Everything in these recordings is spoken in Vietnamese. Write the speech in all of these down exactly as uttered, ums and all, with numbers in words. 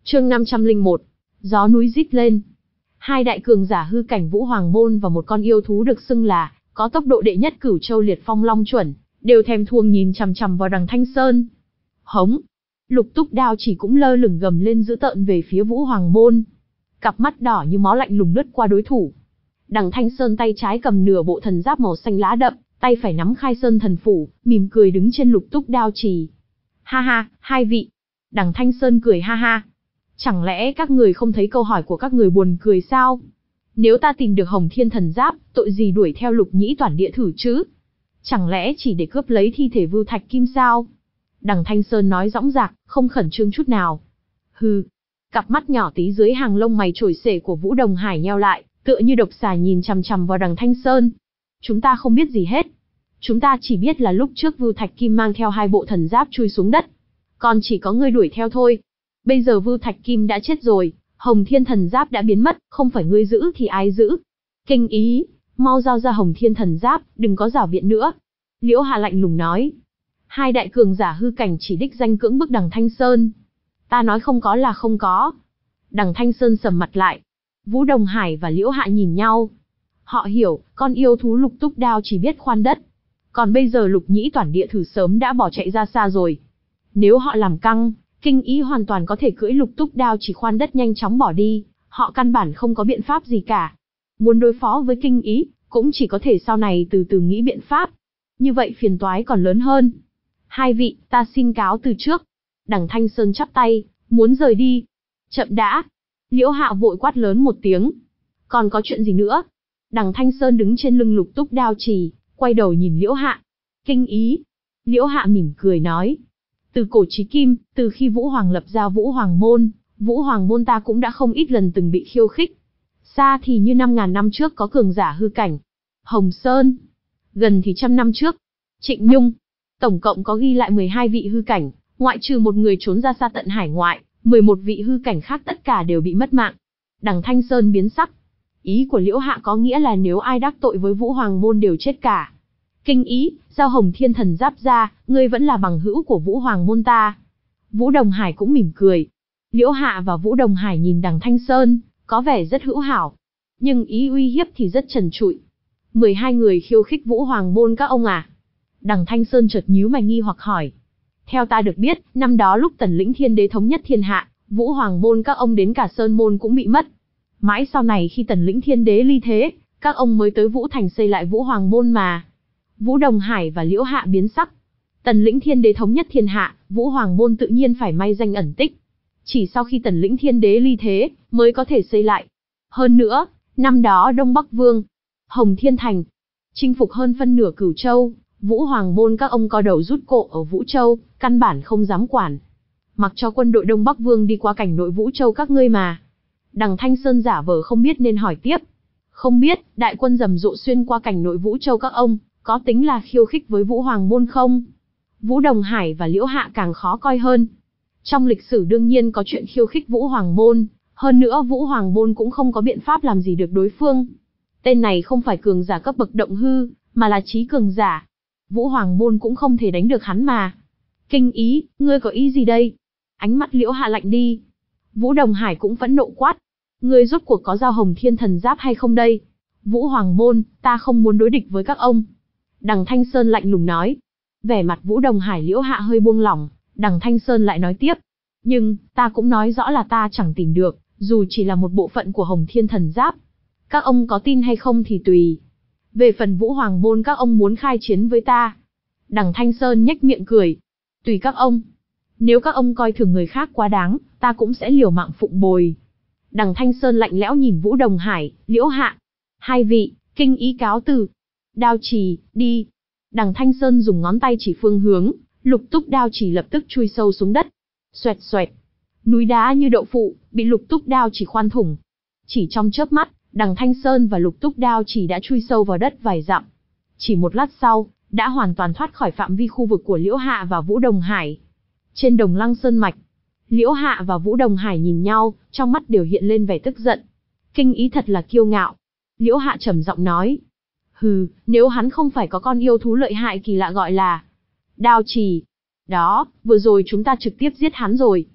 Chương năm trăm lẻ một. Gió núi rít lên. Hai đại cường giả hư cảnh Vũ Hoàng Môn và một con yêu thú được xưng là có tốc độ đệ nhất Cửu Châu Liệt Phong Long chuẩn, đều thèm thuồng nhìn chằm chằm vào Đằng Thanh Sơn. Hống! Lục Túc đao chỉ cũng lơ lửng gầm lên dữ tợn về phía Vũ Hoàng Môn. Cặp mắt đỏ như máu lạnh lùng lướt qua đối thủ. Đằng Thanh Sơn tay trái cầm nửa bộ thần giáp màu xanh lá đậm, tay phải nắm Khai Sơn thần phủ, mỉm cười đứng trên Lục Túc đao chỉ. Ha ha, hai vị. Đằng Thanh Sơn cười ha ha. Chẳng lẽ các người không thấy câu hỏi của các người buồn cười sao? Nếu ta tìm được Hồng Thiên thần giáp, tội gì đuổi theo Lục Nhĩ Toản Địa thử chứ? Chẳng lẽ chỉ để cướp lấy thi thể Vưu Thạch Kim sao? Đằng Thanh Sơn nói dõng dạc, không khẩn trương chút nào. Hừ. Cặp mắt nhỏ tí dưới hàng lông mày trồi xể của Vũ Đồng Hải nheo lại, tựa như độc xà nhìn chằm chằm vào Đằng Thanh Sơn. Chúng ta không biết gì hết. Chúng ta chỉ biết là lúc trước Vưu Thạch Kim mang theo hai bộ thần giáp chui xuống đất. Còn chỉ có ngươi đuổi theo thôi. Bây giờ Vưu Thạch Kim đã chết rồi, Hồng Thiên thần giáp đã biến mất, không phải ngươi giữ thì ai giữ? Kinh ý, mau giao ra Hồng Thiên thần giáp, đừng có giảo biện nữa. Liễu Hà lạnh lùng nói. Hai đại cường giả hư cảnh chỉ đích danh cưỡng bức Đằng Thanh Sơn. Ta nói không có là không có. Đằng Thanh Sơn sầm mặt lại. Vũ Đồng Hải và Liễu Hạ nhìn nhau. Họ hiểu, con yêu thú Lục Túc đao chỉ biết khoan đất. Còn bây giờ Lục Nhĩ Toản Địa thử sớm đã bỏ chạy ra xa rồi. Nếu họ làm căng, Kinh ý hoàn toàn có thể cưỡi Lục Túc đao chỉ khoan đất nhanh chóng bỏ đi. Họ căn bản không có biện pháp gì cả. Muốn đối phó với Kinh ý, cũng chỉ có thể sau này từ từ nghĩ biện pháp. Như vậy phiền toái còn lớn hơn. Hai vị, ta xin cáo từ trước. Đằng Thanh Sơn chắp tay, muốn rời đi. Chậm đã. Liễu Hạ vội quát lớn một tiếng. Còn có chuyện gì nữa? Đằng Thanh Sơn đứng trên lưng Lục Túc đao chỉ, quay đầu nhìn Liễu Hạ. Kinh ý. Liễu Hạ mỉm cười nói. Từ cổ chí kim, từ khi Vũ Hoàng lập ra Vũ Hoàng Môn, Vũ Hoàng Môn ta cũng đã không ít lần từng bị khiêu khích. Xa thì như năm ngàn năm trước có cường giả hư cảnh Hồng Sơn. Gần thì trăm năm trước, Trịnh Nhung. Tổng cộng có ghi lại mười hai vị hư cảnh, ngoại trừ một người trốn ra xa tận hải ngoại, mười một vị hư cảnh khác tất cả đều bị mất mạng. Đằng Thanh Sơn biến sắc. Ý của Liễu Hạ có nghĩa là nếu ai đắc tội với Vũ Hoàng Môn đều chết cả. Kinh ý, giao Hồng Thiên thần giáp ra, ngươi vẫn là bằng hữu của Vũ Hoàng Môn ta. Vũ Đồng Hải cũng mỉm cười. Liễu Hạ và Vũ Đồng Hải nhìn Đằng Thanh Sơn, có vẻ rất hữu hảo. Nhưng ý uy hiếp thì rất trần trụi. mười hai người khiêu khích Vũ Hoàng Môn các ông à? Đằng Thanh Sơn chợt nhíu mày nghi hoặc hỏi. Theo ta được biết, năm đó lúc Tần Lĩnh Thiên Đế thống nhất thiên hạ, Vũ Hoàng Môn các ông đến cả Sơn Môn cũng bị mất. Mãi sau này khi Tần Lĩnh Thiên Đế ly thế, các ông mới tới Vũ Thành xây lại Vũ Hoàng Môn mà. Vũ Đồng Hải và Liễu Hạ biến sắc. Tần Lĩnh Thiên Đế thống nhất thiên hạ, Vũ Hoàng Môn tự nhiên phải may danh ẩn tích. Chỉ sau khi Tần Lĩnh Thiên Đế ly thế, mới có thể xây lại. Hơn nữa, năm đó Đông Bắc Vương, Hồng Thiên Thành, chinh phục hơn phân nửa Cửu Châu, Vũ Hoàng Môn các ông co đầu rút cổ ở Vũ Châu, căn bản không dám quản. Mặc cho quân đội Đông Bắc Vương đi qua cảnh nội Vũ Châu các ngươi mà. Đằng Thanh Sơn giả vờ không biết nên hỏi tiếp. Không biết, đại quân rầm rộ xuyên qua cảnh nội Vũ Châu các ông, có tính là khiêu khích với Vũ Hoàng Môn không? Vũ Đồng Hải và Liễu Hạ càng khó coi hơn. Trong lịch sử đương nhiên có chuyện khiêu khích Vũ Hoàng Môn, hơn nữa Vũ Hoàng Môn cũng không có biện pháp làm gì được đối phương. Tên này không phải cường giả cấp bậc động hư, mà là trí cường giả. Vũ Hoàng Môn cũng không thể đánh được hắn mà. Kinh ý, ngươi có ý gì đây? Ánh mắt Liễu Hạ lạnh đi. Vũ Đồng Hải cũng phẫn nộ quát. Ngươi rốt cuộc có giao Hồng Thiên thần giáp hay không đây? Vũ Hoàng Môn, ta không muốn đối địch với các ông. Đằng Thanh Sơn lạnh lùng nói. Vẻ mặt Vũ Đồng Hải Liễu Hạ hơi buông lỏng, Đằng Thanh Sơn lại nói tiếp. Nhưng, ta cũng nói rõ là ta chẳng tìm được, dù chỉ là một bộ phận của Hồng Thiên thần giáp. Các ông có tin hay không thì tùy. Về phần Vũ Hoàng Môn các ông muốn khai chiến với ta. Đằng Thanh Sơn nhếch miệng cười. Tùy các ông. Nếu các ông coi thường người khác quá đáng, ta cũng sẽ liều mạng phụng bồi. Đằng Thanh Sơn lạnh lẽo nhìn Vũ Đồng Hải, Liễu Hạ. Hai vị, kinh ý cáo từ. Đao chỉ, đi. Đằng Thanh Sơn dùng ngón tay chỉ phương hướng, Lục Túc đao chỉ lập tức chui sâu xuống đất. Xoẹt xoẹt. Núi đá như đậu phụ, bị Lục Túc đao chỉ khoan thủng. Chỉ trong chớp mắt, Đằng Thanh Sơn và Lục Túc đao chỉ đã chui sâu vào đất vài dặm. Chỉ một lát sau, đã hoàn toàn thoát khỏi phạm vi khu vực của Liễu Hạ và Vũ Đồng Hải. Trên Đồng Lăng Sơn mạch, Liễu Hạ và Vũ Đồng Hải nhìn nhau, trong mắt đều hiện lên vẻ tức giận. Kinh ý thật là kiêu ngạo. Liễu Hạ trầm giọng nói. Hừ, nếu hắn không phải có con yêu thú lợi hại kỳ lạ gọi là đao trì. Đó, vừa rồi chúng ta trực tiếp giết hắn rồi.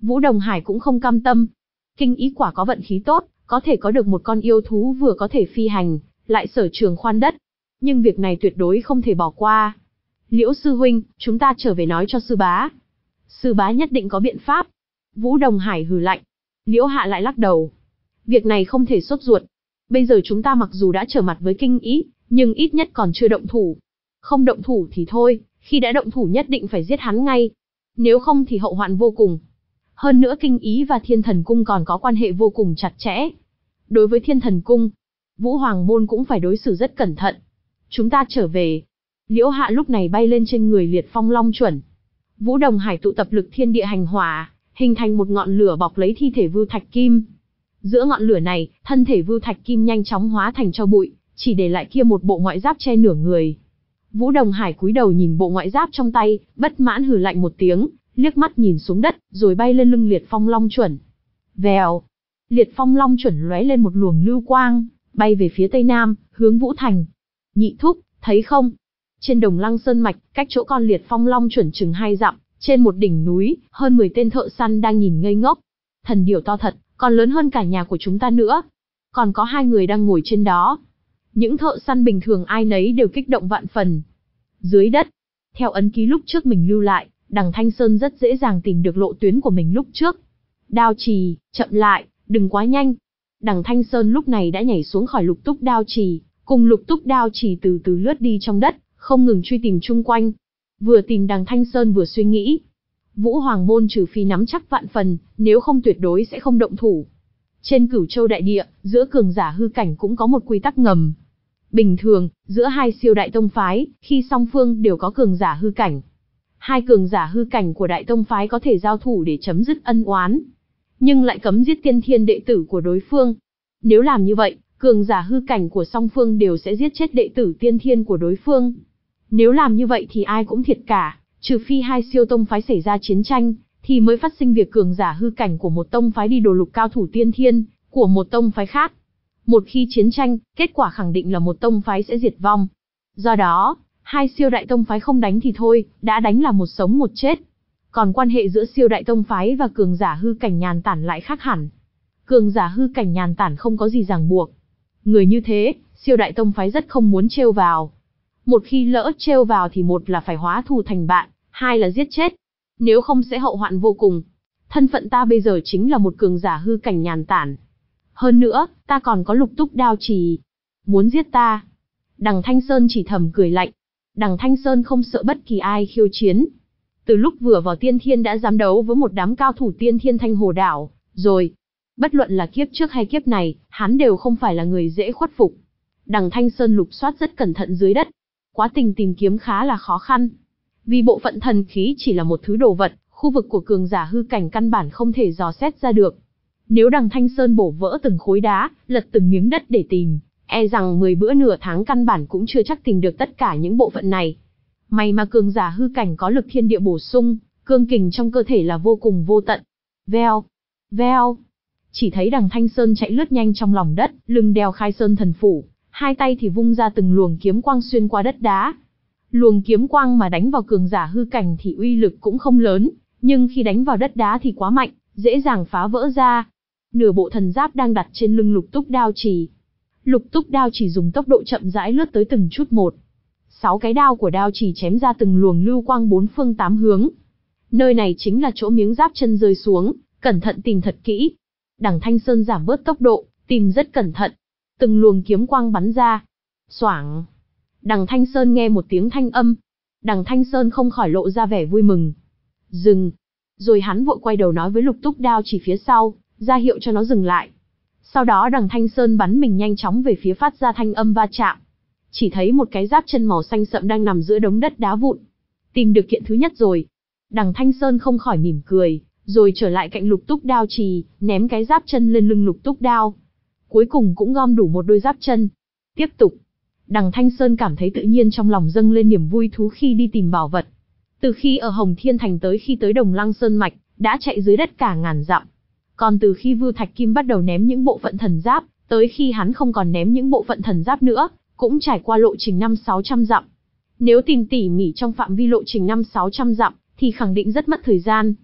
Vũ Đồng Hải cũng không cam tâm. Kinh ý quả có vận khí tốt, có thể có được một con yêu thú vừa có thể phi hành, lại sở trường khoan đất. Nhưng việc này tuyệt đối không thể bỏ qua. Liễu sư huynh, chúng ta trở về nói cho sư bá. Sư bá nhất định có biện pháp. Vũ Đồng Hải hừ lạnh. Liễu Hạ lại lắc đầu. Việc này không thể sốt ruột. Bây giờ chúng ta mặc dù đã trở mặt với kinh ý, nhưng ít nhất còn chưa động thủ. Không động thủ thì thôi, khi đã động thủ nhất định phải giết hắn ngay. Nếu không thì hậu hoạn vô cùng. Hơn nữa kinh ý và Thiên Thần Cung còn có quan hệ vô cùng chặt chẽ. Đối với Thiên Thần Cung, Vũ Hoàng Môn cũng phải đối xử rất cẩn thận. Chúng ta trở về. Liễu Hạ lúc này bay lên trên người Liệt Phong Long Chuẩn. Vũ Đồng Hải tụ tập lực thiên địa hành hỏa, hình thành một ngọn lửa bọc lấy thi thể Vưu Thạch Kim. Giữa ngọn lửa này, thân thể Vưu Thạch Kim nhanh chóng hóa thành tro bụi, chỉ để lại kia một bộ ngoại giáp che nửa người. Vũ Đồng Hải cúi đầu nhìn bộ ngoại giáp trong tay, bất mãn hừ lạnh một tiếng, liếc mắt nhìn xuống đất, rồi bay lên lưng Liệt Phong Long Chuẩn. Vèo, Liệt Phong Long Chuẩn lóe lên một luồng lưu quang, bay về phía tây nam, hướng Vũ Thành. Nhị thúc, thấy không? Trên Đồng Lăng Sơn mạch, cách chỗ con Liệt Phong Long Chuẩn chừng hai dặm, trên một đỉnh núi, hơn mười tên thợ săn đang nhìn ngây ngốc. Thần điểu to thật, còn lớn hơn cả nhà của chúng ta nữa. Còn có hai người đang ngồi trên đó. Những thợ săn bình thường ai nấy đều kích động vạn phần. Dưới đất, theo ấn ký lúc trước mình lưu lại, Đằng Thanh Sơn rất dễ dàng tìm được lộ tuyến của mình lúc trước. Đao trì, chậm lại, đừng quá nhanh. Đằng Thanh Sơn lúc này đã nhảy xuống khỏi lục túc đao trì, cùng lục túc đao trì từ từ lướt đi trong đất, không ngừng truy tìm chung quanh. Vừa tìm Đằng Thanh Sơn vừa suy nghĩ. Vũ Hoàng Môn trừ phi nắm chắc vạn phần, nếu không tuyệt đối sẽ không động thủ. Trên Cửu Châu đại địa, giữa cường giả hư cảnh cũng có một quy tắc ngầm. Bình thường, giữa hai siêu đại tông phái, khi song phương đều có cường giả hư cảnh, hai cường giả hư cảnh của đại tông phái có thể giao thủ để chấm dứt ân oán, nhưng lại cấm giết tiên thiên đệ tử của đối phương. Nếu làm như vậy, cường giả hư cảnh của song phương đều sẽ giết chết đệ tử tiên thiên của đối phương. Nếu làm như vậy thì ai cũng thiệt cả, trừ phi hai siêu tông phái xảy ra chiến tranh, thì mới phát sinh việc cường giả hư cảnh của một tông phái đi đồ lục cao thủ tiên thiên của một tông phái khác. Một khi chiến tranh, kết quả khẳng định là một tông phái sẽ diệt vong. Do đó, hai siêu đại tông phái không đánh thì thôi, đã đánh là một sống một chết. Còn quan hệ giữa siêu đại tông phái và cường giả hư cảnh nhàn tản lại khác hẳn. Cường giả hư cảnh nhàn tản không có gì ràng buộc. Người như thế, siêu đại tông phái rất không muốn trêu vào. Một khi lỡ trêu vào thì một là phải hóa thù thành bạn, hai là giết chết. Nếu không sẽ hậu hoạn vô cùng. Thân phận ta bây giờ chính là một cường giả hư cảnh nhàn tản. Hơn nữa, ta còn có lục túc đao trì. Muốn giết ta? Đằng Thanh Sơn chỉ thầm cười lạnh. Đằng Thanh Sơn không sợ bất kỳ ai khiêu chiến. Từ lúc vừa vào tiên thiên đã dám đấu với một đám cao thủ tiên thiên Thanh Hồ Đảo, rồi. Bất luận là kiếp trước hay kiếp này, hắn đều không phải là người dễ khuất phục. Đằng Thanh Sơn lục soát rất cẩn thận dưới đất. Quá trình tìm kiếm khá là khó khăn. Vì bộ phận thần khí chỉ là một thứ đồ vật, khu vực của cường giả hư cảnh căn bản không thể dò xét ra được. Nếu Đằng Thanh Sơn bổ vỡ từng khối đá, lật từng miếng đất để tìm, e rằng mười bữa nửa tháng căn bản cũng chưa chắc tìm được tất cả những bộ phận này. May mà cường giả hư cảnh có lực thiên địa bổ sung, cương kình trong cơ thể là vô cùng vô tận. Veo, veo. Chỉ thấy Đằng Thanh Sơn chạy lướt nhanh trong lòng đất, lưng đeo Khai Sơn thần phủ, hai tay thì vung ra từng luồng kiếm quang xuyên qua đất đá. Luồng kiếm quang mà đánh vào cường giả hư cảnh thì uy lực cũng không lớn, nhưng khi đánh vào đất đá thì quá mạnh, dễ dàng phá vỡ ra. Nửa bộ thần giáp đang đặt trên lưng lục túc đao trì. Lục túc đao chỉ dùng tốc độ chậm rãi lướt tới từng chút một. Sáu cái đao của đao chỉ chém ra từng luồng lưu quang bốn phương tám hướng. Nơi này chính là chỗ miếng giáp chân rơi xuống, cẩn thận tìm thật kỹ. Đằng Thanh Sơn giảm bớt tốc độ, tìm rất cẩn thận. Từng luồng kiếm quang bắn ra. Xoảng. Đằng Thanh Sơn nghe một tiếng thanh âm. Đằng Thanh Sơn không khỏi lộ ra vẻ vui mừng. Dừng. Rồi hắn vội quay đầu nói với lục túc đao chỉ phía sau, ra hiệu cho nó dừng lại. Sau đó Đằng Thanh Sơn bắn mình nhanh chóng về phía phát ra thanh âm va chạm. Chỉ thấy một cái giáp chân màu xanh sậm đang nằm giữa đống đất đá vụn. Tìm được kiện thứ nhất rồi. Đằng Thanh Sơn không khỏi mỉm cười, rồi trở lại cạnh lục túc đao trì, ném cái giáp chân lên lưng lục túc đao. Cuối cùng cũng gom đủ một đôi giáp chân. Tiếp tục. Đằng Thanh Sơn cảm thấy tự nhiên trong lòng dâng lên niềm vui thú khi đi tìm bảo vật. Từ khi ở Hồng Thiên Thành tới khi tới Đồng Lăng Sơn Mạch, đã chạy dưới đất cả ngàn dặm. Còn từ khi Vưu Thạch Kim bắt đầu ném những bộ phận thần giáp, tới khi hắn không còn ném những bộ phận thần giáp nữa, cũng trải qua lộ trình năm sáu trăm dặm. Nếu tìm tỉ mỉ trong phạm vi lộ trình năm sáu trăm dặm, thì khẳng định rất mất thời gian.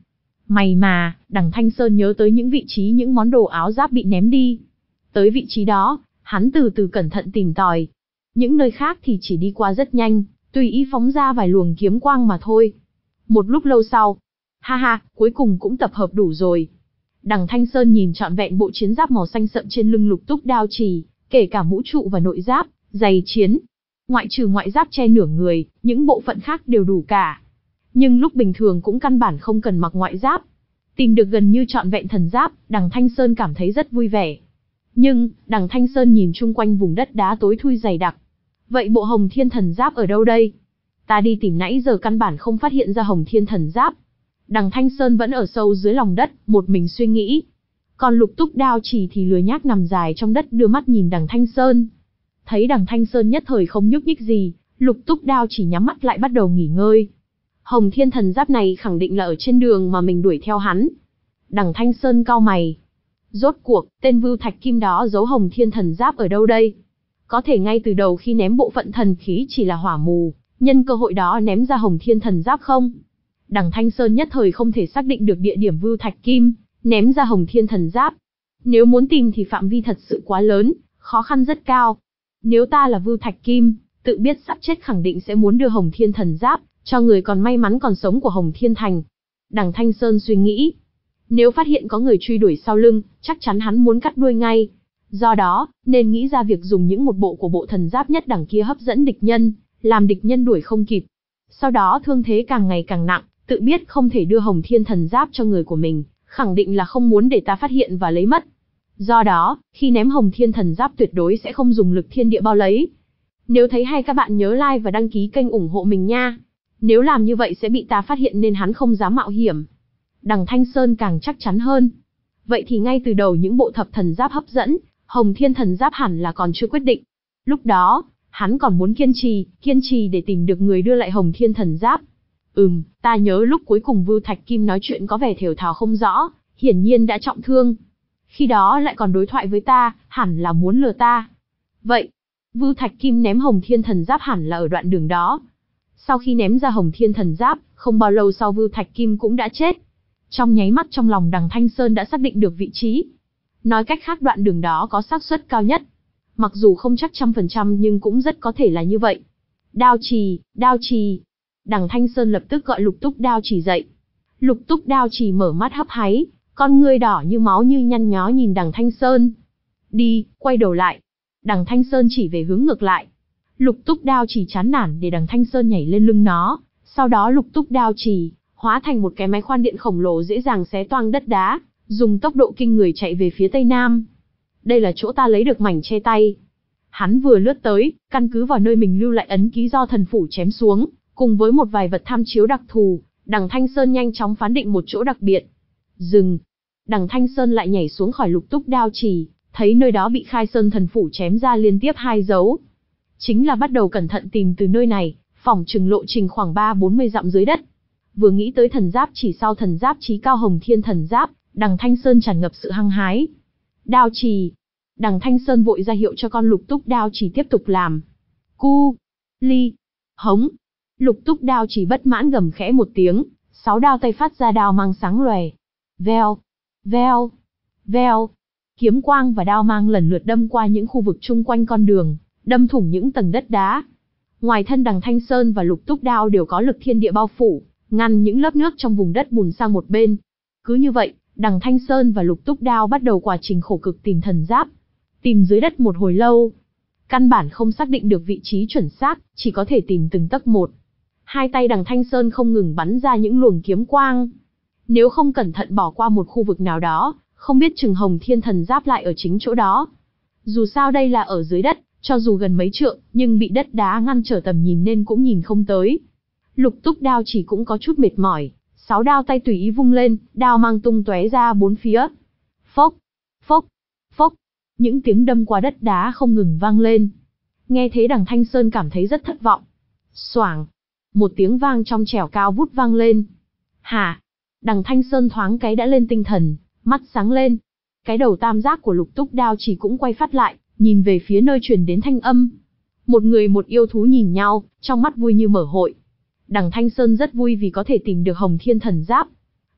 May mà, đằng Thanh Sơn nhớ tới những vị trí những món đồ áo giáp bị ném đi. Tới vị trí đó, hắn từ từ cẩn thận tìm tòi. Những nơi khác thì chỉ đi qua rất nhanh, tùy ý phóng ra vài luồng kiếm quang mà thôi. Một lúc lâu sau, ha ha, cuối cùng cũng tập hợp đủ rồi. Đằng Thanh Sơn nhìn trọn vẹn bộ chiến giáp màu xanh sậm trên lưng Lục Túc Đao Chỉ, kể cả mũ trụ và nội giáp, giày chiến. Ngoại trừ ngoại giáp che nửa người, những bộ phận khác đều đủ cả. Nhưng lúc bình thường cũng căn bản không cần mặc ngoại giáp. Tìm được gần như trọn vẹn thần giáp, đằng Thanh Sơn cảm thấy rất vui vẻ. Nhưng, đằng Thanh Sơn nhìn chung quanh vùng đất đá tối thui dày đặc. Vậy bộ Hồng Thiên Thần Giáp ở đâu đây? Ta đi tìm nãy giờ căn bản không phát hiện ra Hồng Thiên Thần Giáp. Đằng Thanh Sơn vẫn ở sâu dưới lòng đất, một mình suy nghĩ. Còn Lục Túc Đao Chỉ thì lười nhác nằm dài trong đất đưa mắt nhìn đằng Thanh Sơn. Thấy đằng Thanh Sơn nhất thời không nhúc nhích gì, Lục Túc Đao Chỉ nhắm mắt lại bắt đầu nghỉ ngơi. Hồng Thiên Thần Giáp này khẳng định là ở trên đường mà mình đuổi theo hắn. Đằng Thanh Sơn cau mày. Rốt cuộc, tên Vưu Thạch Kim đó giấu Hồng Thiên Thần Giáp ở đâu đây? Có thể ngay từ đầu khi ném bộ phận thần khí chỉ là hỏa mù, nhân cơ hội đó ném ra Hồng Thiên Thần Giáp không? Đằng Thanh Sơn nhất thời không thể xác định được địa điểm Vưu Thạch Kim ném ra Hồng Thiên Thần Giáp. Nếu muốn tìm thì phạm vi thật sự quá lớn, khó khăn rất cao. Nếu ta là Vưu Thạch Kim, tự biết sắp chết khẳng định sẽ muốn đưa Hồng Thiên Thần Giáp cho người còn may mắn còn sống của Hồng Thiên Thành. Đằng Thanh Sơn suy nghĩ, nếu phát hiện có người truy đuổi sau lưng, chắc chắn hắn muốn cắt đuôi ngay. Do đó, nên nghĩ ra việc dùng những một bộ của bộ thần giáp nhất đẳng kia hấp dẫn địch nhân, làm địch nhân đuổi không kịp. Sau đó thương thế càng ngày càng nặng, tự biết không thể đưa Hồng Thiên Thần Giáp cho người của mình, khẳng định là không muốn để ta phát hiện và lấy mất. Do đó, khi ném Hồng Thiên Thần Giáp tuyệt đối sẽ không dùng lực thiên địa bao lấy. Nếu thấy hay các bạn nhớ like và đăng ký kênh ủng hộ mình nha. Nếu làm như vậy sẽ bị ta phát hiện nên hắn không dám mạo hiểm. Đằng Thanh Sơn càng chắc chắn hơn. Vậy thì ngay từ đầu những bộ thập thần giáp hấp dẫn, Hồng Thiên Thần Giáp hẳn là còn chưa quyết định. Lúc đó, hắn còn muốn kiên trì, kiên trì để tìm được người đưa lại Hồng Thiên Thần Giáp. Ừm, ta nhớ lúc cuối cùng Vưu Thạch Kim nói chuyện có vẻ thều thào không rõ, hiển nhiên đã trọng thương. Khi đó lại còn đối thoại với ta, hẳn là muốn lừa ta. Vậy, Vưu Thạch Kim ném Hồng Thiên Thần Giáp hẳn là ở đoạn đường đó. Sau khi ném ra Hồng Thiên Thần Giáp, không bao lâu sau Vưu Thạch Kim cũng đã chết. Trong nháy mắt trong lòng đằng Thanh Sơn đã xác định được vị trí. Nói cách khác đoạn đường đó có xác suất cao nhất. Mặc dù không chắc trăm phần trăm nhưng cũng rất có thể là như vậy. Đao Trì, Đao Trì. Đằng Thanh Sơn lập tức gọi Lục Túc Đao Chỉ dậy. Lục Túc Đao Chỉ mở mắt hấp háy, con ngươi đỏ như máu như nhăn nhó nhìn đằng Thanh Sơn. Đi, quay đầu lại. Đằng Thanh Sơn chỉ về hướng ngược lại. Lục Túc Đao Chỉ chán nản để đằng Thanh Sơn nhảy lên lưng nó. Sau đó Lục Túc Đao Chỉ hóa thành một cái máy khoan điện khổng lồ dễ dàng xé toang đất đá, dùng tốc độ kinh người chạy về phía tây nam. Đây là chỗ ta lấy được mảnh che tay. Hắn vừa lướt tới, căn cứ vào nơi mình lưu lại ấn ký do thần phủ chém xuống, cùng với một vài vật tham chiếu đặc thù, đằng Thanh Sơn nhanh chóng phán định một chỗ đặc biệt. Dừng. Đằng Thanh Sơn lại nhảy xuống khỏi Lục Túc Đao Chỉ, thấy nơi đó bị Khai Sơn thần phủ chém ra liên tiếp hai dấu. Chính là bắt đầu cẩn thận tìm từ nơi này, phỏng chừng lộ trình khoảng ba bốn mươi dặm dưới đất. Vừa nghĩ tới thần giáp chỉ sau thần giáp chí cao Hồng Thiên Thần Giáp, đằng Thanh Sơn tràn ngập sự hăng hái. Đao Trì. Đằng Thanh Sơn vội ra hiệu cho con Lục Túc Đao Chỉ tiếp tục làm. Cu. Ly. Hống. Lục Túc Đao Chỉ bất mãn gầm khẽ một tiếng, sáu đao tay phát ra đao mang sáng lòe. Veo. Veo. Veo. Kiếm quang và đao mang lần lượt đâm qua những khu vực chung quanh con đường, đâm thủng những tầng đất đá. Ngoài thân đằng Thanh Sơn và Lục Túc Đao đều có lực thiên địa bao phủ, ngăn những lớp nước trong vùng đất bùn sang một bên. Cứ như vậy, đằng Thanh Sơn và Lục Túc Đao bắt đầu quá trình khổ cực tìm thần giáp. Tìm dưới đất một hồi lâu, căn bản không xác định được vị trí chuẩn xác, chỉ có thể tìm từng tấc một. Hai tay đằng Thanh Sơn không ngừng bắn ra những luồng kiếm quang. Nếu không cẩn thận bỏ qua một khu vực nào đó, không biết chừng Hồng Thiên Thần Giáp lại ở chính chỗ đó. Dù sao đây là ở dưới đất, cho dù gần mấy trượng, nhưng bị đất đá ngăn trở tầm nhìn nên cũng nhìn không tới. Lục Túc Đao Chỉ cũng có chút mệt mỏi, sáu đao tay tùy ý vung lên, đao mang tung tóe ra bốn phía. Phốc, phốc, phốc, những tiếng đâm qua đất đá không ngừng vang lên. Nghe thế đằng Thanh Sơn cảm thấy rất thất vọng. Xoảng, một tiếng vang trong trẻo cao vút vang lên. Hả? Đằng Thanh Sơn thoáng cái đã lên tinh thần, mắt sáng lên. Cái đầu tam giác của Lục Túc Đao Chỉ cũng quay phát lại, nhìn về phía nơi truyền đến thanh âm. Một người một yêu thú nhìn nhau, trong mắt vui như mở hội. Đằng Thanh Sơn rất vui vì có thể tìm được Hồng Thiên Thần Giáp.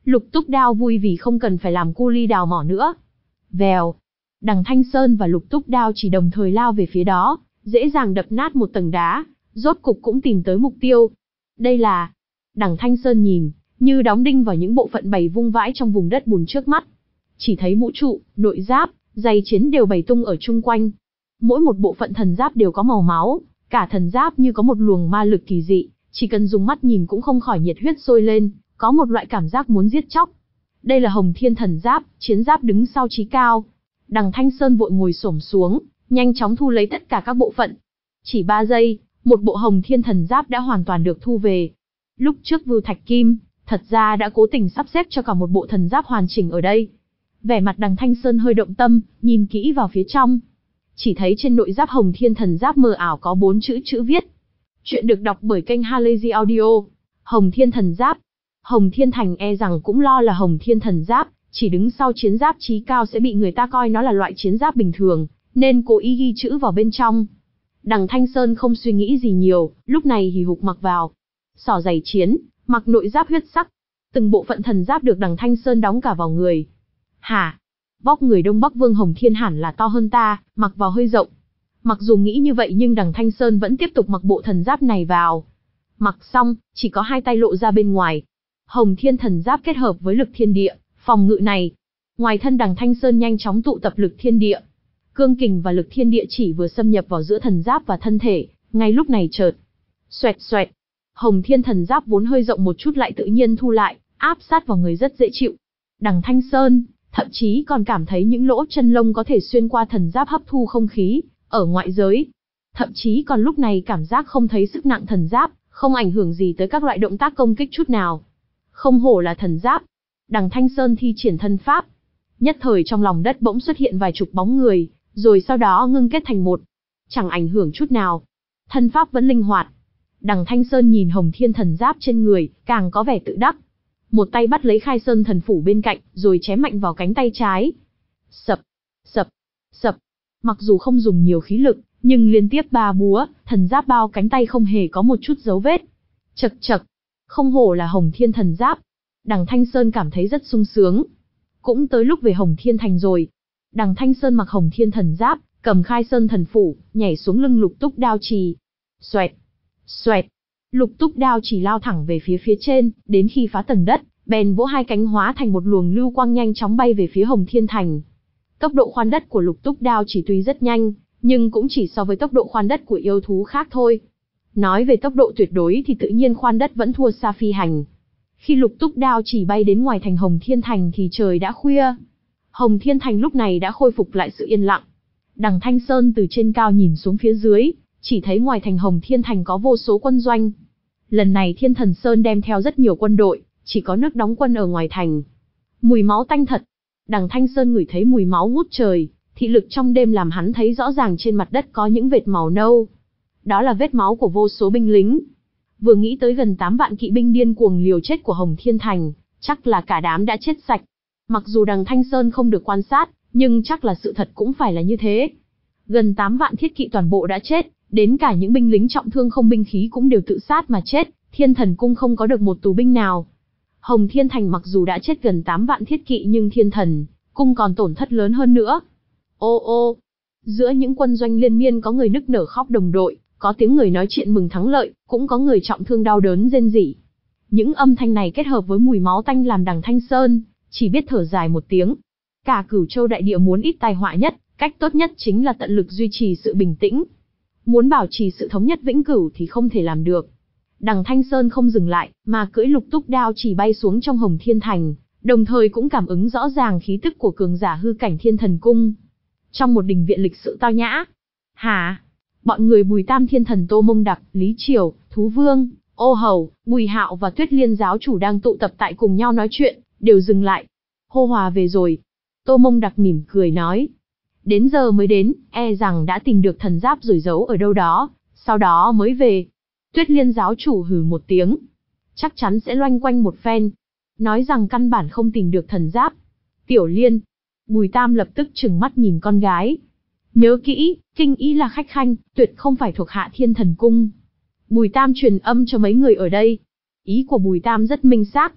Lục Túc Đao vui vì không cần phải làm cu ly đào mỏ nữa. Vèo. Đằng Thanh Sơn và Lục Túc Đao chỉ đồng thời lao về phía đó, dễ dàng đập nát một tầng đá, rốt cục cũng tìm tới mục tiêu. Đây là... Đằng Thanh Sơn nhìn, như đóng đinh vào những bộ phận bày vung vãi trong vùng đất bùn trước mắt. Chỉ thấy mũ trụ, nội giáp, giày chiến đều bày tung ở chung quanh. Mỗi một bộ phận thần giáp đều có màu máu, cả thần giáp như có một luồng ma lực kỳ dị, chỉ cần dùng mắt nhìn cũng không khỏi nhiệt huyết sôi lên, có một loại cảm giác muốn giết chóc. Đây là Hồng Thiên thần giáp, chiến giáp đứng sau chí cao. Đằng Thanh Sơn vội ngồi xổm xuống, nhanh chóng thu lấy tất cả các bộ phận. Chỉ ba giây, một bộ Hồng Thiên thần giáp đã hoàn toàn được thu về. Lúc trước Vưu Thạch Kim, thật ra đã cố tình sắp xếp cho cả một bộ thần giáp hoàn chỉnh ở đây. Vẻ mặt Đằng Thanh Sơn hơi động tâm, nhìn kỹ vào phía trong. Chỉ thấy trên nội giáp Hồng Thiên thần giáp mờ ảo có bốn chữ chữ viết. Chuyện được đọc bởi kênh Halazy Audio. Hồng Thiên thần giáp. Hồng Thiên Thành e rằng cũng lo là Hồng Thiên thần giáp, chỉ đứng sau chiến giáp chí cao sẽ bị người ta coi nó là loại chiến giáp bình thường, nên cố ý ghi chữ vào bên trong. Đằng Thanh Sơn không suy nghĩ gì nhiều, lúc này hì hục mặc vào. Xỏ giày chiến, mặc nội giáp huyết sắc. Từng bộ phận thần giáp được Đằng Thanh Sơn đóng cả vào người. Hả? Vóc người Đông Bắc Vương Hồng Thiên hẳn là to hơn ta, mặc vào hơi rộng. Mặc dù nghĩ như vậy nhưng Đằng Thanh Sơn vẫn tiếp tục mặc bộ thần giáp này vào. Mặc xong, chỉ có hai tay lộ ra bên ngoài. Hồng Thiên thần giáp kết hợp với lực thiên địa, phòng ngự này. Ngoài thân Đằng Thanh Sơn nhanh chóng tụ tập lực thiên địa. Cương kình và lực thiên địa chỉ vừa xâm nhập vào giữa thần giáp và thân thể, ngay lúc này chợt. Xoẹt xoẹt. Hồng Thiên thần giáp vốn hơi rộng một chút lại tự nhiên thu lại, áp sát vào người rất dễ chịu. Đằng Thanh Sơn, thậm chí còn cảm thấy những lỗ chân lông có thể xuyên qua thần giáp hấp thu không khí, ở ngoại giới. Thậm chí còn lúc này cảm giác không thấy sức nặng thần giáp, không ảnh hưởng gì tới các loại động tác công kích chút nào. Không hổ là thần giáp. Đằng Thanh Sơn thi triển thân pháp. Nhất thời trong lòng đất bỗng xuất hiện vài chục bóng người, rồi sau đó ngưng kết thành một. Chẳng ảnh hưởng chút nào. Thân pháp vẫn linh hoạt. Đằng Thanh Sơn nhìn Hồng Thiên thần giáp trên người, càng có vẻ tự đắc. Một tay bắt lấy Khai Sơn thần phủ bên cạnh, rồi chém mạnh vào cánh tay trái. Sập, sập, sập. Mặc dù không dùng nhiều khí lực, nhưng liên tiếp ba búa, thần giáp bao cánh tay không hề có một chút dấu vết. Chậc chậc, không hổ là Hồng Thiên thần giáp. Đằng Thanh Sơn cảm thấy rất sung sướng. Cũng tới lúc về Hồng Thiên thành rồi. Đằng Thanh Sơn mặc Hồng Thiên thần giáp, cầm Khai Sơn thần phủ, nhảy xuống lưng Lục Túc Đao Trì. Xoẹt, xoẹt. Lục Túc Đao Chỉ lao thẳng về phía phía trên, đến khi phá tầng đất, bèn vỗ hai cánh hóa thành một luồng lưu quang nhanh chóng bay về phía Hồng Thiên thành. Tốc độ khoan đất của Lục Túc Đao Chỉ tuy rất nhanh, nhưng cũng chỉ so với tốc độ khoan đất của yêu thú khác thôi. Nói về tốc độ tuyệt đối thì tự nhiên khoan đất vẫn thua xa phi hành. Khi Lục Túc Đao Chỉ bay đến ngoài thành Hồng Thiên thành thì trời đã khuya. Hồng Thiên thành lúc này đã khôi phục lại sự yên lặng. Đằng Thanh Sơn từ trên cao nhìn xuống phía dưới, chỉ thấy ngoài thành Hồng Thiên thành có vô số quân doanh. Lần này Thiên Thần Sơn đem theo rất nhiều quân đội, chỉ có nước đóng quân ở ngoài thành. Mùi máu tanh thật. Đằng Thanh Sơn ngửi thấy mùi máu ngút trời, thị lực trong đêm làm hắn thấy rõ ràng trên mặt đất có những vệt màu nâu. Đó là vết máu của vô số binh lính. Vừa nghĩ tới gần tám vạn kỵ binh điên cuồng liều chết của Hồng Thiên thành, chắc là cả đám đã chết sạch. Mặc dù Đằng Thanh Sơn không được quan sát, nhưng chắc là sự thật cũng phải là như thế. Gần tám vạn thiết kỵ toàn bộ đã chết, đến cả những binh lính trọng thương không binh khí cũng đều tự sát mà chết, Thiên Thần cung không có được một tù binh nào. Hồng Thiên thành mặc dù đã chết gần tám vạn thiết kỵ nhưng Thiên Thần cung còn tổn thất lớn hơn nữa. Ô ô, giữa những quân doanh liên miên có người nức nở khóc đồng đội, có tiếng người nói chuyện mừng thắng lợi, cũng có người trọng thương đau đớn rên rỉ. Những âm thanh này kết hợp với mùi máu tanh làm Đằng Thanh Sơn chỉ biết thở dài một tiếng. Cả Cửu Châu đại địa muốn ít tai họa nhất, cách tốt nhất chính là tận lực duy trì sự bình tĩnh. Muốn bảo trì sự thống nhất vĩnh cửu thì không thể làm được. Đằng Thanh Sơn không dừng lại, mà cưỡi Lục Túc Đao Chỉ bay xuống trong Hồng Thiên thành, đồng thời cũng cảm ứng rõ ràng khí tức của cường giả hư cảnh Thiên Thần cung. Trong một đình viện lịch sự tao nhã. Hả? Bọn người Bùi Tam Thiên Thần Tô Mông Đặc, Lý Triều, Thú Vương, Ô Hầu, Bùi Hạo và Tuyết Liên giáo chủ đang tụ tập tại cùng nhau nói chuyện, đều dừng lại. Hô Hòa về rồi. Tô Mông Đặc mỉm cười nói. Đến giờ mới đến, e rằng đã tìm được thần giáp rồi giấu ở đâu đó, sau đó mới về. Tuyết Liên giáo chủ hừ một tiếng. Chắc chắn sẽ loanh quanh một phen. Nói rằng căn bản không tìm được thần giáp. Tiểu Liên. Bùi Tam lập tức trừng mắt nhìn con gái. Nhớ kỹ, kinh ý là khách khanh, tuyệt không phải thuộc hạ Thiên Thần cung. Bùi Tam truyền âm cho mấy người ở đây. Ý của Bùi Tam rất minh xác.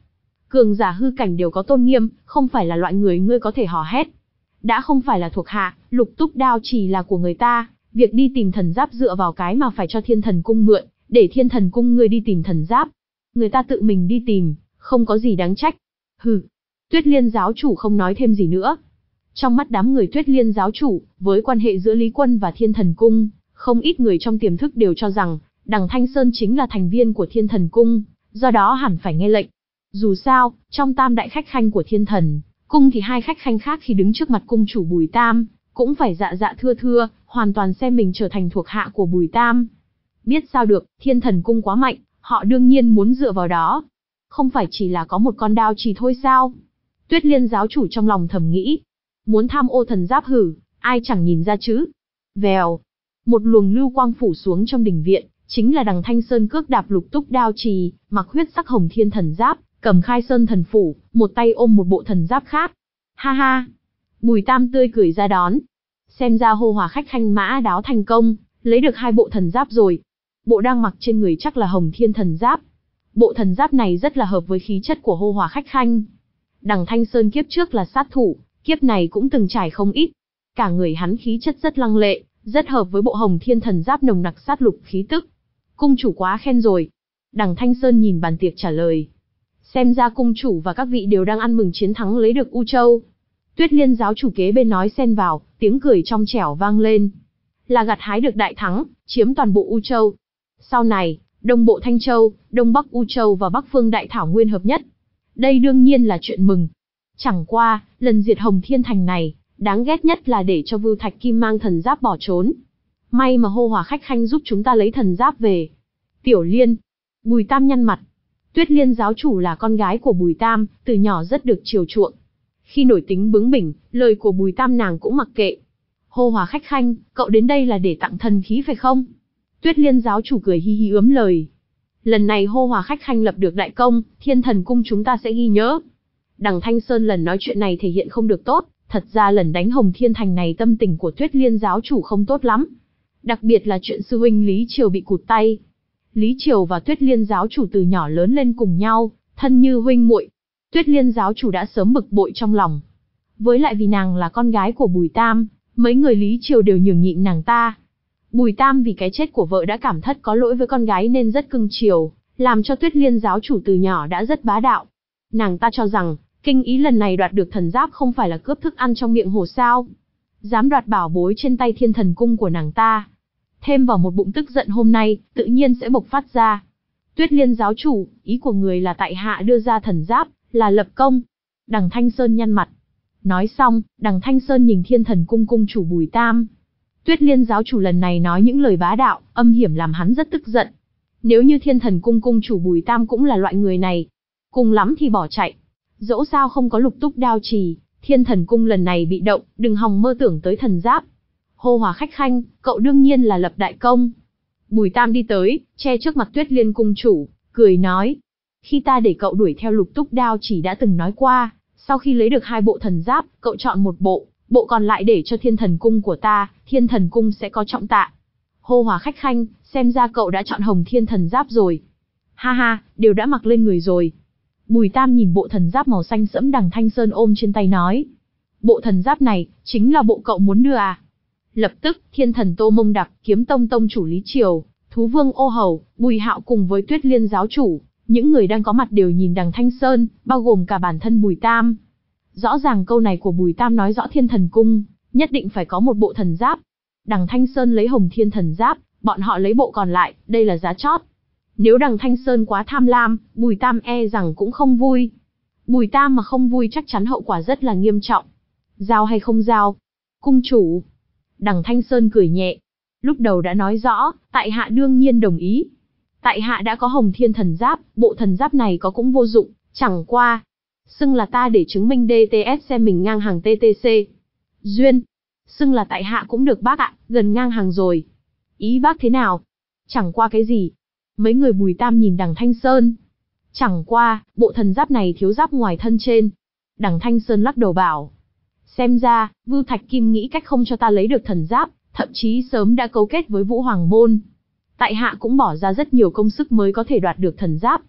Cường giả hư cảnh đều có tôn nghiêm, không phải là loại người ngươi có thể hò hét. Đã không phải là thuộc hạ, lục túc đao chỉ là của người ta, việc đi tìm thần giáp dựa vào cái mà phải cho thiên thần cung mượn, để thiên thần cung ngươi đi tìm thần giáp. Người ta tự mình đi tìm, không có gì đáng trách. Hừ. Tuyết Liên giáo chủ không nói thêm gì nữa. Trong mắt đám người Tuyết Liên giáo chủ, với quan hệ giữa Lý Quân và Thiên Thần Cung, không ít người trong tiềm thức đều cho rằng, Đằng Thanh Sơn chính là thành viên của Thiên Thần Cung, do đó hẳn phải nghe lệnh. Dù sao, trong tam đại khách khanh của Thiên Thần Cung thì hai khách khanh khác khi đứng trước mặt cung chủ Bùi Tam, cũng phải dạ dạ thưa thưa, hoàn toàn xem mình trở thành thuộc hạ của Bùi Tam. Biết sao được, Thiên Thần Cung quá mạnh, họ đương nhiên muốn dựa vào đó. Không phải chỉ là có một con đao chỉ thôi sao? Tuyết Liên giáo chủ trong lòng thầm nghĩ. Muốn tham ô thần giáp hử, ai chẳng nhìn ra chứ. Vèo. Một luồng lưu quang phủ xuống trong đình viện, chính là Đằng Thanh Sơn cước đạp lục túc đao trì, mặc huyết sắc hồng thiên thần giáp, cầm khai sơn thần phủ, một tay ôm một bộ thần giáp khác. Ha ha. Bùi Tam tươi cười ra đón. Xem ra hô hòa khách khanh mã đáo thành công, lấy được hai bộ thần giáp rồi. Bộ đang mặc trên người chắc là hồng thiên thần giáp. Bộ thần giáp này rất là hợp với khí chất của hô hòa khách khanh. Đằng Thanh Sơn kiếp trước là sát thủ, kiếp này cũng từng trải không ít. Cả người hắn khí chất rất lăng lệ, rất hợp với bộ hồng thiên thần giáp nồng nặc sát lục khí tức. Cung chủ quá khen rồi. Đằng Thanh Sơn nhìn bàn tiệc trả lời. Xem ra cung chủ và các vị đều đang ăn mừng chiến thắng lấy được U Châu. Tuyết Liên giáo chủ kế bên nói xen vào, tiếng cười trong trẻo vang lên. Là gặt hái được đại thắng, chiếm toàn bộ U Châu. Sau này, Đông Bộ Thanh Châu, Đông Bắc U Châu và Bắc Phương Đại Thảo Nguyên hợp nhất. Đây đương nhiên là chuyện mừng. Chẳng qua, lần diệt Hồng Thiên Thành này, đáng ghét nhất là để cho Vưu Thạch Kim mang thần giáp bỏ trốn. May mà hô hòa khách khanh giúp chúng ta lấy thần giáp về. Tiểu Liên. Bùi Tam nhăn mặt. Tuyết Liên giáo chủ là con gái của Bùi Tam, từ nhỏ rất được chiều chuộng. Khi nổi tính bướng bỉnh, lời của Bùi Tam nàng cũng mặc kệ. Hô hòa khách khanh, cậu đến đây là để tặng thần khí phải không? Tuyết Liên giáo chủ cười hi hi ướm lời. Lần này hô hòa khách khanh lập được đại công, Thiên Thần Cung chúng ta sẽ ghi nhớ. Đằng Thanh Sơn lần nói chuyện này thể hiện không được tốt, thật ra lần đánh Hồng Thiên Thành này tâm tình của Tuyết Liên giáo chủ không tốt lắm. Đặc biệt là chuyện sư huynh Lý Triều bị cụt tay. Lý Triều và Tuyết Liên giáo chủ từ nhỏ lớn lên cùng nhau, thân như huynh muội. Tuyết Liên giáo chủ đã sớm bực bội trong lòng. Với lại vì nàng là con gái của Bùi Tam, mấy người Lý Triều đều nhường nhịn nàng ta. Bùi Tam vì cái chết của vợ đã cảm thất có lỗi với con gái nên rất cưng chiều, làm cho Tuyết Liên giáo chủ từ nhỏ đã rất bá đạo. Nàng ta cho rằng, kinh ý lần này đoạt được thần giáp không phải là cướp thức ăn trong miệng hổ sao. Dám đoạt bảo bối trên tay Thiên Thần Cung của nàng ta. Thêm vào một bụng tức giận hôm nay, tự nhiên sẽ bộc phát ra. Tuyết Liên giáo chủ, ý của người là tại hạ đưa ra thần giáp, là lập công. Đằng Thanh Sơn nhăn mặt. Nói xong, Đằng Thanh Sơn nhìn Thiên Thần Cung cung chủ Bùi Tam. Tuyết Liên giáo chủ lần này nói những lời bá đạo, âm hiểm làm hắn rất tức giận. Nếu như Thiên Thần Cung cung chủ Bùi Tam cũng là loại người này, cùng lắm thì bỏ chạy. Dẫu sao không có lục túc đao trì, Thiên Thần Cung lần này bị động, đừng hòng mơ tưởng tới thần giáp. Hô hòa khách khanh, cậu đương nhiên là lập đại công. Bùi Tam đi tới, che trước mặt Tuyết Liên cung chủ, cười nói. Khi ta để cậu đuổi theo lục túc đao chỉ đã từng nói qua, sau khi lấy được hai bộ thần giáp, cậu chọn một bộ, bộ còn lại để cho Thiên Thần Cung của ta, Thiên Thần Cung sẽ có trọng tạ. Hô hòa khách khanh, xem ra cậu đã chọn Hồng Thiên thần giáp rồi. Ha ha, đều đã mặc lên người rồi. Bùi Tam nhìn bộ thần giáp màu xanh sẫm Đằng Thanh Sơn ôm trên tay nói. Bộ thần giáp này, chính là bộ cậu muốn đưa à? Lập tức, Thiên Thần Tô Mông Đặc, Kiếm Tông Tông chủ Lý Triều, Thú Vương Ô Hầu, Bùi Hạo cùng với Tuyết Liên giáo chủ, những người đang có mặt đều nhìn Đằng Thanh Sơn, bao gồm cả bản thân Bùi Tam. Rõ ràng câu này của Bùi Tam nói rõ Thiên Thần Cung nhất định phải có một bộ thần giáp. Đằng Thanh Sơn lấy Hồng Thiên thần giáp, bọn họ lấy bộ còn lại, đây là giá chót. Nếu Đằng Thanh Sơn quá tham lam, Bùi Tam e rằng cũng không vui. Bùi Tam mà không vui chắc chắn hậu quả rất là nghiêm trọng. Giao hay không giao? Cung chủ. Đằng Thanh Sơn cười nhẹ. Lúc đầu đã nói rõ, tại hạ đương nhiên đồng ý. Tại hạ đã có Hồng Thiên thần giáp, bộ thần giáp này có cũng vô dụng, chẳng qua. Xưng là ta để chứng minh đê tê ét xem mình ngang hàng tê tê xê. Duyên. Xưng là tại hạ cũng được bác ạ, gần ngang hàng rồi. Ý bác thế nào? Chẳng qua cái gì? Mấy người Bùi Tam nhìn Đằng Thanh Sơn. Chẳng qua, bộ thần giáp này thiếu giáp ngoài thân trên. Đằng Thanh Sơn lắc đầu bảo. Xem ra, Vưu Thạch Kim nghĩ cách không cho ta lấy được thần giáp, thậm chí sớm đã cấu kết với Vũ Hoàng Môn. Tại hạ cũng bỏ ra rất nhiều công sức mới có thể đoạt được thần giáp.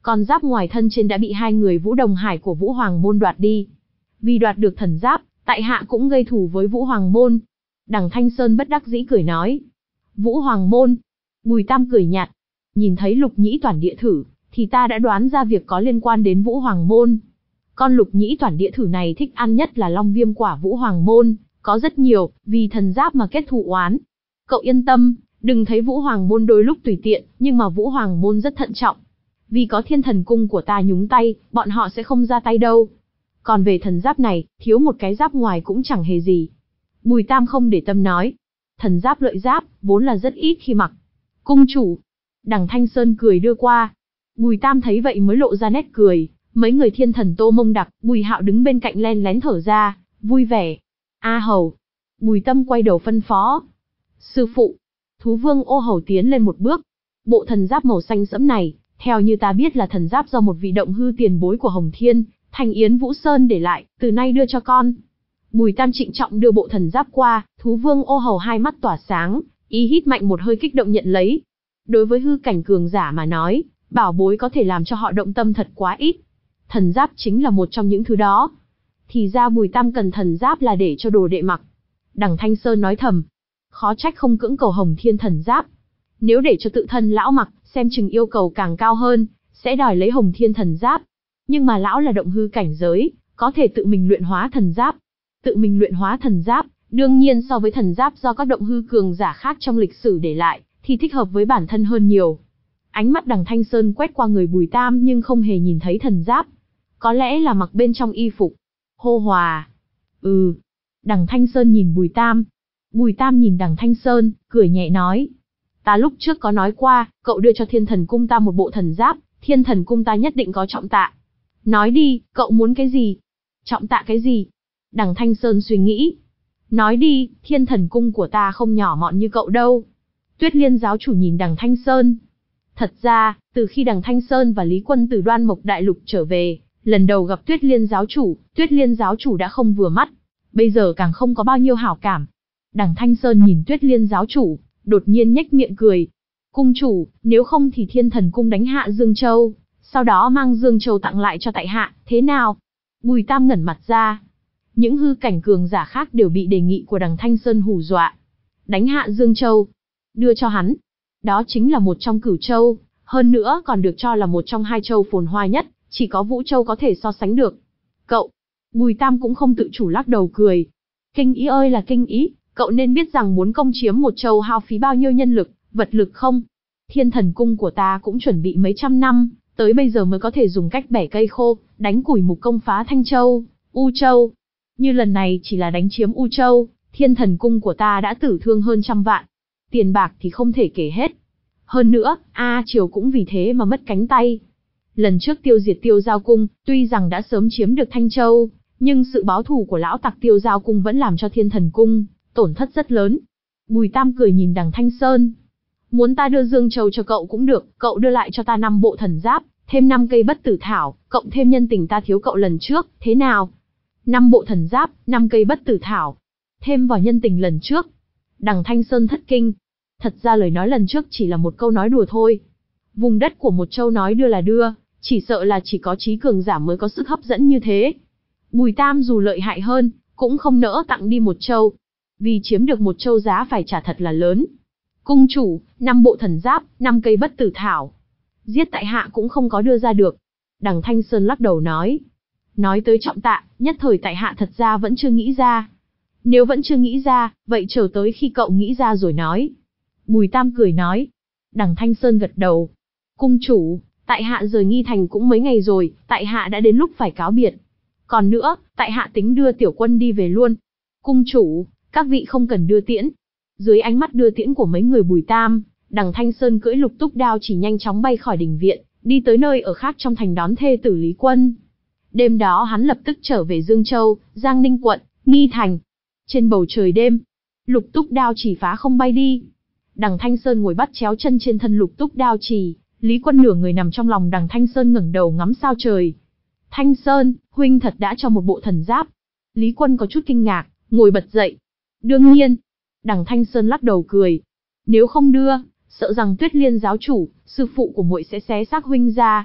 Còn giáp ngoài thân trên đã bị hai người Vũ Đồng Hải của Vũ Hoàng Môn đoạt đi. Vì đoạt được thần giáp, tại hạ cũng gây thù với Vũ Hoàng Môn. Đằng Thanh Sơn bất đắc dĩ cười nói. Vũ Hoàng Môn. Bùi Tam cười nhạt. Nhìn thấy Lục Nhĩ Toản Địa Thử, thì ta đã đoán ra việc có liên quan đến Vũ Hoàng Môn. Con Lục Nhĩ Toản Địa Thử này thích ăn nhất là Long Viêm quả Vũ Hoàng Môn, có rất nhiều, vì thần giáp mà kết thù oán. Cậu yên tâm, đừng thấy Vũ Hoàng Môn đôi lúc tùy tiện, nhưng mà Vũ Hoàng Môn rất thận trọng. Vì có Thiên Thần Cung của ta nhúng tay, bọn họ sẽ không ra tay đâu. Còn về thần giáp này, thiếu một cái giáp ngoài cũng chẳng hề gì. Bùi Tam không để tâm nói. Thần giáp lợi giáp, vốn là rất ít khi mặc. Cung chủ. Đằng Thanh Sơn cười đưa qua. Bùi Tam thấy vậy mới lộ ra nét cười. Mấy người thiên thần Tô Mông Đặc, Bùi Hạo đứng bên cạnh len lén thở ra, vui vẻ. A Hầu. Bùi Tâm quay đầu phân phó. Sư phụ. Thú vương Ô Hầu tiến lên một bước. Bộ thần giáp màu xanh sẫm này, theo như ta biết là thần giáp do một vị động hư tiền bối của Hồng Thiên, Thành Yến Vũ Sơn để lại, từ nay đưa cho con. Bùi Tam trịnh trọng đưa bộ thần giáp qua, thú vương Ô Hầu hai mắt tỏa sáng, ý hít mạnh một hơi kích động nhận lấy. Đối với hư cảnh cường giả mà nói, bảo bối có thể làm cho họ động tâm thật quá ít. Thần giáp chính là một trong những thứ đó. Thì ra Bùi Tam cần thần giáp là để cho đồ đệ mặc. Đằng Thanh Sơn nói thầm. Khó trách không cưỡng cầu Hồng Thiên thần giáp. Nếu để cho tự thân lão mặc, xem chừng yêu cầu càng cao hơn, sẽ đòi lấy Hồng Thiên thần giáp. Nhưng mà lão là động hư cảnh giới, có thể tự mình luyện hóa thần giáp. Tự mình luyện hóa thần giáp, đương nhiên so với thần giáp do các động hư cường giả khác trong lịch sử để lại, thì thích hợp với bản thân hơn nhiều. Ánh mắt đằng Thanh Sơn quét qua người Bùi Tam nhưng không hề nhìn thấy thần giáp. Có lẽ là mặc bên trong y phục. Hô hòa. Ừ. Đằng Thanh Sơn nhìn Bùi Tam. Bùi Tam nhìn đằng Thanh Sơn, cười nhẹ nói. Ta lúc trước có nói qua, cậu đưa cho Thiên Thần Cung ta một bộ thần giáp, Thiên Thần Cung ta nhất định có trọng tạ. Nói đi, cậu muốn cái gì? Trọng tạ cái gì? Đằng Thanh Sơn suy nghĩ. Nói đi, Thiên Thần Cung của ta không nhỏ mọn như cậu đâu. Tuyết Liên giáo chủ nhìn đằng Thanh Sơn. Thật ra, từ khi đằng Thanh Sơn và Lý Quân từ Đoan Mộc Đại Lục trở về, lần đầu gặp Tuyết Liên giáo chủ, Tuyết Liên giáo chủ đã không vừa mắt. Bây giờ càng không có bao nhiêu hảo cảm. Đằng Thanh Sơn nhìn Tuyết Liên giáo chủ, đột nhiên nhếch miệng cười. Cung chủ, nếu không thì Thiên Thần Cung đánh hạ Dương Châu, sau đó mang Dương Châu tặng lại cho tại hạ, thế nào? Bùi Tam ngẩn mặt ra. Những hư cảnh cường giả khác đều bị đề nghị của đằng Thanh Sơn hù dọa. Đánh hạ Dương Châu, đưa cho hắn. Đó chính là một trong cửu châu, hơn nữa còn được cho là một trong hai châu phồn hoa nhất, chỉ có Vũ Châu có thể so sánh được. Cậu, Bùi Tam cũng không tự chủ lắc đầu cười. Kinh ý ơi là kinh ý, cậu nên biết rằng muốn công chiếm một châu hao phí bao nhiêu nhân lực, vật lực không? Thiên Thần Cung của ta cũng chuẩn bị mấy trăm năm, tới bây giờ mới có thể dùng cách bẻ cây khô, đánh củi mục công phá Thanh Châu, U Châu. Như lần này chỉ là đánh chiếm U Châu, Thiên Thần Cung của ta đã tử thương hơn trăm vạn. Tiền bạc thì không thể kể hết. Hơn nữa, A Triều cũng vì thế mà mất cánh tay. Lần trước tiêu diệt Tiêu Giao Cung, tuy rằng đã sớm chiếm được Thanh Châu, nhưng sự báo thù của lão tặc Tiêu Giao Cung vẫn làm cho Thiên Thần Cung tổn thất rất lớn. Bùi Tam cười nhìn đằng Thanh Sơn. Muốn ta đưa Dương Châu cho cậu cũng được, cậu đưa lại cho ta năm bộ thần giáp, thêm năm cây bất tử thảo, cộng thêm nhân tình ta thiếu cậu lần trước, thế nào? Năm bộ thần giáp, năm cây bất tử thảo, thêm vào nhân tình lần trước. Đằng Thanh Sơn thất kinh. Thật ra lời nói lần trước chỉ là một câu nói đùa thôi. Vùng đất của một châu nói đưa là đưa, chỉ sợ là chỉ có trí cường giả mới có sức hấp dẫn như thế. Bùi Tam dù lợi hại hơn, cũng không nỡ tặng đi một châu. Vì chiếm được một châu giá phải trả thật là lớn. Cung chủ, năm bộ thần giáp, năm cây bất tử thảo. Giết tại hạ cũng không có đưa ra được. Đằng Thanh Sơn lắc đầu nói. Nói tới trọng tạ, nhất thời tại hạ thật ra vẫn chưa nghĩ ra. Nếu vẫn chưa nghĩ ra, vậy chờ tới khi cậu nghĩ ra rồi nói. Bùi Tam cười nói. Đằng Thanh Sơn gật đầu. Cung chủ, tại hạ rời Nghi Thành cũng mấy ngày rồi, tại hạ đã đến lúc phải cáo biệt. Còn nữa, tại hạ tính đưa tiểu quân đi về luôn. Cung chủ, các vị không cần đưa tiễn. Dưới ánh mắt đưa tiễn của mấy người Bùi Tam, đằng Thanh Sơn cưỡi lục túc đao chỉ nhanh chóng bay khỏi đình viện, đi tới nơi ở khác trong thành đón thê tử Lý Quân. Đêm đó hắn lập tức trở về Dương Châu, Giang Ninh quận, Nghi Thành. Trên bầu trời đêm, lục túc đao chỉ phá không bay đi. Đằng Thanh Sơn ngồi bắt chéo chân trên thân lục túc đao chỉ, Lý Quân nửa người nằm trong lòng đằng Thanh Sơn ngẩng đầu ngắm sao trời. Thanh Sơn, huynh thật đã cho một bộ thần giáp. Lý Quân có chút kinh ngạc, ngồi bật dậy. Đương nhiên. Đằng Thanh Sơn lắc đầu cười. Nếu không đưa, sợ rằng Tuyết Liên giáo chủ, sư phụ của muội sẽ xé xác huynh ra.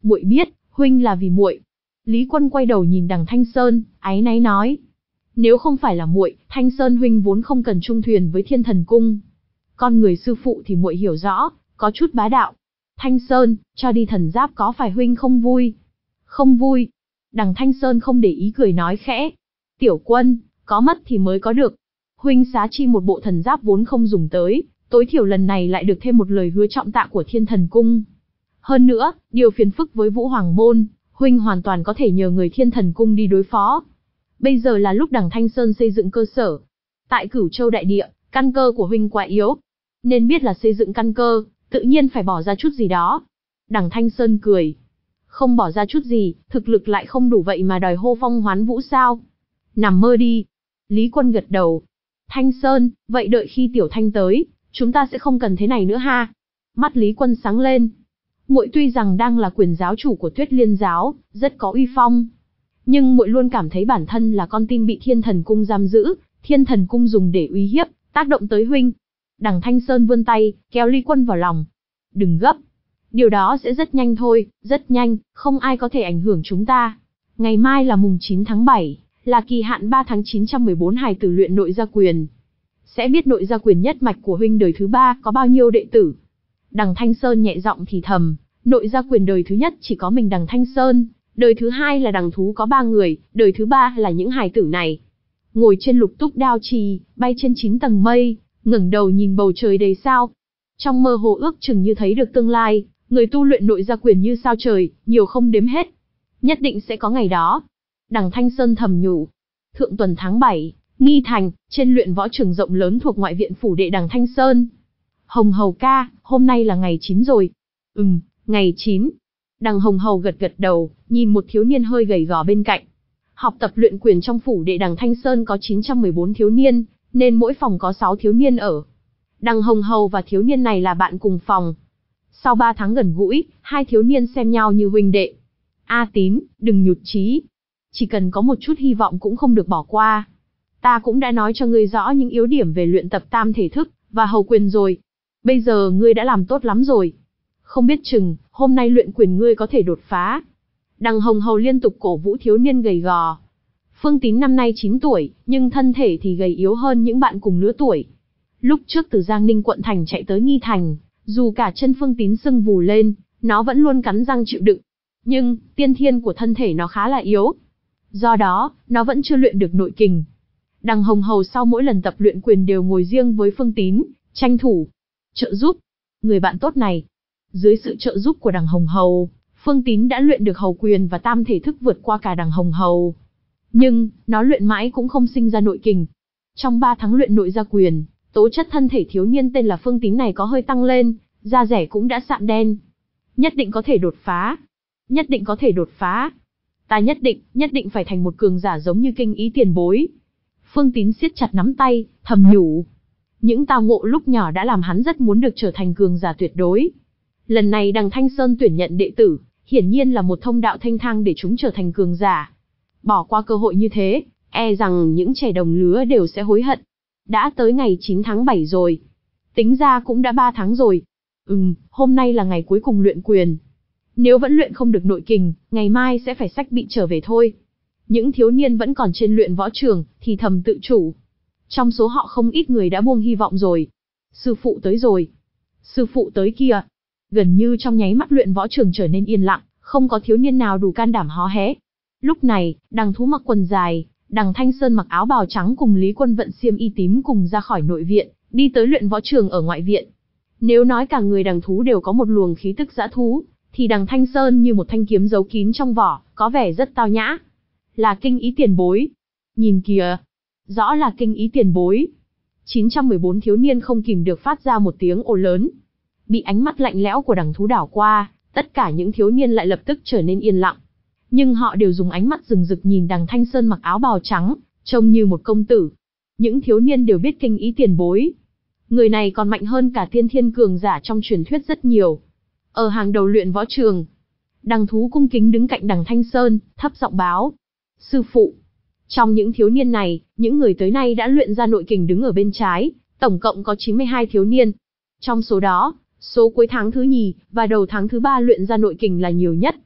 Muội biết, huynh là vì muội. Lý Quân quay đầu nhìn đằng Thanh Sơn, áy náy nói. Nếu không phải là muội, Thanh Sơn huynh vốn không cần chung thuyền với Thiên Thần Cung. Con người sư phụ thì muội hiểu rõ, có chút bá đạo. Thanh Sơn, cho đi thần giáp có phải huynh không vui? Không vui. Đằng Thanh Sơn không để ý cười nói khẽ. Tiểu Quân, có mất thì mới có được. Huynh xá chi một bộ thần giáp vốn không dùng tới, tối thiểu lần này lại được thêm một lời hứa trọng tạ của Thiên Thần Cung. Hơn nữa, điều phiền phức với Vũ Hoàng Môn, huynh hoàn toàn có thể nhờ người Thiên Thần Cung đi đối phó. Bây giờ là lúc đằng Thanh Sơn xây dựng cơ sở. Tại Cửu Châu đại địa, căn cơ của huynh quá yếu. Nên biết là xây dựng căn cơ, tự nhiên phải bỏ ra chút gì đó. Đằng Thanh Sơn cười. Không bỏ ra chút gì, thực lực lại không đủ vậy mà đòi hô phong hoán vũ sao? Nằm mơ đi. Lý Quân gật đầu. Thanh Sơn, vậy đợi khi Tiểu Thanh tới, chúng ta sẽ không cần thế này nữa ha. Mắt Lý Quân sáng lên. Muội tuy rằng đang là quyền giáo chủ của Tuyết Liên giáo, rất có uy phong. Nhưng muội luôn cảm thấy bản thân là con tin bị Thiên Thần Cung giam giữ, Thiên Thần Cung dùng để uy hiếp, tác động tới huynh. Đằng Thanh Sơn vươn tay, kéo Lý Quân vào lòng. Đừng gấp. Điều đó sẽ rất nhanh thôi, rất nhanh, không ai có thể ảnh hưởng chúng ta. Ngày mai là mùng chín tháng bảy, là kỳ hạn ba tháng chín trăm mười bốn hài tử luyện nội gia quyền. Sẽ biết nội gia quyền nhất mạch của huynh đời thứ ba có bao nhiêu đệ tử. Đằng Thanh Sơn nhẹ giọng thì thầm, nội gia quyền đời thứ nhất chỉ có mình đằng Thanh Sơn, đời thứ hai là đằng thú có ba người, đời thứ ba là những hài tử này. Ngồi trên lục túc đao trì, bay trên chín tầng mây, ngẩng đầu nhìn bầu trời đầy sao. Trong mơ hồ ước chừng như thấy được tương lai, người tu luyện nội gia quyền như sao trời, nhiều không đếm hết. Nhất định sẽ có ngày đó. Đằng Thanh Sơn thầm nhủ. Thượng tuần tháng bảy, Nghi Thành, trên luyện võ trường rộng lớn thuộc ngoại viện phủ đệ đằng Thanh Sơn. Hồng Hầu ca, hôm nay là ngày chín rồi. Ừm, ngày chín. Đằng Hồng Hầu gật gật đầu, nhìn một thiếu niên hơi gầy gò bên cạnh. Học tập luyện quyền trong phủ đệ đằng Thanh Sơn có chín trăm mười bốn thiếu niên, nên mỗi phòng có sáu thiếu niên ở. Đằng Hồng Hầu và thiếu niên này là bạn cùng phòng. Sau ba tháng gần gũi, hai thiếu niên xem nhau như huynh đệ. A Tín, đừng nhụt chí. Chỉ cần có một chút hy vọng cũng không được bỏ qua. Ta cũng đã nói cho ngươi rõ những yếu điểm về luyện tập tam thể thức và hầu quyền rồi. Bây giờ ngươi đã làm tốt lắm rồi. Không biết chừng, hôm nay luyện quyền ngươi có thể đột phá. Đằng Hồng Hầu liên tục cổ vũ thiếu niên gầy gò. Phương Tín năm nay chín tuổi, nhưng thân thể thì gầy yếu hơn những bạn cùng lứa tuổi. Lúc trước từ Giang Ninh quận thành chạy tới Nghi Thành, dù cả chân Phương Tín sưng vù lên, nó vẫn luôn cắn răng chịu đựng. Nhưng, tiên thiên của thân thể nó khá là yếu. Do đó, nó vẫn chưa luyện được nội kình. Đằng Hồng Hầu sau mỗi lần tập luyện quyền đều ngồi riêng với Phương Tín, tranh thủ, trợ giúp. Người bạn tốt này. Dưới sự trợ giúp của đằng Hồng Hầu, Phương Tín đã luyện được hầu quyền và tam thể thức vượt qua cả đằng Hồng Hầu. Nhưng, nó luyện mãi cũng không sinh ra nội kình. Trong ba tháng luyện nội gia quyền, tố chất thân thể thiếu niên tên là Phương Tín này có hơi tăng lên, da rẻ cũng đã sạm đen. Nhất định có thể đột phá. Nhất định có thể đột phá. Ta nhất định, nhất định phải thành một cường giả giống như kinh ý tiền bối. Phương Tín siết chặt nắm tay, thầm nhủ. Những tao ngộ lúc nhỏ đã làm hắn rất muốn được trở thành cường giả tuyệt đối. Lần này đằng Thanh Sơn tuyển nhận đệ tử, hiển nhiên là một thông đạo thanh thang để chúng trở thành cường giả. Bỏ qua cơ hội như thế, e rằng những trẻ đồng lứa đều sẽ hối hận. Đã tới ngày chín tháng bảy rồi. Tính ra cũng đã ba tháng rồi. Ừm, hôm nay là ngày cuối cùng luyện quyền. Nếu vẫn luyện không được nội kình, ngày mai sẽ phải xách bị trở về thôi. Những thiếu niên vẫn còn trên luyện võ trường, thì thầm tự chủ. Trong số họ không ít người đã buông hy vọng rồi. Sư phụ tới rồi. Sư phụ tới kìa. Gần như trong nháy mắt luyện võ trường trở nên yên lặng, không có thiếu niên nào đủ can đảm hó hé. Lúc này, đằng thú mặc quần dài, đằng Thanh Sơn mặc áo bào trắng cùng Lý Quân vận xiêm y tím cùng ra khỏi nội viện, đi tới luyện võ trường ở ngoại viện. Nếu nói cả người đằng thú đều có một luồng khí tức dã thú, thì đằng Thanh Sơn như một thanh kiếm giấu kín trong vỏ, có vẻ rất tao nhã. Là kinh ý tiền bối. Nhìn kìa. Rõ là kinh ý tiền bối. chín trăm mười bốn thiếu niên không kìm được phát ra một tiếng ồ lớn. Bị ánh mắt lạnh lẽo của đằng thú đảo qua, tất cả những thiếu niên lại lập tức trở nên yên lặng. Nhưng họ đều dùng ánh mắt rừng rực nhìn đằng Thanh Sơn mặc áo bào trắng, trông như một công tử. Những thiếu niên đều biết kinh ý tiền bối. Người này còn mạnh hơn cả tiên thiên cường giả trong truyền thuyết rất nhiều. Ở hàng đầu luyện võ trường, đằng thú cung kính đứng cạnh đằng Thanh Sơn, thấp giọng báo. Sư phụ. Trong những thiếu niên này, những người tới nay đã luyện ra nội kình đứng ở bên trái, tổng cộng có chín mươi hai thiếu niên. Trong số đó, số cuối tháng thứ nhì và đầu tháng thứ ba luyện ra nội kình là nhiều nhất.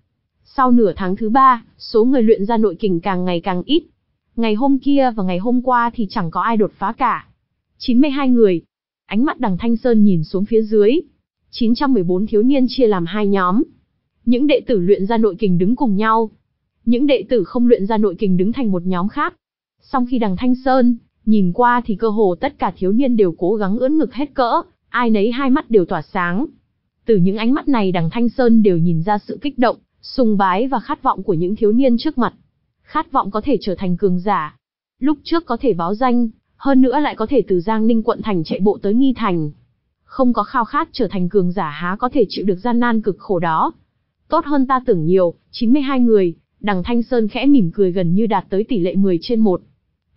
Sau nửa tháng thứ ba, số người luyện ra nội kình càng ngày càng ít. Ngày hôm kia và ngày hôm qua thì chẳng có ai đột phá cả. chín mươi hai người. Ánh mắt Đằng Thanh Sơn nhìn xuống phía dưới. chín trăm mười bốn thiếu niên chia làm hai nhóm. Những đệ tử luyện ra nội kình đứng cùng nhau. Những đệ tử không luyện ra nội kình đứng thành một nhóm khác. Sau khi Đằng Thanh Sơn nhìn qua thì cơ hồ tất cả thiếu niên đều cố gắng ưỡn ngực hết cỡ, ai nấy hai mắt đều tỏa sáng. Từ những ánh mắt này Đằng Thanh Sơn đều nhìn ra sự kích động, sùng bái và khát vọng của những thiếu niên trước mặt. Khát vọng có thể trở thành cường giả. Lúc trước có thể báo danh, hơn nữa lại có thể từ Giang Ninh quận thành chạy bộ tới Nghi Thành. Không có khao khát trở thành cường giả há có thể chịu được gian nan cực khổ đó. Tốt hơn ta tưởng nhiều, chín mươi hai người, Đằng Thanh Sơn khẽ mỉm cười gần như đạt tới tỷ lệ mười trên một.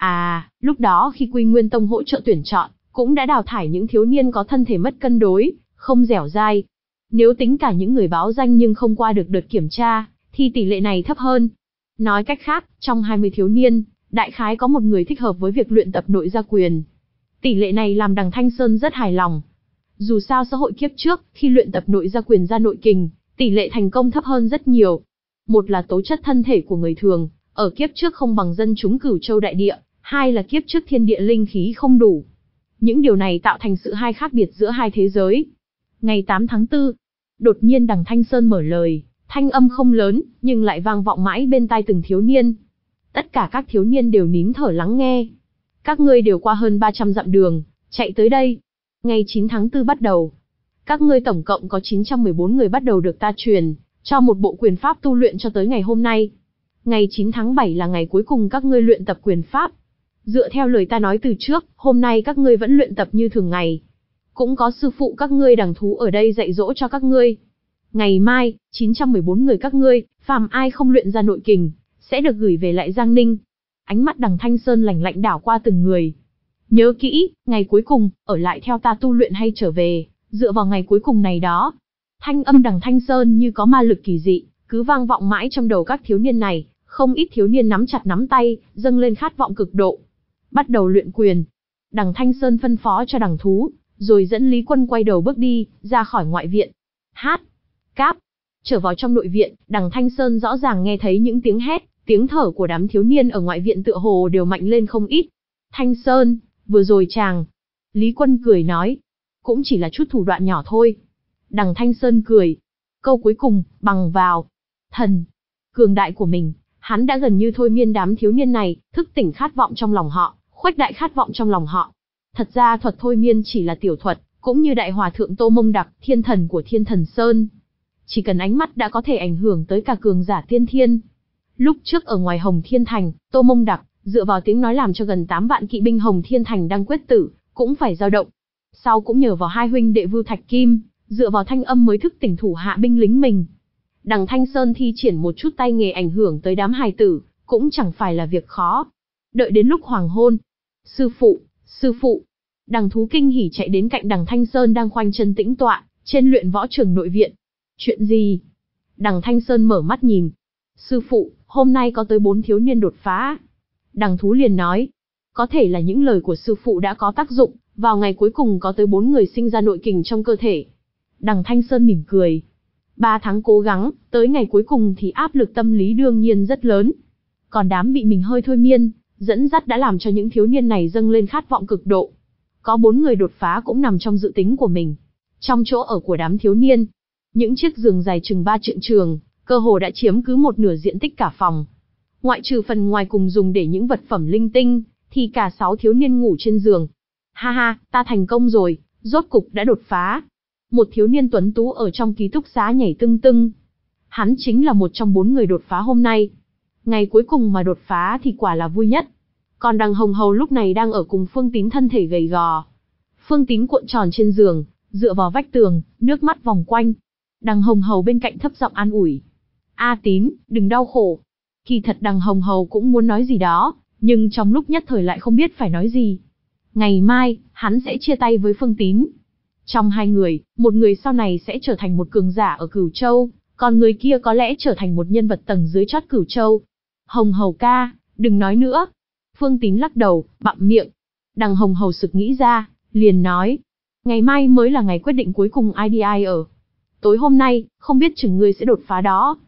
À, lúc đó khi Quy Nguyên Tông hỗ trợ tuyển chọn, cũng đã đào thải những thiếu niên có thân thể mất cân đối, không dẻo dai. Nếu tính cả những người báo danh nhưng không qua được đợt kiểm tra, thì tỷ lệ này thấp hơn. Nói cách khác, trong hai mươi thiếu niên, đại khái có một người thích hợp với việc luyện tập nội gia quyền. Tỷ lệ này làm Đằng Thanh Sơn rất hài lòng. Dù sao xã hội kiếp trước, khi luyện tập nội gia quyền ra nội kình, tỷ lệ thành công thấp hơn rất nhiều. Một là tố chất thân thể của người thường, ở kiếp trước không bằng dân chúng Cửu Châu đại địa, hai là kiếp trước thiên địa linh khí không đủ. Những điều này tạo thành sự hai khác biệt giữa hai thế giới. Ngày tám tháng tư, đột nhiên Đằng Thanh Sơn mở lời, thanh âm không lớn, nhưng lại vang vọng mãi bên tai từng thiếu niên. Tất cả các thiếu niên đều nín thở lắng nghe. Các ngươi đều qua hơn ba trăm dặm đường, chạy tới đây. Ngày chín tháng tư bắt đầu. Các ngươi tổng cộng có chín trăm mười bốn người bắt đầu được ta truyền, cho một bộ quyền pháp tu luyện cho tới ngày hôm nay. Ngày chín tháng bảy là ngày cuối cùng các ngươi luyện tập quyền pháp. Dựa theo lời ta nói từ trước, hôm nay các ngươi vẫn luyện tập như thường ngày. Cũng có sư phụ các ngươi Đằng Thú ở đây dạy dỗ cho các ngươi. Ngày mai, chín trăm mười bốn người các ngươi, phàm ai không luyện ra nội kình, sẽ được gửi về lại Giang Ninh. Ánh mắt Đằng Thanh Sơn lạnh lạnh đảo qua từng người. Nhớ kỹ, ngày cuối cùng, ở lại theo ta tu luyện hay trở về, dựa vào ngày cuối cùng này đó. Thanh âm Đằng Thanh Sơn như có ma lực kỳ dị, cứ vang vọng mãi trong đầu các thiếu niên này, không ít thiếu niên nắm chặt nắm tay, dâng lên khát vọng cực độ. Bắt đầu luyện quyền. Đằng Thanh Sơn phân phó cho Đằng Thú, rồi dẫn Lý Quân quay đầu bước đi, ra khỏi ngoại viện. Hát, cáp. Trở vào trong nội viện, Đằng Thanh Sơn rõ ràng nghe thấy những tiếng hét, tiếng thở của đám thiếu niên ở ngoại viện tựa hồ đều mạnh lên không ít. Thanh Sơn, vừa rồi chàng. Lý Quân cười nói. Cũng chỉ là chút thủ đoạn nhỏ thôi. Đằng Thanh Sơn cười. Câu cuối cùng, bằng vào. Thần. Cường đại của mình, hắn đã gần như thôi miên đám thiếu niên này, thức tỉnh khát vọng trong lòng họ, khuếch đại khát vọng trong lòng họ. Thật ra thuật thôi miên chỉ là tiểu thuật, cũng như đại hòa thượng Tô Mông Đặc, thiên thần của Thiên Thần Sơn. Chỉ cần ánh mắt đã có thể ảnh hưởng tới cả cường giả tiên thiên. Lúc trước ở ngoài Hồng Thiên Thành, Tô Mông Đặc, dựa vào tiếng nói làm cho gần tám vạn kỵ binh Hồng Thiên Thành đang quyết tử, cũng phải dao động. Sau cũng nhờ vào hai huynh đệ Vưu Thạch Kim, dựa vào thanh âm mới thức tỉnh thủ hạ binh lính mình. Đằng Thanh Sơn thi triển một chút tay nghề ảnh hưởng tới đám hài tử, cũng chẳng phải là việc khó. Đợi đến lúc hoàng hôn. Sư phụ, sư phụ. Đằng Thú kinh hỉ chạy đến cạnh Đằng Thanh Sơn đang khoanh chân tĩnh tọa, trên luyện võ trường nội viện. Chuyện gì? Đằng Thanh Sơn mở mắt nhìn. Sư phụ, hôm nay có tới bốn thiếu niên đột phá. Đằng Thú liền nói. Có thể là những lời của sư phụ đã có tác dụng, vào ngày cuối cùng có tới bốn người sinh ra nội kình trong cơ thể. Đằng Thanh Sơn mỉm cười. Ba tháng cố gắng, tới ngày cuối cùng thì áp lực tâm lý đương nhiên rất lớn. Còn đám bị mình hơi thôi miên, dẫn dắt đã làm cho những thiếu niên này dâng lên khát vọng cực độ. Có bốn người đột phá cũng nằm trong dự tính của mình. Trong chỗ ở của đám thiếu niên, những chiếc giường dài chừng ba trượng trường, cơ hồ đã chiếm cứ một nửa diện tích cả phòng. Ngoại trừ phần ngoài cùng dùng để những vật phẩm linh tinh, thì cả sáu thiếu niên ngủ trên giường. Ha ha, ta thành công rồi, rốt cục đã đột phá. Một thiếu niên tuấn tú ở trong ký túc xá nhảy tưng tưng. Hắn chính là một trong bốn người đột phá hôm nay. Ngày cuối cùng mà đột phá thì quả là vui nhất. Còn Đằng Hồng Hầu lúc này đang ở cùng Phương Tín thân thể gầy gò. Phương Tín cuộn tròn trên giường, dựa vào vách tường, nước mắt vòng quanh. Đằng Hồng Hầu bên cạnh thấp giọng an ủi. A Tín, đừng đau khổ. Kỳ thật Đằng Hồng Hầu cũng muốn nói gì đó, nhưng trong lúc nhất thời lại không biết phải nói gì. Ngày mai, hắn sẽ chia tay với Phương Tín. Trong hai người, một người sau này sẽ trở thành một cường giả ở Cửu Châu, còn người kia có lẽ trở thành một nhân vật tầng dưới chót Cửu Châu. Hồng Hầu ca, đừng nói nữa. Phương Tín lắc đầu, bặm miệng. Đằng Hồng Hầu sực nghĩ ra, liền nói. Ngày mai mới là ngày quyết định cuối cùng ai đi ai ở. Tối hôm nay, không biết chừng ngươi sẽ đột phá đó.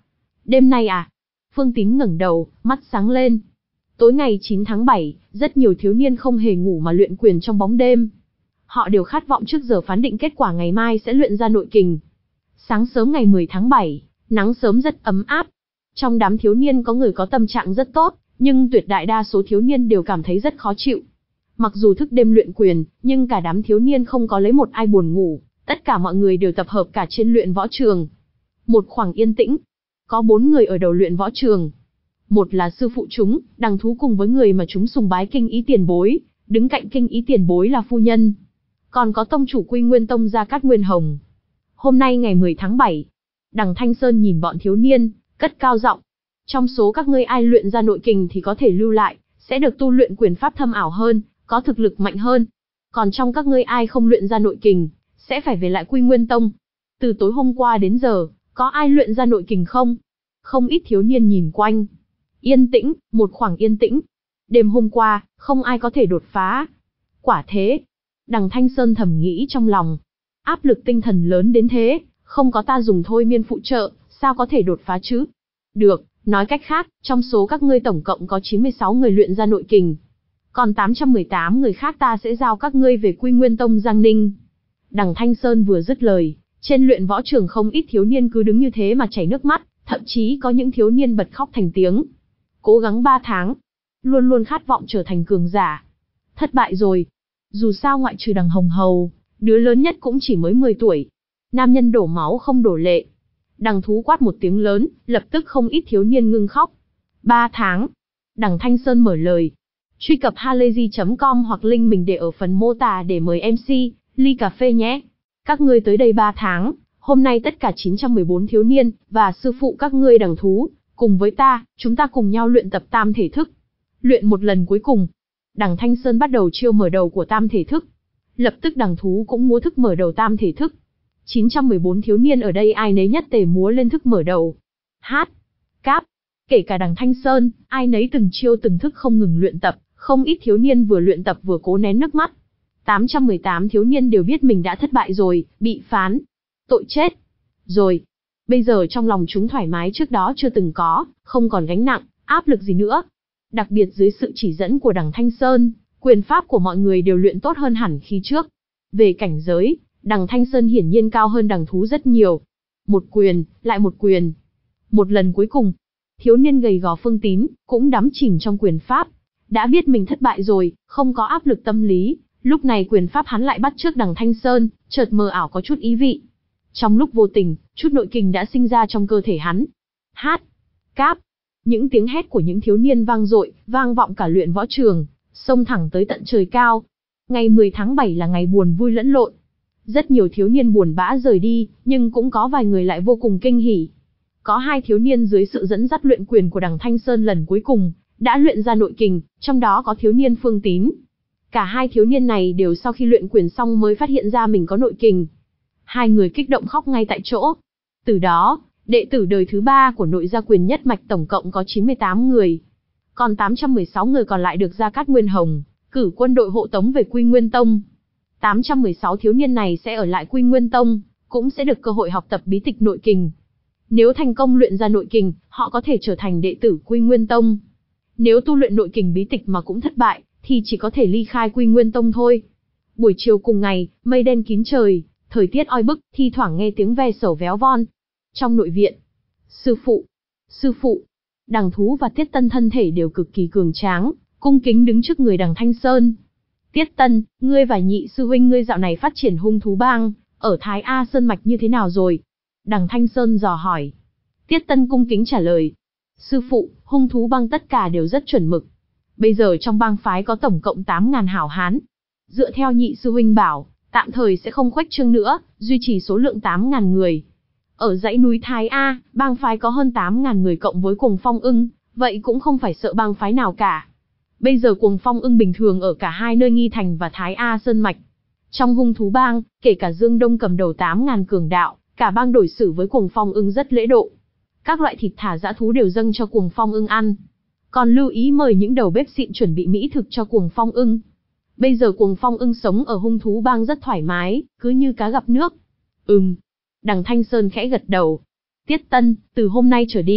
Đêm nay à? Phương Tín ngẩng đầu, mắt sáng lên. Tối ngày chín tháng bảy, rất nhiều thiếu niên không hề ngủ mà luyện quyền trong bóng đêm. Họ đều khát vọng trước giờ phán định kết quả ngày mai sẽ luyện ra nội kình. Sáng sớm ngày mười tháng bảy, nắng sớm rất ấm áp. Trong đám thiếu niên có người có tâm trạng rất tốt, nhưng tuyệt đại đa số thiếu niên đều cảm thấy rất khó chịu. Mặc dù thức đêm luyện quyền, nhưng cả đám thiếu niên không có lấy một ai buồn ngủ, tất cả mọi người đều tập hợp cả trên luyện võ trường. Một khoảng yên tĩnh, có bốn người ở đầu luyện võ trường. Một là sư phụ chúng, Đằng Thú cùng với người mà chúng sùng bái Kinh Ý tiền bối, đứng cạnh Kinh Ý tiền bối là phu nhân. Còn có tông chủ Quy Nguyên Tông Gia Cát Nguyên Hồng. Hôm nay ngày mười tháng bảy, Đằng Thanh Sơn nhìn bọn thiếu niên, cất cao giọng. Trong số các ngươi ai luyện ra nội kình thì có thể lưu lại, sẽ được tu luyện quyền pháp thâm ảo hơn, có thực lực mạnh hơn. Còn trong các ngươi ai không luyện ra nội kình, sẽ phải về lại Quy Nguyên Tông. Từ tối hôm qua đến giờ, có ai luyện ra nội kình không? Không ít thiếu niên nhìn quanh. Yên tĩnh, một khoảng yên tĩnh. Đêm hôm qua, không ai có thể đột phá. Quả thế. Đằng Thanh Sơn thầm nghĩ trong lòng. Áp lực tinh thần lớn đến thế, không có ta dùng thôi miên phụ trợ, sao có thể đột phá chứ? Được, nói cách khác, trong số các ngươi tổng cộng có chín mươi sáu người luyện ra nội kình. Còn tám trăm mười tám người khác ta sẽ giao các ngươi về Quy Nguyên Tông Giang Ninh. Đằng Thanh Sơn vừa dứt lời, trên luyện võ trường không ít thiếu niên cứ đứng như thế mà chảy nước mắt, thậm chí có những thiếu niên bật khóc thành tiếng. Cố gắng ba tháng, luôn luôn khát vọng trở thành cường giả. Thất bại rồi. Dù sao ngoại trừ Đằng Hồng Hầu, đứa lớn nhất cũng chỉ mới mười tuổi. Nam nhân đổ máu không đổ lệ. Đằng Thú quát một tiếng lớn, lập tức không ít thiếu niên ngưng khóc. Ba tháng. Đằng Thanh Sơn mở lời. Truy cập halayzi chấm com hoặc link mình để ở phần mô tả để mời em xê, ly cà phê nhé. Các ngươi tới đây ba tháng, hôm nay tất cả chín trăm mười bốn thiếu niên, và sư phụ các ngươi Đằng Thú, cùng với ta, chúng ta cùng nhau luyện tập tam thể thức. Luyện một lần cuối cùng. Đằng Thanh Sơn bắt đầu chiêu mở đầu của tam thể thức. Lập tức Đằng Thú cũng múa thức mở đầu tam thể thức. chín trăm mười bốn thiếu niên ở đây ai nấy nhất tề múa lên thức mở đầu. Hát, cáp, kể cả Đằng Thanh Sơn, ai nấy từng chiêu từng thức không ngừng luyện tập, không ít thiếu niên vừa luyện tập vừa cố nén nước mắt. tám trăm mười tám thiếu niên đều biết mình đã thất bại rồi, bị phán. Tội chết. Rồi. Bây giờ trong lòng chúng thoải mái trước đó chưa từng có, không còn gánh nặng, áp lực gì nữa. Đặc biệt dưới sự chỉ dẫn của Đằng Thanh Sơn, quyền pháp của mọi người đều luyện tốt hơn hẳn khi trước. Về cảnh giới, Đằng Thanh Sơn hiển nhiên cao hơn Đằng Thú rất nhiều. Một quyền, lại một quyền. Một lần cuối cùng, thiếu niên gầy gò Phương Tín, cũng đắm chìm trong quyền pháp. Đã biết mình thất bại rồi, không có áp lực tâm lý, lúc này quyền pháp hắn lại bắt chước Đằng Thanh Sơn, chợt mờ ảo có chút ý vị. Trong lúc vô tình, chút nội kình đã sinh ra trong cơ thể hắn. Hát, cáp, những tiếng hét của những thiếu niên vang dội, vang vọng cả luyện võ trường, xông thẳng tới tận trời cao. Ngày mười tháng bảy là ngày buồn vui lẫn lộn. Rất nhiều thiếu niên buồn bã rời đi, nhưng cũng có vài người lại vô cùng kinh hỉ. Có hai thiếu niên dưới sự dẫn dắt luyện quyền của Đằng Thanh Sơn lần cuối cùng, đã luyện ra nội kình, trong đó có thiếu niên Phương Tín. Cả hai thiếu niên này đều sau khi luyện quyền xong mới phát hiện ra mình có nội kình. Hai người kích động khóc ngay tại chỗ. Từ đó, đệ tử đời thứ ba của Nội Gia Quyền Nhất Mạch tổng cộng có chín mươi tám người. Còn tám trăm mười sáu người còn lại được Gia Cát Nguyên Hồng cử quân đội hộ tống về Quy Nguyên Tông. tám trăm mười sáu thiếu niên này sẽ ở lại Quy Nguyên Tông, cũng sẽ được cơ hội học tập bí tịch nội kình. Nếu thành công luyện ra nội kình, họ có thể trở thành đệ tử Quy Nguyên Tông. Nếu tu luyện nội kình bí tịch mà cũng thất bại, thì chỉ có thể ly khai Quy Nguyên Tông thôi. Buổi chiều cùng ngày, mây đen kín trời, thời tiết oi bức, thi thoảng nghe tiếng ve sầu véo von. Trong nội viện, sư phụ, sư phụ, Đằng Thú và Tiết Tân thân thể đều cực kỳ cường tráng, cung kính đứng trước người Đằng Thanh Sơn. Tiết Tân, ngươi và nhị sư huynh ngươi dạo này phát triển hung thú bang, ở Thái A Sơn Mạch như thế nào rồi? Đằng Thanh Sơn dò hỏi. Tiết Tân cung kính trả lời. Sư phụ, hung thú bang tất cả đều rất chuẩn mực. Bây giờ trong bang phái có tổng cộng tám ngàn hảo hán. Dựa theo nhị sư huynh bảo, tạm thời sẽ không khuếch trương nữa, duy trì số lượng tám ngàn người. Ở dãy núi Thái A, bang phái có hơn tám ngàn người cộng với Cuồng Phong Ưng, vậy cũng không phải sợ bang phái nào cả. Bây giờ Cuồng Phong Ưng bình thường ở cả hai nơi Nghi Thành và Thái A Sơn Mạch. Trong hung thú bang, kể cả Dương Đông cầm đầu tám ngàn cường đạo, cả bang đối xử với Cuồng Phong Ưng rất lễ độ. Các loại thịt thả dã thú đều dâng cho Cuồng Phong Ưng ăn. Còn lưu ý mời những đầu bếp xịn chuẩn bị mỹ thực cho Cuồng Phong Ưng. Bây giờ Cuồng Phong Ưng sống ở hung thú bang rất thoải mái, cứ như cá gặp nước. Ừm. Đằng Thanh Sơn khẽ gật đầu. Tiết Tân, từ hôm nay trở đi,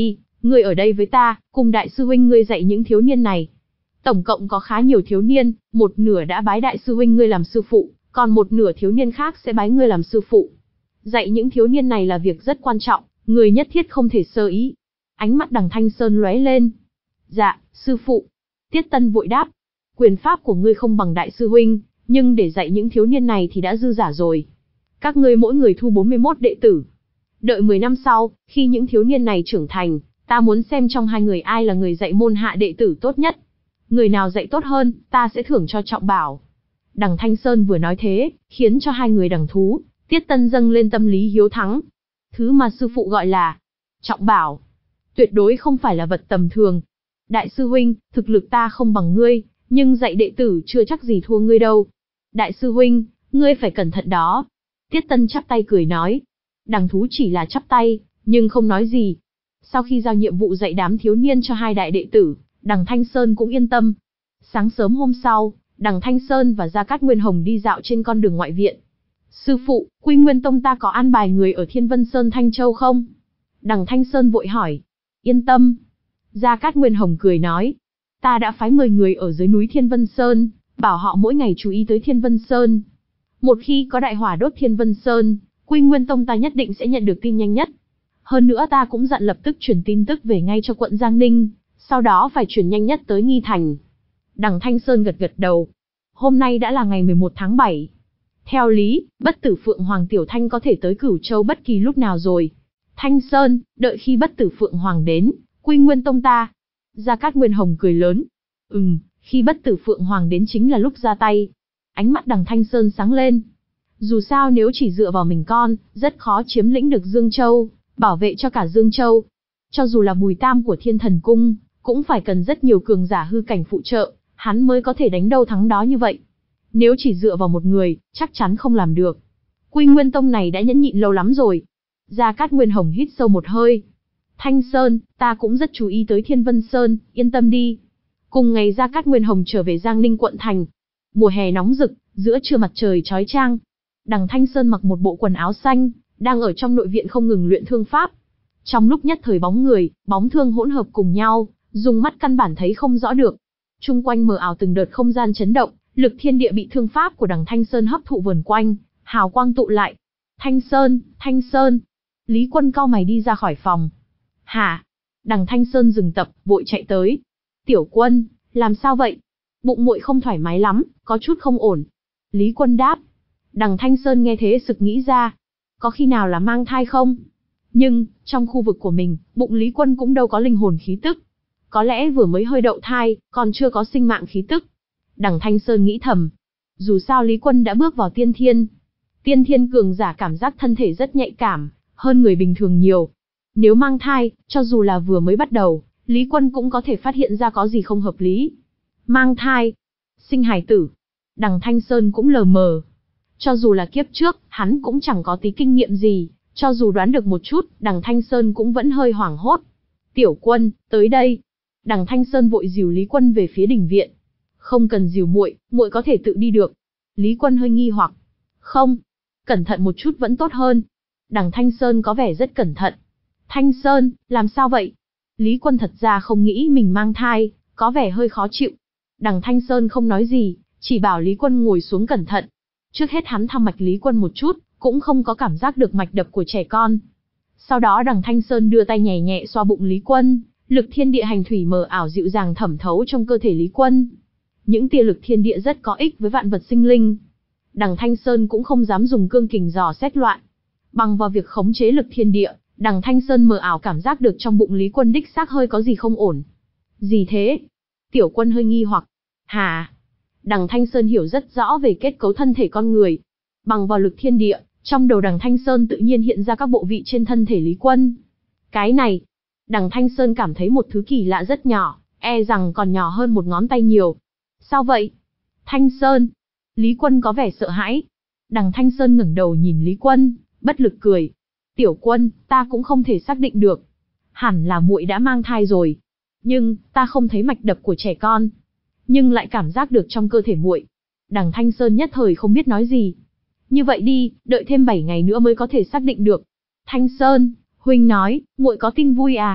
Ngươi ở đây với ta, cùng đại sư huynh ngươi dạy những thiếu niên này. Tổng cộng có khá nhiều thiếu niên, một nửa đã bái đại sư huynh ngươi làm sư phụ, còn một nửa thiếu niên khác sẽ bái ngươi làm sư phụ. Dạy những thiếu niên này là việc rất quan trọng, ngươi nhất thiết không thể sơ ý. Ánh mắt Đằng Thanh Sơn lóe lên. Dạ, sư phụ. Tiết Tân vội đáp. Quyền pháp của ngươi không bằng đại sư huynh, nhưng để dạy những thiếu niên này thì đã dư giả rồi. Các ngươi mỗi người thu bốn mươi mốt đệ tử. Đợi mười năm sau, khi những thiếu niên này trưởng thành, ta muốn xem trong hai người ai là người dạy môn hạ đệ tử tốt nhất. Người nào dạy tốt hơn, ta sẽ thưởng cho trọng bảo. Đằng Thanh Sơn vừa nói thế, khiến cho hai người đằng thú, Tiết Tân dâng lên tâm lý hiếu thắng. Thứ mà sư phụ gọi là trọng bảo, tuyệt đối không phải là vật tầm thường. Đại sư huynh, thực lực ta không bằng ngươi, nhưng dạy đệ tử chưa chắc gì thua ngươi đâu. Đại sư huynh, ngươi phải cẩn thận đó. Tiết Tân chắp tay cười nói. Đằng thú chỉ là chắp tay, nhưng không nói gì. Sau khi giao nhiệm vụ dạy đám thiếu niên cho hai đại đệ tử, Đằng Thanh Sơn cũng yên tâm. Sáng sớm hôm sau, Đằng Thanh Sơn và Gia Cát Nguyên Hồng đi dạo trên con đường ngoại viện. Sư phụ, Quy Nguyên Tông ta có an bài người ở Thiên Vân Sơn Thanh Châu không? Đằng Thanh Sơn vội hỏi. Yên tâm. Gia Cát Nguyên Hồng cười nói. Ta đã phái mười người ở dưới núi Thiên Vân Sơn, bảo họ mỗi ngày chú ý tới Thiên Vân Sơn. Một khi có đại hỏa đốt Thiên Vân Sơn, Quy Nguyên Tông ta nhất định sẽ nhận được tin nhanh nhất. Hơn nữa ta cũng dặn lập tức chuyển tin tức về ngay cho quận Giang Ninh, sau đó phải chuyển nhanh nhất tới Nghi Thành. Đằng Thanh Sơn gật gật đầu. Hôm nay đã là ngày mười một tháng bảy. Theo lý, Bất Tử Phượng Hoàng Tiểu Thanh có thể tới Cửu Châu bất kỳ lúc nào rồi. Thanh Sơn, đợi khi Bất Tử Phượng Hoàng đến, Quy Nguyên Tông ta. Gia Cát Nguyên Hồng cười lớn. Ừm, khi Bất Tử Phượng Hoàng đến chính là lúc ra tay. Ánh mắt Đằng Thanh Sơn sáng lên. Dù sao nếu chỉ dựa vào mình con, rất khó chiếm lĩnh được Dương Châu, bảo vệ cho cả Dương Châu. Cho dù là Bùi Tam của Thiên Thần Cung, cũng phải cần rất nhiều cường giả hư cảnh phụ trợ, hắn mới có thể đánh đâu thắng đó như vậy. Nếu chỉ dựa vào một người, chắc chắn không làm được. Quy Nguyên Tông này đã nhẫn nhịn lâu lắm rồi. Gia Cát Nguyên Hồng hít sâu một hơi. Thanh Sơn, ta cũng rất chú ý tới Thiên Vân Sơn, yên tâm đi. Cùng ngày Gia Cát Nguyên Hồng trở về Giang Ninh quận thành. Mùa hè nóng rực, giữa trưa mặt trời chói chang. Đằng Thanh Sơn mặc một bộ quần áo xanh, đang ở trong nội viện không ngừng luyện thương pháp. Trong lúc nhất thời bóng người, bóng thương hỗn hợp cùng nhau, dùng mắt căn bản thấy không rõ được. Trung quanh mờ ảo từng đợt không gian chấn động, lực thiên địa bị thương pháp của Đằng Thanh Sơn hấp thụ vờn quanh, hào quang tụ lại. Thanh Sơn, Thanh Sơn. Lý Quân cau mày đi ra khỏi phòng. Hả? Đằng Thanh Sơn dừng tập, vội chạy tới. Tiểu Quân, làm sao vậy? Bụng muội không thoải mái lắm, có chút không ổn. Lý Quân đáp. Đằng Thanh Sơn nghe thế sực nghĩ ra. Có khi nào là mang thai không? Nhưng, trong khu vực của mình, bụng Lý Quân cũng đâu có linh hồn khí tức. Có lẽ vừa mới hơi đậu thai, còn chưa có sinh mạng khí tức. Đằng Thanh Sơn nghĩ thầm. Dù sao Lý Quân đã bước vào tiên thiên. Tiên thiên cường giả cảm giác thân thể rất nhạy cảm, hơn người bình thường nhiều. Nếu mang thai, cho dù là vừa mới bắt đầu, Lý Quân cũng có thể phát hiện ra có gì không hợp lý. Mang thai, sinh hài tử. Đằng Thanh Sơn cũng lờ mờ. Cho dù là kiếp trước, hắn cũng chẳng có tí kinh nghiệm gì, cho dù đoán được một chút, Đằng Thanh Sơn cũng vẫn hơi hoảng hốt. Tiểu Quân, tới đây. Đằng Thanh Sơn vội dìu Lý Quân về phía đình viện. Không cần dìu muội, muội có thể tự đi được. Lý Quân hơi nghi hoặc. Không, cẩn thận một chút vẫn tốt hơn. Đằng Thanh Sơn có vẻ rất cẩn thận. Thanh Sơn, làm sao vậy? Lý Quân thật ra không nghĩ mình mang thai, có vẻ hơi khó chịu. Đằng Thanh Sơn không nói gì, chỉ bảo Lý Quân ngồi xuống cẩn thận. Trước hết hắn thăm mạch Lý Quân một chút, cũng không có cảm giác được mạch đập của trẻ con. Sau đó Đằng Thanh Sơn đưa tay nhẹ nhẹ xoa bụng Lý Quân, lực thiên địa hành thủy mờ ảo dịu dàng thẩm thấu trong cơ thể Lý Quân. Những tia lực thiên địa rất có ích với vạn vật sinh linh. Đằng Thanh Sơn cũng không dám dùng cương kình dò xét loạn. Bằng vào việc khống chế lực thiên địa, Đằng Thanh Sơn mờ ảo cảm giác được trong bụng Lý Quân đích xác hơi có gì không ổn. Gì thế? Tiểu Quân hơi nghi hoặc. Hả? Đằng Thanh Sơn hiểu rất rõ về kết cấu thân thể con người. Bằng vào lực thiên địa, trong đầu Đằng Thanh Sơn tự nhiên hiện ra các bộ vị trên thân thể Lý Quân. Cái này, Đằng Thanh Sơn cảm thấy một thứ kỳ lạ rất nhỏ, e rằng còn nhỏ hơn một ngón tay nhiều. Sao vậy? Thanh Sơn. Lý Quân có vẻ sợ hãi. Đằng Thanh Sơn ngẩng đầu nhìn Lý Quân, bất lực cười. Tiểu Quân, ta cũng không thể xác định được. Hẳn là muội đã mang thai rồi. Nhưng, ta không thấy mạch đập của trẻ con. Nhưng lại cảm giác được trong cơ thể muội. Đằng Thanh Sơn nhất thời không biết nói gì. Như vậy đi, đợi thêm bảy ngày nữa mới có thể xác định được. Thanh Sơn, huynh nói, muội có tin vui à?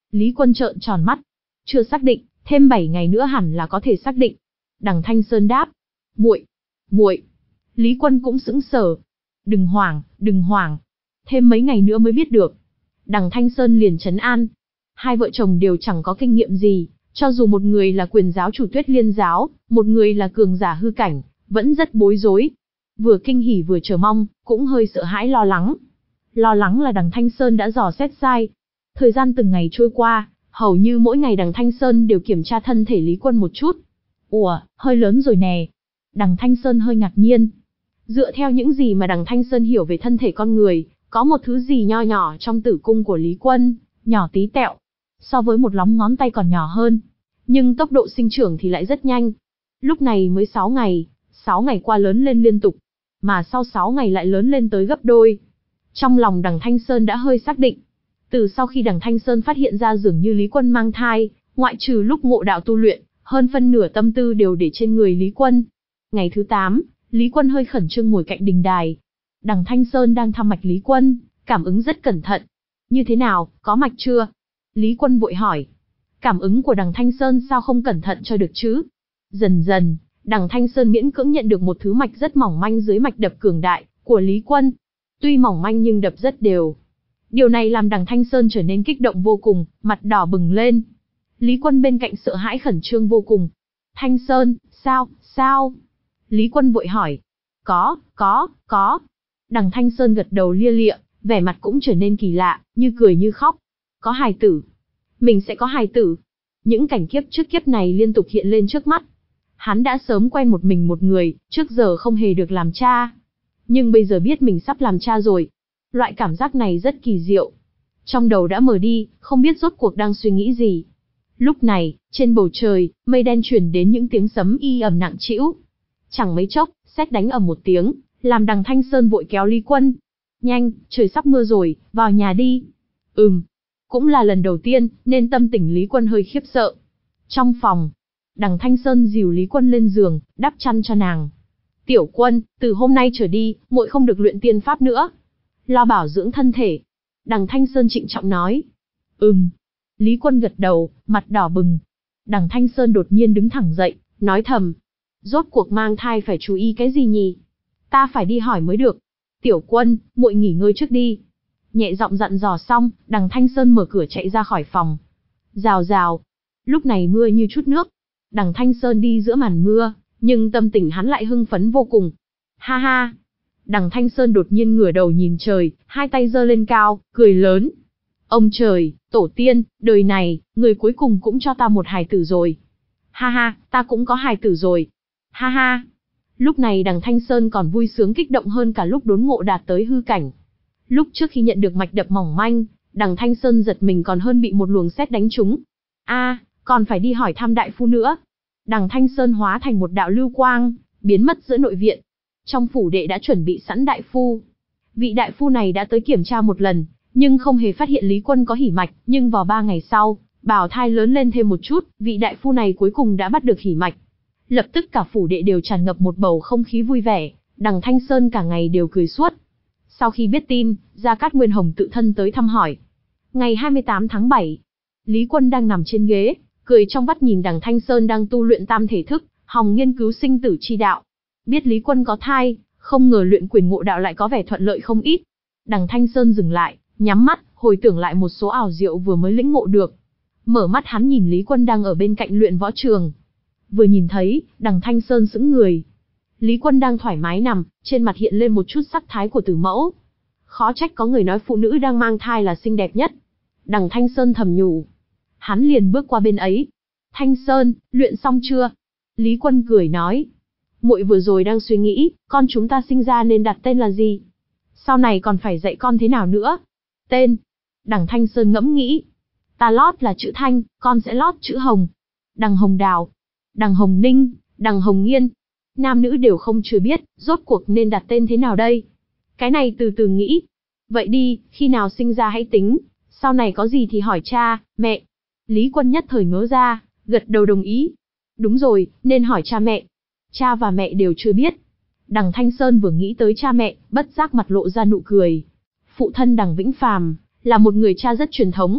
Lý Quân trợn tròn mắt. Chưa xác định, thêm bảy ngày nữa hẳn là có thể xác định. Đằng Thanh Sơn đáp. Muội, muội. Lý Quân cũng sững sờ. Đừng hoảng, đừng hoảng. Thêm mấy ngày nữa mới biết được. Đằng Thanh Sơn liền trấn an. Hai vợ chồng đều chẳng có kinh nghiệm gì, cho dù một người là quyền giáo chủ Tuyết Liên giáo, một người là cường giả hư cảnh, vẫn rất bối rối. Vừa kinh hỉ vừa chờ mong, cũng hơi sợ hãi lo lắng. Lo lắng là đằng Thanh Sơn đã dò xét sai. Thời gian từng ngày trôi qua, hầu như mỗi ngày đằng Thanh Sơn đều kiểm tra thân thể Lý Quân một chút. Ủa, hơi lớn rồi nè. Đằng Thanh Sơn hơi ngạc nhiên. Dựa theo những gì mà đằng Thanh Sơn hiểu về thân thể con người, có một thứ gì nho nhỏ trong tử cung của Lý Quân, nhỏ tí tẹo. So với một lóng ngón tay còn nhỏ hơn. Nhưng tốc độ sinh trưởng thì lại rất nhanh. Lúc này mới sáu ngày, sáu ngày qua lớn lên liên tục. Mà sau sáu ngày lại lớn lên tới gấp đôi. Trong lòng đằng Thanh Sơn đã hơi xác định. Từ sau khi đằng Thanh Sơn phát hiện ra dường như Lý Quân mang thai, ngoại trừ lúc ngộ đạo tu luyện, hơn phân nửa tâm tư đều để trên người Lý Quân. Ngày thứ tám, Lý Quân hơi khẩn trương ngồi cạnh đình đài. Đằng Thanh Sơn đang thăm mạch Lý Quân, cảm ứng rất cẩn thận. Như thế nào, có mạch chưa? Lý Quân vội hỏi. Cảm ứng của đằng Thanh Sơn sao không cẩn thận cho được chứ? Dần dần, đằng Thanh Sơn miễn cưỡng nhận được một thứ mạch rất mỏng manh dưới mạch đập cường đại của Lý Quân. Tuy mỏng manh nhưng đập rất đều. Điều này làm đằng Thanh Sơn trở nên kích động vô cùng, mặt đỏ bừng lên. Lý Quân bên cạnh sợ hãi khẩn trương vô cùng. Thanh Sơn, sao, sao? Lý Quân vội hỏi. Có, có, có. Đằng Thanh Sơn gật đầu lia lịa, vẻ mặt cũng trở nên kỳ lạ, như cười như khóc. Có hài tử. Mình sẽ có hài tử. Những cảnh kiếp trước kiếp này liên tục hiện lên trước mắt. Hắn đã sớm quen một mình một người, trước giờ không hề được làm cha. Nhưng bây giờ biết mình sắp làm cha rồi. Loại cảm giác này rất kỳ diệu. Trong đầu đã mờ đi, không biết rốt cuộc đang suy nghĩ gì. Lúc này, trên bầu trời, mây đen truyền đến những tiếng sấm y ầm nặng trĩu. Chẳng mấy chốc, sét đánh ầm một tiếng, làm đằng Thanh Sơn vội kéo Lý Quân. Nhanh, trời sắp mưa rồi, vào nhà đi. Ừm. Cũng là lần đầu tiên, nên tâm tình Lý Quân hơi khiếp sợ. Trong phòng, đằng Thanh Sơn dìu Lý Quân lên giường, đắp chăn cho nàng. Tiểu Quân, từ hôm nay trở đi, muội không được luyện tiên pháp nữa. Lo bảo dưỡng thân thể. Đằng Thanh Sơn trịnh trọng nói. Ừm. Lý Quân gật đầu, mặt đỏ bừng. Đằng Thanh Sơn đột nhiên đứng thẳng dậy, nói thầm. Rốt cuộc mang thai phải chú ý cái gì nhỉ? Ta phải đi hỏi mới được. Tiểu Quân, muội nghỉ ngơi trước đi. Nhẹ giọng dặn dò xong, đằng Thanh Sơn mở cửa chạy ra khỏi phòng. Rào rào. Lúc này mưa như chút nước. Đằng Thanh Sơn đi giữa màn mưa, nhưng tâm tình hắn lại hưng phấn vô cùng. Ha ha. Đằng Thanh Sơn đột nhiên ngửa đầu nhìn trời, hai tay giơ lên cao, cười lớn. Ông trời, tổ tiên, đời này, người cuối cùng cũng cho ta một hài tử rồi. Ha ha, ta cũng có hài tử rồi. Ha ha. Lúc này đằng Thanh Sơn còn vui sướng kích động hơn cả lúc đốn ngộ đạt tới hư cảnh. Lúc trước khi nhận được mạch đập mỏng manh, đằng Thanh Sơn giật mình còn hơn bị một luồng sét đánh trúng. A, à, còn phải đi hỏi thăm đại phu nữa. Đằng Thanh Sơn hóa thành một đạo lưu quang, biến mất giữa nội viện. Trong phủ đệ đã chuẩn bị sẵn đại phu. Vị đại phu này đã tới kiểm tra một lần, nhưng không hề phát hiện Lý Quân có hỉ mạch, nhưng vào ba ngày sau, bào thai lớn lên thêm một chút, vị đại phu này cuối cùng đã bắt được hỉ mạch. Lập tức cả phủ đệ đều tràn ngập một bầu không khí vui vẻ, đằng Thanh Sơn cả ngày đều cười suốt. Sau khi biết tin, Gia Cát Nguyên Hồng tự thân tới thăm hỏi. Ngày hai mươi tám tháng bảy, Lý Quân đang nằm trên ghế, cười trong vắt nhìn đằng Thanh Sơn đang tu luyện tam thể thức, hòng nghiên cứu sinh tử chi đạo. Biết Lý Quân có thai, không ngờ luyện quyền ngộ đạo lại có vẻ thuận lợi không ít. Đằng Thanh Sơn dừng lại, nhắm mắt, hồi tưởng lại một số ảo diệu vừa mới lĩnh ngộ được. Mở mắt hắn nhìn Lý Quân đang ở bên cạnh luyện võ trường. Vừa nhìn thấy, đằng Thanh Sơn sững người. Lý Quân đang thoải mái nằm, trên mặt hiện lên một chút sắc thái của tử mẫu. Khó trách có người nói phụ nữ đang mang thai là xinh đẹp nhất. Đằng Thanh Sơn thầm nhủ. Hắn liền bước qua bên ấy. Thanh Sơn, luyện xong chưa? Lý Quân cười nói. Muội vừa rồi đang suy nghĩ, con chúng ta sinh ra nên đặt tên là gì? Sau này còn phải dạy con thế nào nữa? Tên. Đằng Thanh Sơn ngẫm nghĩ. Ta lót là chữ Thanh, con sẽ lót chữ Hồng. Đằng Hồng Đào, đằng Hồng Ninh, đằng Hồng Nghiên. Nam nữ đều không chưa biết, rốt cuộc nên đặt tên thế nào đây? Cái này từ từ nghĩ. Vậy đi, khi nào sinh ra hãy tính, sau này có gì thì hỏi cha, mẹ. Lý Quân nhất thời ngớ ra, gật đầu đồng ý. Đúng rồi, nên hỏi cha mẹ. Cha và mẹ đều chưa biết. Đằng Thanh Sơn vừa nghĩ tới cha mẹ, bất giác mặt lộ ra nụ cười. Phụ thân đằng Vĩnh Phàm là một người cha rất truyền thống.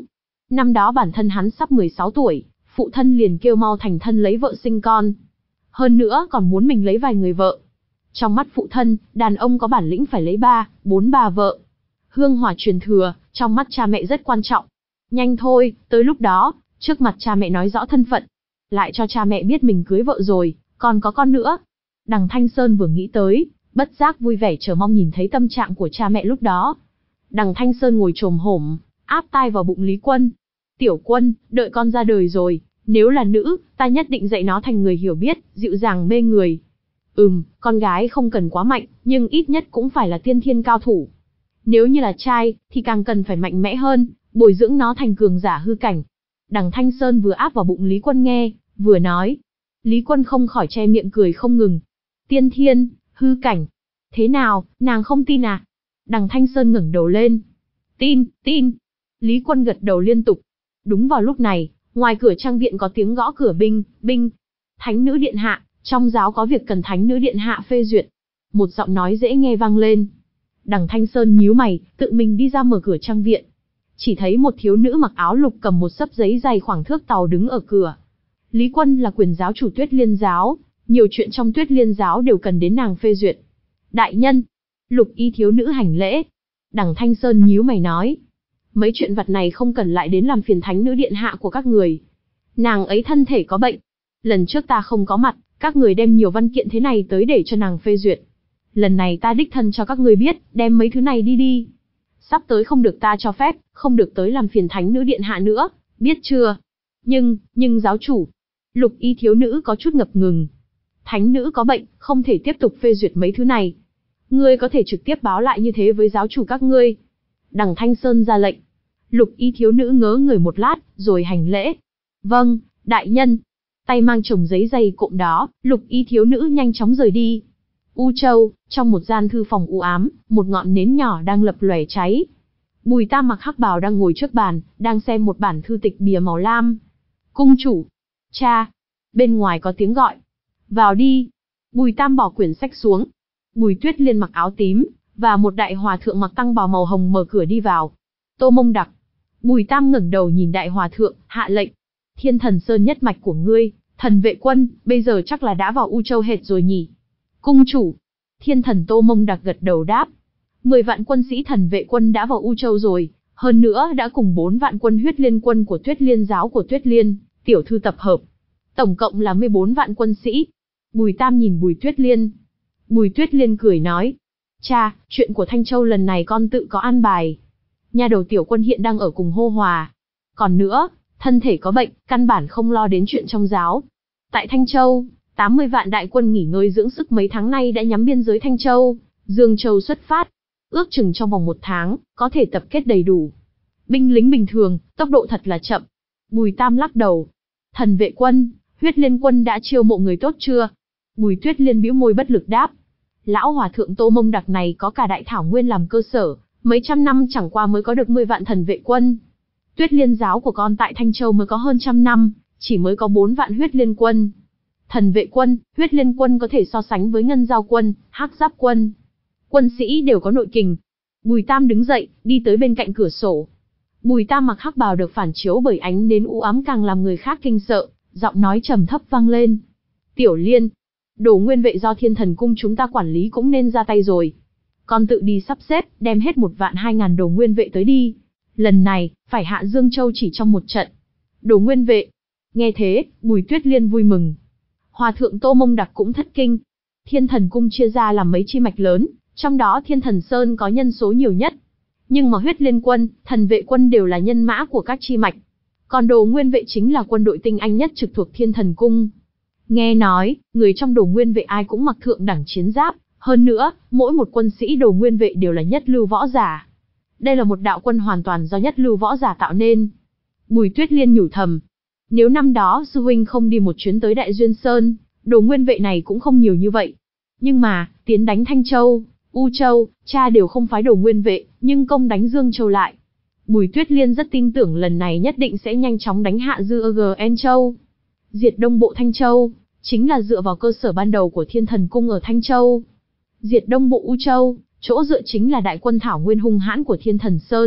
Năm đó bản thân hắn sắp mười sáu tuổi, phụ thân liền kêu mau thành thân lấy vợ sinh con. Hơn nữa còn muốn mình lấy vài người vợ. Trong mắt phụ thân, đàn ông có bản lĩnh phải lấy ba, bốn bà vợ. Hương hỏa truyền thừa, trong mắt cha mẹ rất quan trọng. Nhanh thôi, tới lúc đó, trước mặt cha mẹ nói rõ thân phận. Lại cho cha mẹ biết mình cưới vợ rồi, còn có con nữa. Đằng Thanh Sơn vừa nghĩ tới, bất giác vui vẻ chờ mong nhìn thấy tâm trạng của cha mẹ lúc đó. Đằng Thanh Sơn ngồi chồm hổm, áp tai vào bụng Lý Quân. Tiểu Quân, đợi con ra đời rồi, nếu là nữ, ta nhất định dạy nó thành người hiểu biết, dịu dàng mê người. Ừm, con gái không cần quá mạnh, nhưng ít nhất cũng phải là tiên thiên cao thủ. Nếu như là trai, thì càng cần phải mạnh mẽ hơn, bồi dưỡng nó thành cường giả hư cảnh. Đằng Thanh Sơn vừa áp vào bụng Lý Quân nghe, vừa nói. Lý Quân không khỏi che miệng cười không ngừng. Tiên thiên, hư cảnh. Thế nào, nàng không tin à? Đằng Thanh Sơn ngẩng đầu lên. Tin, tin. Lý Quân gật đầu liên tục. Đúng vào lúc này, ngoài cửa trang viện có tiếng gõ cửa binh, binh. Thánh nữ điện hạ, trong giáo có việc cần thánh nữ điện hạ phê duyệt. Một giọng nói dễ nghe vang lên. Đằng Thanh Sơn nhíu mày, tự mình đi ra mở cửa trang viện. Chỉ thấy một thiếu nữ mặc áo lục cầm một xấp giấy dày khoảng thước tàu đứng ở cửa. Lý Quân là quyền giáo chủ Tuyết Liên giáo, nhiều chuyện trong Tuyết Liên giáo đều cần đến nàng phê duyệt. Đại nhân, lục y thiếu nữ hành lễ. Đằng Thanh Sơn nhíu mày nói. Mấy chuyện vặt này không cần lại đến làm phiền thánh nữ điện hạ của các người. Nàng ấy thân thể có bệnh. Lần trước ta không có mặt, các người đem nhiều văn kiện thế này tới để cho nàng phê duyệt. Lần này ta đích thân cho các người biết, đem mấy thứ này đi đi. Sắp tới không được ta cho phép, không được tới làm phiền thánh nữ điện hạ nữa, biết chưa? Nhưng, nhưng giáo chủ, lục y thiếu nữ có chút ngập ngừng. Thánh nữ có bệnh, không thể tiếp tục phê duyệt mấy thứ này. Ngươi có thể trực tiếp báo lại như thế với giáo chủ các ngươi. Đằng Thanh Sơn ra lệnh. Lục y thiếu nữ ngớ người một lát, rồi hành lễ. Vâng, đại nhân. Tay mang chồng giấy dày cộm đó, lục y thiếu nữ nhanh chóng rời đi. U Châu, trong một gian thư phòng u ám, một ngọn nến nhỏ đang lập lòe cháy. Bùi Tam mặc hắc bào đang ngồi trước bàn, đang xem một bản thư tịch bìa màu lam. Cung chủ. Cha. Bên ngoài có tiếng gọi. Vào đi. Bùi Tam bỏ quyển sách xuống. Bùi Tuyết Liên mặc áo tím, và một đại hòa thượng mặc tăng bào màu hồng mở cửa đi vào. Tô Mông Đặc. Bùi Tam ngẩng đầu nhìn đại hòa thượng, hạ lệnh. Thiên Thần Sơn nhất mạch của ngươi, Thần Vệ Quân, bây giờ chắc là đã vào U Châu hệt rồi nhỉ? Cung chủ. Thiên thần Tô Mông Đặc gật đầu đáp. Mười vạn quân sĩ Thần Vệ Quân đã vào U Châu rồi, hơn nữa đã cùng bốn vạn quân Huyết Liên quân của Tuyết Liên giáo của Tuyết Liên, tiểu thư tập hợp. Tổng cộng là mười bốn vạn quân sĩ. Bùi Tam nhìn Bùi Tuyết Liên. Bùi Tuyết Liên cười nói. Cha, chuyện của Thanh Châu lần này con tự có an bài. Nhà đầu tiểu quân hiện đang ở cùng Hô Hòa. Còn nữa, thân thể có bệnh, căn bản không lo đến chuyện trong giáo. Tại Thanh Châu, tám mươi vạn đại quân nghỉ ngơi dưỡng sức mấy tháng nay đã nhắm biên giới Thanh Châu, Dương Châu xuất phát. Ước chừng trong vòng một tháng, có thể tập kết đầy đủ. Binh lính bình thường, tốc độ thật là chậm. Bùi Tam lắc đầu. Thần Vệ Quân, Huyết Liên quân đã chiêu mộ người tốt chưa? Bùi Tuyết Liên bĩu môi bất lực đáp. Lão hòa thượng Tô Mông Đặc này có cả đại thảo nguyên làm cơ sở, mấy trăm năm chẳng qua mới có được mười vạn thần vệ quân. Tuyết Liên giáo của con tại Thanh Châu mới có hơn trăm năm, chỉ mới có bốn vạn Huyết Liên quân. Thần Vệ Quân, Huyết Liên quân có thể so sánh với Ngân Giao quân, Hắc Giáp quân. Quân sĩ đều có nội kình. Bùi Tam đứng dậy, đi tới bên cạnh cửa sổ. Bùi Tam mặc hắc bào được phản chiếu bởi ánh nến u ám càng làm người khác kinh sợ, giọng nói trầm thấp vang lên. Tiểu Liên, đồ nguyên vệ do Thiên Thần cung chúng ta quản lý cũng nên ra tay rồi. Con tự đi sắp xếp, đem hết một vạn hai ngàn đồ nguyên vệ tới đi. Lần này, phải hạ Dương Châu chỉ trong một trận. Đồ nguyên vệ. Nghe thế, Bùi Tuyết Liên vui mừng. Hòa thượng Tô Mông Đặc cũng thất kinh. Thiên Thần cung chia ra làm mấy chi mạch lớn, trong đó Thiên Thần Sơn có nhân số nhiều nhất. Nhưng mà Huyết Liên quân, Thần Vệ quân đều là nhân mã của các chi mạch. Còn đồ nguyên vệ chính là quân đội tinh anh nhất trực thuộc Thiên Thần cung. Nghe nói, người trong đồ nguyên vệ ai cũng mặc thượng đẳng chiến giáp, hơn nữa, mỗi một quân sĩ đồ nguyên vệ đều là nhất lưu võ giả. Đây là một đạo quân hoàn toàn do nhất lưu võ giả tạo nên. Bùi Tuyết Liên nhủ thầm, nếu năm đó sư huynh không đi một chuyến tới Đại Duyên Sơn, đồ nguyên vệ này cũng không nhiều như vậy. Nhưng mà, tiến đánh Thanh Châu, U Châu, cha đều không phái đồ nguyên vệ, nhưng công đánh Dương Châu lại. Bùi Tuyết Liên rất tin tưởng lần này nhất định sẽ nhanh chóng đánh hạ Dư Gen Châu. Diệt Đông Bộ Thanh Châu, chính là dựa vào cơ sở ban đầu của Thiên Thần cung ở Thanh Châu. Diệt Đông Bộ U Châu, chỗ dựa chính là đại quân thảo nguyên hung hãn của Thiên Thần Sơn,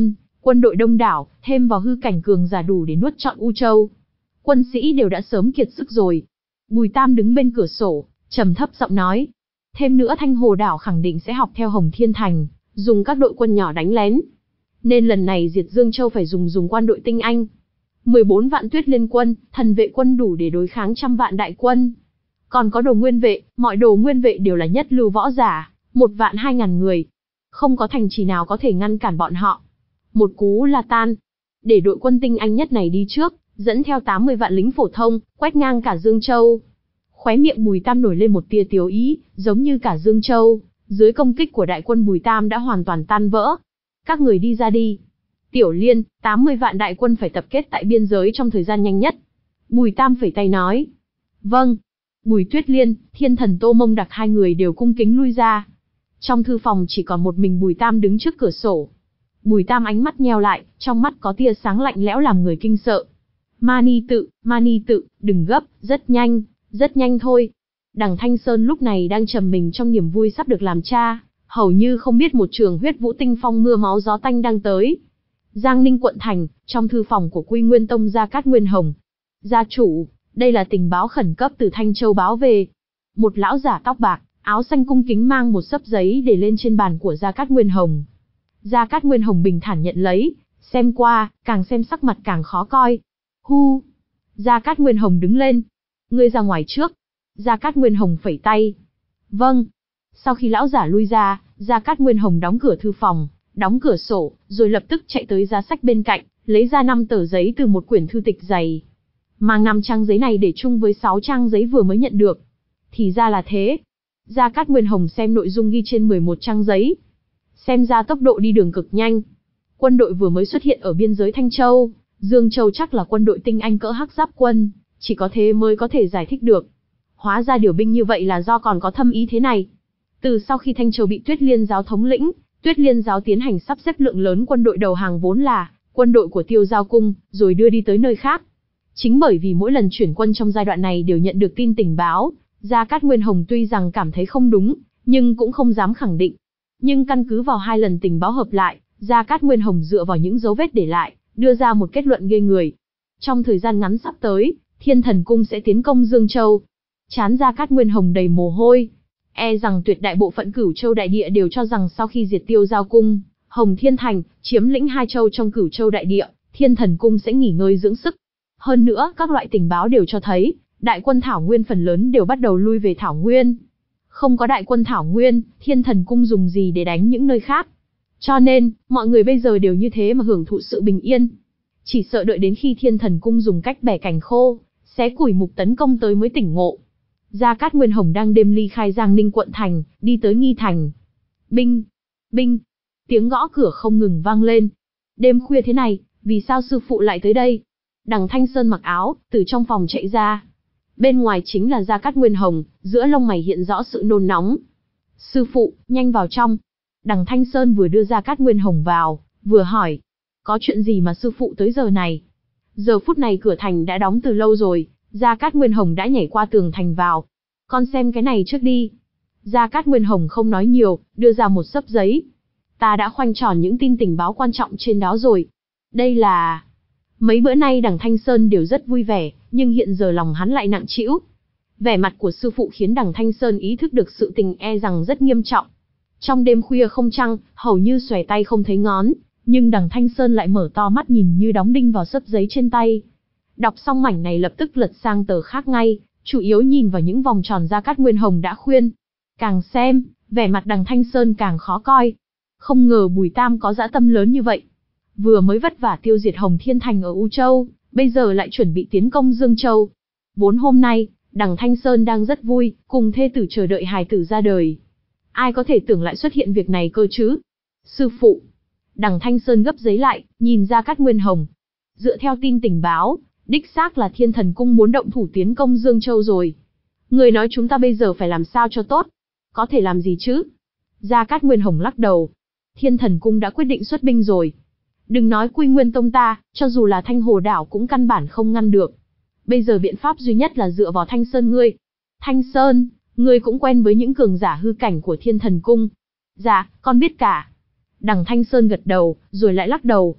Quân đội đông đảo, thêm vào hư cảnh cường giả đủ để nuốt trọn U Châu. Quân sĩ đều đã sớm kiệt sức rồi. Bùi Tam đứng bên cửa sổ, trầm thấp giọng nói. Thêm nữa Thanh Hồ đảo khẳng định sẽ học theo Hồng Thiên Thành, dùng các đội quân nhỏ đánh lén. Nên lần này diệt Dương Châu phải dùng dùng quan đội tinh anh. mười bốn vạn Tuyết Liên quân, thần vệ quân đủ để đối kháng trăm vạn đại quân. Còn có đồ nguyên vệ, mọi đồ nguyên vệ đều là nhất lưu võ giả, một vạn hai ngàn người. Không có thành trì nào có thể ngăn cản bọn họ. Một cú là tan. Để đội quân tinh anh nhất này đi trước, dẫn theo tám mươi vạn lính phổ thông, quét ngang cả Dương Châu. Khóe miệng Bùi Tam nổi lên một tia tiếu ý, giống như cả Dương Châu, dưới công kích của đại quân Bùi Tam đã hoàn toàn tan vỡ. Các người đi ra đi. Tiểu Liên, tám mươi vạn đại quân phải tập kết tại biên giới trong thời gian nhanh nhất. Bùi Tam phẩy tay nói. Vâng. Bùi Tuyết Liên, Thiên Thần Tô Mông Đặc hai người đều cung kính lui ra. Trong thư phòng chỉ còn một mình Bùi Tam đứng trước cửa sổ. Bùi Tam ánh mắt nheo lại, trong mắt có tia sáng lạnh lẽo làm người kinh sợ. Mani tự, Mani tự, đừng gấp, rất nhanh, rất nhanh thôi. Đằng Thanh Sơn lúc này đang trầm mình trong niềm vui sắp được làm cha, hầu như không biết một trường huyết vũ tinh phong mưa máu gió tanh đang tới. Giang Ninh quận thành, trong thư phòng của Quy Nguyên Tông Gia Cát Nguyên Hồng. Gia chủ, đây là tình báo khẩn cấp từ Thanh Châu báo về. Một lão giả tóc bạc, áo xanh cung kính mang một xấp giấy để lên trên bàn của Gia Cát Nguyên Hồng. Gia Cát Nguyên Hồng bình thản nhận lấy, xem qua, càng xem sắc mặt càng khó coi. Hu! Gia Cát Nguyên Hồng đứng lên. Ngươi ra ngoài trước. Gia Cát Nguyên Hồng phẩy tay. Vâng. Sau khi lão giả lui ra, Gia Cát Nguyên Hồng đóng cửa thư phòng, đóng cửa sổ, rồi lập tức chạy tới giá sách bên cạnh, lấy ra năm tờ giấy từ một quyển thư tịch dày. Mang năm trang giấy này để chung với sáu trang giấy vừa mới nhận được. Thì ra là thế. Gia Cát Nguyên Hồng xem nội dung ghi trên mười một trang giấy. Xem ra tốc độ đi đường cực nhanh. Quân đội vừa mới xuất hiện ở biên giới Thanh Châu, Dương Châu chắc là quân đội tinh anh cỡ Hắc Giáp quân, chỉ có thế mới có thể giải thích được. Hóa ra điều binh như vậy là do còn có thâm ý thế này. Từ sau khi Thanh Châu bị Tuyết Liên giáo thống lĩnh, Tuyết Liên giáo tiến hành sắp xếp lượng lớn quân đội đầu hàng vốn là quân đội của Tiêu Giao cung, rồi đưa đi tới nơi khác. Chính bởi vì mỗi lần chuyển quân trong giai đoạn này đều nhận được tin tình báo, Gia Cát Nguyên Hồng tuy rằng cảm thấy không đúng, nhưng cũng không dám khẳng định. Nhưng căn cứ vào hai lần tình báo hợp lại, Gia Cát Nguyên Hồng dựa vào những dấu vết để lại, đưa ra một kết luận ghê người. Trong thời gian ngắn sắp tới, Thiên Thần Cung sẽ tiến công Dương Châu. Trán Gia Cát Nguyên Hồng đầy mồ hôi. E rằng tuyệt đại bộ phận Cửu Châu đại địa đều cho rằng sau khi diệt Tiêu Giao cung, Hồng Thiên Thành chiếm lĩnh hai châu trong Cửu Châu đại địa, Thiên Thần Cung sẽ nghỉ ngơi dưỡng sức. Hơn nữa, các loại tình báo đều cho thấy, đại quân Thảo Nguyên phần lớn đều bắt đầu lui về Thảo Nguyên. Không có đại quân Thảo Nguyên, Thiên Thần Cung dùng gì để đánh những nơi khác? Cho nên, mọi người bây giờ đều như thế mà hưởng thụ sự bình yên. Chỉ sợ đợi đến khi Thiên Thần Cung dùng cách bẻ cành khô, xé củi mục tấn công tới mới tỉnh ngộ. Gia Cát Nguyên Hồng đang đêm ly khai Giang Ninh quận thành, đi tới Nghi Thành. Binh! Binh! Tiếng gõ cửa không ngừng vang lên. Đêm khuya thế này, vì sao sư phụ lại tới đây? Đằng Thanh Sơn mặc áo, từ trong phòng chạy ra. Bên ngoài chính là Gia Cát Nguyên Hồng, giữa lông mày hiện rõ sự nôn nóng. Sư phụ, nhanh vào trong. Đằng Thanh Sơn vừa đưa Gia Cát Nguyên Hồng vào, vừa hỏi. Có chuyện gì mà sư phụ tới giờ này? Giờ phút này cửa thành đã đóng từ lâu rồi, Gia Cát Nguyên Hồng đã nhảy qua tường thành vào. Con xem cái này trước đi. Gia Cát Nguyên Hồng không nói nhiều, đưa ra một xấp giấy. Ta đã khoanh tròn những tin tình báo quan trọng trên đó rồi. Đây là... Mấy bữa nay đằng Thanh Sơn đều rất vui vẻ, nhưng hiện giờ lòng hắn lại nặng trĩu. Vẻ mặt của sư phụ khiến đằng Thanh Sơn ý thức được sự tình e rằng rất nghiêm trọng. Trong đêm khuya không trăng, hầu như xòe tay không thấy ngón, nhưng đằng Thanh Sơn lại mở to mắt nhìn như đóng đinh vào xấp giấy trên tay. Đọc xong mảnh này lập tức lật sang tờ khác ngay, chủ yếu nhìn vào những vòng tròn Gia Cát Nguyên Hồng đã khuyên. Càng xem, vẻ mặt đằng Thanh Sơn càng khó coi. Không ngờ Bùi Tam có dã tâm lớn như vậy. Vừa mới vất vả tiêu diệt Hồng Thiên Thành ở U Châu, bây giờ lại chuẩn bị tiến công Dương Châu. Bốn hôm nay, đằng Thanh Sơn đang rất vui, cùng thê tử chờ đợi hài tử ra đời. Ai có thể tưởng lại xuất hiện việc này cơ chứ? Sư phụ. Đằng Thanh Sơn gấp giấy lại, nhìn Gia Cát Nguyên Hồng. Dựa theo tin tình báo, đích xác là Thiên Thần Cung muốn động thủ tiến công Dương Châu rồi. Người nói chúng ta bây giờ phải làm sao cho tốt? Có thể làm gì chứ? Gia Cát Nguyên Hồng lắc đầu. Thiên Thần Cung đã quyết định xuất binh rồi. Đừng nói Quy Nguyên Tông ta, cho dù là Thanh Hồ đảo cũng căn bản không ngăn được. Bây giờ biện pháp duy nhất là dựa vào Thanh Sơn ngươi. Thanh Sơn, ngươi cũng quen với những cường giả hư cảnh của Thiên Thần Cung. Dạ, con biết cả. Đằng Thanh Sơn gật đầu, rồi lại lắc đầu.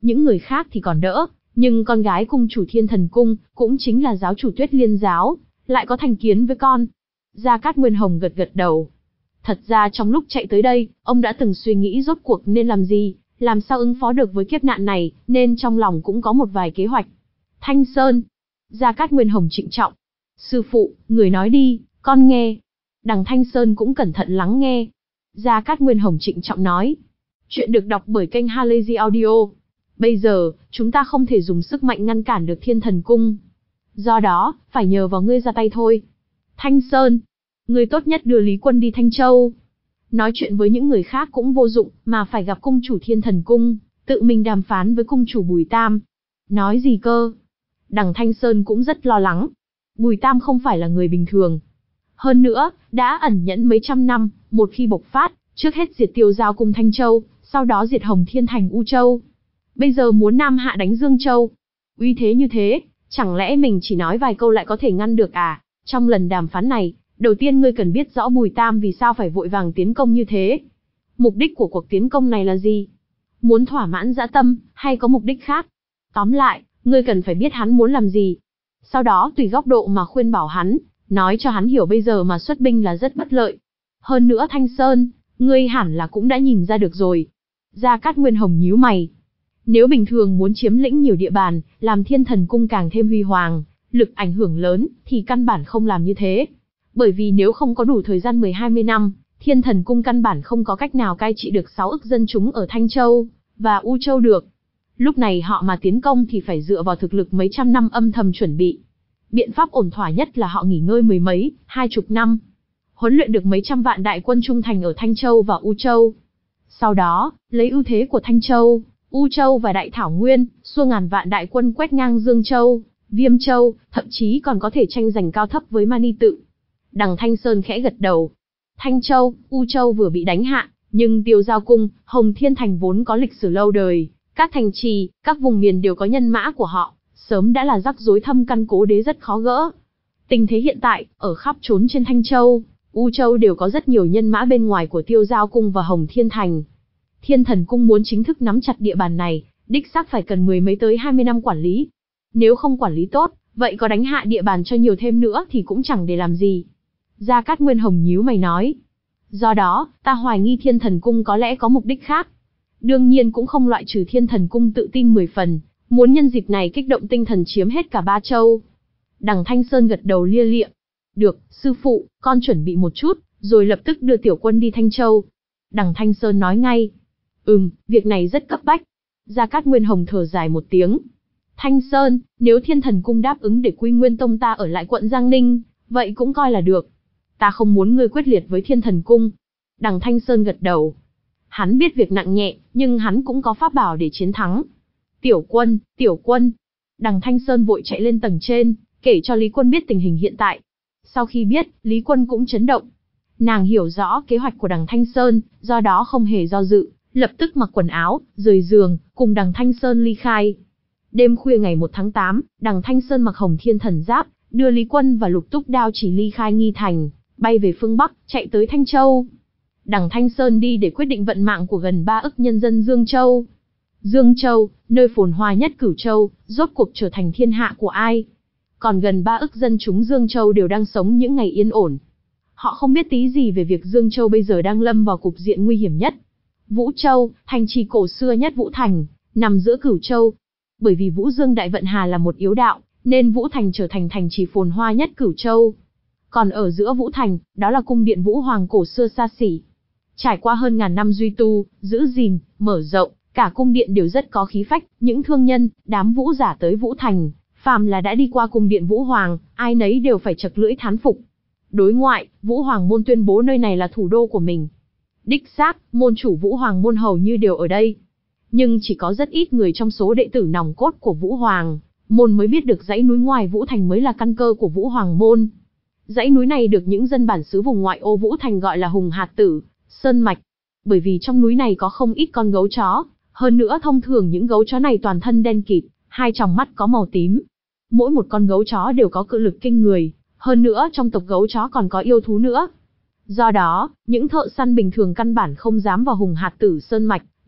Những người khác thì còn đỡ, nhưng con gái cung chủ Thiên Thần Cung, cũng chính là giáo chủ Tuyết Liên giáo, lại có thành kiến với con. Gia Cát Nguyên Hồng gật gật đầu. Thật ra trong lúc chạy tới đây, ông đã từng suy nghĩ rốt cuộc nên làm gì, làm sao ứng phó được với kiếp nạn này, nên trong lòng cũng có một vài kế hoạch. Thanh Sơn. Gia Cát Nguyên Hồng trịnh trọng. Sư phụ, người nói đi, con nghe. Đằng Thanh Sơn cũng cẩn thận lắng nghe. Gia Cát Nguyên Hồng trịnh trọng nói. Chuyện được đọc bởi kênh Halazy Audio. Bây giờ, chúng ta không thể dùng sức mạnh ngăn cản được Thiên Thần Cung. Do đó, phải nhờ vào ngươi ra tay thôi. Thanh Sơn, ngươi tốt nhất đưa Lý Quân đi Thanh Châu. Nói chuyện với những người khác cũng vô dụng, mà phải gặp cung chủ Thiên Thần Cung, tự mình đàm phán với cung chủ Bùi Tam. Nói gì cơ? Đằng Thanh Sơn cũng rất lo lắng. Bùi Tam không phải là người bình thường. Hơn nữa, đã ẩn nhẫn mấy trăm năm, một khi bộc phát, trước hết diệt Tiêu Giao Cung Thanh Châu, sau đó diệt Hồng Thiên Thành U Châu. Bây giờ muốn Nam Hạ đánh Dương Châu. Uy thế như thế, chẳng lẽ mình chỉ nói vài câu lại có thể ngăn được à? Trong lần đàm phán này, đầu tiên ngươi cần biết rõ Bùi Tam vì sao phải vội vàng tiến công như thế. Mục đích của cuộc tiến công này là gì? Muốn thỏa mãn dã tâm, hay có mục đích khác? Tóm lại, ngươi cần phải biết hắn muốn làm gì. Sau đó tùy góc độ mà khuyên bảo hắn, nói cho hắn hiểu bây giờ mà xuất binh là rất bất lợi. Hơn nữa Thanh Sơn, ngươi hẳn là cũng đã nhìn ra được rồi. Gia Cát Nguyên Hồng nhíu mày. Nếu bình thường muốn chiếm lĩnh nhiều địa bàn, làm Thiên Thần Cung càng thêm huy hoàng, lực ảnh hưởng lớn, thì căn bản không làm như thế. Bởi vì nếu không có đủ thời gian mười hai mươi năm, Thiên Thần Cung căn bản không có cách nào cai trị được sáu ức dân chúng ở Thanh Châu và U Châu được. Lúc này họ mà tiến công thì phải dựa vào thực lực mấy trăm năm âm thầm chuẩn bị. Biện pháp ổn thỏa nhất là họ nghỉ ngơi mười mấy, hai chục năm. Huấn luyện được mấy trăm vạn đại quân trung thành ở Thanh Châu và U Châu. Sau đó, lấy ưu thế của Thanh Châu, U Châu và Đại Thảo Nguyên, xua ngàn vạn đại quân quét ngang Dương Châu, Viêm Châu, thậm chí còn có thể tranh giành cao thấp với Mani Tự. Đằng Thanh Sơn khẽ gật đầu. Thanh Châu, U Châu vừa bị đánh hạ, nhưng Tiêu Giao Cung, Hồng Thiên Thành vốn có lịch sử lâu đời, các thành trì, các vùng miền đều có nhân mã của họ, sớm đã là rắc rối thâm căn cố đế rất khó gỡ. Tình thế hiện tại, ở khắp trốn trên Thanh Châu, U Châu đều có rất nhiều nhân mã bên ngoài của Tiêu Giao Cung và Hồng Thiên Thành. Thiên Thần Cung muốn chính thức nắm chặt địa bàn này, đích xác phải cần mười mấy tới hai mươi năm quản lý. Nếu không quản lý tốt, vậy có đánh hạ địa bàn cho nhiều thêm nữa thì cũng chẳng để làm gì. Gia Cát Nguyên Hồng nhíu mày nói. Do đó, ta hoài nghi Thiên Thần Cung có lẽ có mục đích khác. Đương nhiên cũng không loại trừ Thiên Thần Cung tự tin mười phần, muốn nhân dịp này kích động tinh thần chiếm hết cả ba châu. Đằng Thanh Sơn gật đầu lia lịa. Được, sư phụ, con chuẩn bị một chút, rồi lập tức đưa tiểu quân đi Thanh Châu. Đằng Thanh Sơn nói ngay. Ừm, việc này rất cấp bách. Gia Cát Nguyên Hồng thở dài một tiếng. Thanh Sơn, nếu Thiên Thần Cung đáp ứng để Quy Nguyên Tông ta ở lại quận Giang Ninh, vậy cũng coi là được. Ta không muốn ngươi quyết liệt với Thiên Thần Cung. Đằng Thanh Sơn gật đầu. Hắn biết việc nặng nhẹ, nhưng hắn cũng có pháp bảo để chiến thắng. Tiểu quân, tiểu quân. Đằng Thanh Sơn vội chạy lên tầng trên, kể cho Lý Quân biết tình hình hiện tại. Sau khi biết, Lý Quân cũng chấn động. Nàng hiểu rõ kế hoạch của đằng Thanh Sơn, do đó không hề do dự, lập tức mặc quần áo, rời giường, cùng đằng Thanh Sơn ly khai. Đêm khuya ngày một tháng tám, đằng Thanh Sơn mặc Hồng Thiên Thần Giáp, đưa Lý Quân và Lục Túc Đao chỉ ly khai Nghi Thành, bay về phương Bắc, chạy tới Thanh Châu. Đằng Thanh Sơn đi để quyết định vận mạng của gần ba ức nhân dân Dương Châu. Dương Châu, nơi phồn hoa nhất Cửu Châu, rốt cuộc trở thành thiên hạ của ai? Còn gần ba ức dân chúng Dương Châu đều đang sống những ngày yên ổn. Họ không biết tí gì về việc Dương Châu bây giờ đang lâm vào cục diện nguy hiểm nhất. Vũ Châu, thành trì cổ xưa nhất Vũ Thành, nằm giữa Cửu Châu. Bởi vì Vũ Dương Đại Vận Hà là một yếu đạo, nên Vũ Thành trở thành thành trì phồn hoa nhất Cửu Châu. Còn ở giữa Vũ Thành, đó là cung điện Vũ Hoàng cổ xưa xa xỉ. Trải qua hơn ngàn năm duy tu, giữ gìn, mở rộng, cả cung điện đều rất có khí phách, những thương nhân, đám vũ giả tới Vũ Thành, phàm là đã đi qua cung điện Vũ Hoàng, ai nấy đều phải chật lưỡi thán phục. Đối ngoại, Vũ Hoàng môn tuyên bố nơi này là thủ đô của mình. Đích xác, môn chủ Vũ Hoàng môn hầu như đều ở đây. Nhưng chỉ có rất ít người trong số đệ tử nòng cốt của Vũ Hoàng môn mới biết được dãy núi ngoài Vũ Thành mới là căn cơ của Vũ Hoàng môn. Dãy núi này được những dân bản xứ vùng ngoại ô Vũ Thành gọi là Hùng Hạt Tử, Sơn Mạch. Bởi vì trong núi này có không ít con gấu chó, hơn nữa thông thường những gấu chó này toàn thân đen kịt, hai tròng mắt có màu tím. Mỗi một con gấu chó đều có cự lực kinh người, hơn nữa trong tộc gấu chó còn có yêu thú nữa. Do đó, những thợ săn bình thường căn bản không dám vào Hùng Hạt Tử Sơn Mạch,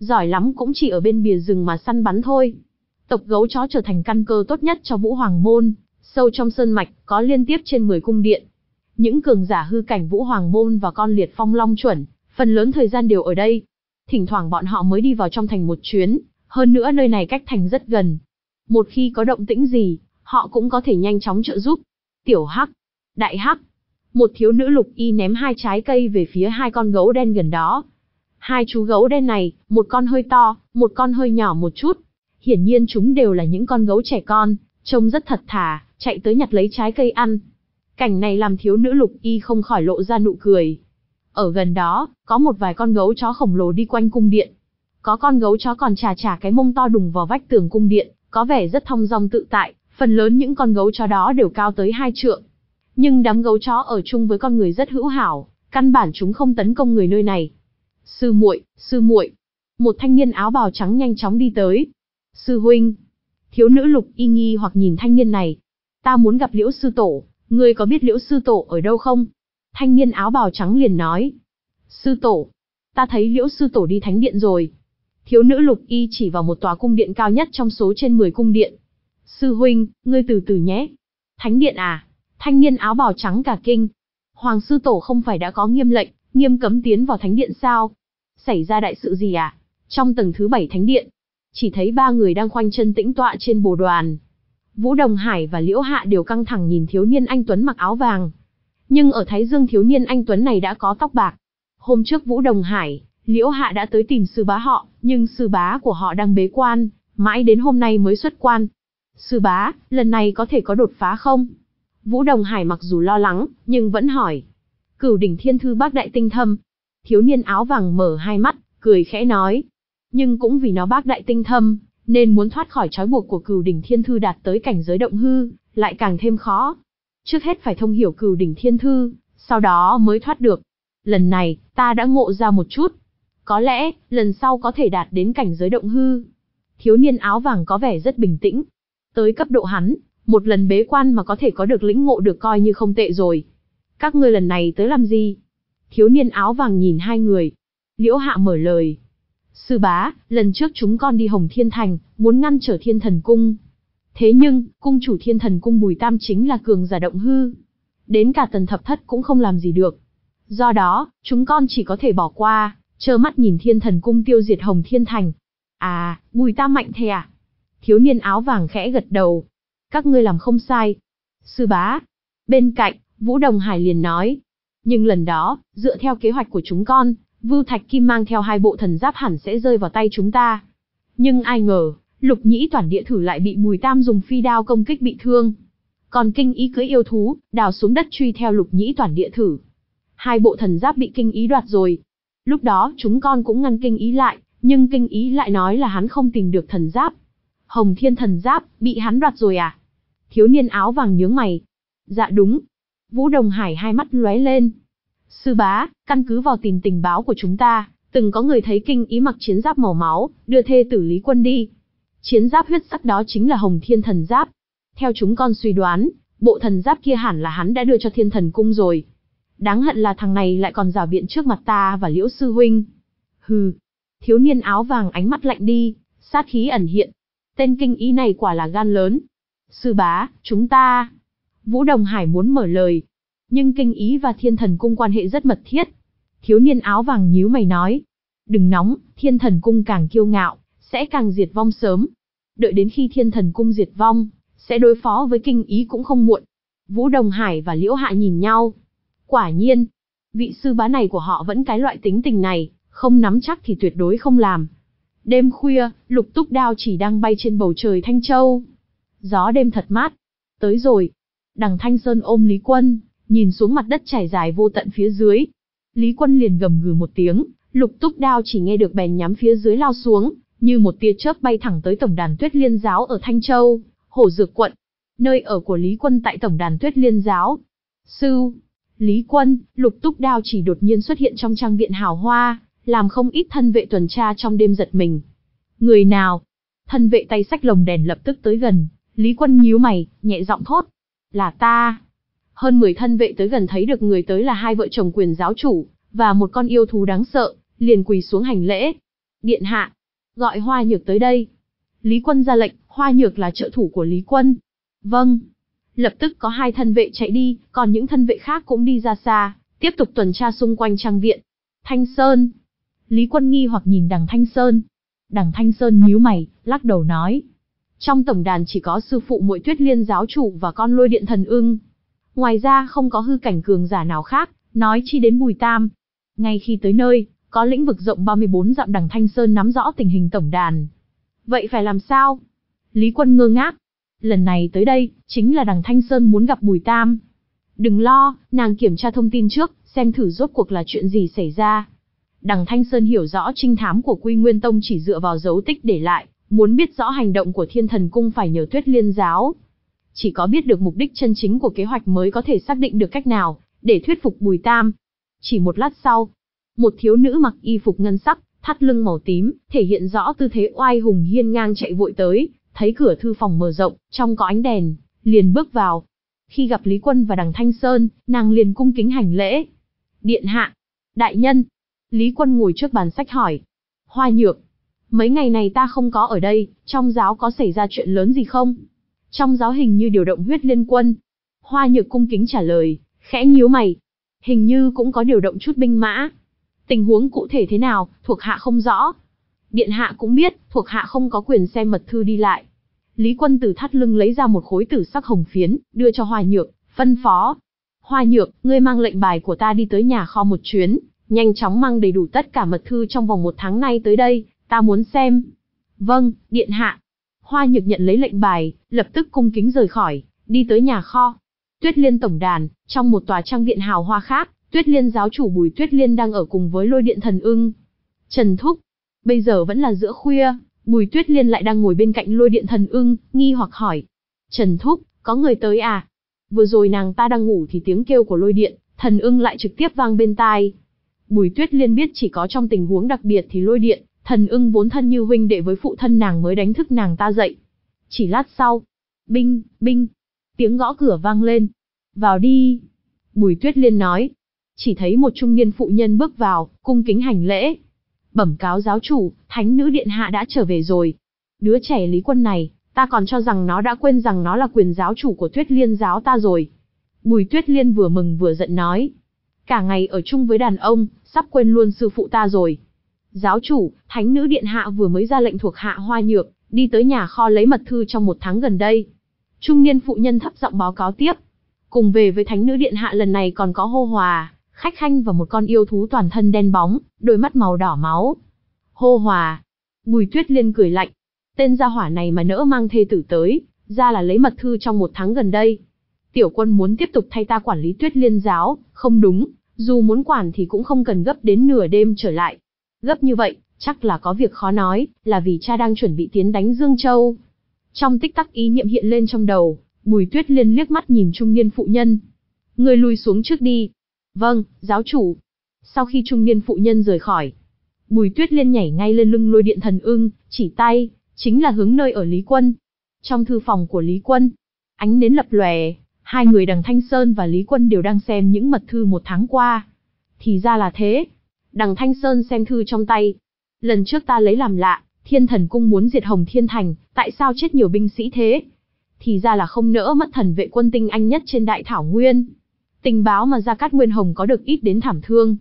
giỏi lắm cũng chỉ ở bên bìa rừng mà săn bắn thôi. Tộc gấu chó trở thành căn cơ tốt nhất cho Vũ Hoàng Môn, sâu trong sơn mạch, có liên tiếp trên mười cung điện. Những cường giả hư cảnh Vũ Hoàng Môn và con liệt phong long chuẩn, phần lớn thời gian đều ở đây. Thỉnh thoảng bọn họ mới đi vào trong thành một chuyến, hơn nữa nơi này cách thành rất gần. Một khi có động tĩnh gì, họ cũng có thể nhanh chóng trợ giúp. Tiểu Hắc, Đại Hắc. Một thiếu nữ lục y ném hai trái cây về phía hai con gấu đen gần đó. Hai chú gấu đen này, một con hơi to, một con hơi nhỏ một chút. Hiển nhiên chúng đều là những con gấu trẻ con, trông rất thật thà, chạy tới nhặt lấy trái cây ăn. Cảnh này làm thiếu nữ lục y không khỏi lộ ra nụ cười. Ở gần đó, có một vài con gấu chó khổng lồ đi quanh cung điện. Có con gấu chó còn chà chà cái mông to đùng vào vách tường cung điện, có vẻ rất thong dong tự tại, phần lớn những con gấu chó đó đều cao tới hai trượng. Nhưng đám gấu chó ở chung với con người rất hữu hảo, căn bản chúng không tấn công người nơi này. Sư muội, sư muội. Một thanh niên áo bào trắng nhanh chóng đi tới. Sư huynh. Thiếu nữ lục y nghi hoặc nhìn thanh niên này. Ta muốn gặp Liễu sư tổ, ngươi có biết Liễu sư tổ ở đâu không? Thanh niên áo bào trắng liền nói. Sư tổ. Ta thấy Liễu sư tổ đi thánh điện rồi. Thiếu nữ lục y chỉ vào một tòa cung điện cao nhất trong số trên mười cung điện. Sư huynh, ngươi từ từ nhé. Thánh điện à? Thanh niên áo bào trắng cả kinh. Hoàng sư tổ không phải đã có nghiêm lệnh, nghiêm cấm tiến vào thánh điện sao? Xảy ra đại sự gì à? Trong tầng thứ bảy thánh điện, chỉ thấy ba người đang khoanh chân tĩnh tọa trên bồ đoàn. Vũ Đồng Hải và Liễu Hạ đều căng thẳng nhìn thiếu niên anh tuấn mặc áo vàng. Nhưng ở thái dương thiếu niên anh tuấn này đã có tóc bạc. Hôm trước Vũ Đồng Hải, Liễu Hạ đã tới tìm sư bá họ, nhưng sư bá của họ đang bế quan, mãi đến hôm nay mới xuất quan. Sư bá, lần này có thể có đột phá không? Vũ Đồng Hải mặc dù lo lắng, nhưng vẫn hỏi. Cửu đỉnh thiên thư bác đại tinh thâm. Thiếu niên áo vàng mở hai mắt, cười khẽ nói. Nhưng cũng vì nó bác đại tinh thâm, nên muốn thoát khỏi trói buộc của cửu đỉnh thiên thư đạt tới cảnh giới động hư, lại càng thêm khó. Trước hết phải thông hiểu cửu đỉnh thiên thư, sau đó mới thoát được. Lần này, ta đã ngộ ra một chút. Có lẽ, lần sau có thể đạt đến cảnh giới động hư. Thiếu niên áo vàng có vẻ rất bình tĩnh. Tới cấp độ hắn, một lần bế quan mà có thể có được lĩnh ngộ được coi như không tệ rồi. Các ngươi lần này tới làm gì? Thiếu niên áo vàng nhìn hai người. Liễu Hạ mở lời. Sư bá, lần trước chúng con đi Hồng Thiên Thành, muốn ngăn trở Thiên Thần Cung. Thế nhưng, cung chủ Thiên Thần Cung Bùi Tam chính là cường giả động hư. Đến cả Tần Thập Thất cũng không làm gì được. Do đó, chúng con chỉ có thể bỏ qua, trơ mắt nhìn Thiên Thần Cung tiêu diệt Hồng Thiên Thành. À, Bùi Tam mạnh thế à? Thiếu niên áo vàng khẽ gật đầu. Các ngươi làm không sai. Sư bá. Bên cạnh, Vũ Đồng Hải liền nói. Nhưng lần đó, dựa theo kế hoạch của chúng con, Vưu Thạch Kim mang theo hai bộ thần giáp hẳn sẽ rơi vào tay chúng ta. Nhưng ai ngờ, Lục Nhĩ Toản Địa Thử lại bị Bùi Tam dùng phi đao công kích bị thương. Còn Kinh Ý cưỡi yêu thú, đào xuống đất truy theo Lục Nhĩ Toản Địa Thử. Hai bộ thần giáp bị Kinh Ý đoạt rồi. Lúc đó chúng con cũng ngăn Kinh Ý lại, nhưng Kinh Ý lại nói là hắn không tìm được thần giáp. Hồng Thiên thần giáp, bị hắn đoạt rồi à? Thiếu niên áo vàng nhướng mày. Dạ đúng. Vũ Đồng Hải hai mắt lóe lên. Sư bá, căn cứ vào tìm tình báo của chúng ta, từng có người thấy Kinh Ý mặc chiến giáp màu máu, đưa thê tử Lý Quân đi. Chiến giáp huyết sắc đó chính là Hồng Thiên thần giáp. Theo chúng con suy đoán, bộ thần giáp kia hẳn là hắn đã đưa cho Thiên Thần Cung rồi. Đáng hận là thằng này lại còn rào biện trước mặt ta và Liễu sư huynh. Hừ. Thiếu niên áo vàng ánh mắt lạnh đi, sát khí ẩn hiện. Tên Kinh Ý này quả là gan lớn. Sư bá, chúng ta... Vũ Đồng Hải muốn mở lời. Nhưng Kinh Ý và Thiên Thần Cung quan hệ rất mật thiết. Thiếu niên áo vàng nhíu mày nói. Đừng nóng, Thiên Thần Cung càng kiêu ngạo, sẽ càng diệt vong sớm. Đợi đến khi Thiên Thần Cung diệt vong, sẽ đối phó với Kinh Ý cũng không muộn. Vũ Đồng Hải và Liễu Hạ nhìn nhau. Quả nhiên, vị sư bá này của họ vẫn cái loại tính tình này, không nắm chắc thì tuyệt đối không làm. Đêm khuya, Lục Túc Đao chỉ đang bay trên bầu trời Thanh Châu. Gió đêm thật mát. Tới rồi. Đằng Thanh Sơn ôm Lý Quân, nhìn xuống mặt đất trải dài vô tận phía dưới. Lý Quân liền gầm gừ một tiếng, Lục Túc Đao chỉ nghe được bèn nhắm phía dưới lao xuống, như một tia chớp bay thẳng tới tổng đàn Tuyết Liên giáo ở Thanh Châu, Hổ Dược quận, nơi ở của Lý Quân tại tổng đàn Tuyết Liên giáo. Sư, Lý Quân, Lục Túc Đao chỉ đột nhiên xuất hiện trong trang viện hào hoa, làm không ít thân vệ tuần tra trong đêm giật mình. Người nào? Thân vệ tay xách lồng đèn lập tức tới gần, Lý Quân nhíu mày, nhẹ giọng thốt. Là ta. Hơn mười thân vệ tới gần thấy được người tới là hai vợ chồng Quyền giáo chủ, và một con yêu thú đáng sợ, liền quỳ xuống hành lễ. Điện hạ, gọi Hoa Nhược tới đây. Lý Quân ra lệnh, Hoa Nhược là trợ thủ của Lý Quân. Vâng. Lập tức có hai thân vệ chạy đi, còn những thân vệ khác cũng đi ra xa, tiếp tục tuần tra xung quanh trang viện. Thanh Sơn. Lý Quân nghi hoặc nhìn đằng Thanh Sơn. Đằng Thanh Sơn nhíu mày, lắc đầu nói. Trong tổng đàn chỉ có sư phụ muội Tuyết Liên giáo chủ và con Lôi Điện Thần Ưng. Ngoài ra không có hư cảnh cường giả nào khác, nói chi đến Bùi Tam. Ngay khi tới nơi, có lĩnh vực rộng ba mươi bốn dặm, đằng Thanh Sơn nắm rõ tình hình tổng đàn. Vậy phải làm sao? Lý Quân ngơ ngác. Lần này tới đây, chính là đằng Thanh Sơn muốn gặp Bùi Tam. Đừng lo, nàng kiểm tra thông tin trước, xem thử rốt cuộc là chuyện gì xảy ra. Đằng Thanh Sơn hiểu rõ trinh thám của Quy Nguyên Tông chỉ dựa vào dấu tích để lại, muốn biết rõ hành động của Thiên Thần Cung phải nhờ Tuyết Liên giáo. Chỉ có biết được mục đích chân chính của kế hoạch mới có thể xác định được cách nào để thuyết phục Bùi Tam. Chỉ một lát sau, một thiếu nữ mặc y phục ngân sắc, thắt lưng màu tím, thể hiện rõ tư thế oai hùng hiên ngang chạy vội tới, thấy cửa thư phòng mở rộng, trong có ánh đèn, liền bước vào. Khi gặp Lý Quân và đằng Thanh Sơn, nàng liền cung kính hành lễ. Điện hạ, đại nhân. Lý Quân ngồi trước bàn sách hỏi. Hoa Nhược, mấy ngày này ta không có ở đây, trong giáo có xảy ra chuyện lớn gì không? Trong giáo hình như điều động huyết liên quân. Hoa Nhược cung kính trả lời, khẽ nhíu mày. Hình như cũng có điều động chút binh mã. Tình huống cụ thể thế nào, thuộc hạ không rõ. Điện hạ cũng biết, thuộc hạ không có quyền xem mật thư đi lại. Lý Quân từ thắt lưng lấy ra một khối tử sắc hồng phiến, đưa cho Hoa Nhược, phân phó. Hoa Nhược, ngươi mang lệnh bài của ta đi tới nhà kho một chuyến, nhanh chóng mang đầy đủ tất cả mật thư trong vòng một tháng nay tới đây, ta muốn xem. Vâng, điện hạ. Hoa Nhược nhận lấy lệnh bài, lập tức cung kính rời khỏi, đi tới nhà kho. Tuyết Liên tổng đàn, trong một tòa trang viện hào hoa khác, Tuyết Liên giáo chủ Bùi Tuyết Liên đang ở cùng với Lôi Điện Thần Ưng. Trần Thúc, bây giờ vẫn là giữa khuya, Bùi Tuyết Liên lại đang ngồi bên cạnh Lôi Điện Thần Ưng, nghi hoặc hỏi. Trần Thúc, có người tới à? Vừa rồi nàng ta đang ngủ thì tiếng kêu của Lôi Điện Thần Ưng lại trực tiếp vang bên tai. Bùi Tuyết Liên biết chỉ có trong tình huống đặc biệt thì Lôi Điện Thần Ưng vốn thân như huynh đệ với phụ thân nàng mới đánh thức nàng ta dậy. Chỉ lát sau, binh, binh, tiếng gõ cửa vang lên. Vào đi. Bùi Tuyết Liên nói. Chỉ thấy một trung niên phụ nhân bước vào, cung kính hành lễ. Bẩm cáo giáo chủ, thánh nữ điện hạ đã trở về rồi. Đứa trẻ Lý Quân này, ta còn cho rằng nó đã quên rằng nó là quyền giáo chủ của Tuyết Liên giáo ta rồi. Bùi Tuyết Liên vừa mừng vừa giận nói. Cả ngày ở chung với đàn ông, sắp quên luôn sư phụ ta rồi. Giáo chủ, thánh nữ điện hạ vừa mới ra lệnh thuộc hạ Hoa Nhược, đi tới nhà kho lấy mật thư trong một tháng gần đây. Trung niên phụ nhân thấp giọng báo cáo tiếp. Cùng về với thánh nữ điện hạ lần này còn có Hô Hòa, Khách Khanh và một con yêu thú toàn thân đen bóng, đôi mắt màu đỏ máu. Hô Hòa. Bùi Tuyết Liên cười lạnh. Tên gia hỏa này mà nỡ mang thê tử tới, ra là lấy mật thư trong một tháng gần đây. Tiểu quân muốn tiếp tục thay ta quản lý Tuyết Liên giáo, không đúng, dù muốn quản thì cũng không cần gấp đến nửa đêm trở lại. Gấp như vậy, chắc là có việc khó nói, là vì cha đang chuẩn bị tiến đánh Dương Châu. Trong tích tắc ý niệm hiện lên trong đầu, Bùi Tuyết Liên liếc mắt nhìn trung niên phụ nhân. Người lùi xuống trước đi. Vâng, giáo chủ. Sau khi trung niên phụ nhân rời khỏi, Bùi Tuyết Liên nhảy ngay lên lưng Lôi Điện Thần Ưng, chỉ tay, chính là hướng nơi ở Lý Quân. Trong thư phòng của Lý Quân, ánh nến lập lòe, hai người đằng Thanh Sơn và Lý Quân đều đang xem những mật thư một tháng qua. Thì ra là thế. Đằng Thanh Sơn xem thư trong tay. Lần trước ta lấy làm lạ, Thiên Thần Cung muốn diệt Hồng Thiên Thành, tại sao chết nhiều binh sĩ thế? Thì ra là không nỡ mất thần vệ quân tinh anh nhất trên Đại Thảo Nguyên. Tình báo mà Gia Cát Nguyên Hồng có được ít đến thảm thương.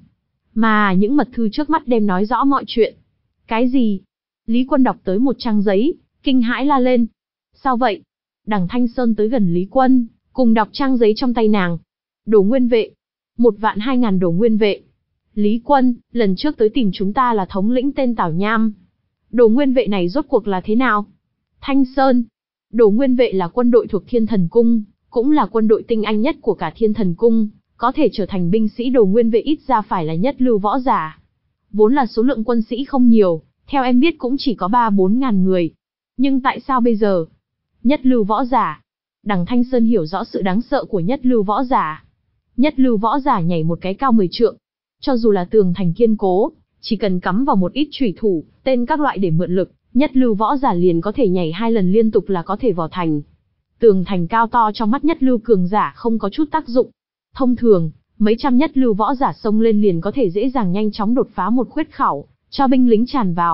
Mà những mật thư trước mắt đem nói rõ mọi chuyện. Cái gì? Lý Quân đọc tới một trang giấy, kinh hãi la lên. Sao vậy? Đằng Thanh Sơn tới gần Lý Quân, cùng đọc trang giấy trong tay nàng. Đồ nguyên vệ. Một vạn hai ngàn đồ nguyên vệ. Lý Quân, lần trước tới tìm chúng ta là thống lĩnh tên Tảo Nham. Đồ nguyên vệ này rốt cuộc là thế nào? Thanh Sơn. Đồ nguyên vệ là quân đội thuộc Thiên Thần Cung, cũng là quân đội tinh anh nhất của cả Thiên Thần Cung, có thể trở thành binh sĩ đồ nguyên vệ ít ra phải là nhất lưu võ giả. Vốn là số lượng quân sĩ không nhiều, theo em biết cũng chỉ có ba bốn ngàn người. Nhưng tại sao bây giờ? Nhất lưu võ giả. Đằng Thanh Sơn hiểu rõ sự đáng sợ của nhất lưu võ giả. Nhất lưu võ giả nhảy một cái cao mười trượng. Cho dù là tường thành kiên cố, chỉ cần cắm vào một ít chủy thủ, tên các loại để mượn lực, nhất lưu võ giả liền có thể nhảy hai lần liên tục là có thể vào thành. Tường thành cao to trong mắt nhất lưu cường giả không có chút tác dụng. Thông thường, mấy trăm nhất lưu võ giả xông lên liền có thể dễ dàng nhanh chóng đột phá một khuyết khẩu, cho binh lính tràn vào.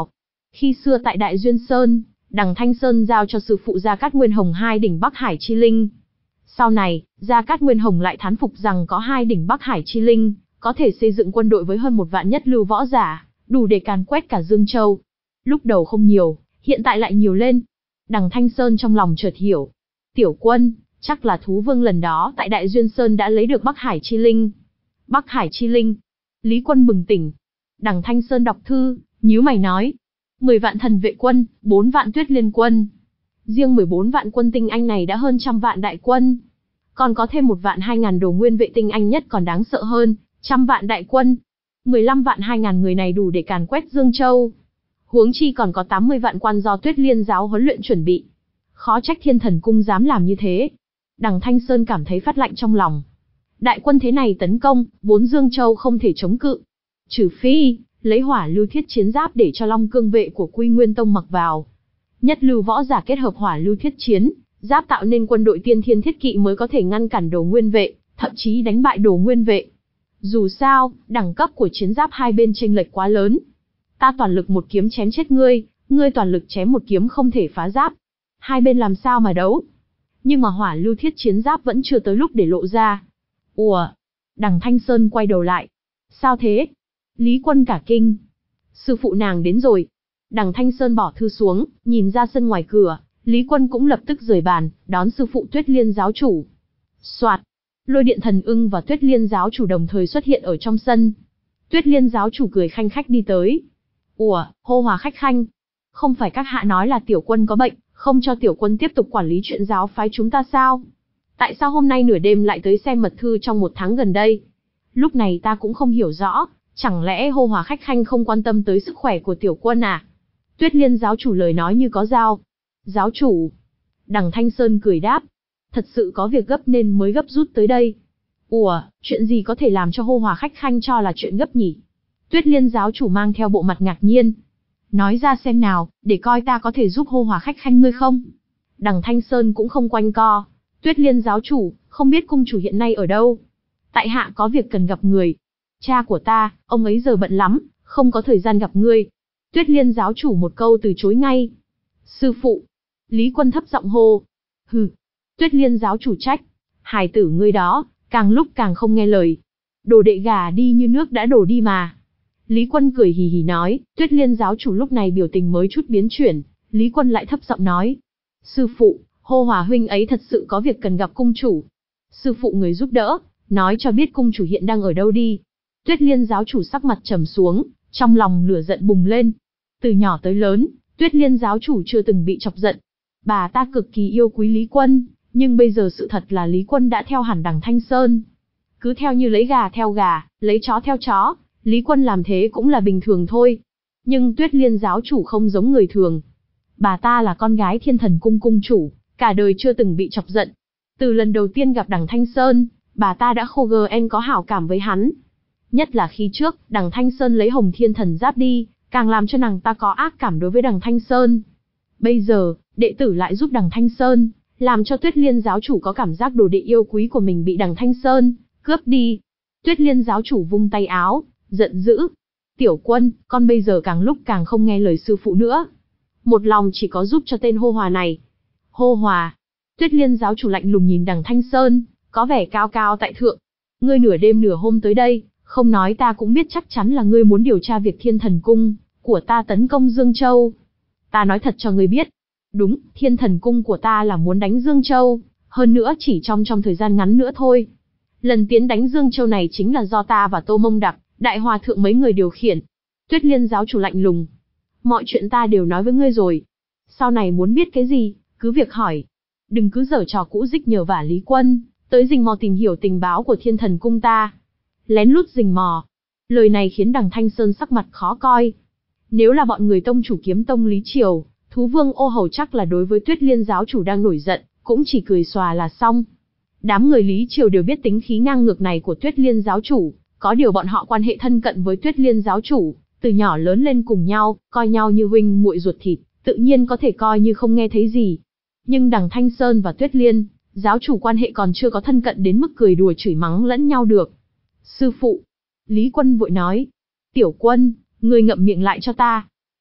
Khi xưa tại Đại Duyên Sơn, Đằng Thanh Sơn giao cho sư phụ Gia Cát Nguyên Hồng hai đỉnh Bắc Hải Chi Linh. Sau này, Gia Cát Nguyên Hồng lại thán phục rằng có hai đỉnh Bắc Hải Chi Linh, có thể xây dựng quân đội với hơn một vạn nhất lưu võ giả, đủ để càn quét cả Dương Châu. Lúc đầu không nhiều, hiện tại lại nhiều lên. Đằng Thanh Sơn trong lòng chợt hiểu. Tiểu Quân, chắc là thú vương lần đó tại Đại Duyên Sơn đã lấy được Bắc Hải Chi Linh. Bắc Hải Chi Linh. Lý Quân bừng tỉnh. Đằng Thanh Sơn đọc thư, nhíu mày nói. mười vạn thần vệ quân, bốn vạn tuyết liên quân. Riêng mười bốn vạn quân tinh anh này đã hơn trăm vạn đại quân. Còn có thêm một vạn hai ngàn đồ nguyên vệ tinh anh nhất còn đáng sợ hơn, trăm vạn đại quân. mười lăm vạn hai ngàn người này đủ để càn quét Dương Châu. Huống chi còn có tám mươi vạn quan do Tuyết Liên giáo huấn luyện chuẩn bị. Khó trách Thiên Thần Cung dám làm như thế. Đằng Thanh Sơn cảm thấy phát lạnh trong lòng. Đại quân thế này tấn công, vốn Dương Châu không thể chống cự. Trừ phi, lấy hỏa lưu thiết chiến giáp để cho Long Cương vệ của Quy Nguyên Tông mặc vào. Nhất lưu võ giả kết hợp hỏa lưu thiết chiến, giáp tạo nên quân đội tiên thiên thiết kỵ mới có thể ngăn cản đồ nguyên vệ, thậm chí đánh bại đồ nguyên vệ. Dù sao, đẳng cấp của chiến giáp hai bên chênh lệch quá lớn. Ta toàn lực một kiếm chém chết ngươi, ngươi toàn lực chém một kiếm không thể phá giáp. Hai bên làm sao mà đấu? Nhưng mà hỏa lưu thiết chiến giáp vẫn chưa tới lúc để lộ ra. Ủa? Đằng Thanh Sơn quay đầu lại. Sao thế? Lý Quân cả kinh. Sư phụ nàng đến rồi. Đằng Thanh Sơn bỏ thư xuống, nhìn ra sân ngoài cửa. Lý Quân cũng lập tức rời bàn, đón sư phụ Tuyết Liên giáo chủ. Soạt. Lôi điện thần ưng và Tuyết Liên giáo chủ đồng thời xuất hiện ở trong sân. Tuyết Liên giáo chủ cười khanh khách đi tới. Ủa, hô hòa khách khanh. Không phải các hạ nói là tiểu quân có bệnh, không cho tiểu quân tiếp tục quản lý chuyện giáo phái chúng ta sao? Tại sao hôm nay nửa đêm lại tới xem mật thư trong một tháng gần đây? Lúc này ta cũng không hiểu rõ, chẳng lẽ hô hòa khách khanh không quan tâm tới sức khỏe của tiểu quân à? Tuyết Liên giáo chủ lời nói như có dao. Giáo chủ. Đằng Thanh Sơn cười đáp. Thật sự có việc gấp nên mới gấp rút tới đây. Ủa, chuyện gì có thể làm cho hô hòa khách khanh cho là chuyện gấp nhỉ? Tuyết Liên giáo chủ mang theo bộ mặt ngạc nhiên. Nói ra xem nào, để coi ta có thể giúp hô hòa khách khanh ngươi không? Đằng Thanh Sơn cũng không quanh co. Tuyết Liên giáo chủ, không biết cung chủ hiện nay ở đâu? Tại hạ có việc cần gặp người. Cha của ta, ông ấy giờ bận lắm, không có thời gian gặp ngươi. Tuyết Liên giáo chủ một câu từ chối ngay. Sư phụ. Lý Quân thấp giọng hô. Hừ. Tuyết Liên giáo chủ trách. Hài tử ngươi đó, càng lúc càng không nghe lời. Đồ đệ gà đi như nước đã đổ đi mà. Lý Quân cười hì hì nói. Tuyết Liên giáo chủ lúc này biểu tình mới chút biến chuyển. Lý Quân lại thấp giọng nói. Sư phụ, hô hòa huynh ấy thật sự có việc cần gặp cung chủ. Sư phụ người giúp đỡ, nói cho biết cung chủ hiện đang ở đâu đi. Tuyết Liên giáo chủ sắc mặt trầm xuống, trong lòng lửa giận bùng lên. Từ nhỏ tới lớn, Tuyết Liên giáo chủ chưa từng bị chọc giận. Bà ta cực kỳ yêu quý Lý Quân, nhưng bây giờ sự thật là Lý Quân đã theo hẳn đằng Thanh Sơn. Cứ theo như lấy gà theo gà, lấy chó theo chó, Lý Quân làm thế cũng là bình thường thôi. Nhưng Tuyết Liên giáo chủ không giống người thường. Bà ta là con gái Thiên Thần Cung cung chủ, cả đời chưa từng bị chọc giận. Từ lần đầu tiên gặp đằng Thanh Sơn, bà ta đã khô ghen có hảo cảm với hắn. Nhất là khi trước, đằng Thanh Sơn lấy Hồng Thiên Thần Giáp đi, càng làm cho nàng ta có ác cảm đối với đằng Thanh Sơn. Bây giờ, đệ tử lại giúp đằng Thanh Sơn, làm cho Tuyết Liên giáo chủ có cảm giác đồ đệ yêu quý của mình bị đằng Thanh Sơn cướp đi. Tuyết Liên giáo chủ vung tay áo, giận dữ. Tiểu Quân, con bây giờ càng lúc càng không nghe lời sư phụ nữa. Một lòng chỉ có giúp cho tên hô hòa này. Hô hòa. Tuyết Liên giáo chủ lạnh lùng nhìn đằng Thanh Sơn, có vẻ cao cao tại thượng. Ngươi nửa đêm nửa hôm tới đây, không nói ta cũng biết chắc chắn là ngươi muốn điều tra việc Thiên Thần Cung của ta tấn công Dương Châu. Ta nói thật cho ngươi biết. Đúng, Thiên Thần Cung của ta là muốn đánh Dương Châu, hơn nữa chỉ trong trong thời gian ngắn nữa thôi. Lần tiến đánh Dương Châu này chính là do ta và Tô Mông Đặc, Đại Hòa Thượng mấy người điều khiển. Tuyết Liên giáo chủ lạnh lùng. Mọi chuyện ta đều nói với ngươi rồi. Sau này muốn biết cái gì, cứ việc hỏi. Đừng cứ giở trò cũ dích nhờ vả Lý Quân, tới rình mò tìm hiểu tình báo của Thiên Thần Cung ta. Lén lút rình mò. Lời này khiến đằng Thanh Sơn sắc mặt khó coi. Nếu là bọn người tông chủ Kiếm Tông Lý Triều, Thú Vương Ô Hầu chắc là đối với Tuyết Liên giáo chủ đang nổi giận, cũng chỉ cười xòa là xong. Đám người Lý Triều đều biết tính khí ngang ngược này của Tuyết Liên giáo chủ, có điều bọn họ quan hệ thân cận với Tuyết Liên giáo chủ, từ nhỏ lớn lên cùng nhau, coi nhau như huynh muội ruột thịt, tự nhiên có thể coi như không nghe thấy gì. Nhưng đằng Thanh Sơn và Tuyết Liên giáo chủ quan hệ còn chưa có thân cận đến mức cười đùa chửi mắng lẫn nhau được. Sư phụ. Lý Quân vội nói. Tiểu Quân, ngươi ngậm miệng lại cho ta.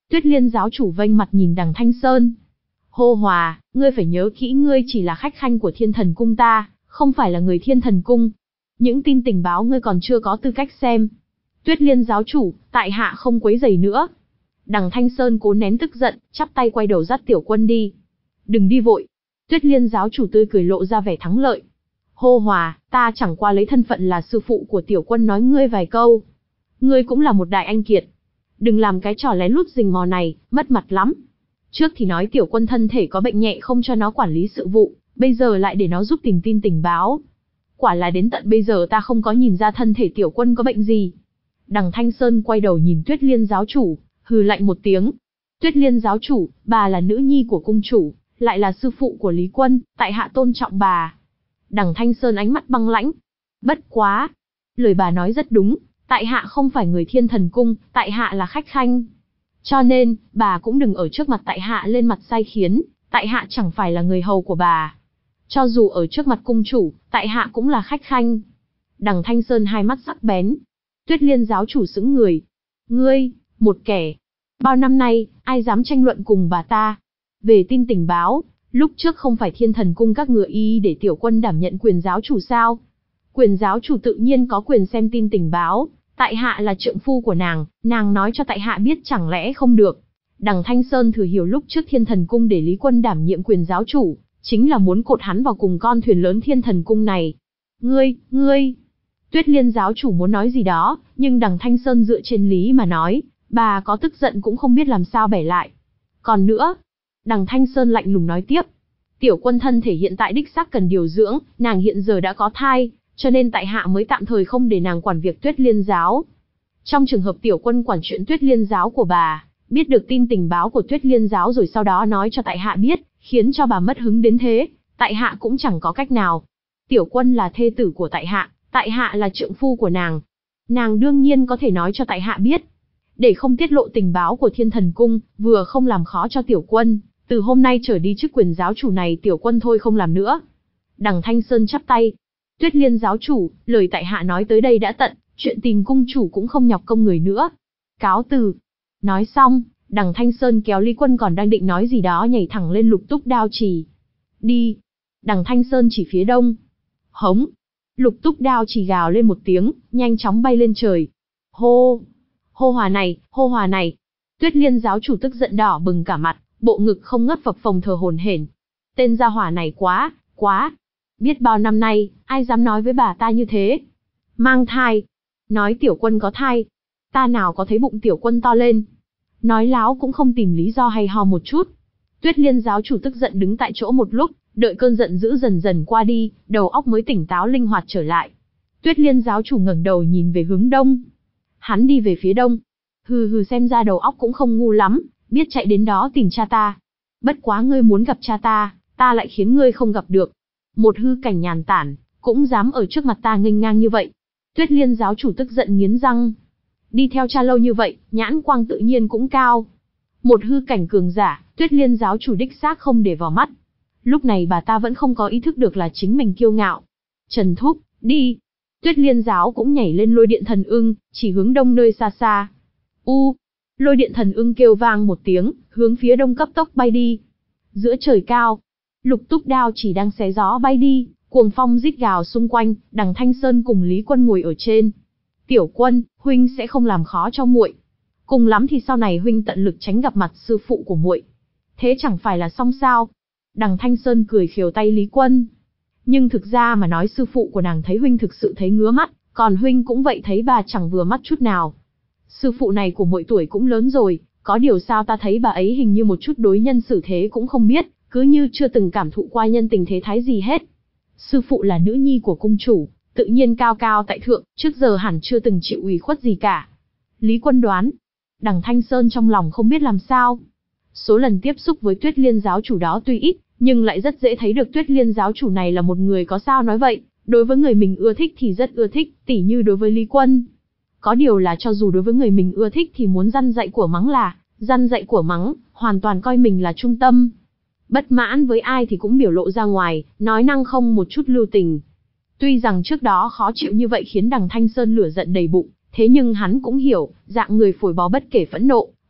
Tuyết Liên giáo chủ vênh mặt nhìn đằng Thanh Sơn. Hô Hòa, ngươi phải nhớ kỹ ngươi chỉ là khách khanh của Thiên Thần Cung ta, không phải là người Thiên Thần Cung. Những tin tình báo ngươi còn chưa có tư cách xem. Tuyết Liên giáo chủ, tại hạ không quấy rầy nữa. Đằng Thanh Sơn cố nén tức giận, chắp tay quay đầu dắt Tiểu Quân đi. Đừng đi vội. Tuyết Liên giáo chủ tươi cười lộ ra vẻ thắng lợi. Hô Hòa, ta chẳng qua lấy thân phận là sư phụ của Tiểu Quân nói ngươi vài câu. Ngươi cũng là một đại anh kiệt. Đừng làm cái trò lén lút rình mò này, mất mặt lắm. Trước thì nói Tiểu Quân thân thể có bệnh nhẹ không cho nó quản lý sự vụ, bây giờ lại để nó giúp tìm tin tình báo. Quả là đến tận bây giờ ta không có nhìn ra thân thể Tiểu Quân có bệnh gì. Đằng Thanh Sơn quay đầu nhìn Tuyết Liên giáo chủ, hừ lạnh một tiếng. Tuyết Liên giáo chủ, bà là nữ nhi của cung chủ, lại là sư phụ của Lý Quân, tại hạ tôn trọng bà. Đằng Thanh Sơn ánh mắt băng lãnh. Bất quá. Lời bà nói rất đúng, tại hạ không phải người Thiên Thần Cung, tại hạ là khách khanh. Cho nên, bà cũng đừng ở trước mặt tại hạ lên mặt sai khiến, tại hạ chẳng phải là người hầu của bà. Cho dù ở trước mặt cung chủ, tại hạ cũng là khách khanh. Đằng Thanh Sơn hai mắt sắc bén. Tuyết Liên giáo chủ sững người. Ngươi, một kẻ. Bao năm nay, ai dám tranh luận cùng bà ta? Về tin tình báo, lúc trước không phải Thiên Thần Cung các ngựa y để Tiểu Quân đảm nhận quyền giáo chủ sao? Quyền giáo chủ tự nhiên có quyền xem tin tình báo, tại hạ là trượng phu của nàng, nàng nói cho tại hạ biết chẳng lẽ không được. Đằng Thanh Sơn thừa hiểu lúc trước Thiên Thần Cung để Lý Quân đảm nhiệm quyền giáo chủ, chính là muốn cột hắn vào cùng con thuyền lớn Thiên Thần Cung này. Ngươi, ngươi... Tuyết Liên giáo chủ muốn nói gì đó, nhưng đằng Thanh Sơn dựa trên lý mà nói, bà có tức giận cũng không biết làm sao bẻ lại. Còn nữa, đằng Thanh Sơn lạnh lùng nói tiếp. Tiểu Quân thân thể hiện tại đích xác cần điều dưỡng, nàng hiện giờ đã có thai, cho nên tại hạ mới tạm thời không để nàng quản việc Tuyết Liên giáo. Trong trường hợp Tiểu Quân quản chuyện Tuyết Liên giáo của bà, biết được tin tình báo của Tuyết Liên giáo rồi sau đó nói cho tại hạ biết, khiến cho bà mất hứng đến thế, tại hạ cũng chẳng có cách nào. Tiểu Quân là thê tử của tại hạ, tại hạ là trượng phu của nàng. Nàng đương nhiên có thể nói cho tại hạ biết. Để không tiết lộ tình báo của Thiên Thần Cung, vừa không làm khó cho Tiểu Quân, từ hôm nay trở đi chức quyền giáo chủ này Tiểu Quân thôi không làm nữa. Đằng Thanh Sơn chắp tay. Tuyết Liên giáo chủ, lời tại hạ nói tới đây đã tận, chuyện tìm cung chủ cũng không nhọc công người nữa. Cáo từ. Nói xong, đằng Thanh Sơn kéo Lý Quân còn đang định nói gì đó nhảy thẳng lên Lục Túc Đao Trì. Đi. Đằng Thanh Sơn chỉ phía đông. Hống. Lục Túc Đao Trì gào lên một tiếng, nhanh chóng bay lên trời. Hô. Hô Hòa này, hô Hòa này. Tuyết Liên giáo chủ tức giận đỏ bừng cả mặt, bộ ngực không ngớt phập phồng thở hổn hển. Tên gia hỏa này quá, quá. Biết bao năm nay, ai dám nói với bà ta như thế? Mang thai. Nói Tiểu Quân có thai. Ta nào có thấy bụng Tiểu Quân to lên. Nói láo cũng không tìm lý do hay ho một chút. Tuyết Liên giáo chủ tức giận đứng tại chỗ một lúc, đợi cơn giận dữ dần dần qua đi, đầu óc mới tỉnh táo linh hoạt trở lại. Tuyết Liên giáo chủ ngẩng đầu nhìn về hướng đông. Hắn đi về phía đông. Hừ hừ, xem ra đầu óc cũng không ngu lắm, biết chạy đến đó tìm cha ta. Bất quá ngươi muốn gặp cha ta, ta lại khiến ngươi không gặp được. Một hư cảnh nhàn tản, cũng dám ở trước mặt ta nghênh ngang như vậy. Tuyết Liên giáo chủ tức giận nghiến răng. Đi theo cha lâu như vậy, nhãn quang tự nhiên cũng cao. Một hư cảnh cường giả, Tuyết Liên giáo chủ đích xác không để vào mắt. Lúc này bà ta vẫn không có ý thức được là chính mình kiêu ngạo. Trần Thúc, đi. Tuyết Liên giáo cũng nhảy lên lôi điện thần ưng, chỉ hướng đông nơi xa xa. U. Lôi điện thần ưng kêu vang một tiếng, hướng phía đông cấp tốc bay đi. Giữa trời cao, Lục Túc Đao chỉ đang xé gió bay đi, cuồng phong rít gào xung quanh, đằng Thanh Sơn cùng Lý Quân ngồi ở trên. Tiểu Quân, huynh sẽ không làm khó cho muội. Cùng lắm thì sau này huynh tận lực tránh gặp mặt sư phụ của muội. Thế chẳng phải là xong sao? Đằng Thanh Sơn cười khều tay Lý Quân. Nhưng thực ra mà nói sư phụ của nàng thấy huynh thực sự thấy ngứa mắt, còn huynh cũng vậy thấy bà chẳng vừa mắt chút nào. Sư phụ này của muội tuổi cũng lớn rồi, có điều sao ta thấy bà ấy hình như một chút đối nhân xử thế cũng không biết, cứ như chưa từng cảm thụ qua nhân tình thế thái gì hết. Sư phụ là nữ nhi của cung chủ, tự nhiên cao cao tại thượng, trước giờ hẳn chưa từng chịu ủy khuất gì cả. Lý Quân đoán. Đằng Thanh Sơn trong lòng không biết làm sao. Số lần tiếp xúc với Tuyết Liên giáo chủ đó tuy ít, nhưng lại rất dễ thấy được Tuyết Liên giáo chủ này là một người có sao nói vậy, đối với người mình ưa thích thì rất ưa thích, tỉ như đối với Lý Quân. Có điều là cho dù đối với người mình ưa thích thì muốn răn dạy của mắng là, răn dạy của mắng, hoàn toàn coi mình là trung tâm. Bất mãn với ai thì cũng biểu lộ ra ngoài, nói năng không một chút lưu tình. Tuy rằng trước đó khó chịu như vậy khiến đằng Thanh Sơn lửa giận đầy bụng, thế nhưng hắn cũng hiểu, dạng người phổi bó bất kể phẫn nộ,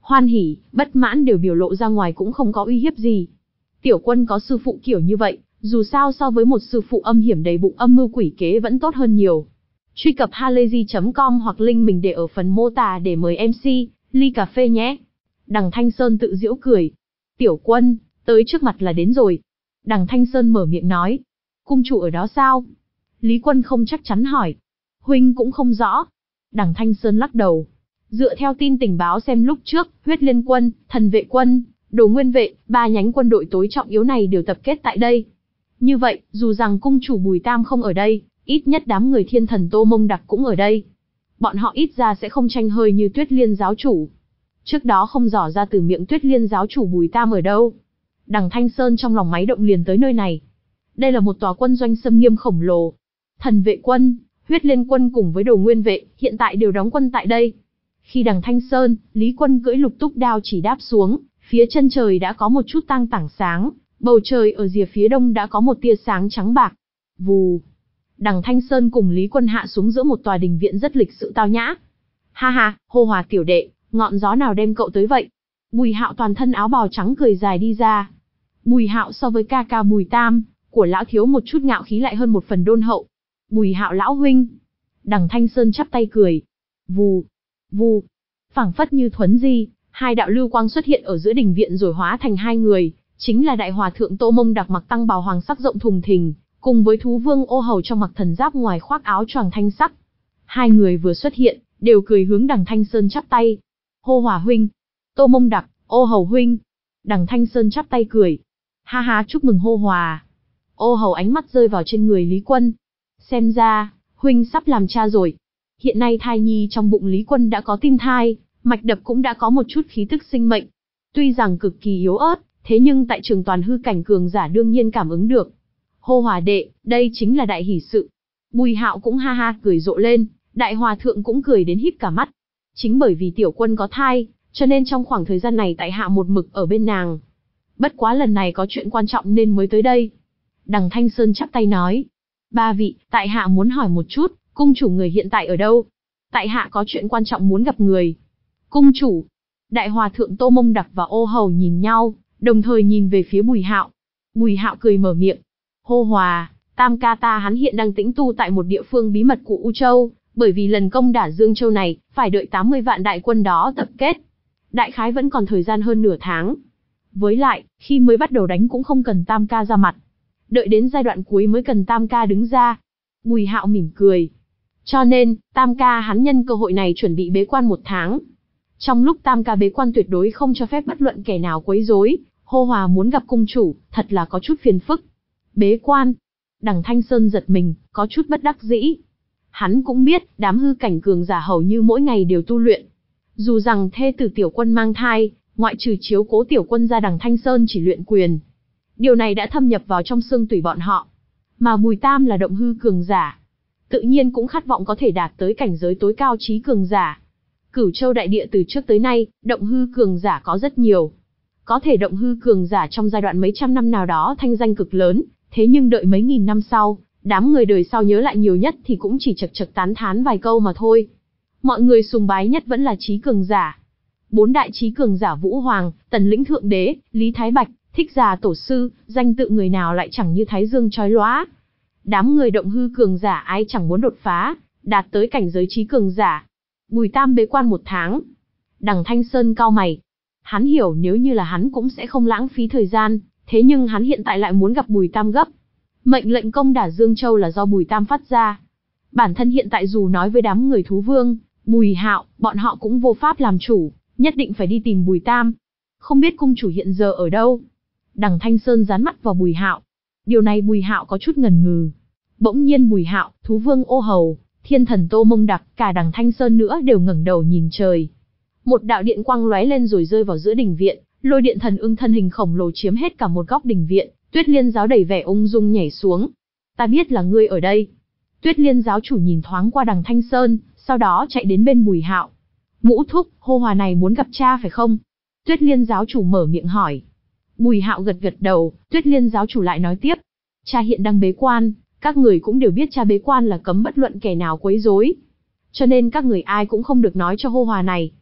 hoan hỉ, bất mãn đều biểu lộ ra ngoài cũng không có uy hiếp gì. Tiểu Quân có sư phụ kiểu như vậy, dù sao so với một sư phụ âm hiểm đầy bụng âm mưu quỷ kế vẫn tốt hơn nhiều. Truy cập halayzi chấm com hoặc link mình để ở phần mô tả để mời em xê, ly cà phê nhé. Đằng Thanh Sơn tự giễu cười. Tiểu Quân, tới trước mặt là đến rồi. Đằng Thanh Sơn mở miệng nói. Cung chủ ở đó sao? Lý Quân không chắc chắn hỏi. Huynh cũng không rõ. Đằng Thanh Sơn lắc đầu. Dựa theo tin tình báo xem lúc trước, Huyết Liên Quân, Thần Vệ Quân, Đồ Nguyên Vệ, ba nhánh quân đội tối trọng yếu này đều tập kết tại đây. Như vậy, dù rằng cung chủ Bùi Tam không ở đây, ít nhất đám người Thiên Thần Tô Mông Đặc cũng ở đây. Bọn họ ít ra sẽ không tranh hơi như Tuyết Liên giáo chủ. Trước đó không dò ra từ miệng Tuyết Liên giáo chủ Bùi Tam ở đâu. Đằng Thanh Sơn trong lòng máy động liền tới nơi này. Đây là một tòa quân doanh xâm nghiêm khổng lồ. Thần Vệ Quân, Huyết Liên Quân cùng với Đồ Nguyên Vệ hiện tại đều đóng quân tại đây. Khi đằng Thanh Sơn, Lý Quân cưỡi lục túc đao chỉ đáp xuống, phía chân trời đã có một chút tang tảng sáng, bầu trời ở rìa phía đông đã có một tia sáng trắng bạc. Vù. Đằng Thanh Sơn cùng Lý Quân hạ xuống giữa một tòa đình viện rất lịch sự tao nhã. Ha ha, Hô Hòa tiểu đệ, ngọn gió nào đem cậu tới vậy? Bùi Hạo toàn thân áo bào trắng cười dài đi ra. Bùi Hạo so với ca ca Bùi Tam, của lão thiếu một chút ngạo khí lại hơn một phần đôn hậu. Bùi Hạo lão huynh. Đằng Thanh Sơn chắp tay cười. Vù. Vù. Phảng phất như thuấn di, hai đạo lưu quang xuất hiện ở giữa đình viện rồi hóa thành hai người, chính là đại hòa thượng Tô Mông Đặc mặc tăng bào hoàng sắc rộng thùng thình, cùng với thú vương Ô Hầu trong mặc thần giáp ngoài khoác áo choàng thanh sắc. Hai người vừa xuất hiện, đều cười hướng đằng Thanh Sơn chắp tay. Hô Hòa huynh, Tô Mông Đặc, Ô Hầu huynh. Đằng Thanh Sơn chắp tay cười. Ha ha, chúc mừng Hô Hòa. Ô Hầu ánh mắt rơi vào trên người Lý Quân. Xem ra, huynh sắp làm cha rồi. Hiện nay thai nhi trong bụng Lý Quân đã có tim thai, mạch đập cũng đã có một chút khí tức sinh mệnh. Tuy rằng cực kỳ yếu ớt, thế nhưng tại trường toàn hư cảnh cường giả đương nhiên cảm ứng được. Hô Hòa đệ, đây chính là đại hỷ sự. Bùi Hạo cũng ha ha cười rộ lên, đại hòa thượng cũng cười đến híp cả mắt. Chính bởi vì Tiểu Quân có thai, cho nên trong khoảng thời gian này tại hạ một mực ở bên nàng. Bất quá lần này có chuyện quan trọng nên mới tới đây. Đằng Thanh Sơn chắp tay nói. Ba vị, tại hạ muốn hỏi một chút, cung chủ người hiện tại ở đâu? Tại hạ có chuyện quan trọng muốn gặp người. Cung chủ. Đại hòa thượng Tô Mông Đặc và Ô Hầu nhìn nhau, đồng thời nhìn về phía Bùi Hạo. Bùi Hạo cười mở miệng. Hô Hòa, Tam ca ta hắn hiện đang tĩnh tu tại một địa phương bí mật của U Châu, bởi vì lần công đả Dương Châu này, phải đợi tám mươi vạn đại quân đó tập kết. Đại khái vẫn còn thời gian hơn nửa tháng. Với lại, khi mới bắt đầu đánh cũng không cần Tam ca ra mặt. Đợi đến giai đoạn cuối mới cần Tam ca đứng ra. Bùi Hạo mỉm cười. Cho nên, Tam ca hắn nhân cơ hội này chuẩn bị bế quan một tháng. Trong lúc Tam ca bế quan tuyệt đối không cho phép bất luận kẻ nào quấy rối. Hô Hòa muốn gặp cung chủ, thật là có chút phiền phức. Bế quan. Đằng Thanh Sơn giật mình, có chút bất đắc dĩ. Hắn cũng biết, đám hư cảnh cường giả hầu như mỗi ngày đều tu luyện. Dù rằng thê tử Tiểu Quân mang thai, ngoại trừ chiếu cố Tiểu Quân ra đằng Thanh Sơn chỉ luyện quyền. Điều này đã thâm nhập vào trong xương tủy bọn họ. Mà Bùi Tam là động hư cường giả. Tự nhiên cũng khát vọng có thể đạt tới cảnh giới tối cao trí cường giả. Cửu Châu đại địa từ trước tới nay, động hư cường giả có rất nhiều. Có thể động hư cường giả trong giai đoạn mấy trăm năm nào đó thanh danh cực lớn, thế nhưng đợi mấy nghìn năm sau, đám người đời sau nhớ lại nhiều nhất thì cũng chỉ chật chật tán thán vài câu mà thôi. Mọi người sùng bái nhất vẫn là trí cường giả. Bốn đại trí cường giả Vũ Hoàng, Tần Lĩnh Thượng Đế, Lý Thái Bạch, Thích Già Tổ Sư, danh tự người nào lại chẳng như thái dương chói lóa. Đám người động hư cường giả ai chẳng muốn đột phá, đạt tới cảnh giới trí cường giả. Bùi Tam bế quan một tháng. Đằng Thanh Sơn cau mày. Hắn hiểu nếu như là hắn cũng sẽ không lãng phí thời gian, thế nhưng hắn hiện tại lại muốn gặp Bùi Tam gấp. Mệnh lệnh công đả Dương Châu là do Bùi Tam phát ra. Bản thân hiện tại dù nói với đám người thú vương, Bùi Hạo, bọn họ cũng vô pháp làm chủ, nhất định phải đi tìm Bùi Tam. Không biết cung chủ hiện giờ ở đâu? Đằng Thanh Sơn dán mắt vào Bùi Hạo. Điều này Bùi Hạo có chút ngần ngừ. Bỗng nhiên Bùi Hạo, thú vương Ô Hầu, Thiên Thần Tô Mông Đặc, cả đằng Thanh Sơn nữa đều ngẩng đầu nhìn trời. Một đạo điện quang lóe lên rồi rơi vào giữa đình viện, lôi điện thần ưng thân hình khổng lồ chiếm hết cả một góc đình viện. Tuyết Liên giáo đầy vẻ ung dung nhảy xuống. Ta biết là ngươi ở đây. Tuyết Liên giáo chủ nhìn thoáng qua đằng Thanh Sơn, sau đó chạy đến bên Bùi Hạo. Ngũ thúc, Hô Hòa này muốn gặp cha phải không? Tuyết Liên giáo chủ mở miệng hỏi. Bùi Hạo gật gật đầu, Tuyết Liên giáo chủ lại nói tiếp. Cha hiện đang bế quan, các người cũng đều biết cha bế quan là cấm bất luận kẻ nào quấy rối. Cho nên các người ai cũng không được nói cho Hô Hòa này.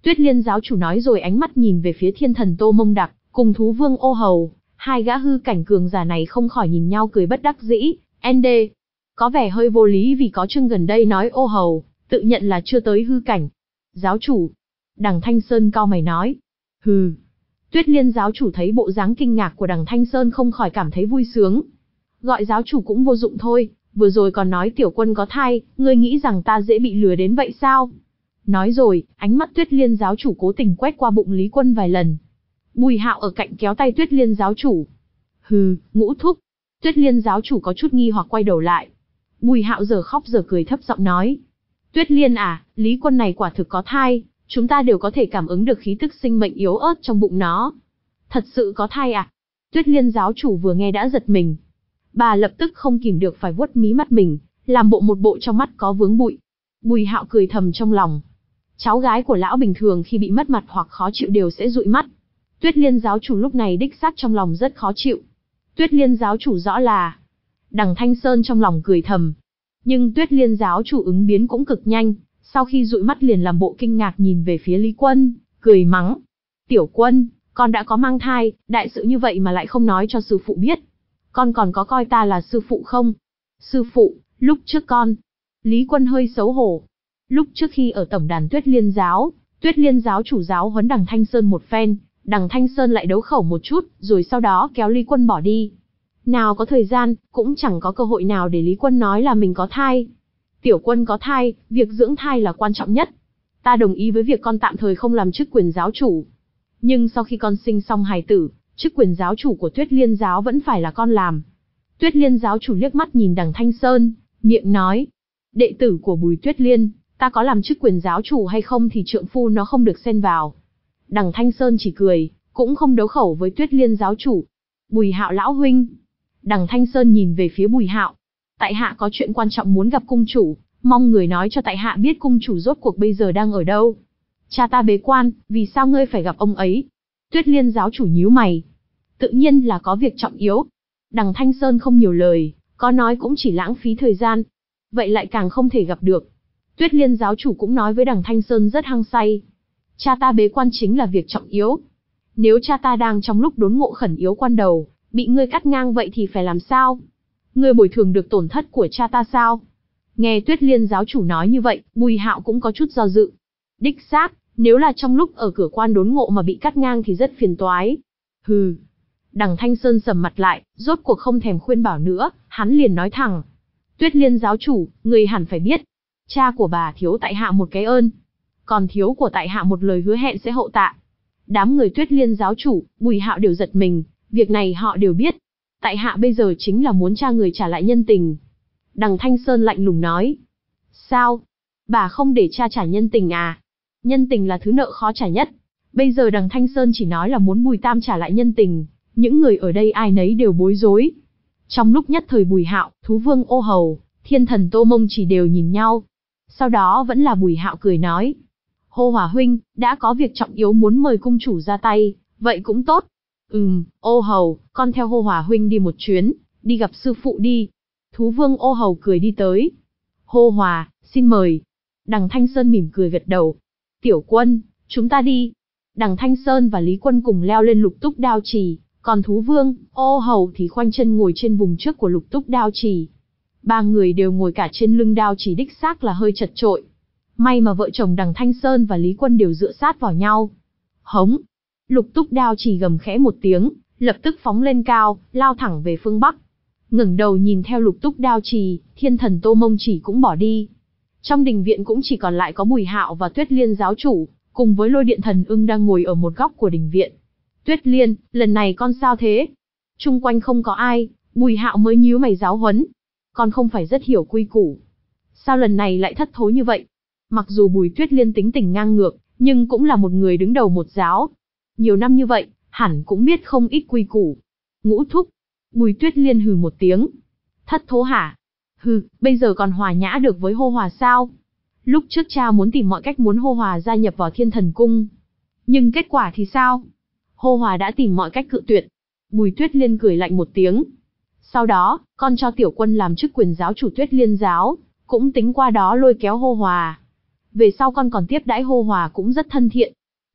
Tuyết Liên giáo chủ nói rồi ánh mắt nhìn về phía thiên thần Tô Mông Đặc, cùng thú vương Ô Hầu, hai gã hư cảnh cường giả này không khỏi nhìn nhau cười bất đắc dĩ, en đê. Có vẻ hơi vô lý vì có chương gần đây nói Ô Hầu, tự nhận là chưa tới hư cảnh. Giáo chủ. Đằng Thanh Sơn cau mày nói. Hừ. Tuyết Liên giáo chủ thấy bộ dáng kinh ngạc của đằng Thanh Sơn không khỏi cảm thấy vui sướng. Gọi giáo chủ cũng vô dụng thôi, vừa rồi còn nói tiểu quân có thai, ngươi nghĩ rằng ta dễ bị lừa đến vậy sao? Nói rồi, ánh mắt Tuyết Liên giáo chủ cố tình quét qua bụng Lý Quân vài lần. Bùi Hạo ở cạnh kéo tay Tuyết Liên giáo chủ. Hừ, Ngũ thúc. Tuyết Liên giáo chủ có chút nghi hoặc quay đầu lại. Bùi Hạo giờ khóc giờ cười thấp giọng nói. Tuyết Liên à, Lý Quân này quả thực có thai, chúng ta đều có thể cảm ứng được khí tức sinh mệnh yếu ớt trong bụng nó. Thật sự có thai à? Tuyết Liên giáo chủ vừa nghe đã giật mình. Bà lập tức không kìm được phải vuốt mí mắt mình, làm bộ một bộ trong mắt có vướng bụi. Bùi Hạo cười thầm trong lòng. Cháu gái của lão bình thường khi bị mất mặt hoặc khó chịu đều sẽ dụi mắt. Tuyết Liên giáo chủ lúc này đích xác trong lòng rất khó chịu. Tuyết Liên giáo chủ rõ là... Đằng Thanh Sơn trong lòng cười thầm. Nhưng Tuyết Liên giáo chủ ứng biến cũng cực nhanh, sau khi dụi mắt liền làm bộ kinh ngạc nhìn về phía Lý Quân, cười mắng. Tiểu Quân, con đã có mang thai, đại sự như vậy mà lại không nói cho sư phụ biết. Con còn có coi ta là sư phụ không? Sư phụ, lúc trước con... Lý Quân hơi xấu hổ. Lúc trước khi ở tổng đàn Tuyết Liên giáo, Tuyết Liên giáo chủ giáo huấn đằng Thanh Sơn một phen, đằng Thanh Sơn lại đấu khẩu một chút, rồi sau đó kéo Lý Quân bỏ đi. Nào có thời gian, cũng chẳng có cơ hội nào để Lý Quân nói là mình có thai. Tiểu Quân có thai, việc dưỡng thai là quan trọng nhất. Ta đồng ý với việc con tạm thời không làm chức quyền giáo chủ. Nhưng sau khi con sinh xong hài tử, chức quyền giáo chủ của Tuyết Liên giáo vẫn phải là con làm. Tuyết Liên giáo chủ liếc mắt nhìn đằng Thanh Sơn, miệng nói. Đệ tử của Bùi Tuyết Liên, ta có làm chức quyền giáo chủ hay không thì trượng phu nó không được xen vào. Đằng Thanh Sơn chỉ cười, cũng không đấu khẩu với Tuyết Liên giáo chủ. Bùi Hạo lão huynh. Đằng Thanh Sơn nhìn về phía Bùi Hạo. Tại hạ có chuyện quan trọng muốn gặp cung chủ, mong người nói cho tại hạ biết cung chủ rốt cuộc bây giờ đang ở đâu. Cha ta bế quan, vì sao ngươi phải gặp ông ấy? Tuyết Liên giáo chủ nhíu mày. Tự nhiên là có việc trọng yếu. Đằng Thanh Sơn không nhiều lời, có nói cũng chỉ lãng phí thời gian. Vậy lại càng không thể gặp được. Tuyết Liên giáo chủ cũng nói với đằng Thanh Sơn rất hăng say. Cha ta bế quan chính là việc trọng yếu. Nếu cha ta đang trong lúc đốn ngộ khẩn yếu quan đầu, bị ngươi cắt ngang vậy thì phải làm sao? Ngươi bồi thường được tổn thất của cha ta sao? Nghe Tuyết Liên giáo chủ nói như vậy, Bùi Hạo cũng có chút do dự. Đích xác, nếu là trong lúc ở cửa quan đốn ngộ mà bị cắt ngang thì rất phiền toái. Hừ. Đằng Thanh Sơn sầm mặt lại, rốt cuộc không thèm khuyên bảo nữa, hắn liền nói thẳng. Tuyết Liên giáo chủ, người hẳn phải biết. Cha của bà thiếu tại hạ một cái ơn. Còn thiếu của tại hạ một lời hứa hẹn sẽ hậu tạ. Đám người Tuyết Liên giáo chủ, Bùi Hạo đều giật mình, việc này họ đều biết. Tại hạ bây giờ chính là muốn cha người trả lại nhân tình. Đằng Thanh Sơn lạnh lùng nói. Sao? Bà không để cha trả nhân tình à? Nhân tình là thứ nợ khó trả nhất. Bây giờ đằng Thanh Sơn chỉ nói là muốn Bùi Tam trả lại nhân tình. Những người ở đây ai nấy đều bối rối. Trong lúc nhất thời Bùi Hạo, thú vương Ô Hầu, thiên thần Tô Mông chỉ đều nhìn nhau. Sau đó vẫn là Bùi Hạo cười nói. Hô Hòa huynh, đã có việc trọng yếu muốn mời cung chủ ra tay, vậy cũng tốt. Ừm, Ô Hầu, con theo Hô Hòa huynh đi một chuyến, đi gặp sư phụ đi. Thú vương Ô Hầu cười đi tới. Hô Hòa, xin mời. Đằng Thanh Sơn mỉm cười gật đầu. Tiểu Quân, chúng ta đi. Đằng Thanh Sơn và Lý Quân cùng leo lên Lục Túc Đao Trì, còn thú vương, Ô Hầu thì khoanh chân ngồi trên vùng trước của Lục Túc Đao Trì. Ba người đều ngồi cả trên lưng đao trì, đích xác là hơi chật chội. May mà vợ chồng đằng Thanh Sơn và Lý Quân đều dựa sát vào nhau. Hống! Lục Túc Đao Trì gầm khẽ một tiếng, lập tức phóng lên cao, lao thẳng về phương Bắc. Ngẩng đầu nhìn theo Lục Túc Đao Trì, thiên thần Tô Mông Chỉ cũng bỏ đi. Trong đình viện cũng chỉ còn lại có Bùi Hạo và Tuyết Liên giáo chủ, cùng với Lôi Điện Thần Ưng đang ngồi ở một góc của đình viện. Tuyết Liên, lần này con sao thế? Chung quanh không có ai, Bùi Hạo mới nhíu mày giáo huấn. Con không phải rất hiểu quy củ. Sao lần này lại thất thố như vậy? Mặc dù Bùi Tuyết Liên tính tình ngang ngược, nhưng cũng là một người đứng đầu một giáo. Nhiều năm như vậy, hẳn cũng biết không ít quy củ. Ngũ thúc. Bùi Tuyết Liên hừ một tiếng. Thất thố hả? Hừ, bây giờ còn hòa nhã được với Hô Hòa sao? Lúc trước cha muốn tìm mọi cách muốn Hô Hòa gia nhập vào Thiên Thần Cung. Nhưng kết quả thì sao? Hô Hòa đã tìm mọi cách cự tuyệt. Bùi Tuyết Liên cười lạnh một tiếng. Sau đó, con cho Tiểu Quân làm chức quyền giáo chủ Tuyết Liên giáo, cũng tính qua đó lôi kéo Hô Hòa. Về sau con còn tiếp đãi Hô Hòa cũng rất thân thiện.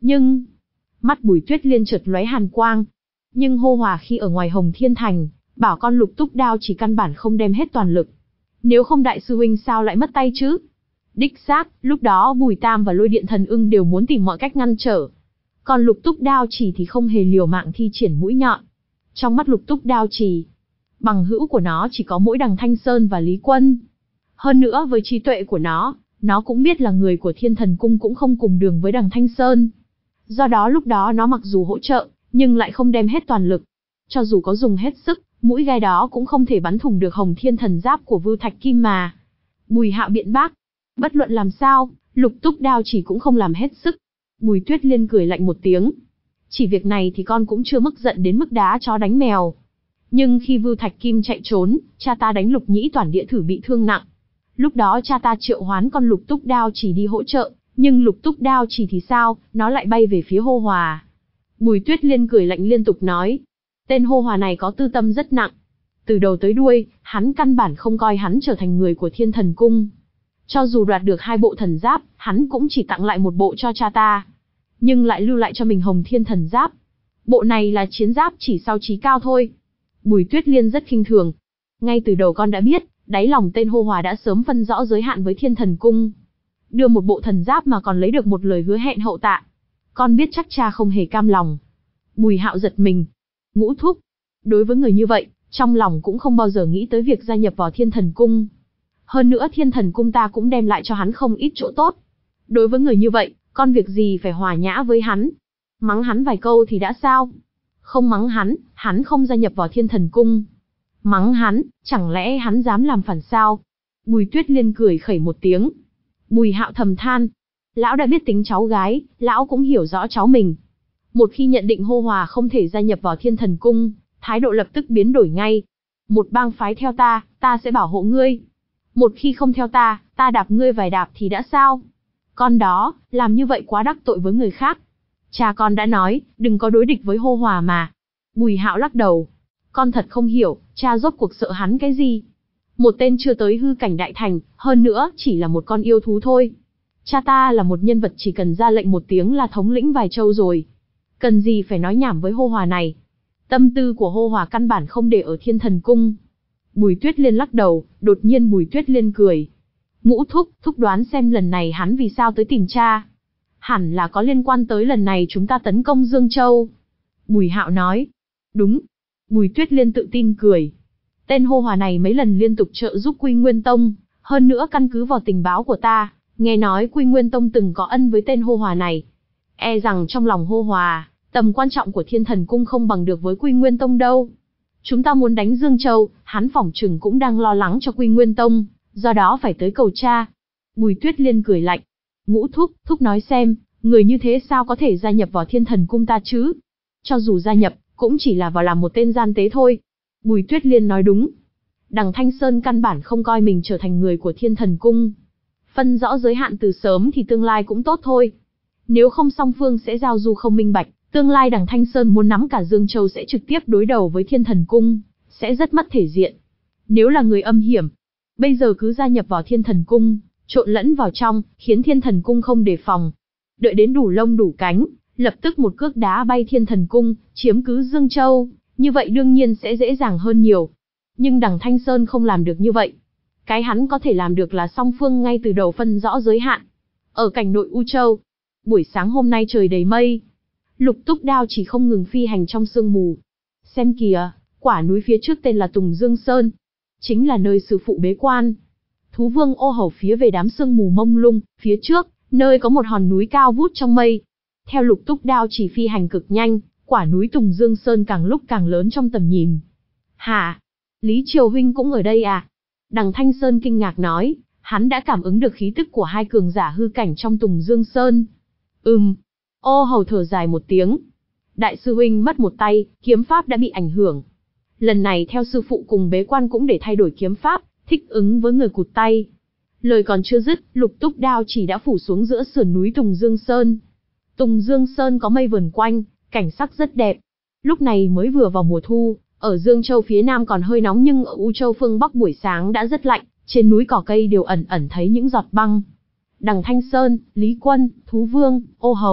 Nhưng, mắt Bùi Tuyết Liên chợt lóe hàn quang. Nhưng hô hòa khi ở ngoài Hồng Thiên Thành, bảo con Lục Túc Đao chỉ căn bản không đem hết toàn lực. Nếu không đại sư huynh sao lại mất tay chứ? Đích xác, lúc đó Bùi Tam và Lôi Điện Thần Ưng đều muốn tìm mọi cách ngăn trở. Còn Lục Túc Đao chỉ thì không hề liều mạng thi triển mũi nhọn. Trong mắt Lục Túc Đao chỉ, bằng hữu của nó chỉ có mỗi Đằng Thanh Sơn và Lý Quân. Hơn nữa với trí tuệ của nó, nó cũng biết là người của Thiên Thần Cung cũng không cùng đường với Đằng Thanh Sơn. Do đó lúc đó nó mặc dù hỗ trợ, nhưng lại không đem hết toàn lực. Cho dù có dùng hết sức, mũi gai đó cũng không thể bắn thủng được Hồng Thiên Thần Giáp của Vưu Thạch Kim mà. Bùi Hạo biện bác, bất luận làm sao, Lục Túc Đao chỉ cũng không làm hết sức. Bùi Tuyết Liên cười lạnh một tiếng. Chỉ việc này thì con cũng chưa mức giận đến mức đá chó đánh mèo. Nhưng khi Vưu Thạch Kim chạy trốn, cha ta đánh Lục Nhĩ Toản Địa Thử bị thương nặng. Lúc đó cha ta triệu hoán con Lục Túc Đao chỉ đi hỗ trợ, nhưng Lục Túc Đao chỉ thì sao, nó lại bay về phía hô hòa. Bùi Tuyết Liên cười lạnh liên tục nói. Tên hô hòa này có tư tâm rất nặng. Từ đầu tới đuôi, hắn căn bản không coi hắn trở thành người của Thiên Thần Cung. Cho dù đoạt được hai bộ thần giáp, hắn cũng chỉ tặng lại một bộ cho cha ta. Nhưng lại lưu lại cho mình Hồng Thiên Thần Giáp. Bộ này là chiến giáp chỉ sau trí cao thôi. Bùi Tuyết Liên rất khinh thường. Ngay từ đầu con đã biết, đáy lòng tên hô hòa đã sớm phân rõ giới hạn với Thiên Thần Cung. Đưa một bộ thần giáp mà còn lấy được một lời hứa hẹn hậu tạ. Con biết chắc cha không hề cam lòng. Bùi Hạo giật mình. Ngũ thúc. Đối với người như vậy, trong lòng cũng không bao giờ nghĩ tới việc gia nhập vào Thiên Thần Cung. Hơn nữa Thiên Thần Cung ta cũng đem lại cho hắn không ít chỗ tốt. Đối với người như vậy, con việc gì phải hòa nhã với hắn. Mắng hắn vài câu thì đã sao? Không mắng hắn, hắn không gia nhập vào Thiên Thần Cung. Mắng hắn, chẳng lẽ hắn dám làm phản sao? Bùi Tuyết Liên cười khẩy một tiếng. Bùi Hạo thầm than. Lão đã biết tính cháu gái, lão cũng hiểu rõ cháu mình. Một khi nhận định hô hòa không thể gia nhập vào Thiên Thần Cung, thái độ lập tức biến đổi ngay. Một bang phái theo ta, ta sẽ bảo hộ ngươi. Một khi không theo ta, ta đạp ngươi vài đạp thì đã sao? Con đó, làm như vậy quá đắc tội với người khác. Cha con đã nói, đừng có đối địch với hô hòa mà. Bùi Hạo lắc đầu. Con thật không hiểu, cha rốt cuộc sợ hắn cái gì? Một tên chưa tới hư cảnh đại thành, hơn nữa chỉ là một con yêu thú thôi. Cha ta là một nhân vật chỉ cần ra lệnh một tiếng là thống lĩnh vài châu rồi. Cần gì phải nói nhảm với hô hòa này? Tâm tư của hô hòa căn bản không để ở Thiên Thần Cung. Bùi Tuyết Liên lắc đầu, đột nhiên Bùi Tuyết Liên cười. Ngũ thúc, thúc đoán xem lần này hắn vì sao tới tìm cha. Hẳn là có liên quan tới lần này chúng ta tấn công Dương Châu. Bùi Hạo nói. Đúng. Bùi Tuyết Liên tự tin cười. Tên hô hòa này mấy lần liên tục trợ giúp Quy Nguyên Tông, hơn nữa căn cứ vào tình báo của ta, nghe nói Quy Nguyên Tông từng có ân với tên hô hòa này. E rằng trong lòng hô hòa, tầm quan trọng của Thiên Thần Cung không bằng được với Quy Nguyên Tông đâu. Chúng ta muốn đánh Dương Châu, hắn phỏng chừng cũng đang lo lắng cho Quy Nguyên Tông, do đó phải tới cầu cha. Bùi Tuyết Liên cười lạnh. Ngũ thúc, thúc nói xem, người như thế sao có thể gia nhập vào Thiên Thần Cung ta chứ? Cho dù gia nhập, cũng chỉ là vào làm một tên gian tế thôi. Bùi Tuyết Liên nói đúng. Đằng Thanh Sơn căn bản không coi mình trở thành người của Thiên Thần Cung. Phân rõ giới hạn từ sớm thì tương lai cũng tốt thôi. Nếu không song phương sẽ giao du không minh bạch, tương lai đằng Thanh Sơn muốn nắm cả Dương Châu sẽ trực tiếp đối đầu với Thiên Thần Cung, sẽ rất mất thể diện. Nếu là người âm hiểm, bây giờ cứ gia nhập vào Thiên Thần Cung, trộn lẫn vào trong, khiến Thiên Thần Cung không đề phòng. Đợi đến đủ lông đủ cánh, lập tức một cước đá bay Thiên Thần Cung, chiếm cứ Dương Châu, như vậy đương nhiên sẽ dễ dàng hơn nhiều. Nhưng đằng Thanh Sơn không làm được như vậy. Cái hắn có thể làm được là song phương ngay từ đầu phân rõ giới hạn. Ở cảnh nội U Châu, buổi sáng hôm nay trời đầy mây. Lục Túc Đao chỉ không ngừng phi hành trong sương mù. Xem kìa, quả núi phía trước tên là Tùng Dương Sơn. Chính là nơi sư phụ bế quan. Thú Vương Ô Hầu phía về đám sương mù mông lung, phía trước, nơi có một hòn núi cao vút trong mây. Theo Lục Túc Đao chỉ phi hành cực nhanh, quả núi Tùng Dương Sơn càng lúc càng lớn trong tầm nhìn. Hả? Lý Triều Huynh cũng ở đây à? Đằng Thanh Sơn kinh ngạc nói, hắn đã cảm ứng được khí tức của hai cường giả hư cảnh trong Tùng Dương Sơn. Ừm. Ô Hầu thở dài một tiếng. Đại sư huynh mất một tay, kiếm pháp đã bị ảnh hưởng. Lần này theo sư phụ cùng bế quan cũng để thay đổi kiếm pháp, thích ứng với người cụt tay. Lời còn chưa dứt, Lục Túc Đao chỉ đã phủ xuống giữa sườn núi Tùng Dương Sơn. Tùng Dương Sơn có mây vờn quanh, cảnh sắc rất đẹp. Lúc này mới vừa vào mùa thu, ở Dương Châu phía nam còn hơi nóng nhưng ở U Châu phương Bắc buổi sáng đã rất lạnh, trên núi cỏ cây đều ẩn ẩn thấy những giọt băng. Đằng Thanh Sơn, Lý Quân, Thú Vương, Ô Hầu,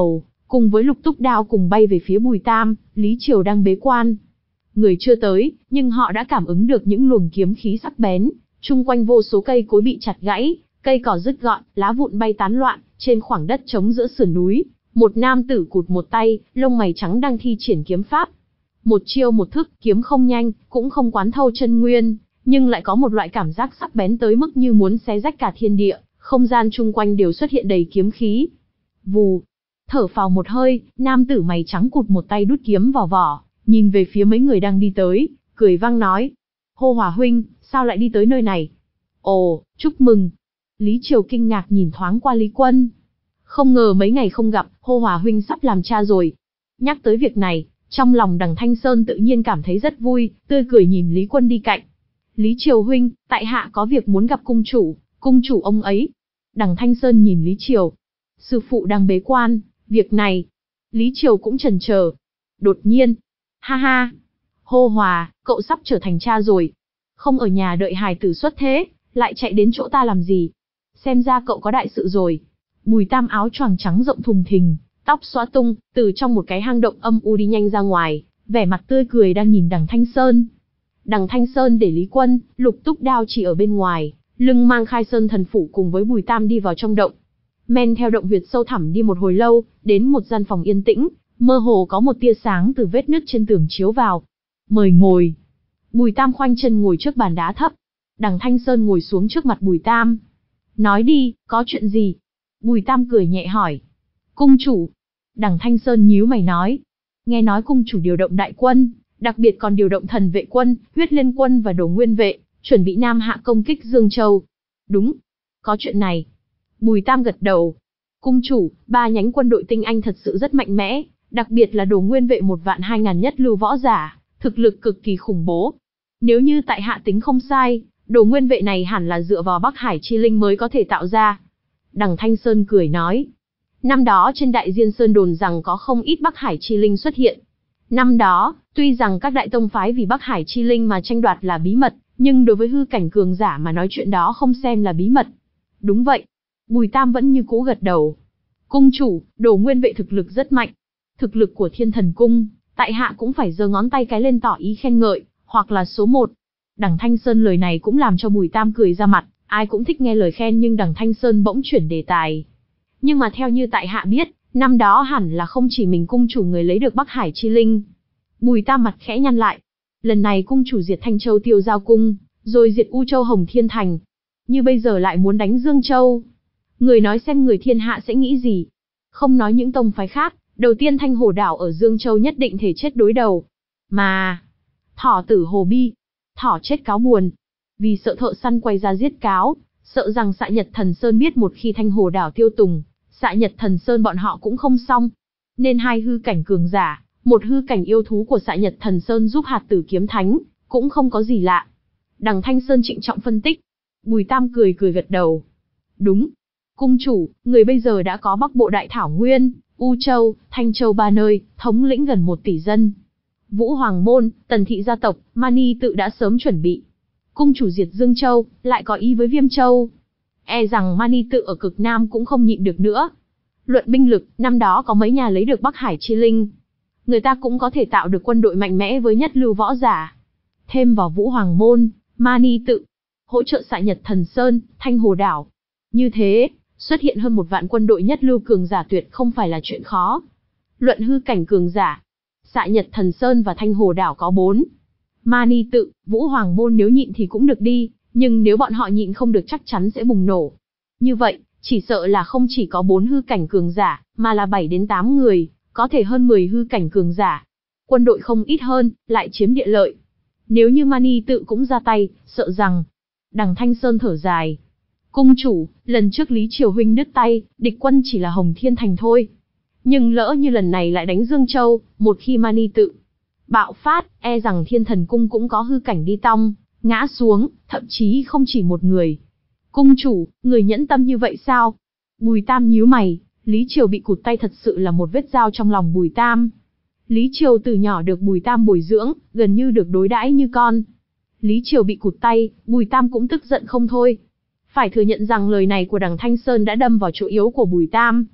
cùng với lục túc đao cùng bay về phía Bùi Tam, Lý Triều đang bế quan. Người chưa tới, nhưng họ đã cảm ứng được những luồng kiếm khí sắc bén, chung quanh vô số cây cối bị chặt gãy, cây cỏ rứt gọn, lá vụn bay tán loạn, trên khoảng đất trống giữa sườn núi, một nam tử cụt một tay, lông mày trắng đang thi triển kiếm pháp. Một chiêu một thức, kiếm không nhanh, cũng không quán thâu chân nguyên, nhưng lại có một loại cảm giác sắc bén tới mức như muốn xé rách cả thiên địa, không gian chung quanh đều xuất hiện đầy kiếm khí. Vù, thở phào một hơi, nam tử mày trắng cụt một tay đút kiếm vào vỏ, nhìn về phía mấy người đang đi tới, cười vang nói: Hô Hòa huynh, sao lại đi tới nơi này? Ồ, chúc mừng. Lý Triều kinh ngạc nhìn thoáng qua Lý Quân. Không ngờ mấy ngày không gặp, Hô Hòa huynh sắp làm cha rồi. Nhắc tới việc này, trong lòng Đằng Thanh Sơn tự nhiên cảm thấy rất vui, tươi cười nhìn Lý Quân đi cạnh. Lý Triều huynh, tại hạ có việc muốn gặp cung chủ, cung chủ ông ấy. Đằng Thanh Sơn nhìn Lý Triều. Sư phụ đang bế quan, việc này. Lý Triều cũng chần chờ. Đột nhiên, ha ha, Hô Hòa, cậu sắp trở thành cha rồi. Không ở nhà đợi hài tử xuất thế, lại chạy đến chỗ ta làm gì? Xem ra cậu có đại sự rồi. Bùi Tam áo choàng trắng rộng thùng thình, tóc xõa tung, từ trong một cái hang động âm u đi nhanh ra ngoài, vẻ mặt tươi cười đang nhìn Đằng Thanh Sơn. Đằng Thanh Sơn để Lý Quân, lục túc đao chỉ ở bên ngoài, lưng mang Khai Sơn thần phủ cùng với Bùi Tam đi vào trong động. Men theo động huyệt sâu thẳm đi một hồi lâu, đến một gian phòng yên tĩnh, mơ hồ có một tia sáng từ vết nứt trên tường chiếu vào. Mời ngồi. Bùi Tam khoanh chân ngồi trước bàn đá thấp. Đằng Thanh Sơn ngồi xuống trước mặt Bùi Tam. Nói đi, có chuyện gì? Bùi Tam cười nhẹ hỏi. Cung chủ. Đằng Thanh Sơn nhíu mày nói. Nghe nói cung chủ điều động đại quân, đặc biệt còn điều động thần vệ quân, huyết liên quân và đồ nguyên vệ, chuẩn bị Nam Hạ công kích Dương Châu. Đúng. Có chuyện này. Bùi Tam gật đầu. Cung chủ, ba nhánh quân đội tinh anh thật sự rất mạnh mẽ, đặc biệt là đồ nguyên vệ một vạn hai ngàn nhất lưu võ giả, thực lực cực kỳ khủng bố. Nếu như tại hạ tính không sai, đồ nguyên vệ này hẳn là dựa vào Bắc Hải chi linh mới có thể tạo ra. Đằng Thanh Sơn cười nói. Năm đó trên Đại Diên Sơn đồn rằng có không ít Bắc Hải chi linh xuất hiện. Năm đó, tuy rằng các đại tông phái vì Bắc Hải chi linh mà tranh đoạt là bí mật, nhưng đối với hư cảnh cường giả mà nói chuyện đó không xem là bí mật. Đúng vậy. Bùi Tam vẫn như cũ gật đầu. Cung chủ, đồ nguyên vệ thực lực rất mạnh. Thực lực của Thiên Thần Cung, tại hạ cũng phải giơ ngón tay cái lên tỏ ý khen ngợi, hoặc là số một. Đằng Thanh Sơn lời này cũng làm cho Bùi Tam cười ra mặt, ai cũng thích nghe lời khen nhưng Đằng Thanh Sơn bỗng chuyển đề tài. Nhưng mà theo như tại hạ biết, năm đó hẳn là không chỉ mình cung chủ người lấy được Bắc Hải chi linh. Bùi Tam mặt khẽ nhăn lại. Lần này cung chủ diệt Thanh Châu Tiêu Giao Cung, rồi diệt U Châu Hồng Thiên Thành. Như bây giờ lại muốn đánh Dương Châu. Người nói xem người thiên hạ sẽ nghĩ gì? Không nói những tông phái khác, đầu tiên Thanh Hồ Đảo ở Dương Châu nhất định thể chết đối đầu. Mà, thỏ tử Hồ Bi, thỏ chết cáo buồn. Vì sợ thợ săn quay ra giết cáo, sợ rằng Xạ Nhật Thần Sơn biết một khi Thanh Hồ Đảo tiêu tùng, Xạ Nhật Thần Sơn bọn họ cũng không xong. Nên hai hư cảnh cường giả, một hư cảnh yêu thú của Xạ Nhật Thần Sơn giúp hạt tử kiếm thánh, cũng không có gì lạ. Đằng Thanh Sơn trịnh trọng phân tích. Bùi Tam cười cười gật đầu. Đúng. Cung chủ, người bây giờ đã có Bắc Bộ Đại Thảo Nguyên, U Châu, Thanh Châu ba nơi, thống lĩnh gần một tỷ dân. Vũ Hoàng Môn, Tần Thị gia tộc, Mani tự đã sớm chuẩn bị. Cung chủ diệt Dương Châu, lại có ý với Viêm Châu. E rằng Mani tự ở cực Nam cũng không nhịn được nữa. Luận binh lực, năm đó có mấy nhà lấy được Bắc Hải chi linh. Người ta cũng có thể tạo được quân đội mạnh mẽ với nhất lưu võ giả. Thêm vào Vũ Hoàng Môn, Mani tự, hỗ trợ Xạ Nhật Thần Sơn, Thanh Hồ Đảo. Như thế, xuất hiện hơn một vạn quân đội nhất lưu cường giả tuyệt không phải là chuyện khó. Luận hư cảnh cường giả, Xạ Nhật Thần Sơn và Thanh Hồ Đảo có bốn. Mani tự, Vũ Hoàng Môn nếu nhịn thì cũng được đi, nhưng nếu bọn họ nhịn không được chắc chắn sẽ bùng nổ. Như vậy, chỉ sợ là không chỉ có bốn hư cảnh cường giả, mà là bảy đến tám người, có thể hơn mười hư cảnh cường giả. Quân đội không ít hơn, lại chiếm địa lợi. Nếu như Mani tự cũng ra tay, sợ rằng... Đằng Thanh Sơn thở dài. Cung chủ, lần trước Lý Triều huynh đứt tay, địch quân chỉ là Hồng Thiên Thành thôi. Nhưng lỡ như lần này lại đánh Dương Châu, một khi Mani tự bạo phát, e rằng Thiên Thần Cung cũng có hư cảnh đi tong, ngã xuống, thậm chí không chỉ một người. Cung chủ, người nhẫn tâm như vậy sao? Bùi Tam nhíu mày, Lý Triều bị cụt tay thật sự là một vết dao trong lòng Bùi Tam. Lý Triều từ nhỏ được Bùi Tam bồi dưỡng, gần như được đối đãi như con. Lý Triều bị cụt tay, Bùi Tam cũng tức giận không thôi. Phải thừa nhận rằng lời này của đằng Thanh Sơn đã đâm vào chỗ yếu của Bùi Tam.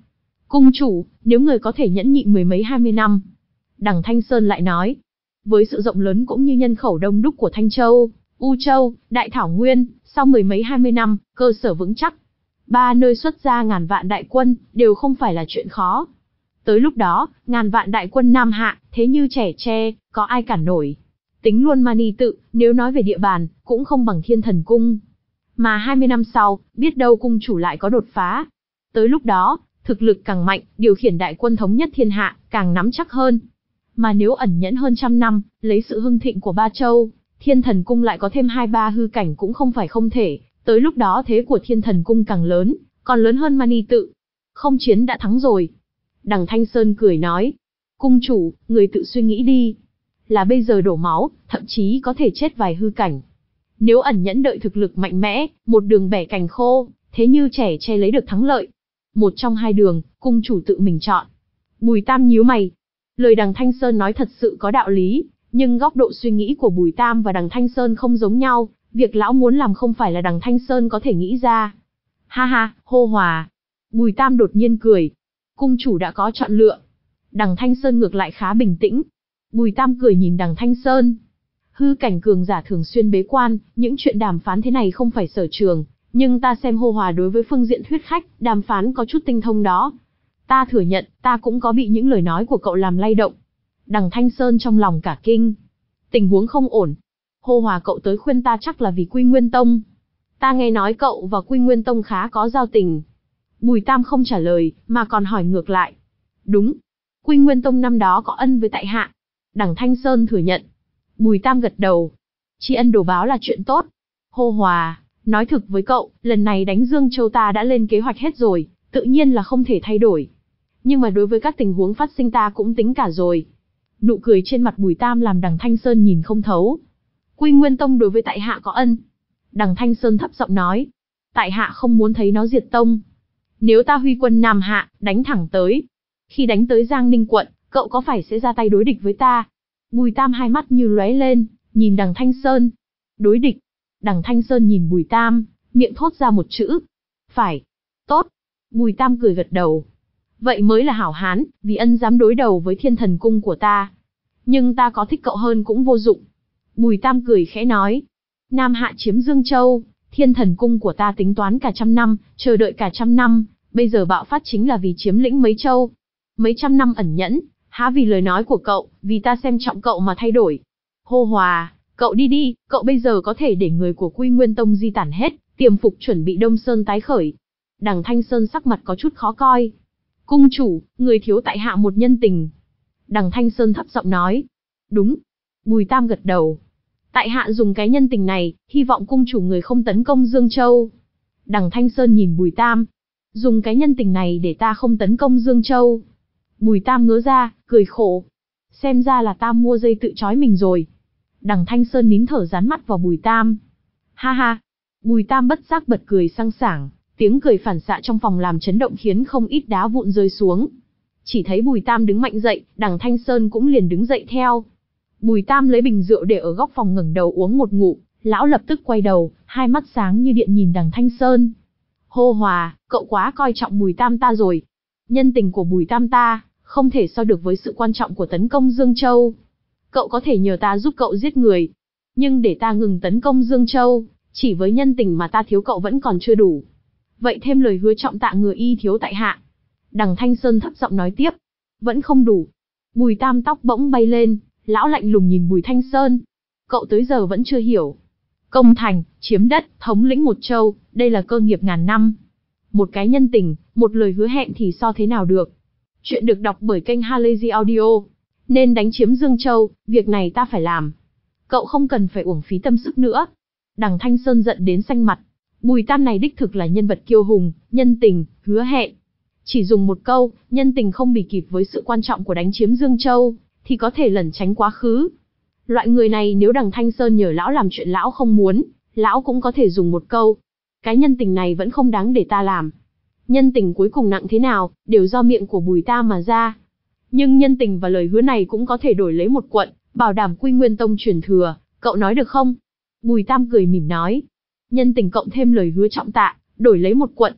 Cung chủ, nếu người có thể nhẫn nhịn mười mấy hai mươi năm. Đằng Thanh Sơn lại nói, với sự rộng lớn cũng như nhân khẩu đông đúc của Thanh Châu, U Châu, Đại Thảo Nguyên, sau mười mấy hai mươi năm, cơ sở vững chắc. Ba nơi xuất ra ngàn vạn đại quân, đều không phải là chuyện khó. Tới lúc đó, ngàn vạn đại quân Nam Hạ, thế như trẻ tre, có ai cản nổi. Tính luôn Mani tự, nếu nói về địa bàn, cũng không bằng Thiên Thần Cung. Mà hai mươi năm sau, biết đâu cung chủ lại có đột phá. Tới lúc đó, thực lực càng mạnh, điều khiển đại quân thống nhất thiên hạ, càng nắm chắc hơn. Mà nếu ẩn nhẫn hơn trăm năm, lấy sự hưng thịnh của Ba Châu, Thiên Thần Cung lại có thêm hai ba hư cảnh cũng không phải không thể. Tới lúc đó thế của Thiên Thần Cung càng lớn, còn lớn hơn Mani tự. Không chiến đã thắng rồi. Đằng Thanh Sơn cười nói, cung chủ, người tự suy nghĩ đi. Là bây giờ đổ máu, thậm chí có thể chết vài hư cảnh. Nếu ẩn nhẫn đợi thực lực mạnh mẽ, một đường bẻ cành khô, thế như trẻ tre lấy được thắng lợi. Một trong hai đường, cung chủ tự mình chọn. Bùi Tam nhíu mày. Lời đằng Thanh Sơn nói thật sự có đạo lý, nhưng góc độ suy nghĩ của Bùi Tam và đằng Thanh Sơn không giống nhau. Việc lão muốn làm không phải là đằng Thanh Sơn có thể nghĩ ra. Ha ha, hô hòa. Bùi Tam đột nhiên cười. Cung chủ đã có chọn lựa. Đằng Thanh Sơn ngược lại khá bình tĩnh. Bùi Tam cười nhìn đằng Thanh Sơn. Hư cảnh cường giả thường xuyên bế quan, những chuyện đàm phán thế này không phải sở trường. Nhưng ta xem hô hòa đối với phương diện thuyết khách, đàm phán có chút tinh thông đó. Ta thừa nhận, ta cũng có bị những lời nói của cậu làm lay động. Đằng Thanh Sơn trong lòng cả kinh. Tình huống không ổn. Hô hòa cậu tới khuyên ta chắc là vì Quy Nguyên Tông. Ta nghe nói cậu và Quy Nguyên Tông khá có giao tình. Bùi Tam không trả lời, mà còn hỏi ngược lại. Đúng. Quy Nguyên Tông năm đó có ân với tại hạ. Đằng Thanh Sơn thừa nhận. Bùi Tam gật đầu. Tri ân đồ báo là chuyện tốt. Hô hòa, nói thực với cậu, lần này đánh Dương Châu ta đã lên kế hoạch hết rồi, tự nhiên là không thể thay đổi. Nhưng mà đối với các tình huống phát sinh ta cũng tính cả rồi. Nụ cười trên mặt Bùi Tam làm đằng Thanh Sơn nhìn không thấu. Quy Nguyên Tông đối với tại hạ có ân. Đằng Thanh Sơn thấp giọng nói. Tại hạ không muốn thấy nó diệt tông. Nếu ta huy quân Nam Hạ, đánh thẳng tới. Khi đánh tới Giang Ninh quận, cậu có phải sẽ ra tay đối địch với ta? Bùi Tam hai mắt như lóe lên, nhìn đằng Thanh Sơn. Đối địch. Đằng Thanh Sơn nhìn Bùi Tam, miệng thốt ra một chữ. Phải. Tốt. Bùi Tam cười gật đầu. Vậy mới là hảo hán, vì ân dám đối đầu với Thiên Thần Cung của ta. Nhưng ta có thích cậu hơn cũng vô dụng. Bùi Tam cười khẽ nói. Nam Hạ chiếm Dương Châu, Thiên Thần Cung của ta tính toán cả trăm năm, chờ đợi cả trăm năm, bây giờ bạo phát chính là vì chiếm lĩnh mấy châu. Mấy trăm năm ẩn nhẫn, há vì lời nói của cậu, vì ta xem trọng cậu mà thay đổi. Hô hòa, cậu đi đi, cậu bây giờ có thể để người của Quy Nguyên Tông di tản hết, tiềm phục chuẩn bị Đông Sơn tái khởi. Đằng Thanh Sơn sắc mặt có chút khó coi. Cung chủ, người thiếu tại hạ một nhân tình. Đằng Thanh Sơn thấp giọng nói. Đúng. Bùi Tam gật đầu. Tại hạ dùng cái nhân tình này, hy vọng cung chủ người không tấn công Dương Châu. Đằng Thanh Sơn nhìn Bùi Tam. Dùng cái nhân tình này để ta không tấn công Dương Châu. Bùi Tam ngớ ra, cười khổ. Xem ra là ta mua dây tự trói mình rồi. Đằng Thanh Sơn nín thở dán mắt vào Bùi Tam. Ha ha. Bùi Tam bất giác bật cười sang sảng. Tiếng cười phản xạ trong phòng làm chấn động khiến không ít đá vụn rơi xuống. Chỉ thấy Bùi Tam đứng mạnh dậy, đằng Thanh Sơn cũng liền đứng dậy theo. Bùi Tam lấy bình rượu để ở góc phòng ngẩng đầu uống một ngụm, lão lập tức quay đầu, hai mắt sáng như điện nhìn đằng Thanh Sơn. Hô hòa, cậu quá coi trọng Bùi Tam ta rồi. Nhân tình của Bùi Tam ta, không thể so được với sự quan trọng của tấn công Dương Châu. Cậu có thể nhờ ta giúp cậu giết người. Nhưng để ta ngừng tấn công Dương Châu, chỉ với nhân tình mà ta thiếu cậu vẫn còn chưa đủ. Vậy thêm lời hứa trọng tạ người y thiếu tại hạ. Đằng Thanh Sơn thấp giọng nói tiếp. Vẫn không đủ. Bùi Tam tóc bỗng bay lên, lão lạnh lùng nhìn Bùi Thanh Sơn. Cậu tới giờ vẫn chưa hiểu. Công thành, chiếm đất, thống lĩnh một châu, đây là cơ nghiệp ngàn năm. Một cái nhân tình, một lời hứa hẹn thì so thế nào được. Chuyện được đọc bởi kênh Halazy Audio. Nên đánh chiếm Dương Châu, việc này ta phải làm. Cậu không cần phải uổng phí tâm sức nữa. Đằng Thanh Sơn giận đến xanh mặt. Bùi Tam này đích thực là nhân vật kiêu hùng, nhân tình, hứa hẹn. Chỉ dùng một câu, nhân tình không bì kịp với sự quan trọng của đánh chiếm Dương Châu, thì có thể lẩn tránh quá khứ. Loại người này nếu đằng Thanh Sơn nhờ lão làm chuyện lão không muốn, lão cũng có thể dùng một câu. Cái nhân tình này vẫn không đáng để ta làm. Nhân tình cuối cùng nặng thế nào, đều do miệng của Bùi Tam mà ra. Nhưng nhân tình và lời hứa này cũng có thể đổi lấy một quận, bảo đảm Quy Nguyên Tông truyền thừa, cậu nói được không? Bùi Tam cười mỉm nói. Nhân tình cộng thêm lời hứa trọng tạ, đổi lấy một quận.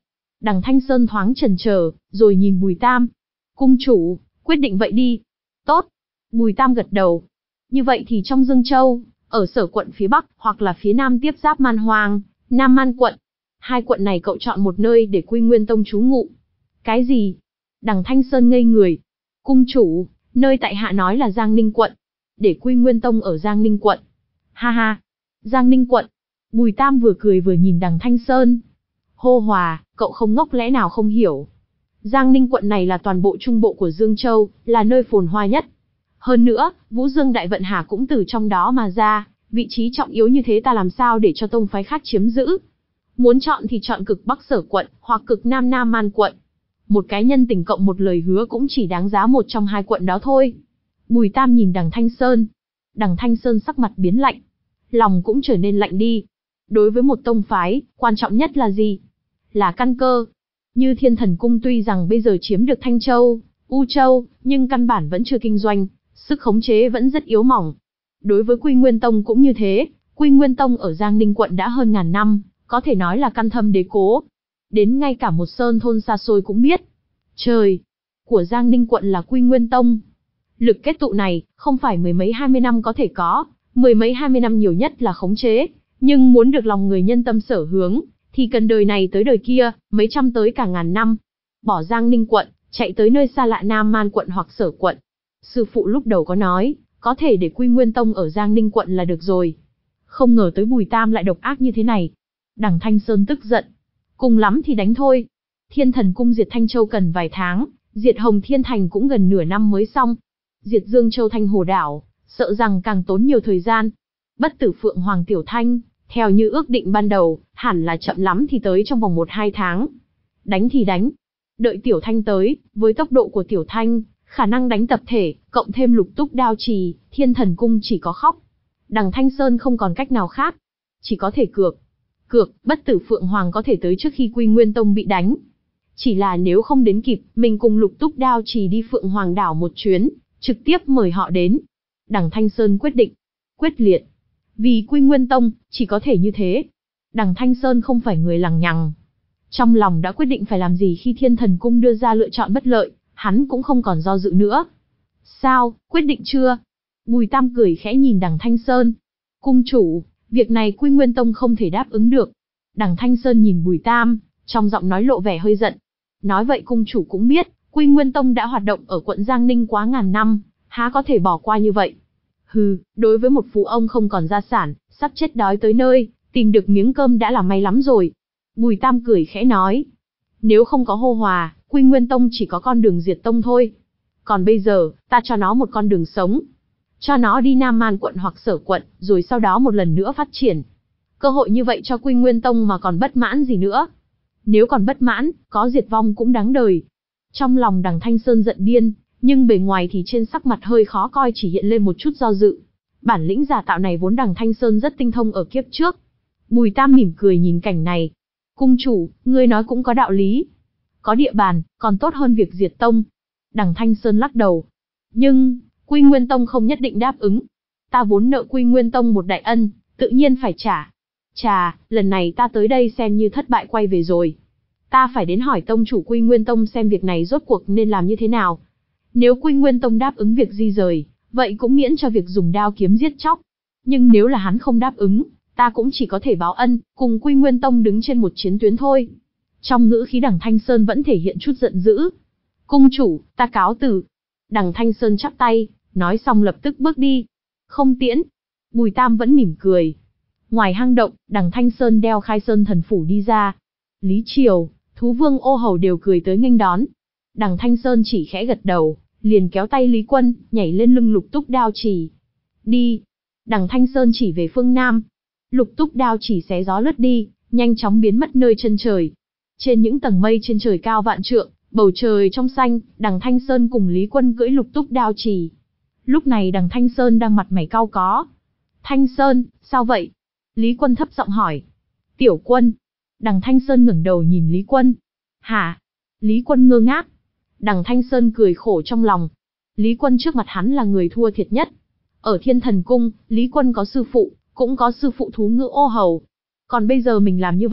Đằng Thanh Sơn thoáng chần chờ, rồi nhìn Bùi Tam. Cung chủ, quyết định vậy đi. Tốt. Bùi Tam gật đầu. Như vậy thì trong Dương Châu, ở Sở quận phía Bắc hoặc là phía Nam tiếp giáp Man Hoang, Nam Man quận. Hai quận này cậu chọn một nơi để Quy Nguyên Tông trú ngụ. Cái gì? Đằng Thanh Sơn ngây người. Cung chủ, nơi tại hạ nói là Giang Ninh quận. Để Quy Nguyên Tông ở Giang Ninh quận. Ha ha. Giang Ninh quận. Bùi Tam vừa cười vừa nhìn đằng Thanh Sơn. Hô Hòa, cậu không ngốc lẽ nào không hiểu. Giang Ninh quận này là toàn bộ trung bộ của Dương Châu, là nơi phồn hoa nhất. Hơn nữa, Vũ Dương Đại Vận Hà cũng từ trong đó mà ra, vị trí trọng yếu như thế ta làm sao để cho tông phái khác chiếm giữ. Muốn chọn thì chọn cực Bắc Sở quận, hoặc cực Nam Nam Man quận. Một cái nhân tình cộng một lời hứa cũng chỉ đáng giá một trong hai quận đó thôi. Bùi Tam nhìn đằng Thanh Sơn. Đằng Thanh Sơn sắc mặt biến lạnh. Lòng cũng trở nên lạnh đi. Đối với một tông phái, quan trọng nhất là gì? Là căn cơ. Như Thiên Thần Cung tuy rằng bây giờ chiếm được Thanh Châu, U Châu, nhưng căn bản vẫn chưa kinh doanh, sức khống chế vẫn rất yếu mỏng. Đối với Quy Nguyên Tông cũng như thế, Quy Nguyên Tông ở Giang Ninh quận đã hơn ngàn năm, có thể nói là căn thâm đế cố. Đến ngay cả một sơn thôn xa xôi cũng biết. Trời! Của Giang Ninh quận là Quy Nguyên Tông. Lực kết tụ này, không phải mười mấy hai mươi năm có thể có, mười mấy hai mươi năm nhiều nhất là khống chế, nhưng muốn được lòng người nhân tâm sở hướng, thì cần đời này tới đời kia, mấy trăm tới cả ngàn năm. Bỏ Giang Ninh quận, chạy tới nơi xa lạ Nam Man quận hoặc Sở quận. Sư phụ lúc đầu có nói, có thể để Quy Nguyên Tông ở Giang Ninh quận là được rồi. Không ngờ tới Bùi Tam lại độc ác như thế này. Đằng Thanh Sơn tức giận. Cùng lắm thì đánh thôi. Thiên Thần Cung diệt Thanh Châu cần vài tháng, diệt Hồng Thiên Thành cũng gần nửa năm mới xong. Diệt Dương Châu Thanh Hồ Đảo, sợ rằng càng tốn nhiều thời gian. Bất tử Phượng Hoàng Tiểu Thanh, theo như ước định ban đầu, hẳn là chậm lắm thì tới trong vòng một hai tháng. Đánh thì đánh. Đợi Tiểu Thanh tới, với tốc độ của Tiểu Thanh, khả năng đánh tập thể, cộng thêm Lục Túc Đao Trì, Thiên Thần Cung chỉ có khóc. Đằng Thanh Sơn không còn cách nào khác. Chỉ có thể cược. Cược, bất tử Phượng Hoàng có thể tới trước khi Quy Nguyên Tông bị đánh. Chỉ là nếu không đến kịp, mình cùng Lục Túc Đao Trì đi Phượng Hoàng đảo một chuyến, trực tiếp mời họ đến. Đằng Thanh Sơn quyết định. Quyết liệt. Vì Quy Nguyên Tông, chỉ có thể như thế. Đằng Thanh Sơn không phải người lằng nhằng. Trong lòng đã quyết định phải làm gì khi Thiên Thần Cung đưa ra lựa chọn bất lợi, hắn cũng không còn do dự nữa. Sao, quyết định chưa? Bùi Tam cười khẽ nhìn đằng Thanh Sơn. Cung chủ, việc này Quy Nguyên Tông không thể đáp ứng được. Đằng Thanh Sơn nhìn Bùi Tam, trong giọng nói lộ vẻ hơi giận. Nói vậy cung chủ cũng biết, Quy Nguyên Tông đã hoạt động ở quận Giang Ninh quá ngàn năm, há có thể bỏ qua như vậy. Hừ, đối với một phú ông không còn gia sản, sắp chết đói tới nơi, tìm được miếng cơm đã là may lắm rồi. Bùi Tam cười khẽ nói. Nếu không có hô hòa, Quy Nguyên Tông chỉ có con đường diệt tông thôi. Còn bây giờ, ta cho nó một con đường sống. Cho nó đi Nam Man quận hoặc Sở quận, rồi sau đó một lần nữa phát triển. Cơ hội như vậy cho Quy Nguyên Tông mà còn bất mãn gì nữa. Nếu còn bất mãn, có diệt vong cũng đáng đời. Trong lòng đằng Thanh Sơn giận điên, nhưng bề ngoài thì trên sắc mặt hơi khó coi chỉ hiện lên một chút do dự. Bản lĩnh giả tạo này vốn đằng Thanh Sơn rất tinh thông ở kiếp trước. Bùi Tam mỉm cười nhìn cảnh này. Cung chủ, ngươi nói cũng có đạo lý. Có địa bàn, còn tốt hơn việc diệt tông. Đằng Thanh Sơn lắc đầu. Nhưng, Quy Nguyên Tông không nhất định đáp ứng. Ta vốn nợ Quy Nguyên Tông một đại ân, tự nhiên phải trả. Chà, lần này ta tới đây xem như thất bại quay về rồi. Ta phải đến hỏi tông chủ Quy Nguyên Tông xem việc này rốt cuộc nên làm như thế nào. Nếu Quy Nguyên Tông đáp ứng việc di rời, vậy cũng miễn cho việc dùng đao kiếm giết chóc. Nhưng nếu là hắn không đáp ứng, ta cũng chỉ có thể báo ân, cùng Quy Nguyên Tông đứng trên một chiến tuyến thôi. Trong ngữ khí đằng Thanh Sơn vẫn thể hiện chút giận dữ. Cung chủ, ta cáo từ. Đằng Thanh Sơn chắp tay, nói xong lập tức bước đi. Không tiễn. Bùi Tam vẫn mỉm cười. Ngoài hang động, đằng Thanh Sơn đeo Khai Sơn thần phủ đi ra. Lý Triều, Thú Vương Ô Hầu đều cười tới nghênh đón. Đằng Thanh Sơn chỉ khẽ gật đầu, liền kéo tay Lý Quân, nhảy lên lưng Lục Túc Đao Trì. Đi. Đằng Thanh Sơn chỉ về phương Nam. Lục Túc Đao Trì xé gió lướt đi, nhanh chóng biến mất nơi chân trời. Trên những tầng mây trên trời cao vạn trượng, bầu trời trong xanh, đằng Thanh Sơn cùng Lý Quân cưỡi Lục Túc Đao Trì. Lúc này đằng Thanh Sơn đang mặt mày cau có. Thanh Sơn, sao vậy? Lý Quân thấp giọng hỏi. Tiểu Quân. Đằng Thanh Sơn ngẩng đầu nhìn Lý Quân. Hả? Lý Quân ngơ ngác. Đằng Thanh Sơn cười khổ trong lòng. Lý Quân trước mặt hắn là người thua thiệt nhất. Ở Thiên Thần Cung, Lý Quân có sư phụ, cũng có sư phụ thú ngữ Ô Hầu. Còn bây giờ mình làm như vậy,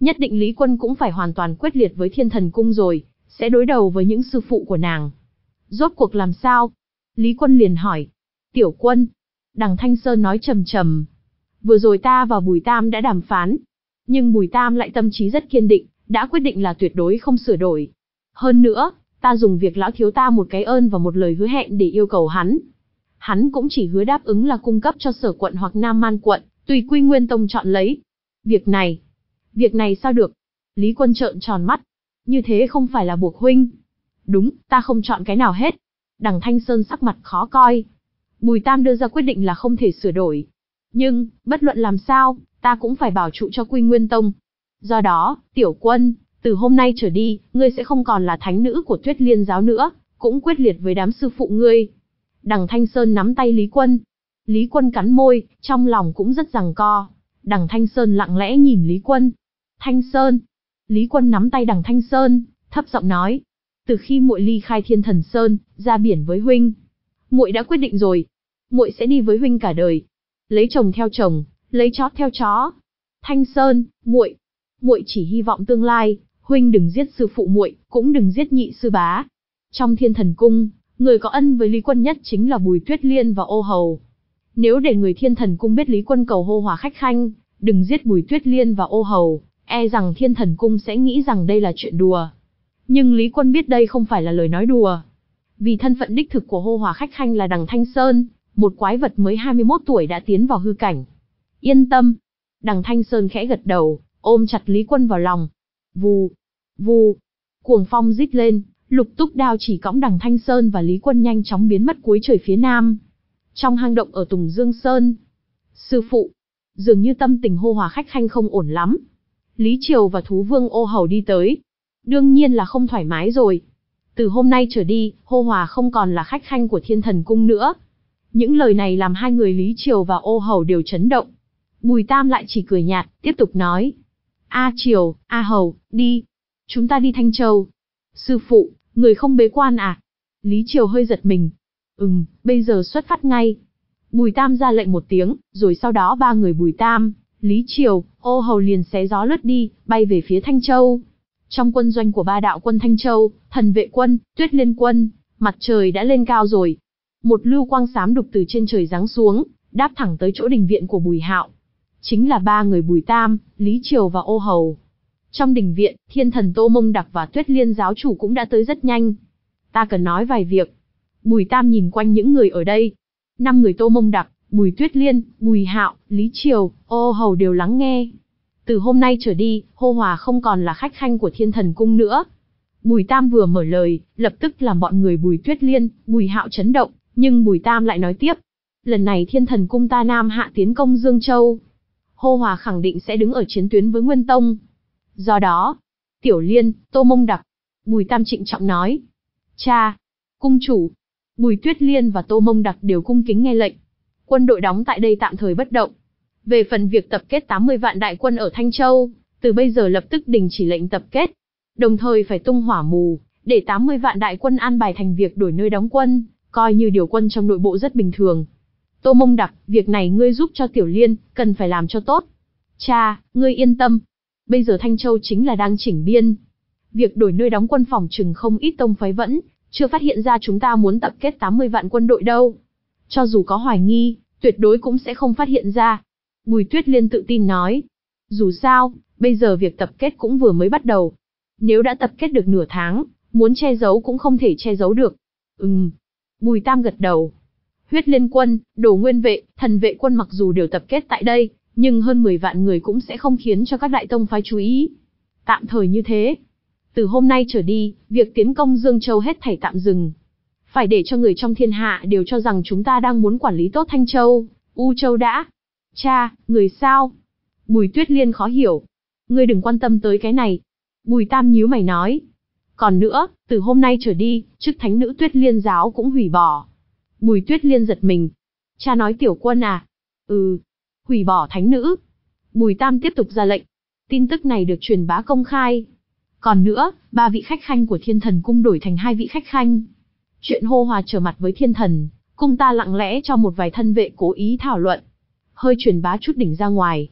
nhất định Lý Quân cũng phải hoàn toàn quyết liệt với Thiên Thần Cung rồi, sẽ đối đầu với những sư phụ của nàng. Rốt cuộc làm sao? Lý Quân liền hỏi. Tiểu Quân. Đằng Thanh Sơn nói trầm trầm. Vừa rồi ta và Bùi Tam đã đàm phán. Nhưng Bùi Tam lại tâm trí rất kiên định, đã quyết định là tuyệt đối không sửa đổi. Hơn nữa, ta dùng việc lão thiếu ta một cái ơn và một lời hứa hẹn để yêu cầu hắn. Hắn cũng chỉ hứa đáp ứng là cung cấp cho Sở quận hoặc Nam Man quận, tùy Quy Nguyên Tông chọn lấy. Việc này, việc này sao được? Lý Quân trợn tròn mắt. Như thế không phải là buộc huynh. Đúng, ta không chọn cái nào hết. Đằng Thanh Sơn sắc mặt khó coi. Bùi Tam đưa ra quyết định là không thể sửa đổi. Nhưng, bất luận làm sao, ta cũng phải bảo trụ cho Quy Nguyên Tông. Do đó, Tiểu Quân, từ hôm nay trở đi, ngươi sẽ không còn là thánh nữ của Tuyết Liên giáo nữa, cũng quyết liệt với đám sư phụ ngươi. Đằng Thanh Sơn nắm tay Lý Quân. Lý Quân cắn môi, trong lòng cũng rất giằng co. Đằng Thanh Sơn lặng lẽ nhìn Lý Quân. Thanh Sơn. Lý Quân nắm tay đằng Thanh Sơn, thấp giọng nói. Từ khi muội ly khai Thiên Thần Sơn, ra biển với huynh, muội đã quyết định rồi. Muội sẽ đi với huynh cả đời. Lấy chồng theo chồng, lấy chó theo chó. Thanh Sơn, muội, muội chỉ hy vọng tương lai, huynh đừng giết sư phụ muội, cũng đừng giết nhị sư bá. Trong Thiên Thần Cung, người có ân với Lý Quân nhất chính là Bùi Tuyết Liên và Ô Hầu. Nếu để người Thiên Thần Cung biết Lý Quân cầu hô hòa khách khanh, đừng giết Bùi Tuyết Liên và Ô Hầu, e rằng Thiên Thần Cung sẽ nghĩ rằng đây là chuyện đùa. Nhưng Lý Quân biết đây không phải là lời nói đùa. Vì thân phận đích thực của hô hòa khách khanh là đằng Thanh Sơn, một quái vật mới hai mươi mốt tuổi đã tiến vào hư cảnh. Yên tâm. Đằng Thanh Sơn khẽ gật đầu, ôm chặt Lý Quân vào lòng. Vù, vù, cuồng phong rít lên, Lục Túc đao chỉ cõng đằng Thanh Sơn và Lý Quân nhanh chóng biến mất cuối trời phía nam. Trong hang động ở Tùng Dương Sơn. Sư phụ, dường như tâm tình hô hòa khách khanh không ổn lắm. Lý Triều và Thú Vương Ô Hầu đi tới. Đương nhiên là không thoải mái rồi. Từ hôm nay trở đi, hô hòa không còn là khách khanh của Thiên Thần Cung nữa. Những lời này làm hai người Lý Triều và Ô Hầu đều chấn động. Bùi Tam lại chỉ cười nhạt, tiếp tục nói. A Triều, A Hầu, đi. Chúng ta đi Thanh Châu. Sư phụ, người không bế quan à? Lý Triều hơi giật mình. Ừm, bây giờ xuất phát ngay. Bùi Tam ra lệnh một tiếng, rồi sau đó ba người Bùi Tam, Lý Triều, Ô Hầu liền xé gió lướt đi, bay về phía Thanh Châu. Trong quân doanh của ba đạo quân Thanh Châu, Thần Vệ Quân, Tuyết Liên Quân, mặt trời đã lên cao rồi. Một lưu quang xám đục từ trên trời giáng xuống, đáp thẳng tới chỗ đình viện của Bùi Hạo. Chính là ba người Bùi Tam, Lý Triều và Ô Hầu. Trong đình viện, Thiên Thần Tô Mông Đặc và Tuyết Liên giáo chủ cũng đã tới rất nhanh. Ta cần nói vài việc. Bùi Tam nhìn quanh những người ở đây. Năm người Tô Mông Đặc, Bùi Tuyết Liên, Bùi Hạo, Lý Triều, Ô Hầu đều lắng nghe. Từ hôm nay trở đi, hô hòa không còn là khách khanh của Thiên Thần Cung nữa. Bùi Tam vừa mở lời, lập tức làm bọn người Bùi Tuyết Liên, Bùi Hạo chấn động, nhưng Bùi Tam lại nói tiếp. Lần này Thiên Thần Cung ta Nam hạ tiến công Dương Châu. Hô hòa khẳng định sẽ đứng ở chiến tuyến với Nguyên Tông. Do đó, Tiểu Liên, Tô Mông Đặc, Bùi Tam trịnh trọng nói. Cha, cung chủ, Bùi Tuyết Liên và Tô Mông Đặc đều cung kính nghe lệnh. Quân đội đóng tại đây tạm thời bất động. Về phần việc tập kết tám mươi vạn đại quân ở Thanh Châu, từ bây giờ lập tức đình chỉ lệnh tập kết. Đồng thời phải tung hỏa mù, để tám mươi vạn đại quân an bài thành việc đổi nơi đóng quân, coi như điều quân trong nội bộ rất bình thường. Tô Mông Đặc, việc này ngươi giúp cho Tiểu Liên, cần phải làm cho tốt. Cha, ngươi yên tâm. Bây giờ Thanh Châu chính là đang chỉnh biên. Việc đổi nơi đóng quân phòng trừng không ít tông phái vẫn chưa phát hiện ra chúng ta muốn tập kết tám mươi vạn quân đội đâu. Cho dù có hoài nghi, tuyệt đối cũng sẽ không phát hiện ra. Bùi Tuyết Liên tự tin nói. Dù sao, bây giờ việc tập kết cũng vừa mới bắt đầu. Nếu đã tập kết được nửa tháng, muốn che giấu cũng không thể che giấu được. Ừm. Bùi Tam gật đầu. Huyết Liên Quân, Đồ Nguyên Vệ, Thần Vệ Quân mặc dù đều tập kết tại đây, nhưng hơn mười vạn người cũng sẽ không khiến cho các đại tông phái chú ý. Tạm thời như thế. Từ hôm nay trở đi, việc tiến công Dương Châu hết thảy tạm dừng. Phải để cho người trong thiên hạ đều cho rằng chúng ta đang muốn quản lý tốt Thanh Châu, U Châu đã. Cha, người sao? Bùi Tuyết Liên khó hiểu. Ngươi đừng quan tâm tới cái này. Bùi Tam nhíu mày nói. Còn nữa, từ hôm nay trở đi, chức thánh nữ Tuyết Liên giáo cũng hủy bỏ. Bùi Tuyết Liên giật mình. Cha nói Tiểu Quân à? Ừ. Hủy bỏ thánh nữ. Bùi Tam tiếp tục ra lệnh. Tin tức này được truyền bá công khai. Còn nữa, ba vị khách khanh của Thiên Thần Cung đổi thành hai vị khách khanh. Chuyện hô hòa trở mặt với Thiên Thần Cung ta lặng lẽ cho một vài thân vệ cố ý thảo luận. Hơi truyền bá chút đỉnh ra ngoài.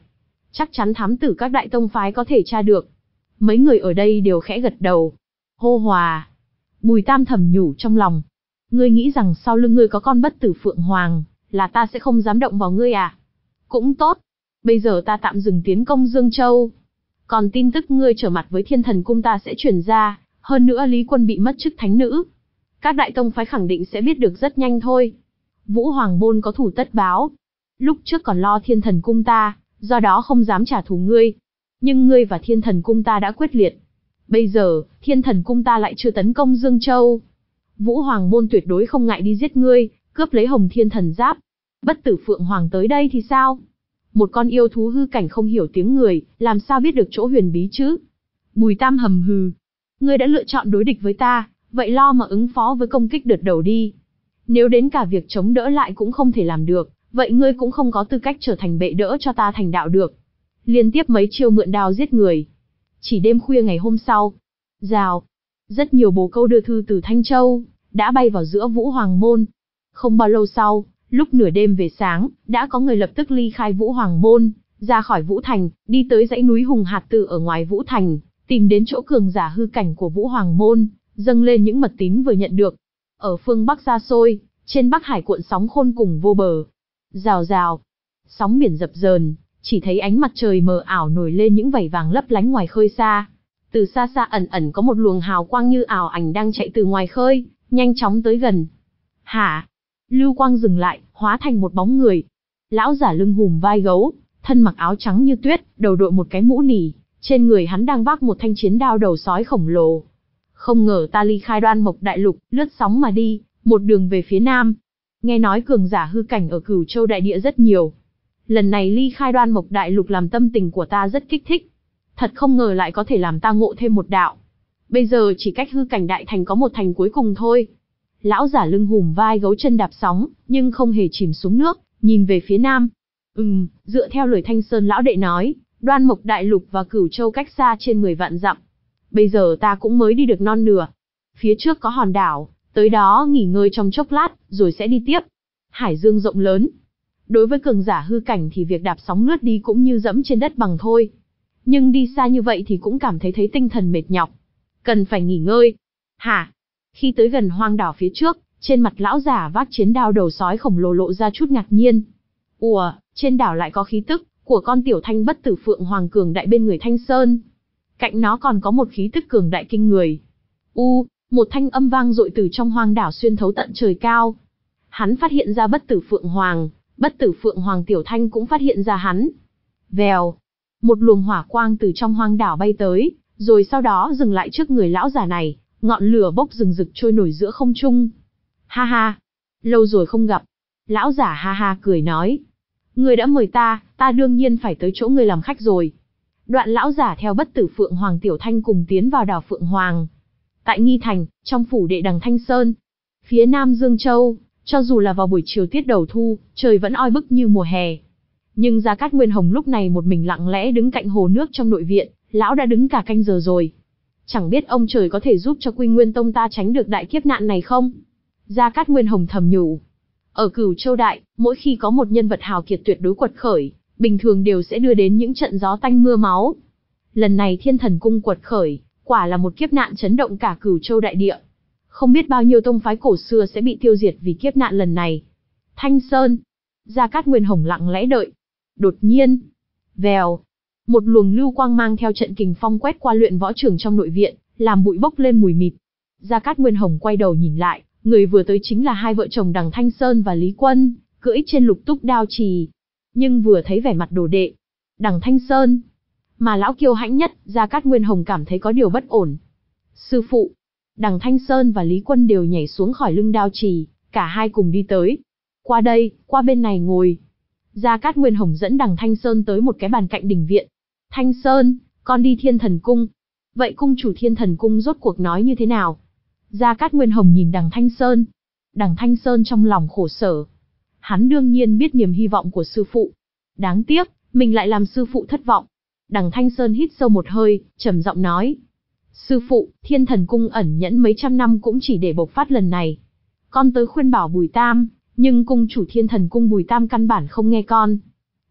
chắc chắn thám tử các đại tông phái có thể tra được. Mấy người ở đây đều khẽ gật đầu. Hô hòa. Bùi Tam thầm nhủ trong lòng. Ngươi nghĩ rằng sau lưng ngươi có con bất tử Phượng Hoàng, là ta sẽ không dám động vào ngươi à? Cũng tốt. Bây giờ ta tạm dừng tiến công Dương Châu. Còn tin tức ngươi trở mặt với Thiên Thần Cung ta sẽ truyền ra, hơn nữa Lý Quân bị mất chức thánh nữ. Các đại tông phái khẳng định sẽ biết được rất nhanh thôi. Vũ Hoàng môn có thủ tất báo. Lúc trước còn lo Thiên Thần Cung ta, do đó không dám trả thù ngươi. Nhưng ngươi và Thiên Thần Cung ta đã quyết liệt. Bây giờ, Thiên Thần Cung ta lại chưa tấn công Dương Châu. Vũ Hoàng môn tuyệt đối không ngại đi giết ngươi, cướp lấy Hồng Thiên Thần Giáp. Bất tử Phượng Hoàng tới đây thì sao? Một con yêu thú hư cảnh không hiểu tiếng người, làm sao biết được chỗ huyền bí chứ? Bùi Tam hầm hừ. Ngươi đã lựa chọn đối địch với ta, vậy lo mà ứng phó với công kích đợt đầu đi. Nếu đến cả việc chống đỡ lại cũng không thể làm được, vậy ngươi cũng không có tư cách trở thành bệ đỡ cho ta thành đạo được. Liên tiếp mấy chiêu mượn đao giết người. Chỉ đêm khuya ngày hôm sau, rào, rất nhiều bồ câu đưa thư từ Thanh Châu, đã bay vào giữa Vũ Hoàng môn. Không bao lâu sau, lúc nửa đêm về sáng, đã có người lập tức ly khai Vũ Hoàng môn, ra khỏi Vũ Thành, đi tới dãy núi Hùng Hạt Tự ở ngoài Vũ Thành, tìm đến chỗ cường giả hư cảnh của Vũ Hoàng môn, dâng lên những mật tín vừa nhận được. Ở phương Bắc xa xôi, trên Bắc Hải cuộn sóng khôn cùng vô bờ. Rào rào, sóng biển dập dờn, chỉ thấy ánh mặt trời mờ ảo nổi lên những vảy vàng lấp lánh ngoài khơi xa. Từ xa xa ẩn ẩn có một luồng hào quang như ảo ảnh đang chạy từ ngoài khơi, nhanh chóng tới gần. Hả? Lưu quang dừng lại, hóa thành một bóng người. Lão giả lưng hùm vai gấu, thân mặc áo trắng như tuyết, đầu đội một cái mũ nỉ, trên người hắn đang vác một thanh chiến đao đầu sói khổng lồ. Không ngờ ta ly khai Đoan Mộc Đại Lục, lướt sóng mà đi, một đường về phía nam. Nghe nói cường giả hư cảnh ở Cửu Châu đại địa rất nhiều. Lần này ly khai Đoan Mộc Đại Lục làm tâm tình của ta rất kích thích. Thật không ngờ lại có thể làm ta ngộ thêm một đạo. Bây giờ chỉ cách hư cảnh đại thành có một thành cuối cùng thôi. Lão giả lưng hùm vai gấu chân đạp sóng, nhưng không hề chìm xuống nước, nhìn về phía nam. Ừm, dựa theo lời Thanh Sơn lão đệ nói, Đoan Mộc Đại Lục và Cửu Châu cách xa trên mười vạn dặm. Bây giờ ta cũng mới đi được non nửa. Phía trước có hòn đảo, tới đó nghỉ ngơi trong chốc lát, rồi sẽ đi tiếp. Hải dương rộng lớn. Đối với cường giả hư cảnh thì việc đạp sóng lướt đi cũng như dẫm trên đất bằng thôi. Nhưng đi xa như vậy thì cũng cảm thấy thấy tinh thần mệt nhọc. Cần phải nghỉ ngơi. Hả? Khi tới gần hoang đảo phía trước, trên mặt lão giả vác chiến đao đầu sói khổng lồ lộ ra chút ngạc nhiên. Ủa, trên đảo lại có khí tức của con tiểu thanh bất tử Phượng Hoàng cường đại bên người Thanh Sơn. Cạnh nó còn có một khí tức cường đại kinh người. U, một thanh âm vang dội từ trong hoang đảo xuyên thấu tận trời cao. Hắn phát hiện ra bất tử Phượng Hoàng, bất tử Phượng Hoàng tiểu thanh cũng phát hiện ra hắn. Vèo, một luồng hỏa quang từ trong hoang đảo bay tới, rồi sau đó dừng lại trước người lão già này, ngọn lửa bốc rừng rực trôi nổi giữa không trung. Ha ha, lâu rồi không gặp. Lão giả ha ha cười nói. Ngươi đã mời ta, ta đương nhiên phải tới chỗ ngươi làm khách rồi. Đoạn lão giả theo bất tử Phượng Hoàng tiểu thanh cùng tiến vào đảo Phượng Hoàng. Tại Nghi Thành, trong phủ đệ đằng Thanh Sơn, phía nam Dương Châu, cho dù là vào buổi chiều tiết đầu thu, trời vẫn oi bức như mùa hè. Nhưng Gia Cát Nguyên Hồng lúc này một mình lặng lẽ đứng cạnh hồ nước trong nội viện, lão đã đứng cả canh giờ rồi. Chẳng biết ông trời có thể giúp cho Quy Nguyên Tông ta tránh được đại kiếp nạn này không? Gia Cát Nguyên Hồng thầm nhủ. Ở Cửu Châu Đại, mỗi khi có một nhân vật hào kiệt tuyệt đối quật khởi, bình thường đều sẽ đưa đến những trận gió tanh mưa máu. Lần này Thiên Thần Cung quật khởi, quả là một kiếp nạn chấn động cả Cửu Châu đại địa. Không biết bao nhiêu tông phái cổ xưa sẽ bị tiêu diệt vì kiếp nạn lần này. Thanh Sơn, Gia Cát Nguyên Hồng lặng lẽ đợi. Đột nhiên, vèo, một luồng lưu quang mang theo trận kình phong quét qua luyện võ trường trong nội viện, làm bụi bốc lên mùi mịt. Gia Cát Nguyên Hồng quay đầu nhìn lại, người vừa tới chính là hai vợ chồng đằng Thanh Sơn và Lý Quân, cưỡi trên lục túc đao trì. Nhưng vừa thấy vẻ mặt đồ đệ, đằng Thanh Sơn, mà lão kiêu hãnh nhất, Gia Cát Nguyên Hồng cảm thấy có điều bất ổn. Sư phụ, đằng Thanh Sơn và Lý Quân đều nhảy xuống khỏi lưng đao trì, cả hai cùng đi tới. Qua đây, qua bên này ngồi. Gia Cát Nguyên Hồng dẫn đằng Thanh Sơn tới một cái bàn cạnh đình viện. Thanh Sơn, con đi Thiên Thần Cung. Vậy cung chủ Thiên Thần Cung rốt cuộc nói như thế nào? Gia Cát Nguyên Hồng nhìn đằng Thanh Sơn. Đằng Thanh Sơn trong lòng khổ sở. Hắn đương nhiên biết niềm hy vọng của sư phụ. Đáng tiếc, mình lại làm sư phụ thất vọng. Đằng Thanh Sơn hít sâu một hơi, trầm giọng nói. Sư phụ, Thiên Thần Cung ẩn nhẫn mấy trăm năm cũng chỉ để bộc phát lần này. Con tới khuyên bảo Bùi Tam, nhưng cung chủ Thiên Thần Cung Bùi Tam căn bản không nghe con.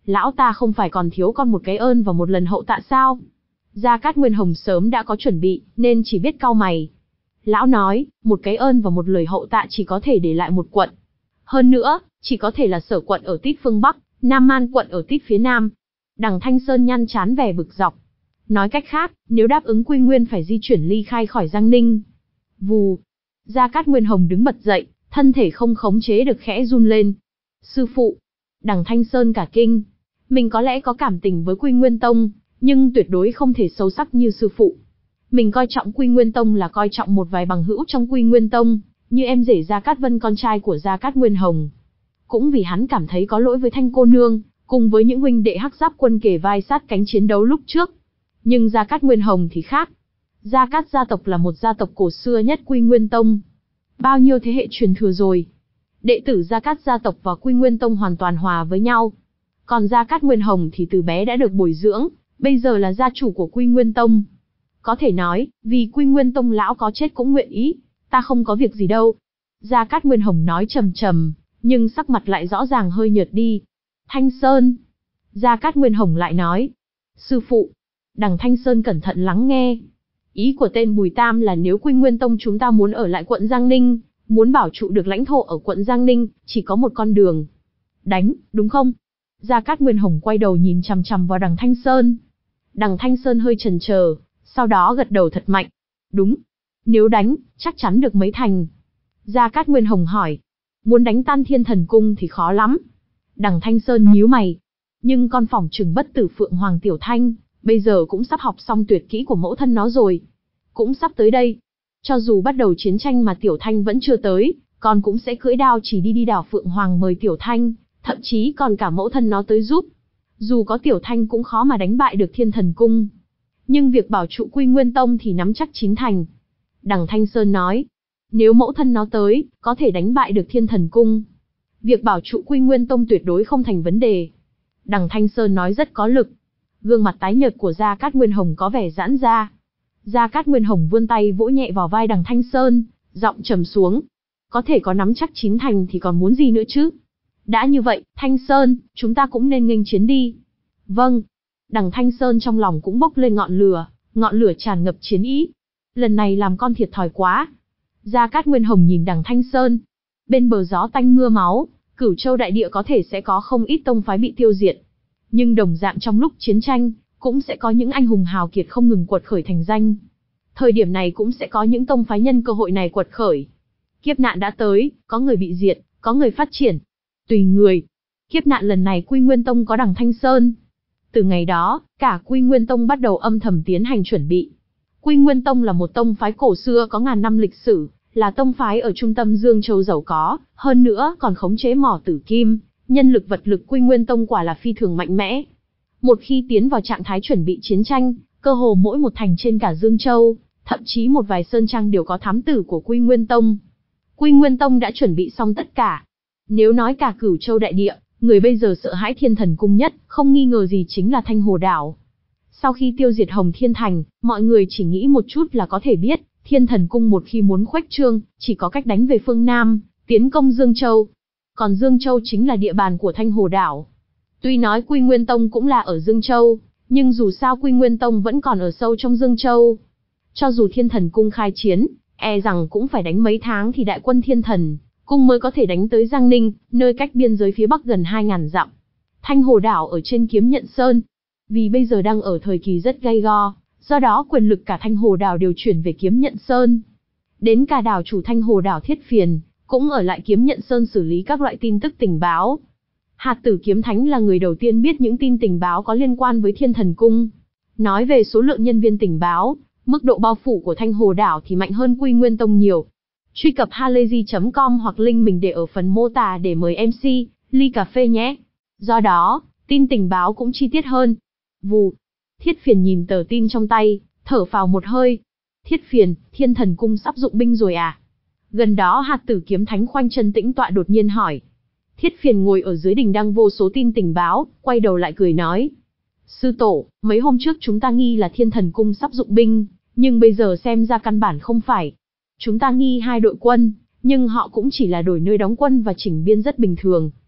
Lão ta không phải còn thiếu con một cái ơn và một lần hậu tạ sao? Gia Cát Nguyên Hồng sớm đã có chuẩn bị, nên chỉ biết cau mày. Lão nói, một cái ơn và một lời hậu tạ chỉ có thể để lại một quận. Hơn nữa, chỉ có thể là Sở quận ở tít phương Bắc, Nam Man quận ở tít phía Nam. Đằng Thanh Sơn nhăn trán vẻ bực dọc. Nói cách khác, nếu đáp ứng Quy Nguyên phải di chuyển ly khai khỏi Giang Ninh. Vù. Gia Cát Nguyên Hồng đứng bật dậy, thân thể không khống chế được khẽ run lên. Sư phụ. Đằng Thanh Sơn cả kinh. Mình có lẽ có cảm tình với Quy Nguyên Tông, nhưng tuyệt đối không thể sâu sắc như sư phụ. Mình coi trọng Quy Nguyên Tông là coi trọng một vài bằng hữu trong Quy Nguyên Tông, như em rể Gia Cát Vân con trai của Gia Cát Nguyên Hồng. Cũng vì hắn cảm thấy có lỗi với Thanh cô nương, cùng với những huynh đệ Hắc Giáp quân kề vai sát cánh chiến đấu lúc trước. Nhưng Gia Cát Nguyên Hồng thì khác. Gia Cát gia tộc là một gia tộc cổ xưa nhất Quy Nguyên Tông. Bao nhiêu thế hệ truyền thừa rồi. Đệ tử Gia Cát gia tộc và Quy Nguyên Tông hoàn toàn hòa với nhau. Còn Gia Cát Nguyên Hồng thì từ bé đã được bồi dưỡng, bây giờ là gia chủ của Quy Nguyên Tông. Có thể nói, vì Quy Nguyên Tông lão có chết cũng nguyện ý, ta không có việc gì đâu. Gia Cát Nguyên Hồng nói trầm trầm, nhưng sắc mặt lại rõ ràng hơi nhợt đi. Thanh Sơn. Gia Cát Nguyên Hồng lại nói. Sư phụ. Đằng Thanh Sơn cẩn thận lắng nghe. Ý của tên Bùi Tam là nếu Quy Nguyên Tông chúng ta muốn ở lại quận Giang Ninh, muốn bảo trụ được lãnh thổ ở quận Giang Ninh, chỉ có một con đường. Đánh, đúng không? Gia Cát Nguyên Hồng quay đầu nhìn chằm chằm vào đằng Thanh Sơn. Đằng Thanh Sơn hơi chần chờ, sau đó gật đầu thật mạnh. Đúng. Nếu đánh, chắc chắn được mấy thành. Gia Cát Nguyên Hồng hỏi. Muốn đánh tan Thiên Thần Cung thì khó lắm. Đằng Thanh Sơn nhíu mày. Nhưng con phỏng trừng bất tử Phượng Hoàng Tiểu Thanh, bây giờ cũng sắp học xong tuyệt kỹ của mẫu thân nó rồi. Cũng sắp tới đây. Cho dù bắt đầu chiến tranh mà Tiểu Thanh vẫn chưa tới, con cũng sẽ cưỡi đao chỉ đi đi đảo Phượng Hoàng mời Tiểu Thanh, thậm chí còn cả mẫu thân nó tới giúp. Dù có Tiểu Thanh cũng khó mà đánh bại được Thiên Thần Cung. Nhưng việc bảo trụ Quy Nguyên Tông thì nắm chắc chín thành. Đằng Thanh Sơn nói, nếu mẫu thân nó tới, có thể đánh bại được Thiên Thần Cung. Việc bảo trụ Quy Nguyên Tông tuyệt đối không thành vấn đề. Đằng Thanh Sơn nói rất có lực. Gương mặt tái nhợt của Gia Cát Nguyên Hồng có vẻ giãn ra. Gia Cát Nguyên Hồng vươn tay vỗ nhẹ vào vai đằng Thanh Sơn, giọng trầm xuống. Có thể có nắm chắc chín thành thì còn muốn gì nữa chứ? Đã như vậy, Thanh Sơn, chúng ta cũng nên nghênh chiến đi. Vâng. Đằng Thanh Sơn trong lòng cũng bốc lên ngọn lửa, ngọn lửa tràn ngập chiến ý. Lần này làm con thiệt thòi quá. Gia Cát Nguyên Hồng nhìn đằng Thanh Sơn. Bên bờ gió tanh mưa máu, Cửu Châu đại địa có thể sẽ có không ít tông phái bị tiêu diệt. Nhưng đồng dạng trong lúc chiến tranh, cũng sẽ có những anh hùng hào kiệt không ngừng quật khởi thành danh. Thời điểm này cũng sẽ có những tông phái nhân cơ hội này quật khởi. Kiếp nạn đã tới, có người bị diệt, có người phát triển. Tùy người. Kiếp nạn lần này Quy Nguyên Tông có đằng Thanh Sơn. Từ ngày đó, cả Quy Nguyên Tông bắt đầu âm thầm tiến hành chuẩn bị. Quy Nguyên Tông là một tông phái cổ xưa có ngàn năm lịch sử, là tông phái ở trung tâm Dương Châu giàu có, hơn nữa còn khống chế mỏ tử kim, nhân lực vật lực Quy Nguyên Tông quả là phi thường mạnh mẽ. Một khi tiến vào trạng thái chuẩn bị chiến tranh, cơ hồ mỗi một thành trên cả Dương Châu, thậm chí một vài sơn trang đều có thám tử của Quy Nguyên Tông. Quy Nguyên Tông đã chuẩn bị xong tất cả. Nếu nói cả Cửu Châu đại địa, người bây giờ sợ hãi Thiên Thần Cung nhất, không nghi ngờ gì chính là Thanh Hồ Đảo. Sau khi tiêu diệt Hồng Thiên Thành, mọi người chỉ nghĩ một chút là có thể biết, Thiên Thần Cung một khi muốn khuếch trương, chỉ có cách đánh về phương Nam, tiến công Dương Châu. Còn Dương Châu chính là địa bàn của Thanh Hồ Đảo. Tuy nói Quy Nguyên Tông cũng là ở Dương Châu, nhưng dù sao Quy Nguyên Tông vẫn còn ở sâu trong Dương Châu. Cho dù Thiên Thần Cung khai chiến, e rằng cũng phải đánh mấy tháng thì đại quân Thiên Thần Cung mới có thể đánh tới Giang Ninh, nơi cách biên giới phía Bắc gần hai nghìn dặm. Thanh Hồ Đảo ở trên Kiếm Nhận Sơn. Vì bây giờ đang ở thời kỳ rất gay go, do đó quyền lực cả Thanh Hồ Đảo đều chuyển về Kiếm Nhận Sơn. Đến cả đảo chủ Thanh Hồ Đảo Thiết Phiền, cũng ở lại Kiếm Nhận Sơn xử lý các loại tin tức tình báo. Hạt tử Kiếm Thánh là người đầu tiên biết những tin tình báo có liên quan với Thiên Thần Cung. Nói về số lượng nhân viên tình báo, mức độ bao phủ của Thanh Hồ Đảo thì mạnh hơn Quy Nguyên Tông nhiều. Truy cập halayzi chấm com hoặc link mình để ở phần mô tả để mời em xê, ly cà phê nhé. Do đó, tin tình báo cũng chi tiết hơn. Vù. Thiết Phiền nhìn tờ tin trong tay, thở phào một hơi. Thiết Phiền, Thiên Thần Cung sắp dụng binh rồi à? Gần đó hạt tử Kiếm Thánh khoanh chân tĩnh tọa đột nhiên hỏi. Thiết Phiền ngồi ở dưới đỉnh đăng vô số tin tình báo, quay đầu lại cười nói. Sư tổ, mấy hôm trước chúng ta nghi là Thiên Thần Cung sắp dụng binh, nhưng bây giờ xem ra căn bản không phải. Chúng ta nghi hai đội quân, nhưng họ cũng chỉ là đổi nơi đóng quân và chỉnh biên rất bình thường.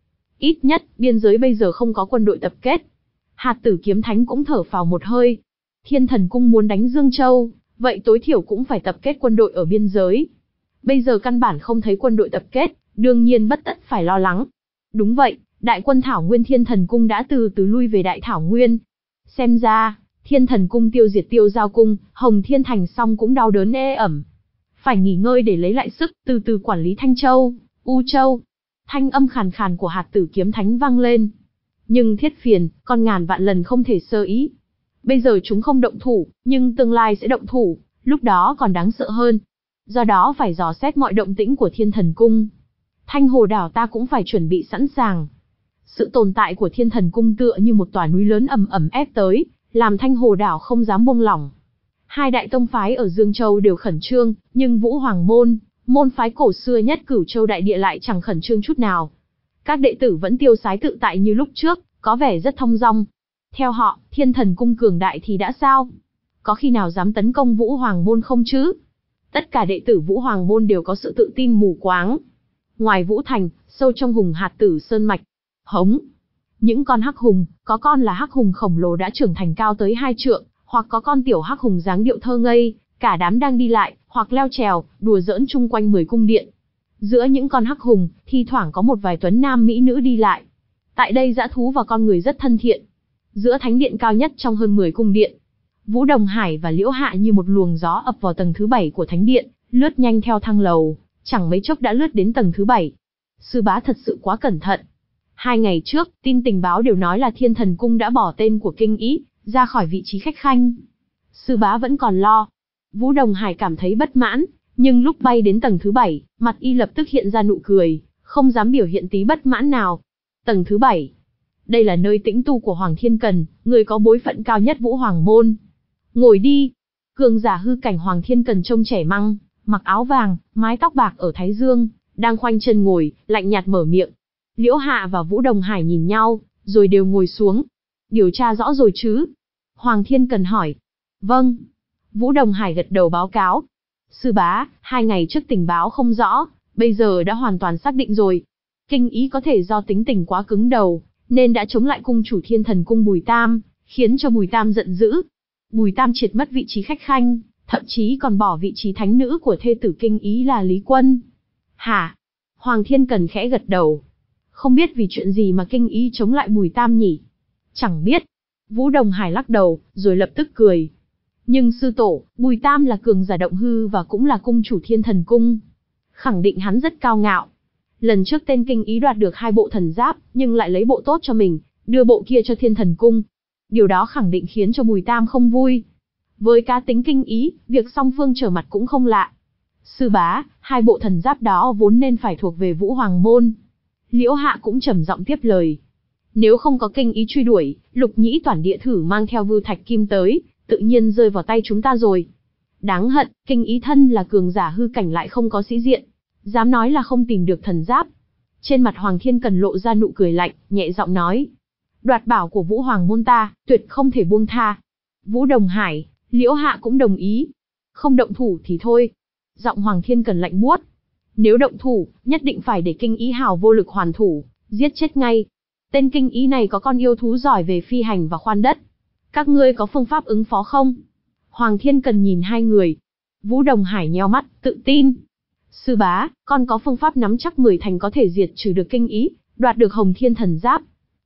Ít nhất, biên giới bây giờ không có quân đội tập kết. Hạt Tử Kiếm Thánh cũng thở phào một hơi. Thiên Thần Cung muốn đánh Dương Châu, vậy tối thiểu cũng phải tập kết quân đội ở biên giới. Bây giờ căn bản không thấy quân đội tập kết, đương nhiên bất tất phải lo lắng. Đúng vậy, đại quân Thảo Nguyên Thiên Thần Cung đã từ từ lui về Đại Thảo Nguyên. Xem ra, Thiên Thần Cung tiêu diệt Tiêu Giao Cung, Hồng Thiên Thành xong cũng đau đớn ê ẩm. Phải nghỉ ngơi để lấy lại sức, từ từ quản lý Thanh Châu, U Châu. Thanh âm khàn khàn của Hạt Tử Kiếm Thánh vang lên. Nhưng thiết phiền, con ngàn vạn lần không thể sơ ý. Bây giờ chúng không động thủ, nhưng tương lai sẽ động thủ, lúc đó còn đáng sợ hơn. Do đó phải dò xét mọi động tĩnh của Thiên Thần Cung. Thanh Hồ Đảo ta cũng phải chuẩn bị sẵn sàng. Sự tồn tại của Thiên Thần Cung tựa như một tòa núi lớn ầm ầm ép tới, làm Thanh Hồ Đảo không dám buông lỏng. Hai đại tông phái ở Dương Châu đều khẩn trương, nhưng Vũ Hoàng Môn, môn phái cổ xưa nhất Cửu Châu đại địa lại chẳng khẩn trương chút nào. Các đệ tử vẫn tiêu sái tự tại như lúc trước, có vẻ rất thông dong. Theo họ, Thiên Thần Cung cường đại thì đã sao? Có khi nào dám tấn công Vũ Hoàng Môn không chứ? Tất cả đệ tử Vũ Hoàng Môn đều có sự tự tin mù quáng. Ngoài Vũ Thành, sâu trong hùng hạt tử sơn mạch. Hống! Những con hắc hùng, có con là hắc hùng khổng lồ đã trưởng thành cao tới hai trượng, hoặc có con tiểu hắc hùng dáng điệu thơ ngây, cả đám đang đi lại, hoặc leo trèo, đùa giỡn chung quanh mười cung điện. Giữa những con hắc hùng, thi thoảng có một vài tuấn nam mỹ nữ đi lại. Tại đây dã thú và con người rất thân thiện. Giữa thánh điện cao nhất trong hơn mười cung điện, Vũ Đồng Hải và Liễu Hạ như một luồng gió ập vào tầng thứ bảy của thánh điện, lướt nhanh theo thang lầu, chẳng mấy chốc đã lướt đến tầng thứ bảy. Sư bá thật sự quá cẩn thận. Hai ngày trước, tin tình báo đều nói là Thiên Thần Cung đã bỏ tên của Kinh Ý ra khỏi vị trí khách khanh. Sư bá vẫn còn lo. Vũ Đồng Hải cảm thấy bất mãn, nhưng lúc bay đến tầng thứ bảy, mặt y lập tức hiện ra nụ cười, không dám biểu hiện tí bất mãn nào. Tầng thứ bảy. Đây là nơi tĩnh tu của Hoàng Thiên Cần, người có bối phận cao nhất Vũ Hoàng Môn. Ngồi đi. Cường giả hư cảnh Hoàng Thiên Cần trông trẻ măng, mặc áo vàng, mái tóc bạc ở thái dương, đang khoanh chân ngồi, lạnh nhạt mở miệng. Liễu Hạ và Vũ Đồng Hải nhìn nhau, rồi đều ngồi xuống. Điều tra rõ rồi chứ? Hoàng Thiên Cần hỏi. Vâng. Vũ Đồng Hải gật đầu báo cáo. Sư bá, hai ngày trước tình báo không rõ, bây giờ đã hoàn toàn xác định rồi. Kinh Ý có thể do tính tình quá cứng đầu, nên đã chống lại cung chủ Thiên Thần Cung Bùi Tam, khiến cho Bùi Tam giận dữ. Bùi Tam triệt mất vị trí khách khanh, thậm chí còn bỏ vị trí thánh nữ của thê tử Kinh Ý là Lý Quân. Hả? Hoàng Thiên Cần khẽ gật đầu. Không biết vì chuyện gì mà Kinh Ý chống lại Bùi Tam nhỉ? Chẳng biết. Vũ Đồng Hải lắc đầu, rồi lập tức cười. Nhưng sư tổ, Bùi Tam là cường giả động hư và cũng là cung chủ Thiên Thần Cung. Khẳng định hắn rất cao ngạo. Lần trước tên Kinh Ý đoạt được hai bộ thần giáp, nhưng lại lấy bộ tốt cho mình, đưa bộ kia cho Thiên Thần Cung. Điều đó khẳng định khiến cho Bùi Tam không vui. Với cá tính Kinh Ý, việc song phương trở mặt cũng không lạ. Sư bá, hai bộ thần giáp đó vốn nên phải thuộc về Vũ Hoàng Môn. Liễu Hạ cũng trầm giọng tiếp lời. Nếu không có Kinh Ý truy đuổi, Lục Nhĩ Toản Địa Thử mang theo Vưu Thạch Kim tới, tự nhiên rơi vào tay chúng ta rồi. Đáng hận, Kinh Ý thân là cường giả hư cảnh lại không có sĩ diện, dám nói là không tìm được thần giáp. Trên mặt Hoàng Thiên Cần lộ ra nụ cười lạnh, nhẹ giọng nói. Đoạt bảo của Vũ Hoàng Môn ta, tuyệt không thể buông tha. Vũ Đồng Hải, Liễu Hạ cũng đồng ý. Không động thủ thì thôi. Giọng Hoàng Thiên Cần lạnh buốt. Nếu động thủ, nhất định phải để Kinh Ý hào vô lực hoàn thủ, giết chết ngay. Tên Kinh Ý này có con yêu thú giỏi về phi hành và khoan đất. Các ngươi có phương pháp ứng phó không? Hoàng Thiên Cần nhìn hai người. Vũ Đồng Hải nheo mắt, tự tin. Sư bá, con có phương pháp nắm chắc mười thành có thể diệt trừ được Kinh Ý, đoạt được Hồng Thiên thần giáp.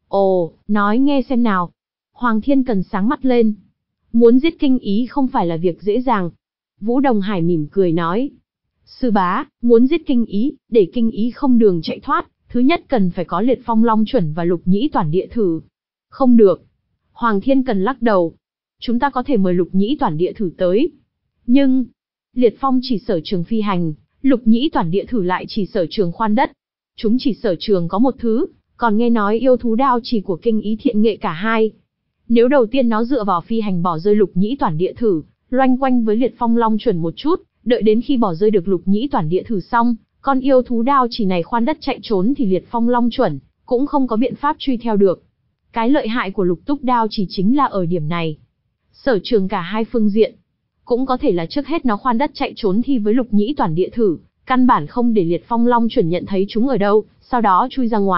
Ồ, nói nghe xem nào. Hoàng Thiên Cần sáng mắt lên. Muốn giết Kinh Ý không phải là việc dễ dàng. Vũ Đồng Hải mỉm cười nói. Sư bá, muốn giết Kinh Ý, để Kinh Ý không đường chạy thoát, thứ nhất cần phải có Liệt Phong Long Chuẩn và Lục Nhĩ Toản Địa Thử. Không được. Hoàng Thiên Cần lắc đầu. Chúng ta có thể mời Lục Nhĩ Toản Địa Thử tới. Nhưng, Liệt Phong chỉ sở trường phi hành, Lục Nhĩ Toản Địa Thử lại chỉ sở trường khoan đất. Chúng chỉ sở trường có một thứ, còn nghe nói yêu thú đao chỉ của Kinh Ý thiện nghệ cả hai. Nếu đầu tiên nó dựa vào phi hành bỏ rơi Lục Nhĩ Toản Địa Thử, loanh quanh với Liệt Phong Long Chuẩn một chút, đợi đến khi bỏ rơi được Lục Nhĩ Toản Địa Thử xong, con yêu thú đao chỉ này khoan đất chạy trốn thì Liệt Phong Long Chuẩn cũng không có biện pháp truy theo được. Cái lợi hại của Lục Túc đao chỉ chính là ở điểm này. Sở trường cả hai phương diện. Cũng có thể là trước hết nó khoan đất chạy trốn thi với Lục Nhĩ Toản Địa Thử, căn bản không để Liệt Phong Long Chuẩn nhận thấy chúng ở đâu, sau đó chui ra ngoài,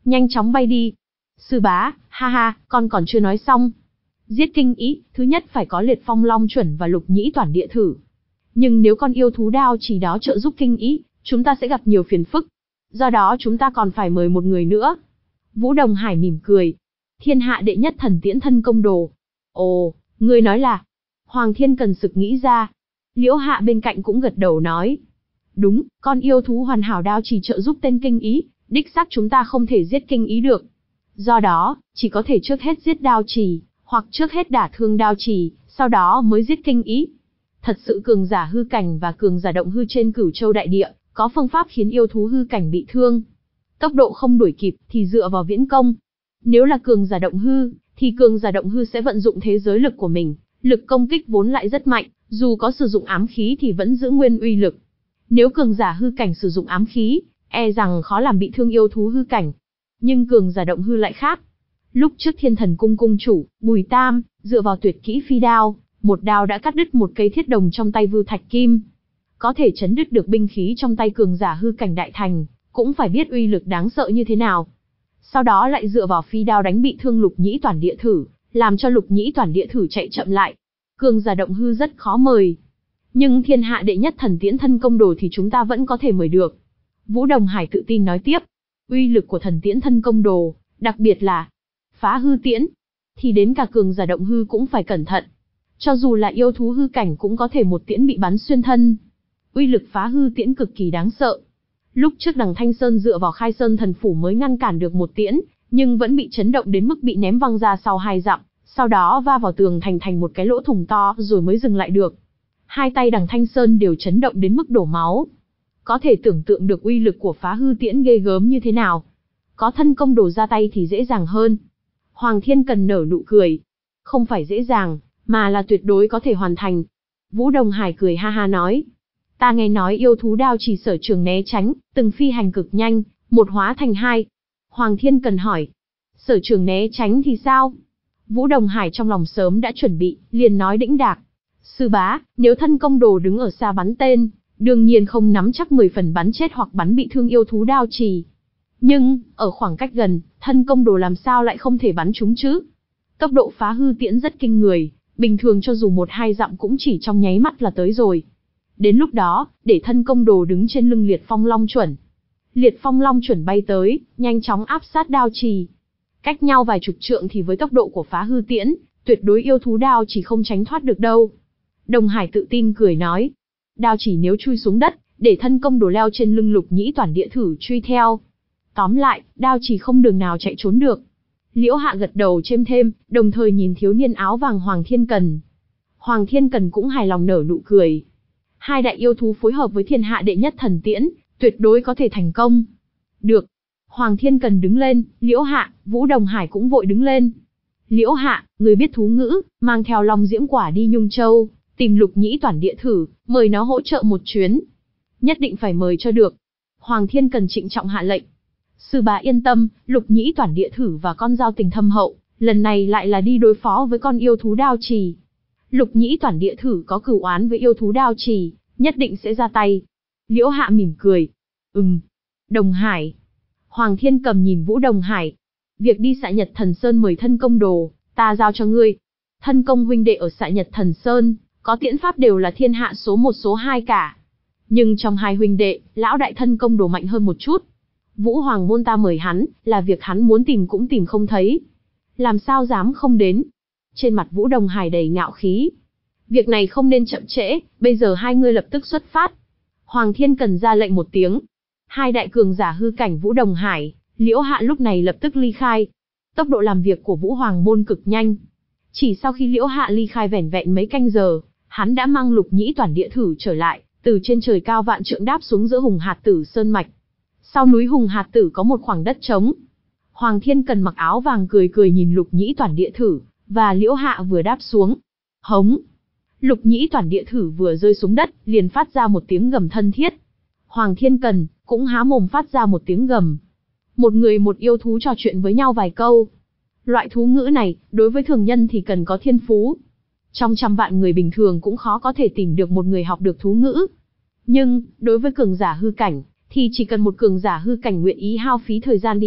nhanh chóng bay đi. Sư bá, ha ha, con còn chưa nói xong. Giết kinh ý, thứ nhất phải có liệt phong long chuẩn và lục nhĩ toàn địa thử. Nhưng nếu con yêu thú đao chỉ đó trợ giúp kinh ý, chúng ta sẽ gặp nhiều phiền phức. Do đó chúng ta còn phải mời một người nữa. Vũ Đồng Hải mỉm cười. Thiên hạ đệ nhất thần tiễn thân công đồ. Ồ, ngươi nói là... Hoàng Thiên Cần sực nghĩ ra. Liễu Hạ bên cạnh cũng gật đầu nói. Đúng, con yêu thú hoàn hảo đao chỉ trợ giúp tên kinh ý, đích xác chúng ta không thể giết kinh ý được. Do đó, chỉ có thể trước hết giết đao trì, hoặc trước hết đả thương đao trì, sau đó mới giết kinh ý. Thật sự cường giả hư cảnh và cường giả động hư trên Cửu Châu đại địa, có phương pháp khiến yêu thú hư cảnh bị thương. Tốc độ không đuổi kịp thì dựa vào viễn công. Nếu là cường giả động hư, thì cường giả động hư sẽ vận dụng thế giới lực của mình, lực công kích vốn lại rất mạnh, dù có sử dụng ám khí thì vẫn giữ nguyên uy lực. Nếu cường giả hư cảnh sử dụng ám khí, e rằng khó làm bị thương yêu thú hư cảnh. Nhưng cường giả động hư lại khác. Lúc trước Thiên Thần Cung cung chủ, Bùi Tam, dựa vào tuyệt kỹ phi đao, một đao đã cắt đứt một cây thiết đồng trong tay Vưu Thạch Kim. Có thể chấn đứt được binh khí trong tay cường giả hư cảnh đại thành, cũng phải biết uy lực đáng sợ như thế nào. Sau đó lại dựa vào phi đao đánh bị thương lục nhĩ toàn địa thử, làm cho lục nhĩ toàn địa thử chạy chậm lại. Cường giả động hư rất khó mời. Nhưng thiên hạ đệ nhất thần tiễn thân công đồ thì chúng ta vẫn có thể mời được. Vũ Đồng Hải tự tin nói tiếp. Uy lực của thần tiễn thân công đồ, đặc biệt là phá hư tiễn, thì đến cả cường giả động hư cũng phải cẩn thận. Cho dù là yêu thú hư cảnh cũng có thể một tiễn bị bắn xuyên thân. Uy lực phá hư tiễn cực kỳ đáng sợ. Lúc trước Đằng Thanh Sơn dựa vào Khai Sơn thần phủ mới ngăn cản được một tiễn, nhưng vẫn bị chấn động đến mức bị ném văng ra sau hai dặm, sau đó va vào tường thành thành một cái lỗ thủng to rồi mới dừng lại được. Hai tay Đằng Thanh Sơn đều chấn động đến mức đổ máu. Có thể tưởng tượng được uy lực của phá hư tiễn ghê gớm như thế nào. Có thân công đồ ra tay thì dễ dàng hơn. Hoàng Thiên Cần nở nụ cười. Không phải dễ dàng, mà là tuyệt đối có thể hoàn thành. Vũ Đồng Hải cười ha ha nói. Ta nghe nói yêu thú đao chỉ sở trường né tránh, từng phi hành cực nhanh, một hóa thành hai. Hoàng Thiên Cần hỏi. Sở trường né tránh thì sao? Vũ Đồng Hải trong lòng sớm đã chuẩn bị, liền nói đĩnh đạc. Sư bá, nếu thân công đồ đứng ở xa bắn tên, đương nhiên không nắm chắc mười phần bắn chết hoặc bắn bị thương yêu thú đao trì. Nhưng, ở khoảng cách gần, thân công đồ làm sao lại không thể bắn chúng chứ? Tốc độ phá hư tiễn rất kinh người, bình thường cho dù một hai dặm cũng chỉ trong nháy mắt là tới rồi. Đến lúc đó, để thân công đồ đứng trên lưng liệt phong long chuẩn. Liệt phong long chuẩn bay tới, nhanh chóng áp sát đao trì. Cách nhau vài chục trượng thì với tốc độ của phá hư tiễn, tuyệt đối yêu thú đao chỉ không tránh thoát được đâu. Đồng Hải tự tin cười nói. Đao chỉ nếu chui xuống đất, để thân công đồ leo trên lưng lục nhĩ toàn địa thử truy theo. Tóm lại, đao chỉ không đường nào chạy trốn được. Liễu Hạ gật đầu chêm thêm, đồng thời nhìn thiếu niên áo vàng Hoàng Thiên Cần. Hoàng Thiên Cần cũng hài lòng nở nụ cười. Hai đại yêu thú phối hợp với thiên hạ đệ nhất thần tiễn, tuyệt đối có thể thành công. Được. Hoàng Thiên Cần đứng lên, Liễu Hạ, Vũ Đồng Hải cũng vội đứng lên. Liễu Hạ, người biết thú ngữ, mang theo Long Diễm Quả đi Nhung Châu, tìm lục nhĩ toàn địa thử, mời nó hỗ trợ một chuyến. Nhất định phải mời cho được. Hoàng Thiên Cần trịnh trọng hạ lệnh. Sư bá yên tâm, lục nhĩ toàn địa thử và con giao tình thâm hậu, lần này lại là đi đối phó với con yêu thú đao trì. Lục nhĩ toàn địa thử có cửu oán với yêu thú đao trì, nhất định sẽ ra tay. Liễu Hạ mỉm cười. Ừm. Đồng Hải. Hoàng Thiên Cầm nhìn Vũ Đồng Hải. Việc đi Xạ Nhật Thần Sơn mời thân công đồ, ta giao cho ngươi. Thân công huynh đệ ở Xạ Nhật Thần Sơn, có tiễn pháp đều là thiên hạ số một số hai cả. Nhưng trong hai huynh đệ, lão đại thân công đồ mạnh hơn một chút. Vũ Hoàng môn ta mời hắn, là việc hắn muốn tìm cũng tìm không thấy. Làm sao dám không đến. Trên mặt Vũ Đồng Hải đầy ngạo khí. Việc này không nên chậm trễ, bây giờ hai ngươi lập tức xuất phát. Hoàng Thiên Cần ra lệnh một tiếng. Hai đại cường giả hư cảnh Vũ Đồng Hải, Liễu Hạ lúc này lập tức ly khai. Tốc độ làm việc của Vũ Hoàng môn cực nhanh. Chỉ sau khi Liễu Hạ ly khai vẻn vẹn mấy canh giờ, hắn đã mang lục nhĩ toàn địa thử trở lại, từ trên trời cao vạn trượng đáp xuống giữa Hùng Hạt Tử Sơn Mạch. Sau núi Hùng Hạt Tử có một khoảng đất trống. Hoàng Thiên Cần mặc áo vàng cười cười nhìn lục nhĩ toàn địa thử, và Liễu Hạ vừa đáp xuống. Hống! Lục nhĩ toàn địa thử vừa rơi xuống đất, liền phát ra một tiếng gầm thân thiết. Hoàng Thiên Cần cũng há mồm phát ra một tiếng gầm. Một người một yêu thú trò chuyện với nhau vài câu. Loại thú ngữ này, đối với thường nhân thì cần có thiên phú. Trong trăm vạn người bình thường cũng khó có thể tìm được một người học được thú ngữ. Nhưng, đối với cường giả hư cảnh, thì chỉ cần một cường giả hư cảnh nguyện ý hao phí thời gian đi học,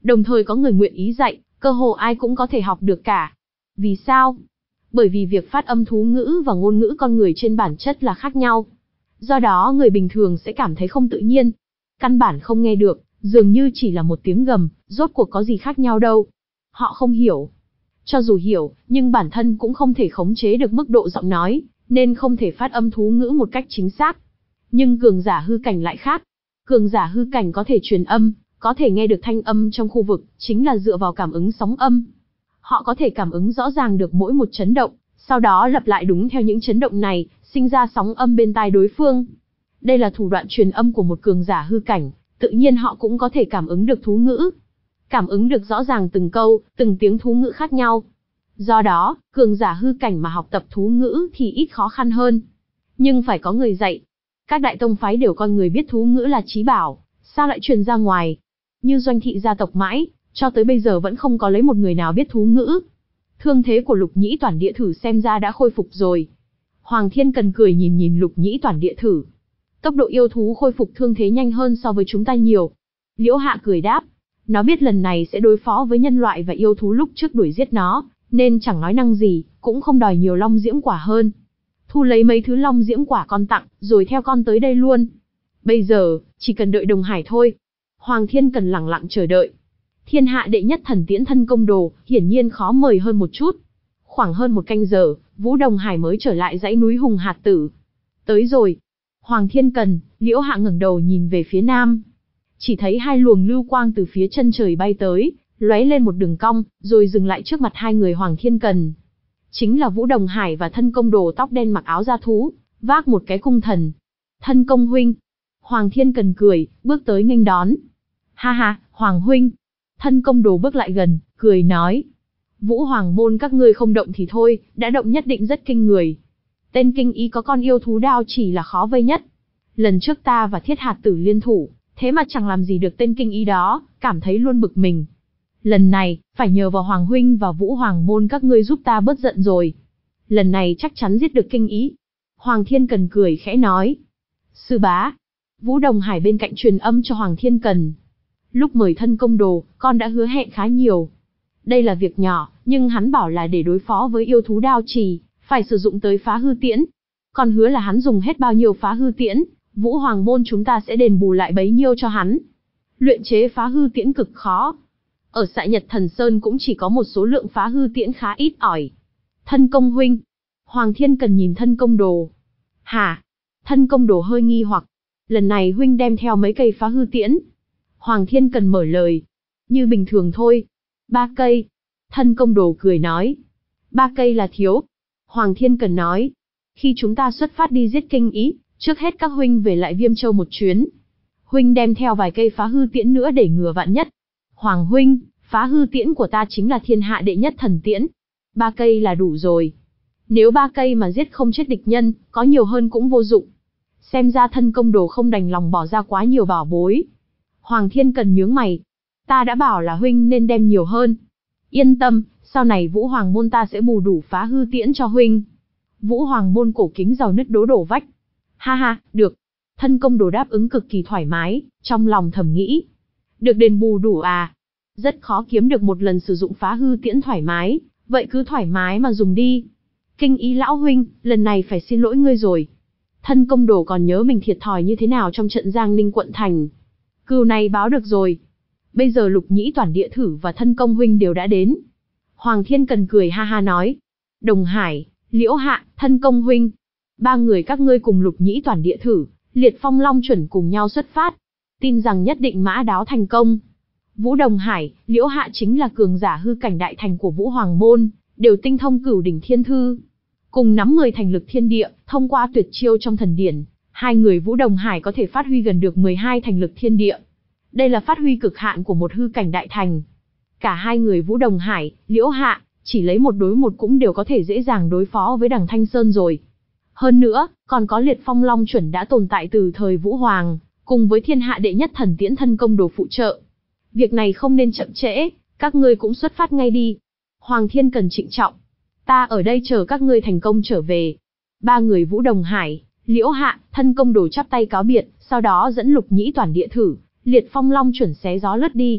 Đồng thời có người nguyện ý dạy, cơ hồ ai cũng có thể học được cả. Vì sao? Bởi vì việc phát âm thú ngữ và ngôn ngữ con người trên bản chất là khác nhau. Do đó người bình thường sẽ cảm thấy không tự nhiên. Căn bản không nghe được, dường như chỉ là một tiếng gầm, rốt cuộc có gì khác nhau đâu. Họ không hiểu. Cho dù hiểu, nhưng bản thân cũng không thể khống chế được mức độ giọng nói, nên không thể phát âm thú ngữ một cách chính xác. Nhưng cường giả hư cảnh lại khác. Cường giả hư cảnh có thể truyền âm, có thể nghe được thanh âm trong khu vực, chính là dựa vào cảm ứng sóng âm. Họ có thể cảm ứng rõ ràng được mỗi một chấn động, sau đó lặp lại đúng theo những chấn động này, sinh ra sóng âm bên tai đối phương. Đây là thủ đoạn truyền âm của một cường giả hư cảnh, tự nhiên họ cũng có thể cảm ứng được thú ngữ. Cảm ứng được rõ ràng từng câu, từng tiếng thú ngữ khác nhau. Do đó, cường giả hư cảnh mà học tập thú ngữ thì ít khó khăn hơn. Nhưng phải có người dạy. Các đại tông phái đều coi người biết thú ngữ là chí bảo, sao lại truyền ra ngoài? Như Doanh thị gia tộc mãi, cho tới bây giờ vẫn không có lấy một người nào biết thú ngữ. Thương thế của Lục Nhĩ Toản Địa Thử xem ra đã khôi phục rồi. Hoàng Thiên Cần cười nhìn nhìn Lục Nhĩ Toản Địa Thử. Tốc độ yêu thú khôi phục thương thế nhanh hơn so với chúng ta nhiều. Liễu Hạ cười đáp. Nó biết lần này sẽ đối phó với nhân loại và yêu thú lúc trước đuổi giết nó, nên chẳng nói năng gì, cũng không đòi nhiều long diễm quả hơn. Thu lấy mấy thứ long diễm quả con tặng, rồi theo con tới đây luôn. Bây giờ, chỉ cần đợi Đồng Hải thôi. Hoàng Thiên Cần lẳng lặng chờ đợi. Thiên hạ đệ nhất thần tiễn thân công đồ, hiển nhiên khó mời hơn một chút. Khoảng hơn một canh giờ, Vũ Đồng Hải mới trở lại dãy núi Hùng Hạt Tử. Tới rồi. Hoàng Thiên Cần, Liễu Hạ ngẩng đầu nhìn về phía nam. Chỉ thấy hai luồng lưu quang từ phía chân trời bay tới, lóe lên một đường cong, rồi dừng lại trước mặt hai người Hoàng Thiên Cần. Chính là Vũ Đồng Hải và thân công đồ tóc đen mặc áo da thú, vác một cái cung thần. Thân công huynh. Hoàng Thiên Cần cười, bước tới nghênh đón. Ha ha, Hoàng huynh. Thân công đồ bước lại gần, cười nói. Vũ Hoàng môn các ngươi không động thì thôi, đã động nhất định rất kinh người. Tên kinh ý có con yêu thú đao chỉ là khó vây nhất. Lần trước ta và Thiết Hạt Tử liên thủ, thế mà chẳng làm gì được tên kinh ý đó, cảm thấy luôn bực mình. Lần này, phải nhờ vào Hoàng huynh và Vũ Hoàng môn các ngươi giúp ta bớt giận rồi. Lần này chắc chắn giết được kinh ý. Hoàng Thiên Cần cười khẽ nói. Sư bá. Vũ Đồng Hải bên cạnh truyền âm cho Hoàng Thiên Cần. Lúc mời thân công đồ, con đã hứa hẹn khá nhiều. Đây là việc nhỏ, nhưng hắn bảo là để đối phó với yêu thú đao trì, phải sử dụng tới phá hư tiễn. Con hứa là hắn dùng hết bao nhiêu phá hư tiễn, Vũ Hoàng môn chúng ta sẽ đền bù lại bấy nhiêu cho hắn. Luyện chế phá hư tiễn cực khó. Ở Sại Nhật Thần Sơn cũng chỉ có một số lượng phá hư tiễn khá ít ỏi. Thân công huynh. Hoàng Thiên Cần nhìn thân công đồ. Hả? Thân công đồ hơi nghi hoặc. Lần này huynh đem theo mấy cây phá hư tiễn. Hoàng Thiên Cần mở lời. Như bình thường thôi. Ba cây. Thân công đồ cười nói. Ba cây là thiếu. Hoàng Thiên Cần nói. Khi chúng ta xuất phát đi giết kinh ý, trước hết các huynh về lại Viêm Châu một chuyến. Huynh đem theo vài cây phá hư tiễn nữa để ngừa vạn nhất. Hoàng huynh, phá hư tiễn của ta chính là thiên hạ đệ nhất thần tiễn. Ba cây là đủ rồi. Nếu ba cây mà giết không chết địch nhân, có nhiều hơn cũng vô dụng. Xem ra thân công đồ không đành lòng bỏ ra quá nhiều bảo bối. Hoàng Thiên Cần nhướng mày. Ta đã bảo là huynh nên đem nhiều hơn. Yên tâm, sau này Vũ Hoàng môn ta sẽ bù đủ phá hư tiễn cho huynh. Vũ Hoàng môn cổ kính giàu nứt đố đổ vách. Ha ha, được. Thân công đồ đáp ứng cực kỳ thoải mái, trong lòng thầm nghĩ. Được đền bù đủ à? Rất khó kiếm được một lần sử dụng phá hư tiễn thoải mái, vậy cứ thoải mái mà dùng đi. Kinh ý lão huynh, lần này phải xin lỗi ngươi rồi. Thân công đồ còn nhớ mình thiệt thòi như thế nào trong trận Giang Ninh quận thành. Cừu này báo được rồi. Bây giờ Lục Nhĩ Toản Địa Thử và thân công huynh đều đã đến. Hoàng Thiên Cần cười ha ha nói. Đồng Hải, Liễu Hạ, thân công huynh. Ba người các ngươi cùng Lục Nhĩ Toản Địa Thử, Liệt Phong Long chuẩn cùng nhau xuất phát. Tin rằng nhất định mã đáo thành công. Vũ Đồng Hải, Liễu Hạ chính là cường giả hư cảnh đại thành của Vũ Hoàng môn, đều tinh thông cửu đỉnh thiên thư. Cùng nắm mười thành lực thiên địa, thông qua tuyệt chiêu trong thần điển, hai người Vũ Đồng Hải có thể phát huy gần được mười hai thành lực thiên địa. Đây là phát huy cực hạn của một hư cảnh đại thành. Cả hai người Vũ Đồng Hải, Liễu Hạ, chỉ lấy một đối một cũng đều có thể dễ dàng đối phó với Đằng Thanh Sơn rồi. Hơn nữa, còn có Liệt Phong Long chuẩn đã tồn tại từ thời Vũ Hoàng, cùng với thiên hạ đệ nhất thần tiễn thân công đồ phụ trợ. Việc này không nên chậm trễ, các ngươi cũng xuất phát ngay đi. Hoàng Thiên Cần trịnh trọng. Ta ở đây chờ các ngươi thành công trở về. Ba người Vũ Đồng Hải, Liễu Hạ, thân công đồ chắp tay cáo biệt, sau đó dẫn Lục Nhĩ Toản Địa Thử, Liệt Phong Long chuẩn xé gió lướt đi.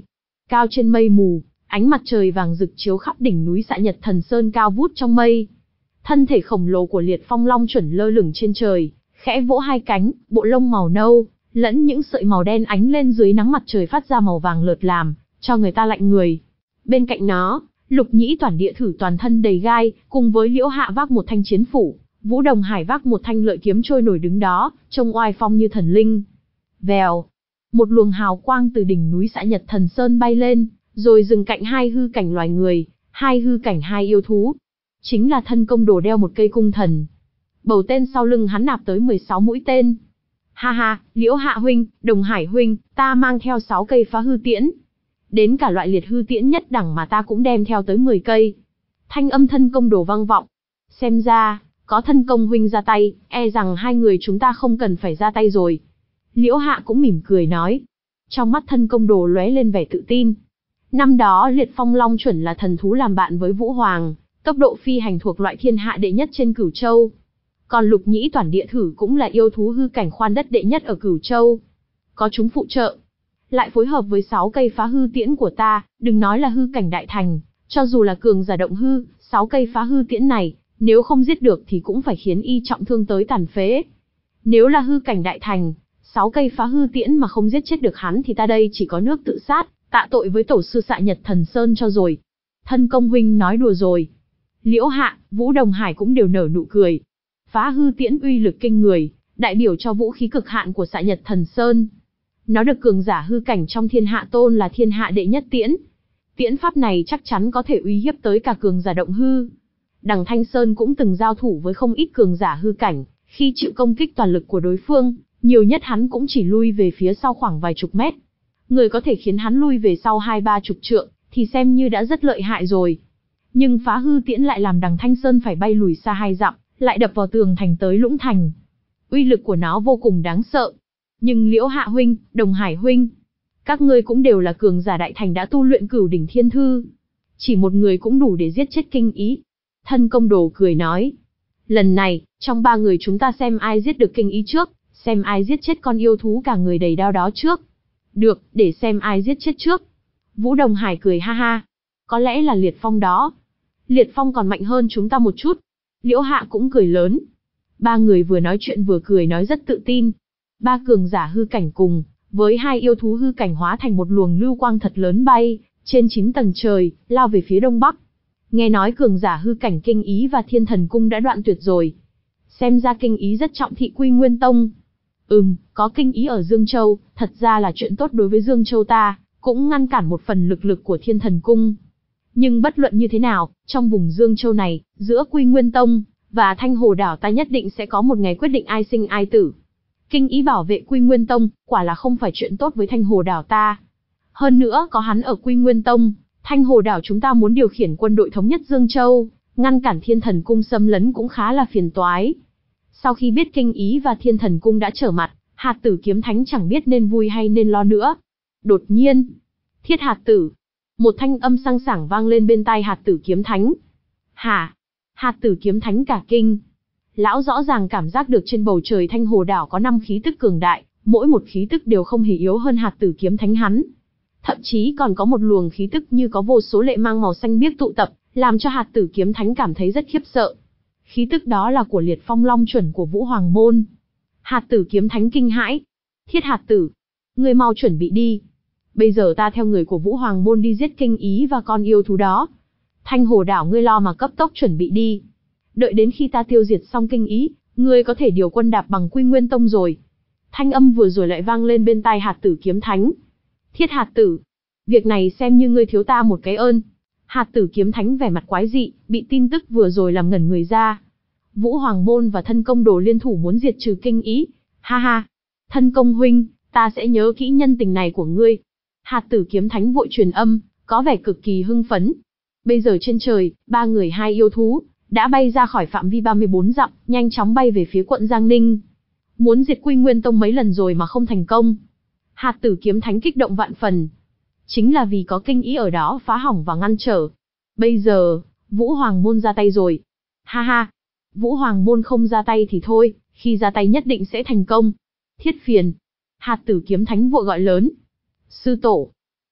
Cao trên mây mù, ánh mặt trời vàng rực chiếu khắp đỉnh núi Xạ Nhật Thần Sơn cao vút trong mây. Thân thể khổng lồ của Liệt Phong Long chuẩn lơ lửng trên trời, khẽ vỗ hai cánh, bộ lông màu nâu, lẫn những sợi màu đen ánh lên dưới nắng mặt trời phát ra màu vàng lợt làm, cho người ta lạnh người. Bên cạnh nó, Lục Nhĩ Toản Địa Thử toàn thân đầy gai, cùng với Liễu Hạ vác một thanh chiến phủ, Vũ Đồng Hải vác một thanh lợi kiếm trôi nổi đứng đó, trông oai phong như thần linh. Vèo, một luồng hào quang từ đỉnh núi Xạ Nhật Thần Sơn bay lên, rồi dừng cạnh hai hư cảnh loài người, hai hư cảnh hai yêu thú. Chính là Thân Công Đồ đeo một cây cung thần. Bầu tên sau lưng hắn nạp tới mười sáu mũi tên. Ha ha, Liễu Hạ huynh, Đồng Hải huynh, ta mang theo sáu cây phá hư tiễn. Đến cả loại liệt hư tiễn nhất đẳng mà ta cũng đem theo tới mười cây. Thanh âm Thân Công Đồ vang vọng. Xem ra, có Thân Công huynh ra tay, e rằng hai người chúng ta không cần phải ra tay rồi. Liễu Hạ cũng mỉm cười nói. Trong mắt Thân Công Đồ lóe lên vẻ tự tin. Năm đó Liệt Phong Long chuẩn là thần thú làm bạn với Vũ Hoàng, tốc độ phi hành thuộc loại thiên hạ đệ nhất trên Cửu Châu. Còn Lục Nhĩ Toản Địa Thử cũng là yêu thú hư cảnh khoan đất đệ nhất ở Cửu Châu. Có chúng phụ trợ, lại phối hợp với sáu cây phá hư tiễn của ta, đừng nói là hư cảnh đại thành, cho dù là cường giả động hư, sáu cây phá hư tiễn này, nếu không giết được thì cũng phải khiến y trọng thương tới tàn phế. Nếu là hư cảnh đại thành, sáu cây phá hư tiễn mà không giết chết được hắn thì ta đây chỉ có nước tự sát, tạ tội với tổ sư Xạ Nhật Thần Sơn cho rồi. Thân Công huynh nói đùa rồi. Liễu Hạ, Vũ Đồng Hải cũng đều nở nụ cười. Phá hư tiễn uy lực kinh người, đại biểu cho vũ khí cực hạn của Xạ Nhật Thần Sơn. Nó được cường giả hư cảnh trong thiên hạ tôn là thiên hạ đệ nhất tiễn. Tiễn pháp này chắc chắn có thể uy hiếp tới cả cường giả động hư. Đằng Thanh Sơn cũng từng giao thủ với không ít cường giả hư cảnh, khi chịu công kích toàn lực của đối phương, nhiều nhất hắn cũng chỉ lui về phía sau khoảng vài chục mét. Người có thể khiến hắn lui về sau hai ba chục trượng, thì xem như đã rất lợi hại rồi. Nhưng phá hư tiễn lại làm đằng Thanh Sơn phải bay lùi xa hai dặm, lại đập vào tường thành tới Lũng Thành. Uy lực của nó vô cùng đáng sợ. Nhưng Liễu Hạ huynh, Đồng Hải huynh, các ngươi cũng đều là cường giả đại thành đã tu luyện Cửu Đỉnh Thiên Thư. Chỉ một người cũng đủ để giết chết Kinh Ý. Thân Công Đồ cười nói. Lần này, trong ba người chúng ta xem ai giết được Kinh Ý trước, xem ai giết chết con yêu thú cả người đầy đao đó trước. Được, để xem ai giết chết trước. Vũ Đồng Hải cười ha ha. Có lẽ là Liệt Phong đó. Liệt Phong còn mạnh hơn chúng ta một chút. Liễu Hạ cũng cười lớn. Ba người vừa nói chuyện vừa cười nói rất tự tin. Ba cường giả hư cảnh cùng, với hai yêu thú hư cảnh hóa thành một luồng lưu quang thật lớn bay, trên chín tầng trời, lao về phía đông bắc. Nghe nói cường giả hư cảnh Kinh Ý và Thiên Thần Cung đã đoạn tuyệt rồi. Xem ra Kinh Ý rất trọng thị Quy Nguyên Tông. Ừm, có Kinh Ý ở Dương Châu, thật ra là chuyện tốt đối với Dương Châu ta, cũng ngăn cản một phần lực lực của Thiên Thần Cung. Nhưng bất luận như thế nào, trong vùng Dương Châu này, giữa Quy Nguyên Tông và Thanh Hồ Đảo ta nhất định sẽ có một ngày quyết định ai sinh ai tử. Kinh Ý bảo vệ Quy Nguyên Tông, quả là không phải chuyện tốt với Thanh Hồ Đảo ta. Hơn nữa có hắn ở Quy Nguyên Tông, Thanh Hồ Đảo chúng ta muốn điều khiển quân đội thống nhất Dương Châu, ngăn cản Thiên Thần Cung xâm lấn cũng khá là phiền toái. Sau khi biết Kinh Ý và Thiên Thần Cung đã trở mặt, Hạt Tử Kiếm Thánh chẳng biết nên vui hay nên lo nữa. Đột nhiên, Thiết Hạt Tử, một thanh âm sang sảng vang lên bên tai Hạt Tử Kiếm Thánh. Hả? Hạt Tử Kiếm Thánh cả kinh. Lão rõ ràng cảm giác được trên bầu trời Thanh Hồ Đảo có năm khí tức cường đại, mỗi một khí tức đều không hề yếu hơn Hạt Tử Kiếm Thánh hắn. Thậm chí còn có một luồng khí tức như có vô số lệ mang màu xanh biếc tụ tập, làm cho Hạt Tử Kiếm Thánh cảm thấy rất khiếp sợ. Khí tức đó là của Liệt Phong Long chuẩn của Vũ Hoàng Môn. Hạt Tử Kiếm Thánh kinh hãi. Thiết Hạt Tử, ngươi mau chuẩn bị đi. Bây giờ ta theo người của Vũ Hoàng Môn đi giết Kinh Ý và con yêu thú đó. Thanh Hồ Đảo ngươi lo mà cấp tốc chuẩn bị đi. Đợi đến khi ta tiêu diệt xong Kinh Ý, ngươi có thể điều quân đạp bằng Quy Nguyên Tông rồi. Thanh âm vừa rồi lại vang lên bên tai Hạt Tử Kiếm Thánh. Thiết Hạt Tử, việc này xem như ngươi thiếu ta một cái ơn. Hạt Tử Kiếm Thánh vẻ mặt quái dị, bị tin tức vừa rồi làm ngẩn người ra. Vũ Hoàng Môn và Thân Công Đồ liên thủ muốn diệt trừ Kinh Ý. Ha ha, Thân Công huynh, ta sẽ nhớ kỹ nhân tình này của ngươi. Hạt Tử Kiếm Thánh vội truyền âm, có vẻ cực kỳ hưng phấn. Bây giờ trên trời, ba người hai yêu thú đã bay ra khỏi phạm vi ba mươi bốn dặm, nhanh chóng bay về phía quận Giang Ninh. Muốn diệt Quy Nguyên Tông mấy lần rồi mà không thành công. Hạt Tử Kiếm Thánh kích động vạn phần. Chính là vì có Kinh Ý ở đó phá hỏng và ngăn trở. Bây giờ, Vũ Hoàng Môn ra tay rồi. Ha ha, Vũ Hoàng Môn không ra tay thì thôi, khi ra tay nhất định sẽ thành công. Thiết Phiền. Hạt Tử Kiếm Thánh vội gọi lớn. Sư tổ.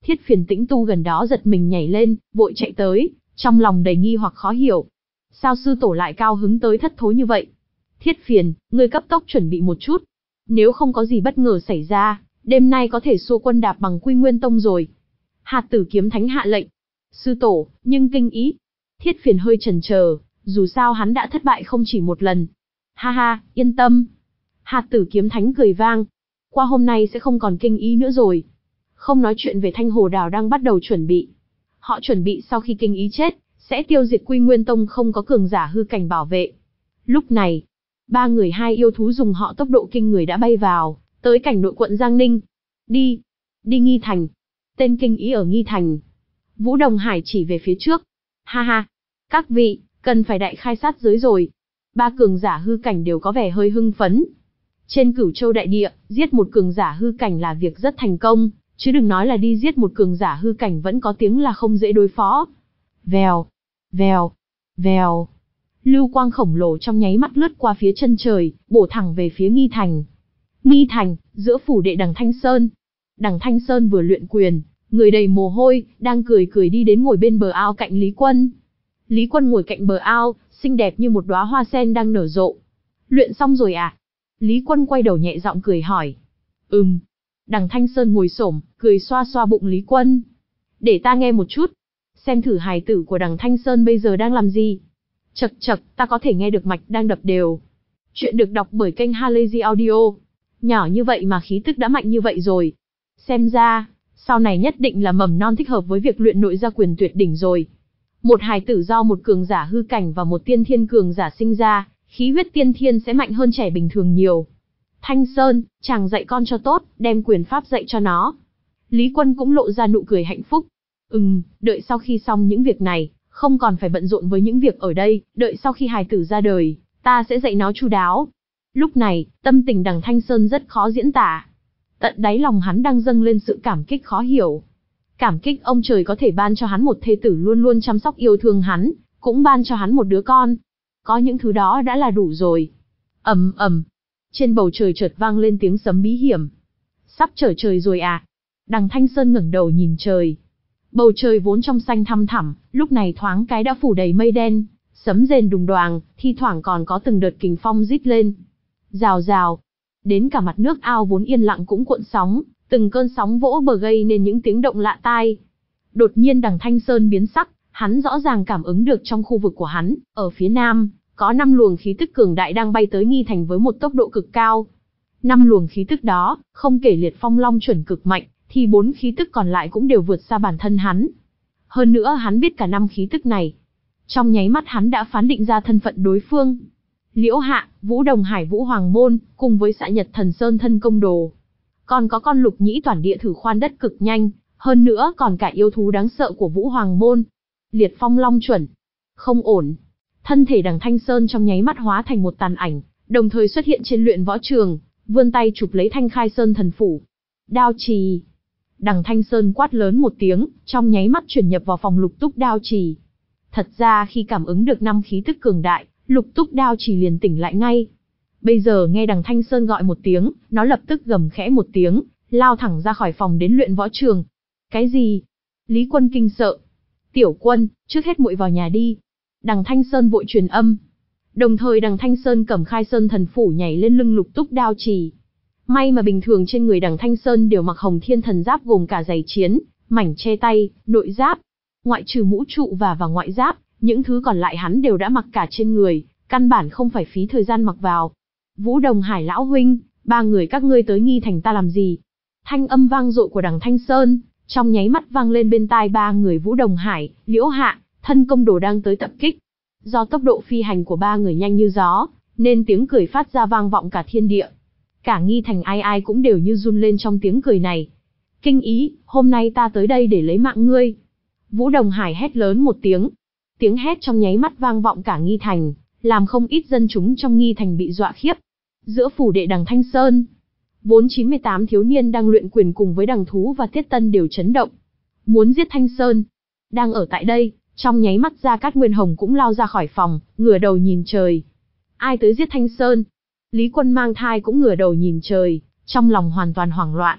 Thiết Phiền tĩnh tu gần đó giật mình nhảy lên, vội chạy tới, trong lòng đầy nghi hoặc khó hiểu. Sao sư tổ lại cao hứng tới thất thố như vậy? Thiết Phiền, ngươi cấp tốc chuẩn bị một chút. Nếu không có gì bất ngờ xảy ra, đêm nay có thể xua quân đạp bằng Quy Nguyên Tông rồi. Hạt Tử Kiếm Thánh hạ lệnh. Sư tổ, nhưng kinh ý. Thiết Phiền hơi chần chờ, dù sao hắn đã thất bại không chỉ một lần. Ha ha, yên tâm. Hạt Tử Kiếm Thánh cười vang. Qua hôm nay sẽ không còn kinh ý nữa rồi. Không nói chuyện về Thanh Hồ Đào đang bắt đầu chuẩn bị. Họ chuẩn bị sau khi kinh ý chết, sẽ tiêu diệt Quy Nguyên Tông không có cường giả hư cảnh bảo vệ. Lúc này, ba người hai yêu thú dùng họ tốc độ kinh người đã bay vào, tới cảnh nội quận Giang Ninh. Đi, đi Nghi Thành. Tên kinh ý ở Nghi Thành. Vũ Đồng Hải chỉ về phía trước. Ha ha, các vị, cần phải đại khai sát giới rồi. Ba cường giả hư cảnh đều có vẻ hơi hưng phấn. Trên Cửu Châu đại địa, giết một cường giả hư cảnh là việc rất thành công, chứ đừng nói là đi giết một cường giả hư cảnh vẫn có tiếng là không dễ đối phó. Vèo, vèo, vèo. Lưu quang khổng lồ trong nháy mắt lướt qua phía chân trời, bổ thẳng về phía Nghi Thành. Nghi Thành, giữa phủ đệ Đằng Thanh Sơn. Đằng Thanh Sơn vừa luyện quyền, người đầy mồ hôi, đang cười cười đi đến ngồi bên bờ ao cạnh Lý Quân. Lý Quân ngồi cạnh bờ ao, xinh đẹp như một đóa hoa sen đang nở rộ. Luyện xong rồi à? Lý Quân quay đầu nhẹ giọng cười hỏi. Ừm. Đằng Thanh Sơn ngồi xổm, cười xoa xoa bụng Lý Quân. Để ta nghe một chút. Xem thử hài tử của Đằng Thanh Sơn bây giờ đang làm gì. Chậc chậc, ta có thể nghe được mạch đang đập đều. Chuyện được đọc bởi kênh Halazy Audio. Nhỏ như vậy mà khí tức đã mạnh như vậy rồi. Xem ra, sau này nhất định là mầm non thích hợp với việc luyện nội gia quyền tuyệt đỉnh rồi. Một hài tử do một cường giả hư cảnh và một tiên thiên cường giả sinh ra, khí huyết tiên thiên sẽ mạnh hơn trẻ bình thường nhiều. Thanh Sơn, chàng dạy con cho tốt, đem quyền pháp dạy cho nó. Lý Quân cũng lộ ra nụ cười hạnh phúc. Ừm, đợi sau khi xong những việc này, không còn phải bận rộn với những việc ở đây, đợi sau khi hài tử ra đời, ta sẽ dạy nó chu đáo. Lúc này, tâm tình Đằng Thanh Sơn rất khó diễn tả. Tận đáy lòng hắn đang dâng lên sự cảm kích khó hiểu. Cảm kích ông trời có thể ban cho hắn một thê tử luôn luôn chăm sóc yêu thương hắn, cũng ban cho hắn một đứa con. Có những thứ đó đã là đủ rồi. Ầm ầm. Trên bầu trời chợt vang lên tiếng sấm bí hiểm. Sắp trở trời rồi à? Đằng Thanh Sơn ngẩng đầu nhìn trời. Bầu trời vốn trong xanh thăm thẳm, lúc này thoáng cái đã phủ đầy mây đen, sấm rền đùng đoàng, thi thoảng còn có từng đợt kình phong rít lên. Rào rào. Đến cả mặt nước ao vốn yên lặng cũng cuộn sóng, từng cơn sóng vỗ bờ gây nên những tiếng động lạ tai. Đột nhiên Đằng Thanh Sơn biến sắc, hắn rõ ràng cảm ứng được trong khu vực của hắn, ở phía nam, có năm luồng khí tức cường đại đang bay tới Nghi Thành với một tốc độ cực cao. Năm luồng khí tức đó, không kể Liệt Phong Long chuẩn cực mạnh, thì bốn khí tức còn lại cũng đều vượt xa bản thân hắn. Hơn nữa hắn biết cả năm khí tức này. Trong nháy mắt hắn đã phán định ra thân phận đối phương. Liễu Hạ, Vũ Đồng Hải Vũ Hoàng Môn, cùng với Xạ Nhật Thần Sơn Thân Công Đồ. Còn có con Lục Nhĩ Toản Địa Thử Khoan đất cực nhanh, hơn nữa còn cả yêu thú đáng sợ của Vũ Hoàng Môn. Liệt Phong Long chuẩn. Không ổn. Thân thể Đằng Thanh Sơn trong nháy mắt hóa thành một tàn ảnh, đồng thời xuất hiện trên luyện võ trường, vươn tay chụp lấy Thanh Khai Sơn Thần Phủ. Đao trì. Đằng Thanh Sơn quát lớn một tiếng, trong nháy mắt chuyển nhập vào phòng Lục Túc Đao trì. Thật ra khi cảm ứng được năm khí tức cường đại, Lục Túc Đao trì liền tỉnh lại ngay. Bây giờ nghe Đằng Thanh Sơn gọi một tiếng, nó lập tức gầm khẽ một tiếng, lao thẳng ra khỏi phòng đến luyện võ trường. Cái gì? Lý Quân kinh sợ. Tiểu Quân, trước hết muội vào nhà đi. Đằng Thanh Sơn vội truyền âm. Đồng thời Đằng Thanh Sơn cầm Khai Sơn Thần Phủ nhảy lên lưng Lục Túc Đao trì. May mà bình thường trên người Đằng Thanh Sơn đều mặc Hồng Thiên Thần Giáp gồm cả giày chiến, mảnh che tay, nội giáp. Ngoại trừ mũ trụ và và ngoại giáp, những thứ còn lại hắn đều đã mặc cả trên người, căn bản không phải phí thời gian mặc vào. Vũ Đồng Hải lão huynh, ba người các ngươi tới Nghi Thành ta làm gì? Thanh âm vang dội của Đằng Thanh Sơn, trong nháy mắt vang lên bên tai ba người Vũ Đồng Hải, Liễu Hạ, Thân Công Đồ đang tới tập kích. Do tốc độ phi hành của ba người nhanh như gió, nên tiếng cười phát ra vang vọng cả thiên địa. Cả Nghi Thành ai ai cũng đều như run lên trong tiếng cười này. Kinh ý, hôm nay ta tới đây để lấy mạng ngươi. Vũ Đồng Hải hét lớn một tiếng. Tiếng hét trong nháy mắt vang vọng cả Nghi Thành, làm không ít dân chúng trong Nghi Thành bị dọa khiếp. Giữa phủ đệ Đằng Thanh Sơn, vốn chín mươi tám thiếu niên đang luyện quyền cùng với Đằng Thú và Tiết Tân đều chấn động. Muốn giết Thanh Sơn. Đang ở tại đây, trong nháy mắt Gia Cát Nguyên Hồng cũng lao ra khỏi phòng, ngửa đầu nhìn trời. Ai tới giết Thanh Sơn? Lý Quân mang thai cũng ngửa đầu nhìn trời, trong lòng hoàn toàn hoảng loạn.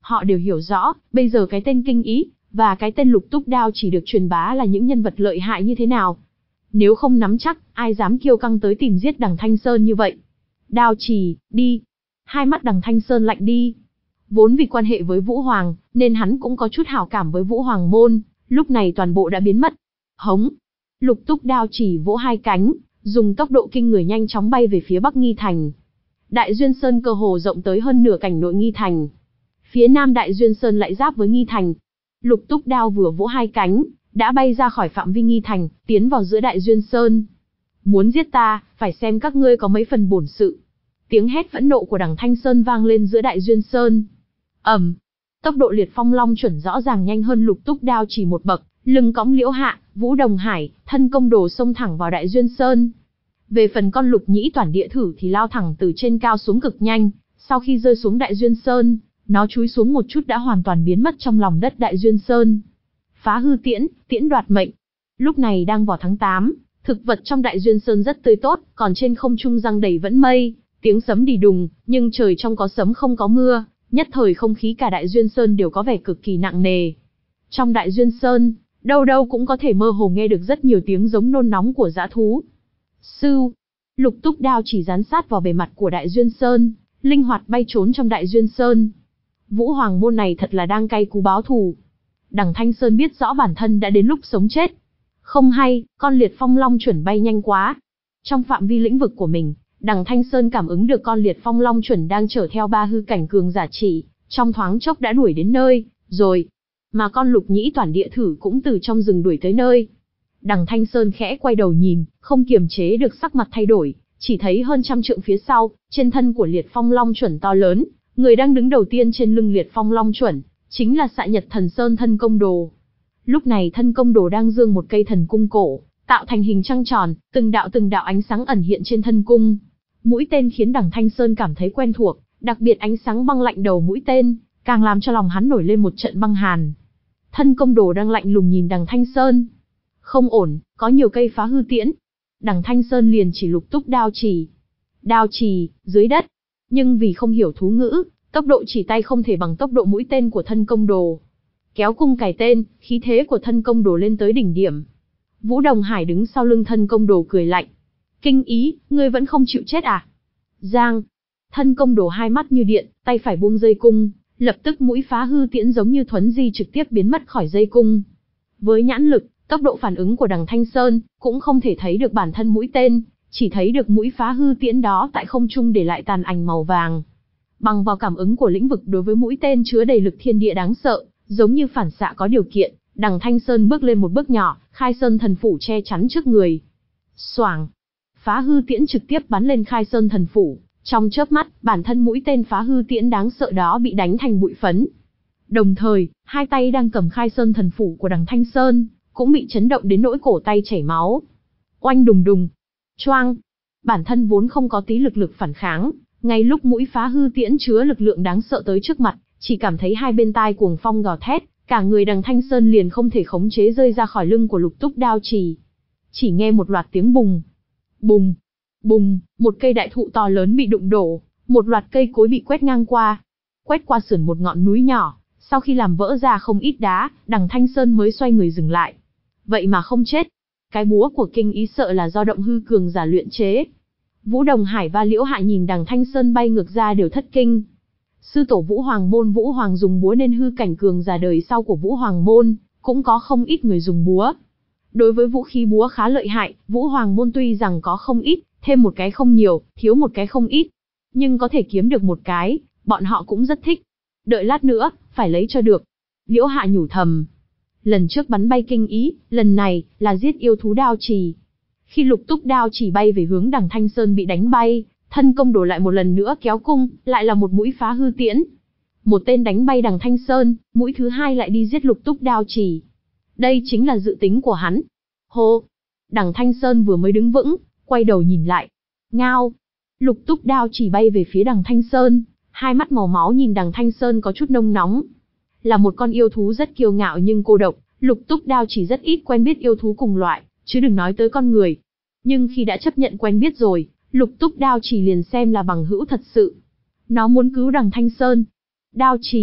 Họ đều hiểu rõ, bây giờ cái tên Kinh Ý, và cái tên Lục Túc Đao chỉ được truyền bá là những nhân vật lợi hại như thế nào. Nếu không nắm chắc, ai dám kiêu căng tới tìm giết đằng Thanh Sơn như vậy. Đao Trì, đi. Hai mắt đằng Thanh Sơn lạnh đi. Vốn vì quan hệ với Vũ Hoàng, nên hắn cũng có chút hảo cảm với Vũ Hoàng môn, lúc này toàn bộ đã biến mất. Hống. Lục Túc Đao Chỉ vỗ hai cánh, dùng tốc độ kinh người nhanh chóng bay về phía Bắc Nghi Thành. Đại Duyên Sơn cơ hồ rộng tới hơn nửa cảnh nội Nghi Thành. Phía nam Đại Duyên Sơn lại giáp với Nghi Thành. Lục Túc Đao vừa vỗ hai cánh, đã bay ra khỏi phạm vi Nghi Thành, tiến vào giữa Đại Duyên Sơn. Muốn giết ta, phải xem các ngươi có mấy phần bổn sự. Tiếng hét phẫn nộ của đằng Thanh Sơn vang lên giữa Đại Duyên Sơn. Ầm, tốc độ Liệt Phong Long chuẩn rõ ràng nhanh hơn Lục Túc Đao chỉ một bậc, lưng cõng Liễu Hạ, Vũ Đồng Hải, thân công đồ xông thẳng vào Đại Duyên Sơn. Về phần con Lục Nhĩ Toản Địa Thử thì lao thẳng từ trên cao xuống cực nhanh, sau khi rơi xuống Đại Duyên Sơn, nó chúi xuống một chút đã hoàn toàn biến mất trong lòng đất Đại Duyên Sơn. Phá hư tiễn, tiễn đoạt mệnh. Lúc này đang vào tháng tám, thực vật trong Đại Duyên Sơn rất tươi tốt, còn trên không trung giăng đầy vẫn mây, tiếng sấm đì đùng, nhưng trời trong có sấm không có mưa, nhất thời không khí cả Đại Duyên Sơn đều có vẻ cực kỳ nặng nề. Trong Đại Duyên Sơn, đâu đâu cũng có thể mơ hồ nghe được rất nhiều tiếng giống nôn nóng của dã thú. Sưu, Lục Túc Đao chỉ dán sát vào bề mặt của Đại Duyên Sơn, linh hoạt bay trốn trong Đại Duyên Sơn. Vũ Hoàng môn này thật là đang cay cú báo thù. Đằng Thanh Sơn biết rõ bản thân đã đến lúc sống chết. Không hay, con Liệt Phong Long chuẩn bay nhanh quá. Trong phạm vi lĩnh vực của mình, đằng Thanh Sơn cảm ứng được con Liệt Phong Long chuẩn đang chở theo ba hư cảnh cường giả chỉ, trong thoáng chốc đã đuổi đến nơi, rồi. Mà con Lục Nhĩ Toản Địa Thử cũng từ trong rừng đuổi tới nơi. Đằng Thanh Sơn khẽ quay đầu nhìn, không kiềm chế được sắc mặt thay đổi, chỉ thấy hơn trăm trượng phía sau, trên thân của Liệt Phong Long chuẩn to lớn, người đang đứng đầu tiên trên lưng Liệt Phong Long chuẩn, chính là Xạ Nhật Thần Sơn thân công đồ. Lúc này thân công đồ đang giương một cây thần cung cổ, tạo thành hình trăng tròn, từng đạo từng đạo ánh sáng ẩn hiện trên thân cung. Mũi tên khiến đằng Thanh Sơn cảm thấy quen thuộc, đặc biệt ánh sáng băng lạnh đầu mũi tên, càng làm cho lòng hắn nổi lên một trận băng hàn. Thân công đồ đang lạnh lùng nhìn đằng Thanh Sơn. Không ổn, có nhiều cây phá hư tiễn. Đằng Thanh Sơn liền chỉ Lục Túc Đao chỉ. Đao chỉ, dưới đất. Nhưng vì không hiểu thú ngữ, tốc độ chỉ tay không thể bằng tốc độ mũi tên của thân công đồ. Kéo cung cài tên, khí thế của thân công đồ lên tới đỉnh điểm. Vũ Đồng Hải đứng sau lưng thân công đồ cười lạnh. Kinh Ý, ngươi vẫn không chịu chết à? Giang. Thân công đồ hai mắt như điện, tay phải buông dây cung, lập tức mũi phá hư tiễn giống như thuấn di trực tiếp biến mất khỏi dây cung. Với nhãn lực, tốc độ phản ứng của đằng Thanh Sơn, cũng không thể thấy được bản thân mũi tên, chỉ thấy được mũi phá hư tiễn đó tại không trung để lại tàn ảnh màu vàng. Bằng vào cảm ứng của lĩnh vực đối với mũi tên chứa đầy lực thiên địa đáng sợ, giống như phản xạ có điều kiện, đằng Thanh Sơn bước lên một bước nhỏ, Khai Sơn thần phủ che chắn trước người. Xoảng, phá hư tiễn trực tiếp bắn lên Khai Sơn thần phủ, trong chớp mắt, bản thân mũi tên phá hư tiễn đáng sợ đó bị đánh thành bụi phấn. Đồng thời, hai tay đang cầm Khai Sơn thần phủ của đằng Thanh Sơn cũng bị chấn động đến nỗi cổ tay chảy máu. Oanh đùng đùng, choang, bản thân vốn không có tí lực lực phản kháng, ngay lúc mũi phá hư tiễn chứa lực lượng đáng sợ tới trước mặt, chỉ cảm thấy hai bên tai cuồng phong gào thét, cả người đằng Thanh Sơn liền không thể khống chế rơi ra khỏi lưng của Lục Túc Đao chỉ. Chỉ nghe một loạt tiếng bùng, bùng, bùng, một cây đại thụ to lớn bị đụng đổ, một loạt cây cối bị quét ngang qua, quét qua sườn một ngọn núi nhỏ. Sau khi làm vỡ ra không ít đá, đằng Thanh Sơn mới xoay người dừng lại. Vậy mà không chết. Cái búa của Kinh Ý sợ là do động hư cường giả luyện chế. Vũ Đồng Hải và Liễu Hạ nhìn đằng Thanh Sơn bay ngược ra đều thất kinh. Sư tổ Vũ Hoàng môn Vũ Hoàng dùng búa nên hư cảnh cường giả đời sau của Vũ Hoàng môn, cũng có không ít người dùng búa. Đối với vũ khí búa khá lợi hại, Vũ Hoàng môn tuy rằng có không ít, thêm một cái không nhiều, thiếu một cái không ít. Nhưng có thể kiếm được một cái, bọn họ cũng rất thích. Đợi lát nữa, phải lấy cho được. Liễu Hạ nhủ thầm. Lần trước bắn bay Kinh Ý, lần này, là giết yêu thú Đao Trì. Khi Lục Túc Đao chỉ bay về hướng đằng Thanh Sơn bị đánh bay, thân công đồ lại một lần nữa kéo cung, lại là một mũi phá hư tiễn. Một tên đánh bay đằng Thanh Sơn, mũi thứ hai lại đi giết Lục Túc Đao chỉ. Đây chính là dự tính của hắn. Hô! Đằng Thanh Sơn vừa mới đứng vững, quay đầu nhìn lại. Ngao! Lục Túc Đao chỉ bay về phía đằng Thanh Sơn. Hai mắt màu máu nhìn đằng Thanh Sơn có chút nông nóng. Là một con yêu thú rất kiêu ngạo nhưng cô độc, Lục Túc Đao chỉ rất ít quen biết yêu thú cùng loại, chứ đừng nói tới con người. Nhưng khi đã chấp nhận quen biết rồi, Lục Túc Đao chỉ liền xem là bằng hữu thật sự. Nó muốn cứu đằng Thanh Sơn. Đao chỉ,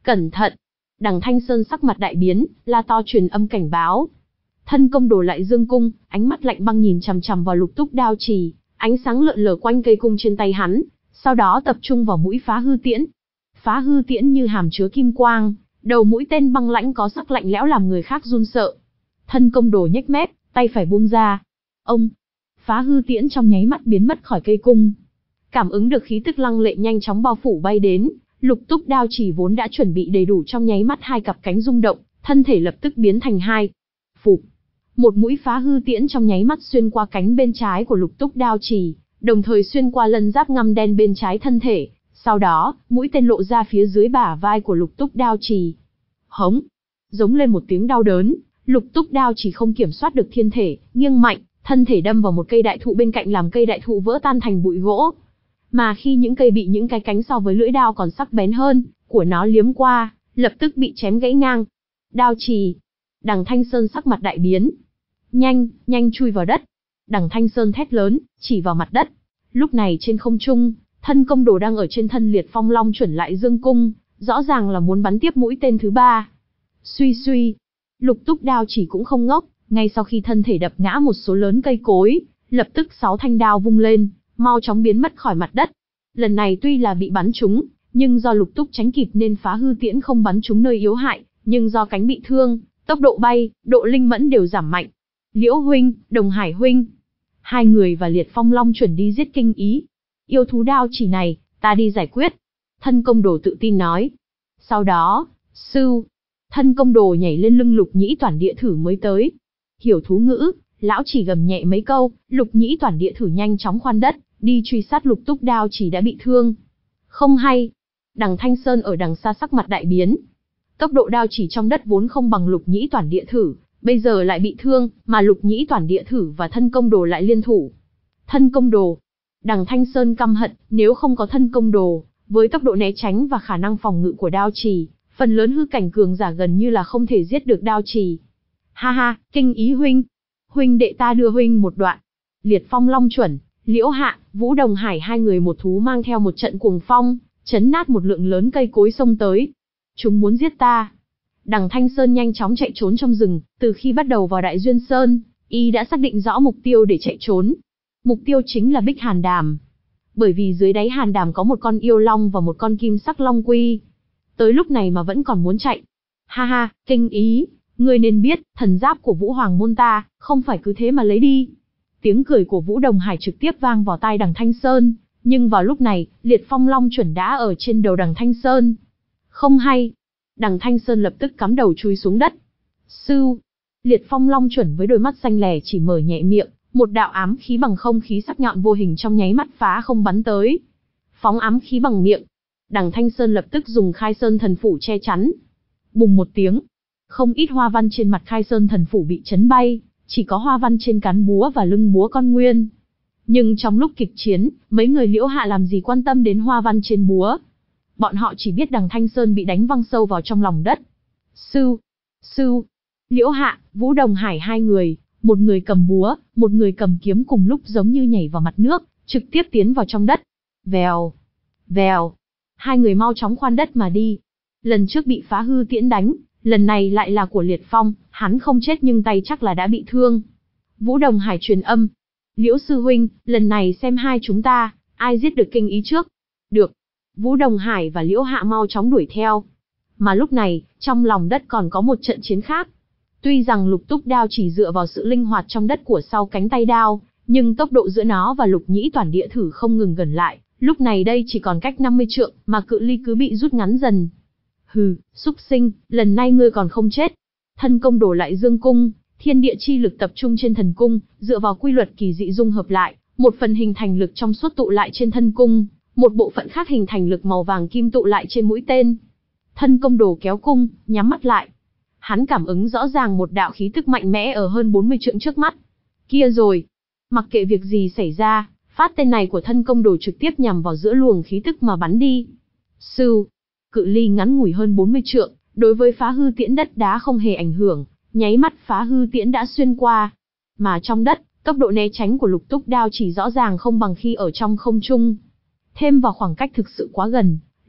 Cẩn thận! Đằng Thanh Sơn sắc mặt đại biến, la to truyền âm cảnh báo. Thân công đồ lại dương cung, ánh mắt lạnh băng nhìn chằm chằm vào lục túc đao chỉ, ánh sáng lượn lờ quanh cây cung trên tay hắn, sau đó tập trung vào mũi phá hư tiễn. Phá hư tiễn như hàm chứa kim quang, đầu mũi tên băng lãnh có sắc lạnh lẽo làm người khác run sợ. Thân công đồ nhếch mép, tay phải buông ra. Ông! Phá hư tiễn trong nháy mắt biến mất khỏi cây cung. Cảm ứng được khí tức lăng lệ nhanh chóng bao phủ bay đến, lục túc đao chỉ vốn đã chuẩn bị đầy đủ trong nháy mắt hai cặp cánh rung động, thân thể lập tức biến thành hai. Phụp! Một mũi phá hư tiễn trong nháy mắt xuyên qua cánh bên trái của lục túc đao chỉ, đồng thời xuyên qua lân giáp ngăm đen bên trái thân thể. Sau đó, mũi tên lộ ra phía dưới bả vai của lục túc đao chỉ. Hống! Giống lên một tiếng đau đớn, lục túc đao chỉ không kiểm soát được thiên thể, nghiêng mạnh, thân thể đâm vào một cây đại thụ bên cạnh làm cây đại thụ vỡ tan thành bụi gỗ. Mà khi những cây bị những cái cánh so với lưỡi đao còn sắc bén hơn, của nó liếm qua, lập tức bị chém gãy ngang. Đao chỉ! Đằng Thanh Sơn sắc mặt đại biến. Nhanh, nhanh chui vào đất! Đằng Thanh Sơn thét lớn, chỉ vào mặt đất. Lúc này trên không trung, thân công đồ đang ở trên thân liệt phong long chuẩn lại dương cung, rõ ràng là muốn bắn tiếp mũi tên thứ ba. Suy suy! Lục túc đao chỉ cũng không ngốc, ngay sau khi thân thể đập ngã một số lớn cây cối, lập tức sáu thanh đao vung lên, mau chóng biến mất khỏi mặt đất. Lần này tuy là bị bắn trúng, nhưng do lục túc tránh kịp nên phá hư tiễn không bắn trúng nơi yếu hại, nhưng do cánh bị thương, tốc độ bay, độ linh mẫn đều giảm mạnh. Liễu huynh, Đồng Hải huynh, hai người và liệt phong long chuẩn đi giết kinh ý. Yêu thú đao chỉ này, ta đi giải quyết. Thân công đồ tự tin nói. Sau đó, sưu, thân công đồ nhảy lên lưng lục nhĩ toản địa thử mới tới. Hiểu thú ngữ, lão chỉ gầm nhẹ mấy câu, lục nhĩ toản địa thử nhanh chóng khoan đất, đi truy sát lục túc đao chỉ đã bị thương. Không hay. Đằng Thanh Sơn ở đằng xa sắc mặt đại biến. Tốc độ đao chỉ trong đất vốn không bằng lục nhĩ toản địa thử, bây giờ lại bị thương, mà lục nhĩ toản địa thử và thân công đồ lại liên thủ. Thân công đồ! Đằng Thanh Sơn căm hận, nếu không có thân công đồ, với tốc độ né tránh và khả năng phòng ngự của đao chỉ, phần lớn hư cảnh cường giả gần như là không thể giết được đao chỉ. Ha ha, kinh ý huynh! Huynh đệ ta đưa huynh một đoạn. Liệt phong long chuẩn, Liễu Hạ, Vũ Đồng Hải hai người một thú mang theo một trận cuồng phong, chấn nát một lượng lớn cây cối xông tới. Chúng muốn giết ta. Đằng Thanh Sơn nhanh chóng chạy trốn trong rừng, từ khi bắt đầu vào Đại Duyên Sơn, y đã xác định rõ mục tiêu để chạy trốn. Mục tiêu chính là Bích Hàn Đàm. Bởi vì dưới đáy Hàn Đàm có một con yêu long và một con kim sắc long quy. Tới lúc này mà vẫn còn muốn chạy. Ha ha, kinh ý, ngươi nên biết, thần giáp của Vũ Hoàng môn ta, không phải cứ thế mà lấy đi. Tiếng cười của Vũ Đồng Hải trực tiếp vang vào tai đằng Thanh Sơn, nhưng vào lúc này, liệt phong long chuẩn đã ở trên đầu đằng Thanh Sơn. Không hay. Đằng Thanh Sơn lập tức cắm đầu chui xuống đất. Sưu! Liệt phong long chuẩn với đôi mắt xanh lẻ chỉ mở nhẹ miệng, một đạo ám khí bằng không khí sắc nhọn vô hình trong nháy mắt phá không bắn tới. Phóng ám khí bằng miệng. Đằng Thanh Sơn lập tức dùng khai sơn thần phủ che chắn. Bùng một tiếng. Không ít hoa văn trên mặt khai sơn thần phủ bị chấn bay, chỉ có hoa văn trên cán búa và lưng búa con nguyên. Nhưng trong lúc kịch chiến, mấy người Liễu Hạ làm gì quan tâm đến hoa văn trên búa. Bọn họ chỉ biết đằng Thanh Sơn bị đánh văng sâu vào trong lòng đất. Sưu! Sưu! Liễu Hạ, Vũ Đồng Hải hai người, một người cầm búa, một người cầm kiếm cùng lúc giống như nhảy vào mặt nước, trực tiếp tiến vào trong đất. Vèo! Vèo! Hai người mau chóng khoan đất mà đi. Lần trước bị phá hư tiễn đánh, lần này lại là của Liệt Phong, hắn không chết nhưng tay chắc là đã bị thương. Vũ Đồng Hải truyền âm. Liễu sư huynh, lần này xem hai chúng ta, ai giết được kinh ý trước. Được. Vũ Đồng Hải và Liễu Hạ mau chóng đuổi theo. Mà lúc này, trong lòng đất còn có một trận chiến khác. Tuy rằng lục túc đao chỉ dựa vào sự linh hoạt trong đất của sau cánh tay đao, nhưng tốc độ giữa nó và lục nhĩ toản địa thử không ngừng gần lại. Lúc này đây chỉ còn cách năm mươi trượng, mà cự ly cứ bị rút ngắn dần. Hừ, xúc sinh, lần này ngươi còn không chết. Thân công đổ lại dương cung, thiên địa chi lực tập trung trên thần cung, dựa vào quy luật kỳ dị dung hợp lại, một phần hình thành lực trong suốt tụ lại trên thân cung, một bộ phận khác hình thành lực màu vàng kim tụ lại trên mũi tên. Thân công đồ kéo cung, nhắm mắt lại. Hắn cảm ứng rõ ràng một đạo khí tức mạnh mẽ ở hơn bốn mươi trượng trước mắt. Kia rồi, mặc kệ việc gì xảy ra, phát tên này của thân công đồ trực tiếp nhằm vào giữa luồng khí tức mà bắn đi. Sưu, cự ly ngắn ngủi hơn bốn mươi trượng, đối với phá hư tiễn đất đá không hề ảnh hưởng, nháy mắt phá hư tiễn đã xuyên qua. Mà trong đất, tốc độ né tránh của lục túc đao chỉ rõ ràng không bằng khi ở trong không trung. Thêm vào khoảng cách thực sự quá gần,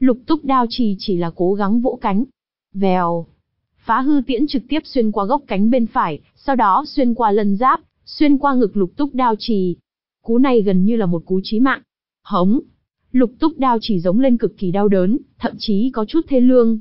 Lục túc đao chỉ chỉ là cố gắng vỗ cánh. Vèo. Phá hư tiễn trực tiếp xuyên qua gốc cánh bên phải, sau đó xuyên qua lân giáp, xuyên qua ngực lục túc đao chỉ. Cú này gần như là một cú chí mạng. Hống. Lục túc đao chỉ giống lên cực kỳ đau đớn, thậm chí có chút thê lương.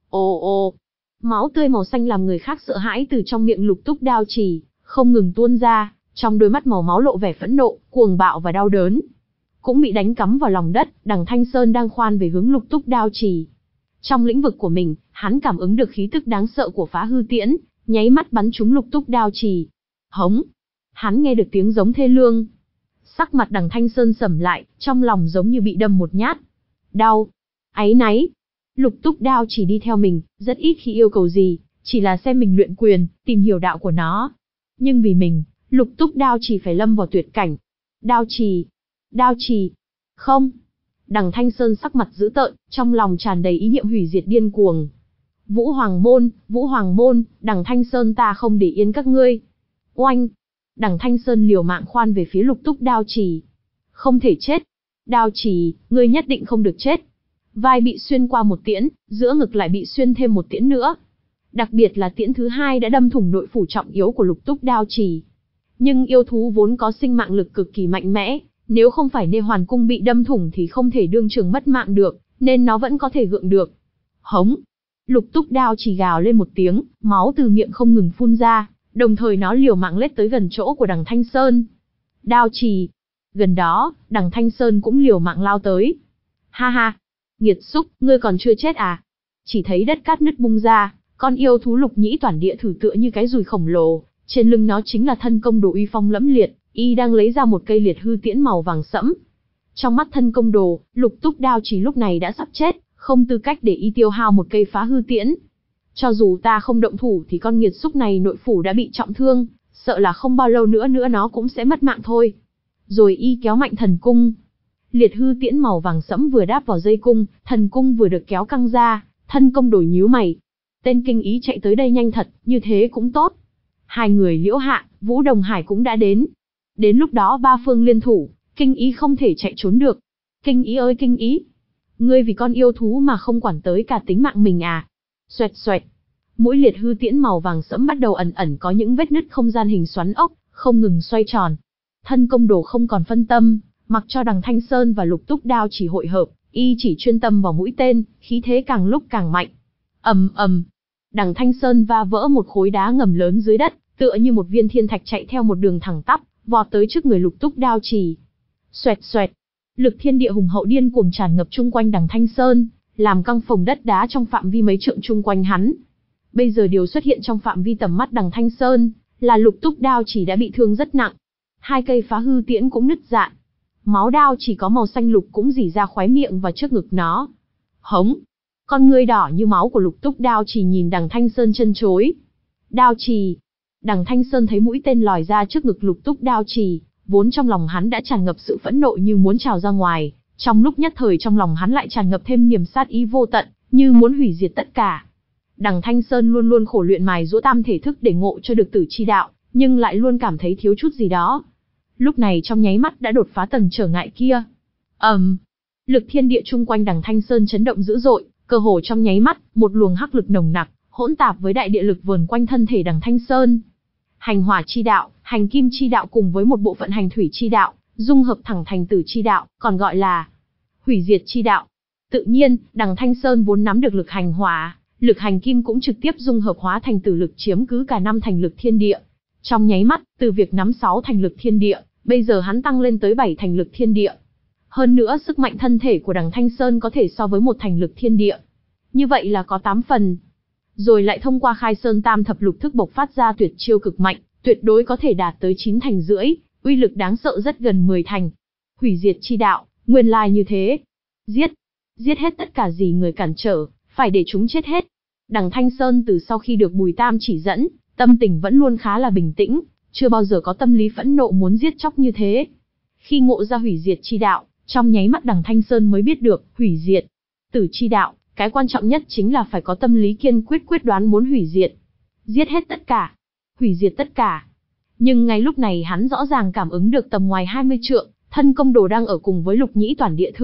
Ồ ồ. Máu tươi màu xanh làm người khác sợ hãi từ trong miệng lục túc đao chỉ, không ngừng tuôn ra, trong đôi mắt màu máu lộ vẻ phẫn nộ, cuồng bạo và đau đớn. Cũng bị đánh cắm vào lòng đất, Đằng Thanh Sơn đang khoan về hướng lục túc đao chỉ. Trong lĩnh vực của mình, hắn cảm ứng được khí tức đáng sợ của phá hư tiễn, nháy mắt bắn trúng lục túc đao chỉ. Hống! Hắn nghe được tiếng giống thê lương. Sắc mặt Đằng Thanh Sơn sầm lại, trong lòng giống như bị đâm một nhát. Đau! Áy náy! Lục túc đao chỉ đi theo mình, rất ít khi yêu cầu gì, chỉ là xem mình luyện quyền, tìm hiểu đạo của nó. Nhưng vì mình, lục túc đao chỉ phải lâm vào tuyệt cảnh. Đao chỉ! Đao chỉ! Không! Đằng Thanh Sơn sắc mặt dữ tợn, trong lòng tràn đầy ý niệm hủy diệt điên cuồng. Vũ Hoàng Môn, Vũ Hoàng Môn, Đằng Thanh Sơn ta không để yên các ngươi. Oanh! Đằng Thanh Sơn liều mạng khoan về phía lục túc đao chỉ. Không thể chết. Đao chỉ, ngươi nhất định không được chết. Vai bị xuyên qua một tiễn, giữa ngực lại bị xuyên thêm một tiễn nữa. Đặc biệt là tiễn thứ hai đã đâm thủng nội phủ trọng yếu của lục túc đao chỉ. Nhưng yêu thú vốn có sinh mạng lực cực kỳ mạnh mẽ, nếu không phải nê hoàn cung bị đâm thủng thì không thể đương trường mất mạng được, nên nó vẫn có thể gượng được. Hống! Lục túc đao chỉ gào lên một tiếng, máu từ miệng không ngừng phun ra, đồng thời nó liều mạng lết tới gần chỗ của Đằng Thanh Sơn. Đao chỉ! Gần đó, Đằng Thanh Sơn cũng liều mạng lao tới. Ha ha! Nghiệt xúc, ngươi còn chưa chết à? Chỉ thấy đất cát nứt bung ra, con yêu thú lục nhĩ toàn địa thử tựa như cái dùi khổng lồ, trên lưng nó chính là thân công đồ uy phong lẫm liệt, y đang lấy ra một cây liệt hư tiễn màu vàng sẫm. Trong mắt thân công đồ, lục túc đao chỉ lúc này đã sắp chết, không tư cách để y tiêu hao một cây phá hư tiễn. Cho dù ta không động thủ thì con nghiệt xúc này nội phủ đã bị trọng thương, sợ là không bao lâu nữa nữa nó cũng sẽ mất mạng thôi. Rồi y kéo mạnh thần cung. Liệt hư tiễn màu vàng sẫm vừa đáp vào dây cung, thần cung vừa được kéo căng ra, thân công đổi nhíu mày. Tên kinh ý chạy tới đây nhanh thật, như thế cũng tốt. Hai người Liễu Hạ, Vũ Đồng Hải cũng đã đến. Đến lúc đó ba phương liên thủ, kinh ý không thể chạy trốn được. Kinh ý ơi kinh ý! Ngươi vì con yêu thú mà không quản tới cả tính mạng mình à? Xoẹt xoẹt! Mũi liệt hư tiễn màu vàng sẫm bắt đầu ẩn ẩn có những vết nứt không gian hình xoắn ốc, không ngừng xoay tròn. Thân công đồ không còn phân tâm, mặc cho Đằng Thanh Sơn và lục túc đao chỉ hội hợp, y chỉ chuyên tâm vào mũi tên, khí thế càng lúc càng mạnh. Ầm ầm! Đằng Thanh Sơn va vỡ một khối đá ngầm lớn dưới đất, tựa như một viên thiên thạch chạy theo một đường thẳng tắp, vọt tới trước người lục túc đao chỉ. Xoẹt xoẹt! Lực thiên địa hùng hậu điên cuồng tràn ngập chung quanh Đằng Thanh Sơn, làm căng phồng đất đá trong phạm vi mấy trượng chung quanh hắn. Bây giờ điều xuất hiện trong phạm vi tầm mắt Đằng Thanh Sơn là lục túc đao chỉ đã bị thương rất nặng. Hai cây phá hư tiễn cũng nứt rạn. Máu đao chỉ có màu xanh lục cũng rỉ ra khóe miệng và trước ngực nó. Hống! Con ngươi đỏ như máu của lục túc đao chỉ nhìn Đằng Thanh Sơn chân chối. Đao chỉ! Đằng Thanh Sơn thấy mũi tên lòi ra trước ngực lục túc đao chỉ, vốn trong lòng hắn đã tràn ngập sự phẫn nộ như muốn trào ra ngoài, trong lúc nhất thời trong lòng hắn lại tràn ngập thêm niềm sát ý vô tận, như muốn hủy diệt tất cả. Đằng Thanh Sơn luôn luôn khổ luyện mài giũa tam thể thức để ngộ cho được tử chi đạo, nhưng lại luôn cảm thấy thiếu chút gì đó. Lúc này trong nháy mắt đã đột phá tầng trở ngại kia. ầm, um, lực thiên địa chung quanh Đằng Thanh Sơn chấn động dữ dội, cơ hồ trong nháy mắt, một luồng hắc lực nồng nặc, hỗn tạp với đại địa lực vờn quanh thân thể Đằng Thanh Sơn. Hành hỏa chi đạo, hành kim chi đạo cùng với một bộ phận hành thủy chi đạo, dung hợp thẳng thành tử chi đạo, còn gọi là hủy diệt chi đạo. Tự nhiên, Đằng Thanh Sơn vốn nắm được lực hành hỏa, lực hành kim cũng trực tiếp dung hợp hóa thành tử lực chiếm cứ cả năm thành lực thiên địa. Trong nháy mắt, từ việc nắm sáu thành lực thiên địa, bây giờ hắn tăng lên tới bảy thành lực thiên địa. Hơn nữa sức mạnh thân thể của Đằng Thanh Sơn có thể so với một thành lực thiên địa. Như vậy là có tám phần. Rồi lại thông qua Khai Sơn Tam Thập Lục Thức bộc phát ra tuyệt chiêu cực mạnh, tuyệt đối có thể đạt tới chín thành rưỡi, uy lực đáng sợ rất gần mười thành. Hủy diệt chi đạo, nguyên lai như thế. Giết, giết hết tất cả gì người cản trở, phải để chúng chết hết. Đằng Thanh Sơn từ sau khi được Bùi Tam chỉ dẫn, tâm tình vẫn luôn khá là bình tĩnh, chưa bao giờ có tâm lý phẫn nộ muốn giết chóc như thế. Khi ngộ ra hủy diệt chi đạo, trong nháy mắt Đằng Thanh Sơn mới biết được, hủy diệt, tử chi đạo, cái quan trọng nhất chính là phải có tâm lý kiên quyết quyết đoán muốn hủy diệt. Giết hết tất cả, hủy diệt tất cả. Nhưng ngay lúc này hắn rõ ràng cảm ứng được tầm ngoài hai mươi trượng, thân công đồ đang ở cùng với lục nhĩ toàn địa thử,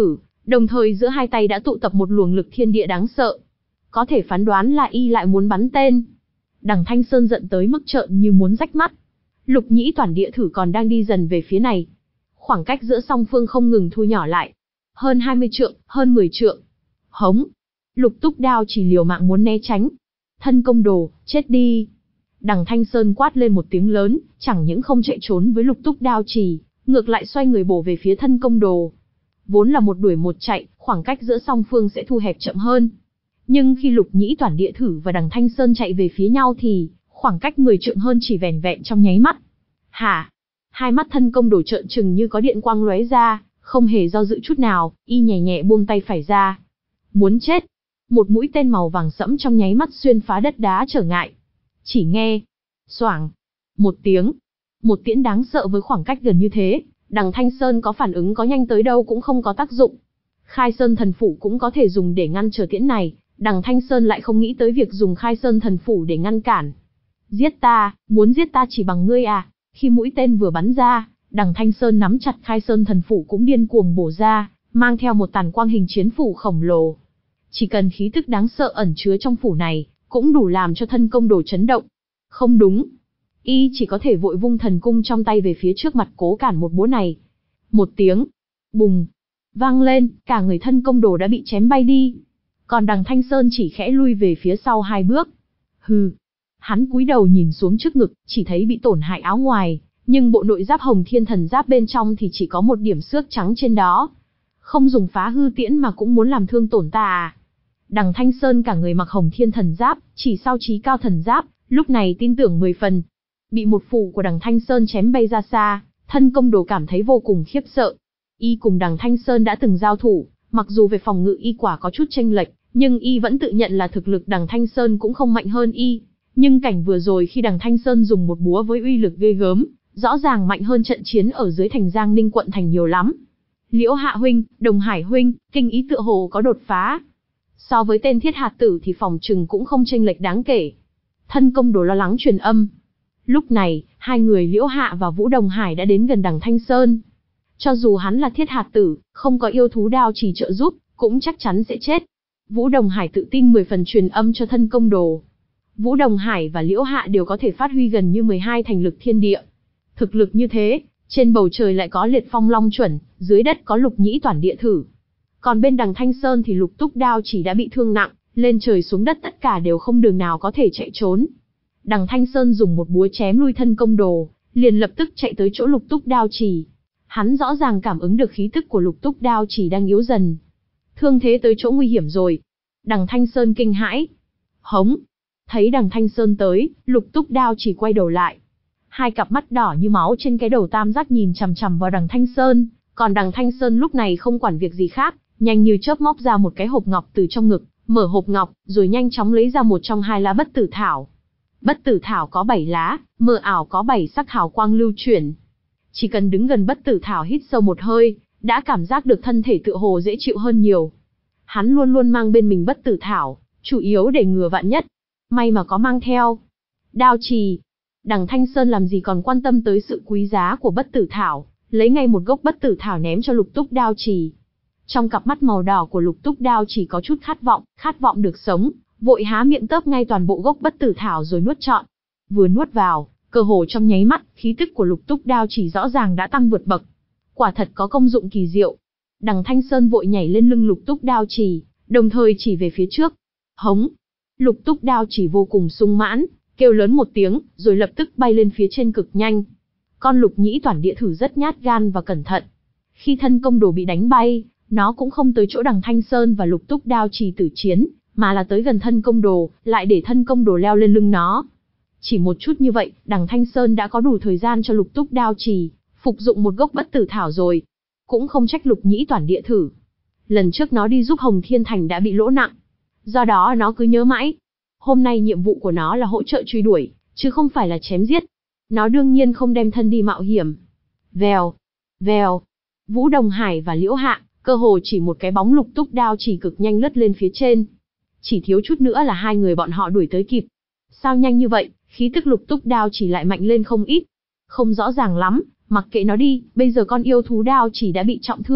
Đồng thời giữa hai tay đã tụ tập một luồng lực thiên địa đáng sợ. Có thể phán đoán là y lại muốn bắn tên. Đằng Thanh Sơn giận tới mức trợn như muốn rách mắt. Lục nhĩ toàn địa thử còn đang đi dần về phía này. Khoảng cách giữa song phương không ngừng thu nhỏ lại. Hơn hai mươi trượng, hơn mười trượng. Hống. Lục túc đao chỉ liều mạng muốn né tránh. Thân công đồ, chết đi. Đằng Thanh Sơn quát lên một tiếng lớn, chẳng những không chạy trốn với lục túc đao chỉ, ngược lại xoay người bổ về phía thân công đồ. Vốn là một đuổi một chạy, khoảng cách giữa song phương sẽ thu hẹp chậm hơn. Nhưng khi lục nhĩ toàn địa thử và đằng Thanh Sơn chạy về phía nhau thì, khoảng cách mười trượng hơn chỉ vẻn vẹn trong nháy mắt. Hả? Hai mắt thân công đồ trợn trừng như có điện quang lóe ra, không hề do dự chút nào, y nhẹ nhẹ buông tay phải ra. Muốn chết. Một mũi tên màu vàng sẫm trong nháy mắt xuyên phá đất đá trở ngại. Chỉ nghe, xoảng, một tiếng, một tiễn đáng sợ với khoảng cách gần như thế, đằng Thanh Sơn có phản ứng có nhanh tới đâu cũng không có tác dụng. Khai Sơn thần phủ cũng có thể dùng để ngăn trở tiễn này, đằng Thanh Sơn lại không nghĩ tới việc dùng Khai Sơn thần phủ để ngăn cản. Giết ta, muốn giết ta chỉ bằng ngươi à? Khi mũi tên vừa bắn ra, đằng Thanh Sơn nắm chặt Khai Sơn thần phủ cũng điên cuồng bổ ra, mang theo một tàn quang hình chiến phủ khổng lồ. Chỉ cần khí tức đáng sợ ẩn chứa trong phủ này, cũng đủ làm cho thân công đồ chấn động. Không đúng. Y chỉ có thể vội vung thần cung trong tay về phía trước mặt cố cản một búa này. Một tiếng. Bùng. Vang lên, cả người thân công đồ đã bị chém bay đi. Còn đằng Thanh Sơn chỉ khẽ lui về phía sau hai bước. Hừ. Hắn cúi đầu nhìn xuống trước ngực, chỉ thấy bị tổn hại áo ngoài, nhưng bộ nội giáp hồng thiên thần giáp bên trong thì chỉ có một điểm xước trắng trên đó. Không dùng phá hư tiễn mà cũng muốn làm thương tổn ta à? Đằng Thanh Sơn cả người mặc hồng thiên thần giáp, chỉ sau trí cao thần giáp, lúc này tin tưởng mười phần. Bị một phủ của đằng Thanh Sơn chém bay ra xa, thân công đồ cảm thấy vô cùng khiếp sợ. Y cùng đằng Thanh Sơn đã từng giao thủ, mặc dù về phòng ngự y quả có chút chênh lệch, nhưng y vẫn tự nhận là thực lực đằng Thanh Sơn cũng không mạnh hơn y. Nhưng cảnh vừa rồi khi đằng Thanh Sơn dùng một búa với uy lực ghê gớm, rõ ràng mạnh hơn trận chiến ở dưới thành Giang Ninh quận thành nhiều lắm. Liễu Hạ huynh, Đồng Hải huynh, kinh ý tựa hồ có đột phá. So với tên thiết hạt tử thì phòng trừng cũng không chênh lệch đáng kể. Thân công đồ lo lắng truyền âm. Lúc này, hai người Liễu Hạ và Vũ Đồng Hải đã đến gần đằng Thanh Sơn. Cho dù hắn là thiết hạt tử, không có yêu thú đao chỉ trợ giúp, cũng chắc chắn sẽ chết. Vũ Đồng Hải tự tin mười phần truyền âm cho thân công đồ. Vũ Đồng Hải và Liễu Hạ đều có thể phát huy gần như mười hai thành lực thiên địa. Thực lực như thế, trên bầu trời lại có liệt phong long chuẩn, dưới đất có lục nhĩ toàn địa thử. Còn bên đằng Thanh Sơn thì lục túc đao chỉ đã bị thương nặng, lên trời xuống đất tất cả đều không đường nào có thể chạy trốn. Đằng Thanh Sơn dùng một búa chém lui thân công đồ, liền lập tức chạy tới chỗ lục túc đao chỉ. Hắn rõ ràng cảm ứng được khí tức của lục túc đao chỉ đang yếu dần. Thương thế tới chỗ nguy hiểm rồi. Đằng Thanh Sơn kinh hãi. Hống. Thấy đằng Thanh Sơn tới, lục túc đao chỉ quay đầu lại. Hai cặp mắt đỏ như máu trên cái đầu tam giác nhìn chằm chằm vào đằng Thanh Sơn, còn đằng Thanh Sơn lúc này không quản việc gì khác, nhanh như chớp móc ra một cái hộp ngọc từ trong ngực, mở hộp ngọc, rồi nhanh chóng lấy ra một trong hai lá bất tử thảo. Bất tử thảo có bảy lá, mờ ảo có bảy sắc hào quang lưu chuyển. Chỉ cần đứng gần bất tử thảo hít sâu một hơi, đã cảm giác được thân thể tựa hồ dễ chịu hơn nhiều. Hắn luôn luôn mang bên mình bất tử thảo, chủ yếu để ngừa vạn nhất. May mà có mang theo đao trì. Đằng Thanh Sơn làm gì còn quan tâm tới sự quý giá của bất tử thảo, lấy ngay một gốc bất tử thảo ném cho lục túc đao trì. Trong cặp mắt màu đỏ của lục túc đao chỉ có chút khát vọng, khát vọng được sống, vội há miệng tớp ngay toàn bộ gốc bất tử thảo rồi nuốt trọn. Vừa nuốt vào, cơ hồ trong nháy mắt, khí tức của lục túc đao chỉ rõ ràng đã tăng vượt bậc. Quả thật có công dụng kỳ diệu. Đằng Thanh Sơn vội nhảy lên lưng lục túc đao chỉ, đồng thời chỉ về phía trước. Hống! Lục túc đao chỉ vô cùng sung mãn, kêu lớn một tiếng, rồi lập tức bay lên phía trên cực nhanh. Con lục nhĩ toàn địa thử rất nhát gan và cẩn thận. Khi thân công đồ bị đánh bay, nó cũng không tới chỗ đằng Thanh Sơn và lục túc đao chỉ tử chiến, mà là tới gần thân công đồ, lại để thân công đồ leo lên lưng nó. Chỉ một chút như vậy, đằng Thanh Sơn đã có đủ thời gian cho lục túc đao chỉ phục dụng một gốc bất tử thảo rồi. Cũng không trách lục nhĩ toàn địa thử. Lần trước nó đi giúp Hồng Thiên Thành đã bị lỗ nặng. Do đó nó cứ nhớ mãi. Hôm nay nhiệm vụ của nó là hỗ trợ truy đuổi, chứ không phải là chém giết. Nó đương nhiên không đem thân đi mạo hiểm. Vèo, vèo. Vũ Đồng Hải và Liễu Hạ, cơ hồ chỉ một cái bóng lục túc đao chỉ cực nhanh lướt lên phía trên. Chỉ thiếu chút nữa là hai người bọn họ đuổi tới kịp. Sao nhanh như vậy, khí tức lục túc đao chỉ lại mạnh lên không ít. Không rõ ràng lắm, mặc kệ nó đi, bây giờ con yêu thú đao chỉ đã bị trọng thương,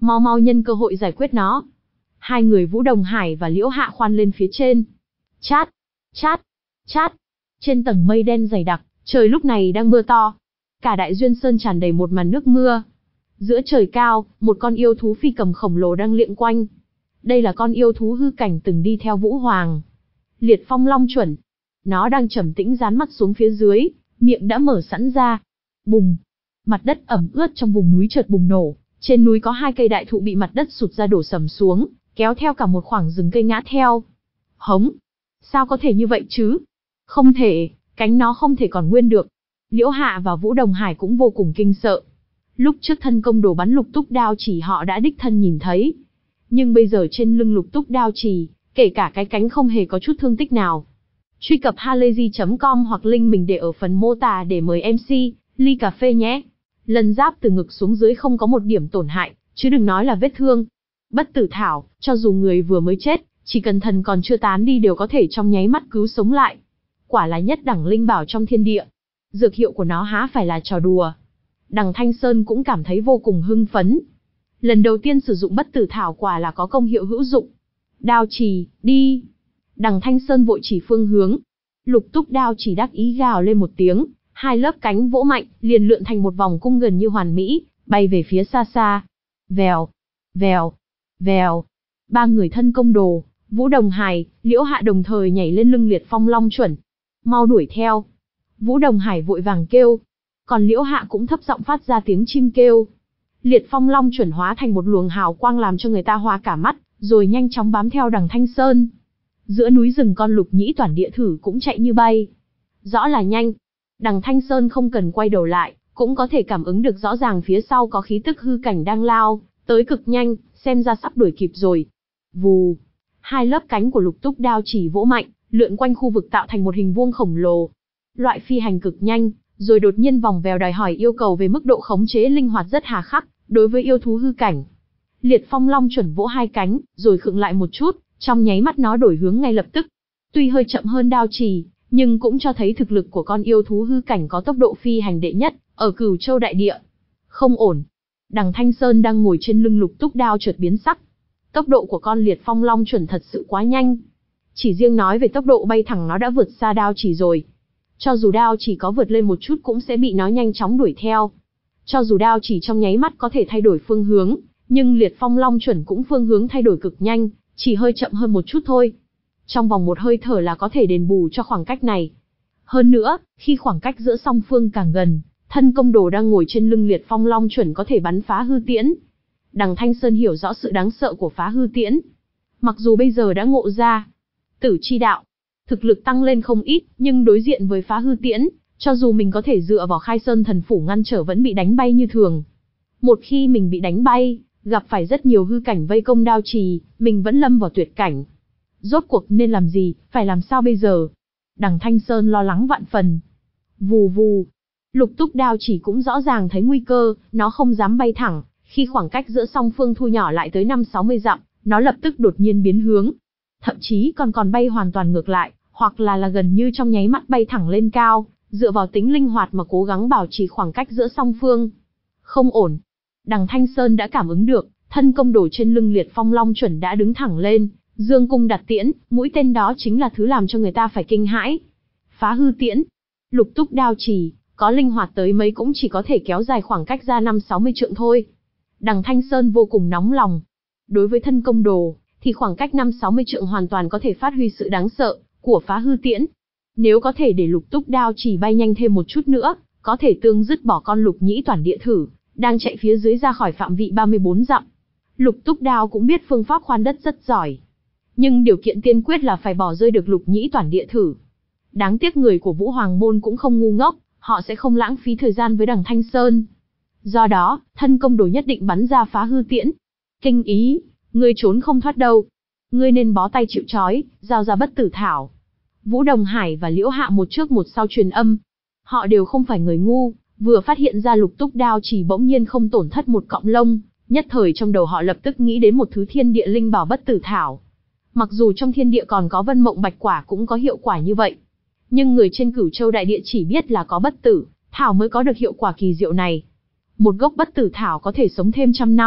Mau mau nhân cơ hội giải quyết nó. Hai người Vũ Đồng Hải và Liễu Hạ khoan lên phía trên. Chát, chát, chát. Trên tầng mây đen dày đặc, trời lúc này đang mưa to. Cả Đại Duyên Sơn tràn đầy một màn nước mưa. Giữa trời cao, một con yêu thú phi cầm khổng lồ đang liệng quanh. Đây là con yêu thú hư cảnh từng đi theo Vũ Hoàng. Liệt Phong Long Chuẩn. Nó đang trầm tĩnh dán mắt xuống phía dưới, miệng đã mở sẵn ra. Bùng! Mặt đất ẩm ướt trong vùng núi chợt bùng nổ. Trên núi có hai cây đại thụ bị mặt đất sụt ra đổ sầm xuống, kéo theo cả một khoảng rừng cây ngã theo. Hống! Sao có thể như vậy chứ? Không thể, cánh nó không thể còn nguyên được. Liễu Hạ và Vũ Đồng Hải cũng vô cùng kinh sợ. Lúc trước thân công đồ bắn lục túc đao chỉ họ đã đích thân nhìn thấy. Nhưng bây giờ trên lưng lục túc đao chỉ, kể cả cái cánh không hề có chút thương tích nào. Truy cập halayzi chấm com hoặc link mình để ở phần mô tả để mời em xê, ly cà phê nhé. Lần giáp từ ngực xuống dưới không có một điểm tổn hại, chứ đừng nói là vết thương. Bất tử thảo, cho dù người vừa mới chết, chỉ cần thần còn chưa tán đi đều có thể trong nháy mắt cứu sống lại. Quả là nhất đẳng linh bảo trong thiên địa. Dược hiệu của nó há phải là trò đùa. Đằng Thanh Sơn cũng cảm thấy vô cùng hưng phấn. Lần đầu tiên sử dụng bất tử thảo quả là có công hiệu hữu dụng. Đao chỉ, đi. Đằng Thanh Sơn vội chỉ phương hướng. Lục túc đao chỉ đắc ý gào lên một tiếng, hai lớp cánh vỗ mạnh, liền lượn thành một vòng cung gần như hoàn mỹ, bay về phía xa xa. Vèo, vèo, vèo. Ba người thân công đồ, Vũ Đồng Hải, Liễu Hạ đồng thời nhảy lên lưng Liệt Phong Long Chuẩn. Mau đuổi theo. Vũ Đồng Hải vội vàng kêu. Còn Liễu Hạ cũng thấp giọng phát ra tiếng chim kêu. Liệt Phong Long Chuẩn hóa thành một luồng hào quang làm cho người ta hoa cả mắt, rồi nhanh chóng bám theo đằng Thanh Sơn. Giữa núi rừng con lục nhĩ toàn địa thử cũng chạy như bay. Rõ là nhanh. Đằng Thanh Sơn không cần quay đầu lại, cũng có thể cảm ứng được rõ ràng phía sau có khí tức hư cảnh đang lao, tới cực nhanh, xem ra sắp đuổi kịp rồi. Vù. Hai lớp cánh của lục túc đao chỉ vỗ mạnh, lượn quanh khu vực tạo thành một hình vuông khổng lồ. Loại phi hành cực nhanh, rồi đột nhiên vòng vèo đòi hỏi yêu cầu về mức độ khống chế linh hoạt rất hà khắc, đối với yêu thú hư cảnh. Liệt Phong Long Chuẩn vỗ hai cánh, rồi khựng lại một chút, trong nháy mắt nó đổi hướng ngay lập tức. Tuy hơi chậm hơn đao chỉ, nhưng cũng cho thấy thực lực của con yêu thú hư cảnh có tốc độ phi hành đệ nhất, ở Cửu Châu đại địa. Không ổn. Đằng Thanh Sơn đang ngồi trên lưng lục túc đao chợt biến sắc. Tốc độ của con Liệt Phong Long Chuẩn thật sự quá nhanh. Chỉ riêng nói về tốc độ bay thẳng nó đã vượt xa đao chỉ rồi. Cho dù đao chỉ có vượt lên một chút cũng sẽ bị nó nhanh chóng đuổi theo. Cho dù đao chỉ trong nháy mắt có thể thay đổi phương hướng, nhưng Liệt Phong Long Chuẩn cũng phương hướng thay đổi cực nhanh, chỉ hơi chậm hơn một chút thôi. Trong vòng một hơi thở là có thể đền bù cho khoảng cách này. Hơn nữa, khi khoảng cách giữa song phương càng gần, thân công đồ đang ngồi trên lưng Liệt Phong Long Chuẩn có thể bắn phá hư tiễn. Đằng Thanh Sơn hiểu rõ sự đáng sợ của phá hư tiễn. Mặc dù bây giờ đã ngộ ra tử chi đạo, thực lực tăng lên không ít, nhưng đối diện với phá hư tiễn, cho dù mình có thể dựa vào Khai Sơn thần phủ ngăn trở vẫn bị đánh bay như thường. Một khi mình bị đánh bay, gặp phải rất nhiều hư cảnh vây công đao trì, mình vẫn lâm vào tuyệt cảnh. Rốt cuộc nên làm gì, phải làm sao bây giờ? Đằng Thanh Sơn lo lắng vạn phần. Vù vù. Lục túc đao chỉ cũng rõ ràng thấy nguy cơ, nó không dám bay thẳng. Khi khoảng cách giữa song phương thu nhỏ lại tới năm sáu mươi dặm, nó lập tức đột nhiên biến hướng. Thậm chí còn còn bay hoàn toàn ngược lại, hoặc là là gần như trong nháy mắt bay thẳng lên cao, dựa vào tính linh hoạt mà cố gắng bảo trì khoảng cách giữa song phương. Không ổn. Đằng Thanh Sơn đã cảm ứng được, thân công đồ trên lưng Liệt Phong Long Chuẩn đã đứng thẳng lên, dương cung đặt tiễn, mũi tên đó chính là thứ làm cho người ta phải kinh hãi. Phá hư tiễn. Lục túc đao chỉ, có linh hoạt tới mấy cũng chỉ có thể kéo dài khoảng cách ra năm sáu mươi trượng thôi. Đằng Thanh Sơn vô cùng nóng lòng. Đối với thân công đồ, thì khoảng cách năm sáu mươi trượng hoàn toàn có thể phát huy sự đáng sợ của phá hư tiễn. Nếu có thể để lục túc đao chỉ bay nhanh thêm một chút nữa, có thể tương dứt bỏ con lục nhĩ toàn địa thử, đang chạy phía dưới ra khỏi phạm vị ba mươi bốn dặm. Lục túc đao cũng biết phương pháp khoan đất rất giỏi. Nhưng điều kiện tiên quyết là phải bỏ rơi được lục nhĩ toàn địa thử. Đáng tiếc người của Vũ Hoàng Môn cũng không ngu ngốc, họ sẽ không lãng phí thời gian với đằng Thanh Sơn. Do đó, thân công đồ nhất định bắn ra phá hư tiễn. Kinh ý, ngươi trốn không thoát đâu. Ngươi nên bó tay chịu trói, giao ra bất tử thảo. Vũ Đồng Hải và Liễu Hạ một trước một sau truyền âm. Họ đều không phải người ngu, vừa phát hiện ra lục túc đao chỉ bỗng nhiên không tổn thất một cọng lông, nhất thời trong đầu họ lập tức nghĩ đến một thứ thiên địa linh bảo bất tử thảo. Mặc dù trong thiên địa còn có vân mộng bạch quả cũng có hiệu quả như vậy, nhưng người trên Cửu Châu đại địa chỉ biết là có bất tử thảo mới có được hiệu quả kỳ diệu này. Một gốc bất tử thảo có thể sống thêm trăm năm,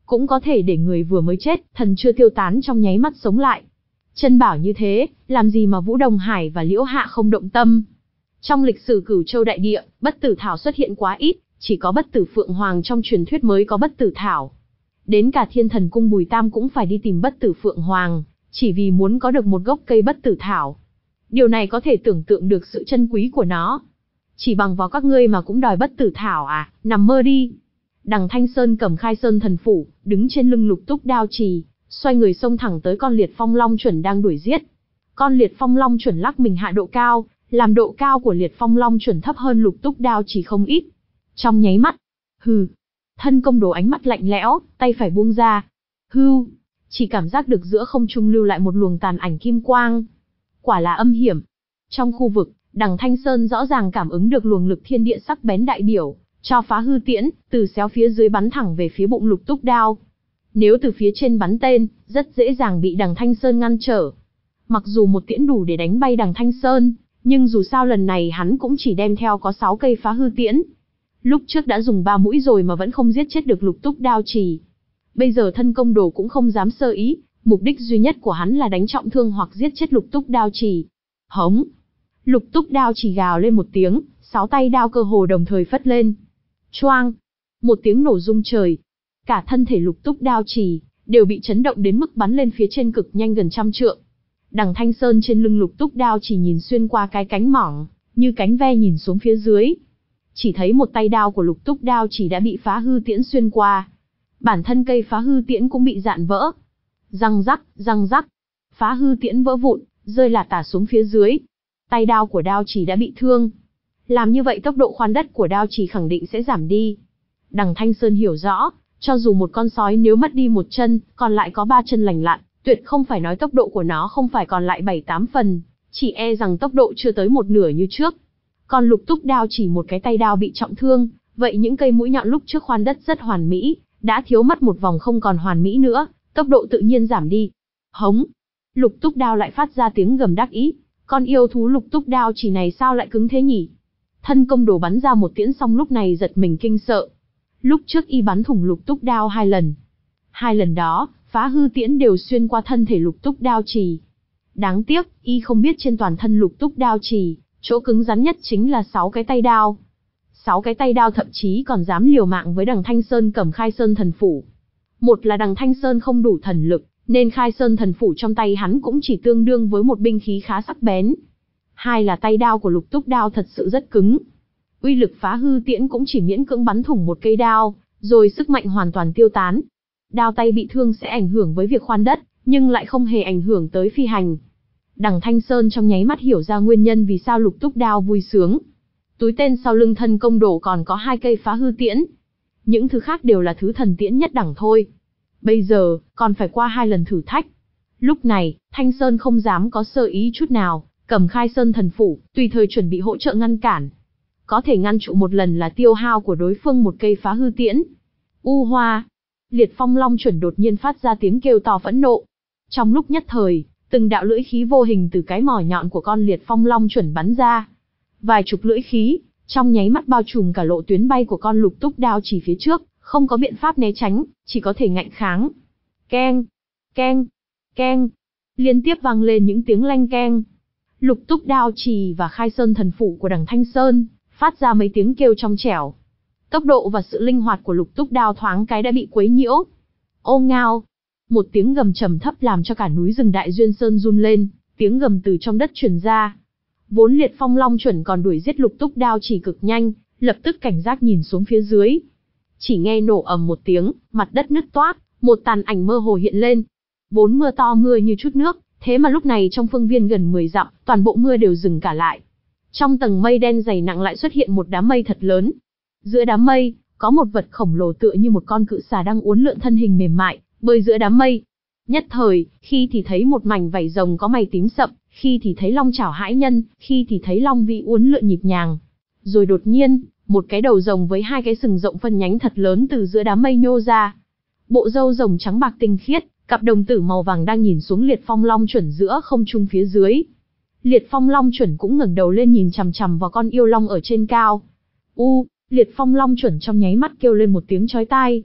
cũng có thể để người vừa mới chết, thần chưa tiêu tán trong nháy mắt sống lại. Chân bảo như thế, làm gì mà Vũ Đồng Hải và Liễu Hạ không động tâm. Trong lịch sử Cửu Châu đại địa, bất tử thảo xuất hiện quá ít, chỉ có bất tử Phượng Hoàng trong truyền thuyết mới có bất tử thảo. Đến cả Thiên Thần Cung Bùi Tam cũng phải đi tìm bất tử Phượng Hoàng, chỉ vì muốn có được một gốc cây bất tử thảo. Điều này có thể tưởng tượng được sự chân quý của nó. Chỉ bằng vào các ngươi mà cũng đòi bất tử thảo à, nằm mơ đi. Đằng Thanh Sơn cầm Khai Sơn thần phủ, đứng trên lưng Lục Túc đao trì, xoay người xông thẳng tới con Liệt Phong Long Chuẩn đang đuổi giết. Con Liệt Phong Long Chuẩn lắc mình hạ độ cao, làm độ cao của Liệt Phong Long Chuẩn thấp hơn Lục Túc đao trì không ít. Trong nháy mắt, hừ, thân công đồ ánh mắt lạnh lẽo, tay phải buông ra. Hưu, chỉ cảm giác được giữa không trung lưu lại một luồng tàn ảnh kim quang. Quả là âm hiểm. Trong khu vực, đằng Thanh Sơn rõ ràng cảm ứng được luồng lực thiên địa sắc bén đại biểu, cho phá hư tiễn, từ xéo phía dưới bắn thẳng về phía bụng Lục Túc đao. Nếu từ phía trên bắn tên, rất dễ dàng bị đằng Thanh Sơn ngăn trở. Mặc dù một tiễn đủ để đánh bay đằng Thanh Sơn, nhưng dù sao lần này hắn cũng chỉ đem theo có sáu cây phá hư tiễn. Lúc trước đã dùng ba mũi rồi mà vẫn không giết chết được Lục Túc đao trì. Bây giờ thân công đồ cũng không dám sơ ý, mục đích duy nhất của hắn là đánh trọng thương hoặc giết chết Lục Túc đao trì. Hống! Lục Túc đao trì gào lên một tiếng, sáu tay đao cơ hồ đồng thời phất lên. Choang! Một tiếng nổ rung trời. Cả thân thể Lục Túc đao trì đều bị chấn động đến mức bắn lên phía trên cực nhanh gần trăm trượng. Đằng Thanh Sơn trên lưng Lục Túc đao chỉ nhìn xuyên qua cái cánh mỏng, như cánh ve nhìn xuống phía dưới. Chỉ thấy một tay đao của Lục Túc đao chỉ đã bị phá hư tiễn xuyên qua. Bản thân cây phá hư tiễn cũng bị dạn vỡ. Răng rắc, răng rắc. Phá hư tiễn vỡ vụn, rơi lả tả xuống phía dưới. Tay đao của đao chỉ đã bị thương. Làm như vậy tốc độ khoan đất của đao chỉ khẳng định sẽ giảm đi. Đằng Thanh Sơn hiểu rõ, cho dù một con sói nếu mất đi một chân, còn lại có ba chân lành lặn, tuyệt không phải nói tốc độ của nó không phải còn lại bảy tám phần, chỉ e rằng tốc độ chưa tới một nửa như trước. Còn Lục Túc đao chỉ một cái tay đao bị trọng thương, vậy những cây mũi nhọn lúc trước khoan đất rất hoàn mỹ, đã thiếu mất một vòng không còn hoàn mỹ nữa, tốc độ tự nhiên giảm đi. Hống! Lục Túc đao lại phát ra tiếng gầm đắc ý, con yêu thú Lục Túc đao chỉ này sao lại cứng thế nhỉ? Thân công đồ bắn ra một tiễn xong lúc này giật mình kinh sợ. Lúc trước y bắn thủng Lục Túc đao hai lần. Hai lần đó, phá hư tiễn đều xuyên qua thân thể Lục Túc đao trì. Đáng tiếc, y không biết trên toàn thân Lục Túc đao trì, chỗ cứng rắn nhất chính là sáu cái tay đao. Sáu cái tay đao thậm chí còn dám liều mạng với đằng Thanh Sơn cầm Khai Sơn thần phủ. Một là đằng Thanh Sơn không đủ thần lực, nên Khai Sơn thần phủ trong tay hắn cũng chỉ tương đương với một binh khí khá sắc bén. Hai là tay đao của Lục Túc đao thật sự rất cứng. Uy lực phá hư tiễn cũng chỉ miễn cưỡng bắn thủng một cây đao, rồi sức mạnh hoàn toàn tiêu tán. Đao tay bị thương sẽ ảnh hưởng với việc khoan đất, nhưng lại không hề ảnh hưởng tới phi hành. Đằng Thanh Sơn trong nháy mắt hiểu ra nguyên nhân vì sao Lục Túc đao vui sướng. Túi tên sau lưng thân công đồ còn có hai cây phá hư tiễn. Những thứ khác đều là thứ thần tiễn nhất đẳng thôi. Bây giờ, còn phải qua hai lần thử thách. Lúc này, Thanh Sơn không dám có sơ ý chút nào, cầm Khai Sơn thần phủ, tùy thời chuẩn bị hỗ trợ ngăn cản. Có thể ngăn trụ một lần là tiêu hao của đối phương một cây phá hư tiễn. U hoa! Liệt Phong Long Chuẩn đột nhiên phát ra tiếng kêu to phẫn nộ. Trong lúc nhất thời, từng đạo lưỡi khí vô hình từ cái mỏ nhọn của con Liệt Phong Long Chuẩn bắn ra. Vài chục lưỡi khí, trong nháy mắt bao trùm cả lộ tuyến bay của con Lục Túc đao chỉ phía trước, không có biện pháp né tránh, chỉ có thể ngạnh kháng. Keng, keng, keng, liên tiếp vang lên những tiếng leng keng. Lục Túc đao trì và Khai Sơn thần phủ của đằng Thanh Sơn phát ra mấy tiếng kêu trong trẻo. Tốc độ và sự linh hoạt của Lục Túc đao thoáng cái đã bị quấy nhiễu. Ô ngao! Một tiếng gầm trầm thấp làm cho cả núi rừng Đại Duyên Sơn run lên, tiếng gầm từ trong đất truyền ra. Vốn Liệt Phong Long Chuẩn còn đuổi giết Lục Túc đao chỉ cực nhanh, lập tức cảnh giác nhìn xuống phía dưới. Chỉ nghe nổ ầm một tiếng, mặt đất nứt toác, một tàn ảnh mơ hồ hiện lên. Vốn mưa to mưa như chút nước, thế mà lúc này trong phương viên gần mười dặm, toàn bộ mưa đều dừng cả lại. Trong tầng mây đen dày nặng lại xuất hiện một đám mây thật lớn. Giữa đám mây, có một vật khổng lồ tựa như một con cự xà đang uốn lượn thân hình mềm mại, bơi giữa đám mây. Nhất thời, khi thì thấy một mảnh vảy rồng có mày tím sậm, khi thì thấy long chảo hãi nhân, khi thì thấy long vĩ uốn lượn nhịp nhàng. Rồi đột nhiên, một cái đầu rồng với hai cái sừng rộng phân nhánh thật lớn từ giữa đám mây nhô ra. Bộ râu rồng trắng bạc tinh khiết, cặp đồng tử màu vàng đang nhìn xuống Liệt Phong Long Chuẩn giữa không trung phía dưới. Liệt Phong Long Chuẩn cũng ngẩng đầu lên nhìn chằm chằm vào con yêu long ở trên cao. U, Liệt Phong Long Chuẩn trong nháy mắt kêu lên một tiếng chói tai.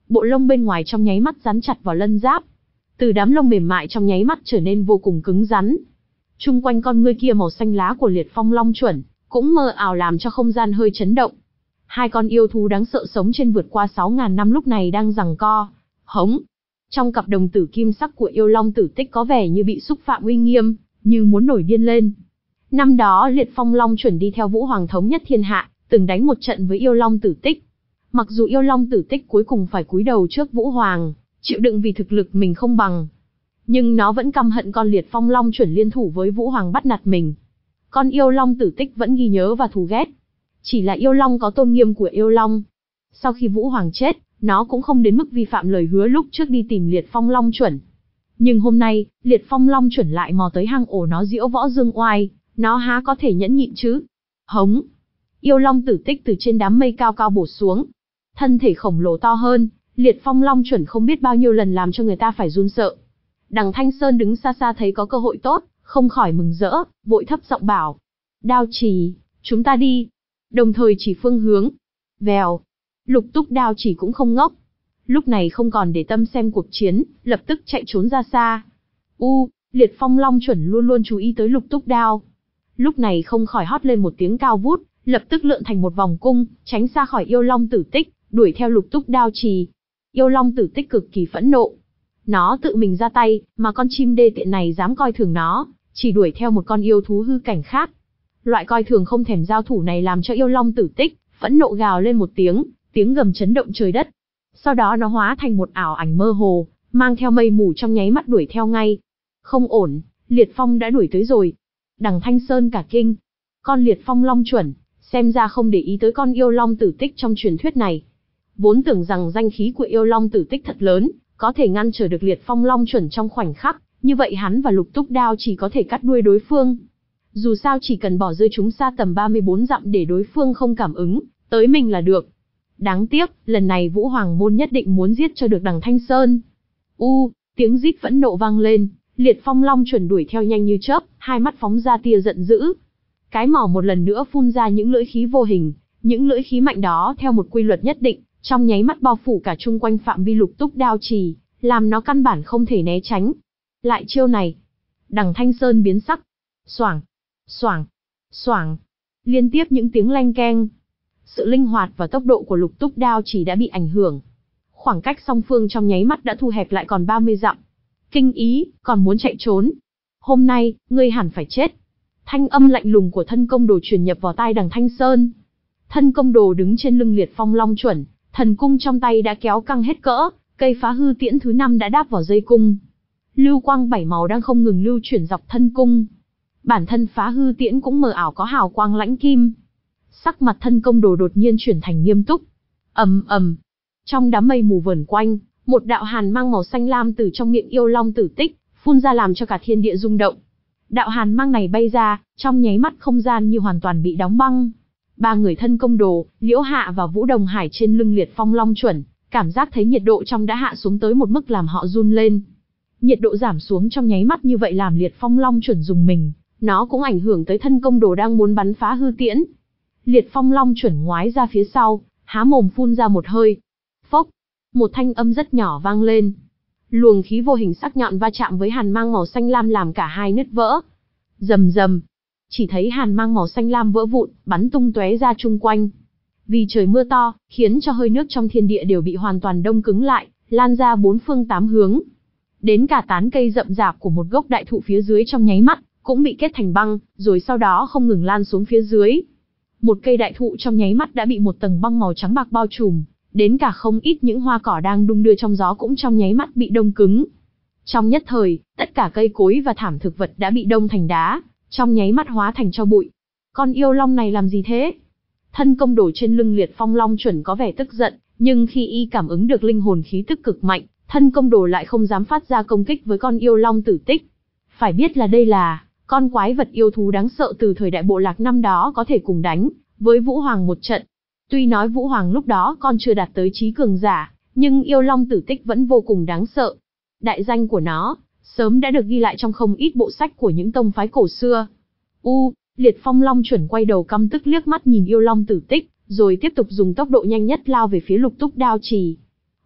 bộ lông bên ngoài trong nháy mắt dán chặt vào lân giáp. Từ đám lông mềm mại trong nháy mắt trở nên vô cùng cứng rắn. Chung quanh con ngươi kia màu xanh lá của Liệt Phong Long Chuẩn, cũng mơ ảo làm cho không gian hơi chấn động. Hai con yêu thú đáng sợ sống trên vượt qua sáu ngàn năm lúc này đang giằng co. Hống! Trong cặp đồng tử kim sắc của yêu long tử tích có vẻ như bị xúc phạm uy nghiêm, như muốn nổi điên lên. Năm đó Liệt Phong Long Chuẩn đi theo Vũ Hoàng thống nhất thiên hạ, từng đánh một trận với yêu long tử tích. Mặc dù yêu long tử tích cuối cùng phải cúi đầu trước Vũ Hoàng, chịu đựng vì thực lực mình không bằng, nhưng nó vẫn căm hận con Liệt Phong Long Chuẩn liên thủ với Vũ Hoàng bắt nạt mình. Con yêu long tử tích vẫn ghi nhớ và thù ghét. Chỉ là yêu long có tôn nghiêm của yêu long. Sau khi Vũ Hoàng chết, nó cũng không đến mức vi phạm lời hứa lúc trước đi tìm Liệt Phong Long Chuẩn. Nhưng hôm nay, Liệt Phong Long Chuẩn lại mò tới hang ổ nó diễu võ dương oai, nó há có thể nhẫn nhịn chứ? Hống! Yêu long tử tích từ trên đám mây cao cao bổ xuống. Thân thể khổng lồ to hơn, Liệt Phong Long Chuẩn không biết bao nhiêu lần làm cho người ta phải run sợ. Đằng Thanh Sơn đứng xa xa thấy có cơ hội tốt, không khỏi mừng rỡ, vội thấp giọng bảo. Đao Chỉ, chúng ta đi. Đồng thời chỉ phương hướng. Vèo. Lục Túc Đao Chỉ cũng không ngốc. Lúc này không còn để tâm xem cuộc chiến, lập tức chạy trốn ra xa. U, Liệt Phong Long Chuẩn luôn luôn chú ý tới Lục Túc Đao. Lúc này không khỏi hót lên một tiếng cao vút, lập tức lượn thành một vòng cung, tránh xa khỏi yêu long tử tích, đuổi theo Lục Túc Đao Chỉ. Yêu long tử tích cực kỳ phẫn nộ. Nó tự mình ra tay, mà con chim đê tiện này dám coi thường nó, chỉ đuổi theo một con yêu thú hư cảnh khác. Loại coi thường không thèm giao thủ này làm cho yêu long tử tích phẫn nộ gào lên một tiếng, tiếng gầm chấn động trời đất. Sau đó nó hóa thành một ảo ảnh mơ hồ, mang theo mây mù trong nháy mắt đuổi theo ngay. Không ổn, Liệt Phong đã đuổi tới rồi. Đằng Thanh Sơn cả kinh. Con Liệt Phong Long Chuẩn, xem ra không để ý tới con yêu long tử tích trong truyền thuyết này. Vốn tưởng rằng danh khí của yêu long tử tích thật lớn, có thể ngăn trở được Liệt Phong Long Chuẩn trong khoảnh khắc, như vậy hắn và Lục Túc Đao chỉ có thể cắt đuôi đối phương. Dù sao chỉ cần bỏ rơi chúng xa tầm ba mươi bốn dặm để đối phương không cảm ứng tới mình là được. Đáng tiếc, lần này Vũ Hoàng môn nhất định muốn giết cho được đằng Thanh Sơn. U, tiếng rít phẫn nộ vang lên, Liệt Phong Long Chuẩn đuổi theo nhanh như chớp, hai mắt phóng ra tia giận dữ. Cái mỏ một lần nữa phun ra những lưỡi khí vô hình, những lưỡi khí mạnh đó theo một quy luật nhất định, trong nháy mắt bao phủ cả chung quanh phạm vi Lục Túc Đao Chỉ, làm nó căn bản không thể né tránh. Lại chiêu này, đằng Thanh Sơn biến sắc. Xoảng, xoảng, xoảng, liên tiếp những tiếng leng keng. Sự linh hoạt và tốc độ của Lục Túc Đao Chỉ đã bị ảnh hưởng. Khoảng cách song phương trong nháy mắt đã thu hẹp lại còn ba mươi dặm. Kinh ý, còn muốn chạy trốn. Hôm nay, ngươi hẳn phải chết. Thanh âm lạnh lùng của thân công đồ truyền nhập vào tai đằng Thanh Sơn. Thân công đồ đứng trên lưng Liệt Phong Long Chuẩn, thần cung trong tay đã kéo căng hết cỡ, cây phá hư tiễn thứ năm đã đáp vào dây cung. Lưu quang bảy màu đang không ngừng lưu chuyển dọc thân cung. Bản thân phá hư tiễn cũng mờ ảo có hào quang lãnh kim. Sắc mặt thân công đồ đột nhiên chuyển thành nghiêm túc. Ầm ầm. Trong đám mây mù vờn quanh, một đạo hàn mang màu xanh lam từ trong miệng yêu long tử tích phun ra làm cho cả thiên địa rung động. Đạo hàn mang này bay ra, trong nháy mắt không gian như hoàn toàn bị đóng băng. Ba người thân công đồ, Liễu Hạ và Vũ Đồng Hải trên lưng Liệt Phong Long Chuẩn, cảm giác thấy nhiệt độ trong đã hạ xuống tới một mức làm họ run lên. Nhiệt độ giảm xuống trong nháy mắt như vậy làm Liệt Phong Long Chuẩn rùng mình, nó cũng ảnh hưởng tới thân công đồ đang muốn bắn phá hư tiễn. Liệt Phong Long Chuẩn ngoái ra phía sau, há mồm phun ra một hơi. Phốc, một thanh âm rất nhỏ vang lên. Luồng khí vô hình sắc nhọn va chạm với hàn mang màu xanh lam làm cả hai nứt vỡ. Rầm rầm, chỉ thấy hàn mang màu xanh lam vỡ vụn, bắn tung tóe ra chung quanh. Vì trời mưa to, khiến cho hơi nước trong thiên địa đều bị hoàn toàn đông cứng lại, lan ra bốn phương tám hướng. Đến cả tán cây rậm rạp của một gốc đại thụ phía dưới trong nháy mắt, cũng bị kết thành băng, rồi sau đó không ngừng lan xuống phía dưới. Một cây đại thụ trong nháy mắt đã bị một tầng băng màu trắng bạc bao trùm, đến cả không ít những hoa cỏ đang đung đưa trong gió cũng trong nháy mắt bị đông cứng. Trong nhất thời, tất cả cây cối và thảm thực vật đã bị đông thành đá, trong nháy mắt hóa thành tro bụi. Con yêu long này làm gì thế? Thân công đồ trên lưng Liệt Phong Long Chuẩn có vẻ tức giận, nhưng khi y cảm ứng được linh hồn khí tức cực mạnh, thân công đồ lại không dám phát ra công kích với con yêu long tử tích. Phải biết là đây là con quái vật yêu thú đáng sợ từ thời đại bộ lạc năm đó có thể cùng đánh với Vũ Hoàng một trận. Tuy nói Vũ Hoàng lúc đó còn chưa đạt tới trí cường giả, nhưng yêu long tử tích vẫn vô cùng đáng sợ. Đại danh của nó sớm đã được ghi lại trong không ít bộ sách của những tông phái cổ xưa. U, Liệt Phong Long Chuẩn quay đầu căm tức liếc mắt nhìn yêu long tử tích, rồi tiếp tục dùng tốc độ nhanh nhất lao về phía Lục Túc Đao Chỉ.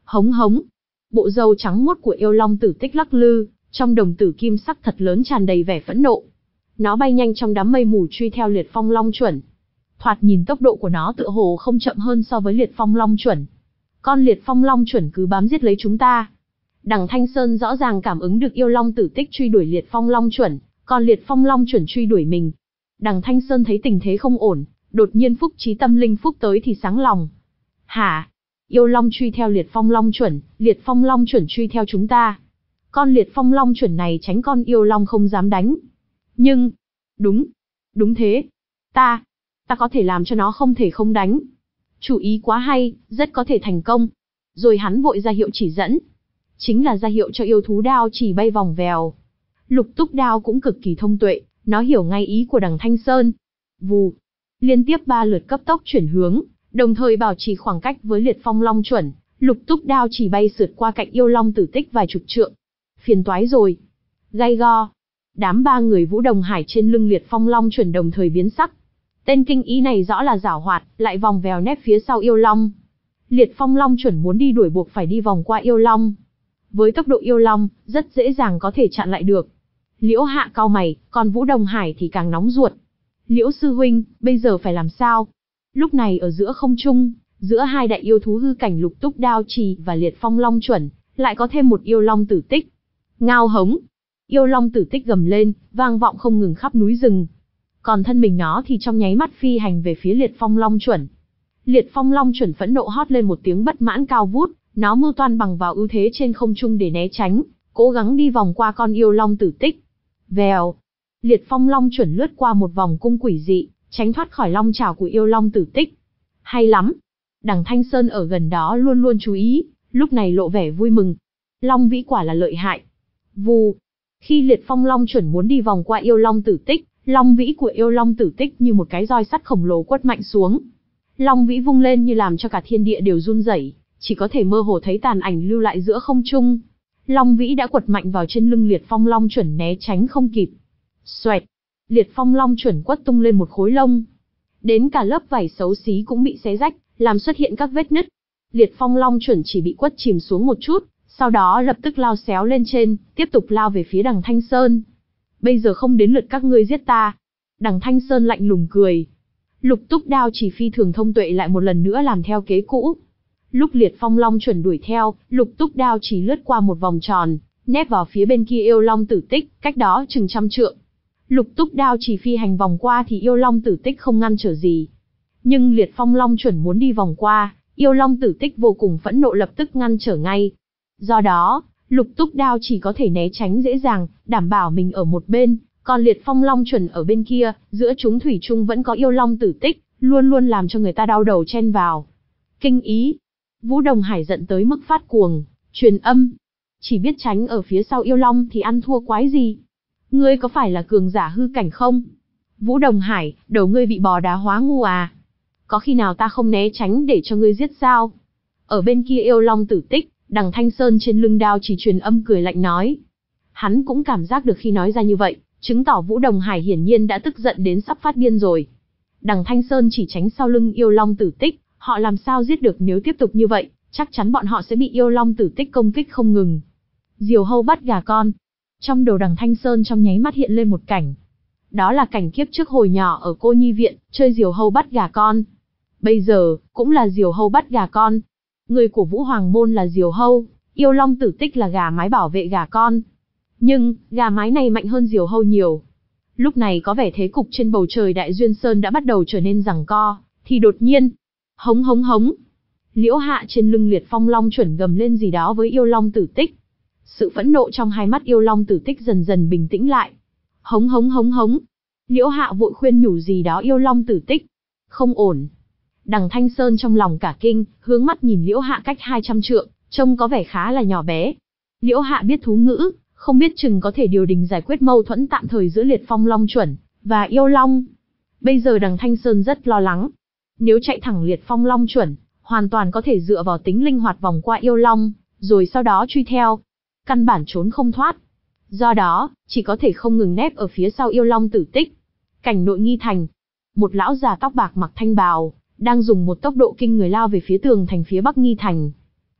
Hống hống. Bộ râu trắng muốt của yêu long tử tích lắc lư, trong đồng tử kim sắc thật lớn tràn đầy vẻ phẫn nộ. Nó bay nhanh trong đám mây mù truy theo Liệt Phong Long Chuẩn. Thoạt nhìn tốc độ của nó tựa hồ không chậm hơn so với Liệt Phong Long Chuẩn. Con Liệt Phong Long Chuẩn cứ bám giết lấy chúng ta. Đằng Thanh Sơn rõ ràng cảm ứng được yêu long tử tích truy đuổi Liệt Phong Long Chuẩn, còn Liệt Phong Long Chuẩn truy đuổi mình. Đằng Thanh Sơn thấy tình thế không ổn, đột nhiên phúc trí tâm linh phúc tới thì sáng lòng. Hả? Yêu long truy theo Liệt Phong Long Chuẩn, Liệt Phong Long Chuẩn truy theo chúng ta. Con Liệt Phong Long Chuẩn này tránh con yêu long không dám đánh. Nhưng, đúng, đúng thế. Ta, ta có thể làm cho nó không thể không đánh. Chủ ý quá hay, rất có thể thành công. Rồi hắn vội ra hiệu chỉ dẫn. Chính là ra hiệu cho yêu thú đao chỉ bay vòng vèo. Lục túc đao cũng cực kỳ thông tuệ, nó hiểu ngay ý của đằng Thanh Sơn. Vù, liên tiếp ba lượt cấp tốc chuyển hướng, đồng thời bảo trì khoảng cách với Liệt Phong Long Chuẩn, lục túc đao chỉ bay sượt qua cạnh yêu long tử tích vài chục trượng. Phiền toái rồi. Gay go. Đám ba người Vũ Đồng Hải trên lưng Liệt Phong Long Chuẩn đồng thời biến sắc. Tên kinh ý này rõ là giảo hoạt, lại vòng vèo nép phía sau yêu long. Liệt Phong Long Chuẩn muốn đi đuổi buộc phải đi vòng qua yêu long. Với tốc độ yêu long, rất dễ dàng có thể chặn lại được. Liễu Hạ cau mày, còn Vũ Đồng Hải thì càng nóng ruột. Liễu sư huynh, bây giờ phải làm sao? Lúc này ở giữa không trung, giữa hai đại yêu thú hư cảnh lục túc đao trì và Liệt Phong Long Chuẩn, lại có thêm một yêu long tử tích. Ngao hống. Yêu long tử tích gầm lên, vang vọng không ngừng khắp núi rừng. Còn thân mình nó thì trong nháy mắt phi hành về phía Liệt Phong Long Chuẩn. Liệt Phong Long Chuẩn phẫn nộ hót lên một tiếng bất mãn cao vút, nó mưu toan bằng vào ưu thế trên không trung để né tránh, cố gắng đi vòng qua con yêu long tử tích. Vèo. Liệt Phong Long Chuẩn lướt qua một vòng cung quỷ dị, tránh thoát khỏi long chảo của yêu long tử tích. Hay lắm. Đằng Thanh Sơn ở gần đó luôn luôn chú ý, lúc này lộ vẻ vui mừng. Long vĩ quả là lợi hại. Vù. Khi Liệt Phong Long Chuẩn muốn đi vòng qua yêu long tử tích, long vĩ của yêu long tử tích như một cái roi sắt khổng lồ quất mạnh xuống. Long vĩ vung lên như làm cho cả thiên địa đều run rẩy, chỉ có thể mơ hồ thấy tàn ảnh lưu lại giữa không trung. Long vĩ đã quật mạnh vào trên lưng Liệt Phong Long Chuẩn né tránh không kịp. Xoẹt. Liệt Phong Long Chuẩn quất tung lên một khối lông. Đến cả lớp vảy xấu xí cũng bị xé rách, làm xuất hiện các vết nứt. Liệt Phong Long Chuẩn chỉ bị quất chìm xuống một chút, sau đó lập tức lao xéo lên trên, tiếp tục lao về phía đằng Thanh Sơn. Bây giờ không đến lượt các ngươi giết ta. Đằng Thanh Sơn lạnh lùng cười. Lục túc đao chỉ phi thường thông tuệ lại một lần nữa làm theo kế cũ. Lúc Liệt Phong Long Chuẩn đuổi theo, lục túc đao chỉ lướt qua một vòng tròn, nép vào phía bên kia yêu long tử tích, cách đó chừng trăm trượng. Lục túc đao chỉ phi hành vòng qua thì yêu long tử tích không ngăn trở gì. Nhưng Liệt Phong Long Chuẩn muốn đi vòng qua, yêu long tử tích vô cùng phẫn nộ lập tức ngăn trở ngay. Do đó, lục túc đao chỉ có thể né tránh dễ dàng, đảm bảo mình ở một bên, còn Liệt Phong Long Chuẩn ở bên kia, giữa chúng thủy chung vẫn có yêu long tử tích, luôn luôn làm cho người ta đau đầu chen vào. Kinh ý. Vũ Đồng Hải giận tới mức phát cuồng, truyền âm. Chỉ biết tránh ở phía sau yêu long thì ăn thua quái gì? Ngươi có phải là cường giả hư cảnh không? Vũ Đồng Hải, đầu ngươi bị bò đá hóa ngu à? Có khi nào ta không né tránh để cho ngươi giết sao? Ở bên kia yêu long tử tích, đằng Thanh Sơn trên lưng đao chỉ truyền âm cười lạnh nói. Hắn cũng cảm giác được khi nói ra như vậy, chứng tỏ Vũ Đồng Hải hiển nhiên đã tức giận đến sắp phát điên rồi. Đằng Thanh Sơn chỉ tránh sau lưng yêu long tử tích, họ làm sao giết được nếu tiếp tục như vậy, chắc chắn bọn họ sẽ bị yêu long tử tích công kích không ngừng. Diều hâu bắt gà con. Trong đầu đằng Thanh Sơn trong nháy mắt hiện lên một cảnh. Đó là cảnh kiếp trước hồi nhỏ ở cô nhi viện, chơi diều hâu bắt gà con. Bây giờ, cũng là diều hâu bắt gà con. Người của Vũ Hoàng Môn là diều hâu, yêu long tử tích là gà mái bảo vệ gà con. Nhưng, gà mái này mạnh hơn diều hâu nhiều. Lúc này có vẻ thế cục trên bầu trời Đại Duyên Sơn đã bắt đầu trở nên giằng co, thì đột nhiên, hống hống hống. Liễu Hạ trên lưng Liệt Phong Long Chuẩn gầm lên gì đó với yêu long tử tích. Sự phẫn nộ trong hai mắt yêu long tử tích dần dần bình tĩnh lại. Hống hống hống hống. Liễu Hạ vội khuyên nhủ gì đó yêu long tử tích. Không ổn. Đằng Thanh Sơn trong lòng cả kinh, hướng mắt nhìn Liễu Hạ cách hai trăm trượng, trông có vẻ khá là nhỏ bé. Liễu Hạ biết thú ngữ, không biết chừng có thể điều đình giải quyết mâu thuẫn tạm thời giữa Liệt Phong Long Chuẩn và yêu long. Bây giờ đằng Thanh Sơn rất lo lắng. Nếu chạy thẳng Liệt Phong Long Chuẩn, hoàn toàn có thể dựa vào tính linh hoạt vòng qua yêu long, rồi sau đó truy theo. Căn bản trốn không thoát. Do đó, chỉ có thể không ngừng nép ở phía sau yêu long tử tích. Cảnh nội nghi thành. Một lão già tóc bạc mặc thanh bào, đang dùng một tốc độ kinh người lao về phía tường thành phía bắc nghi thành.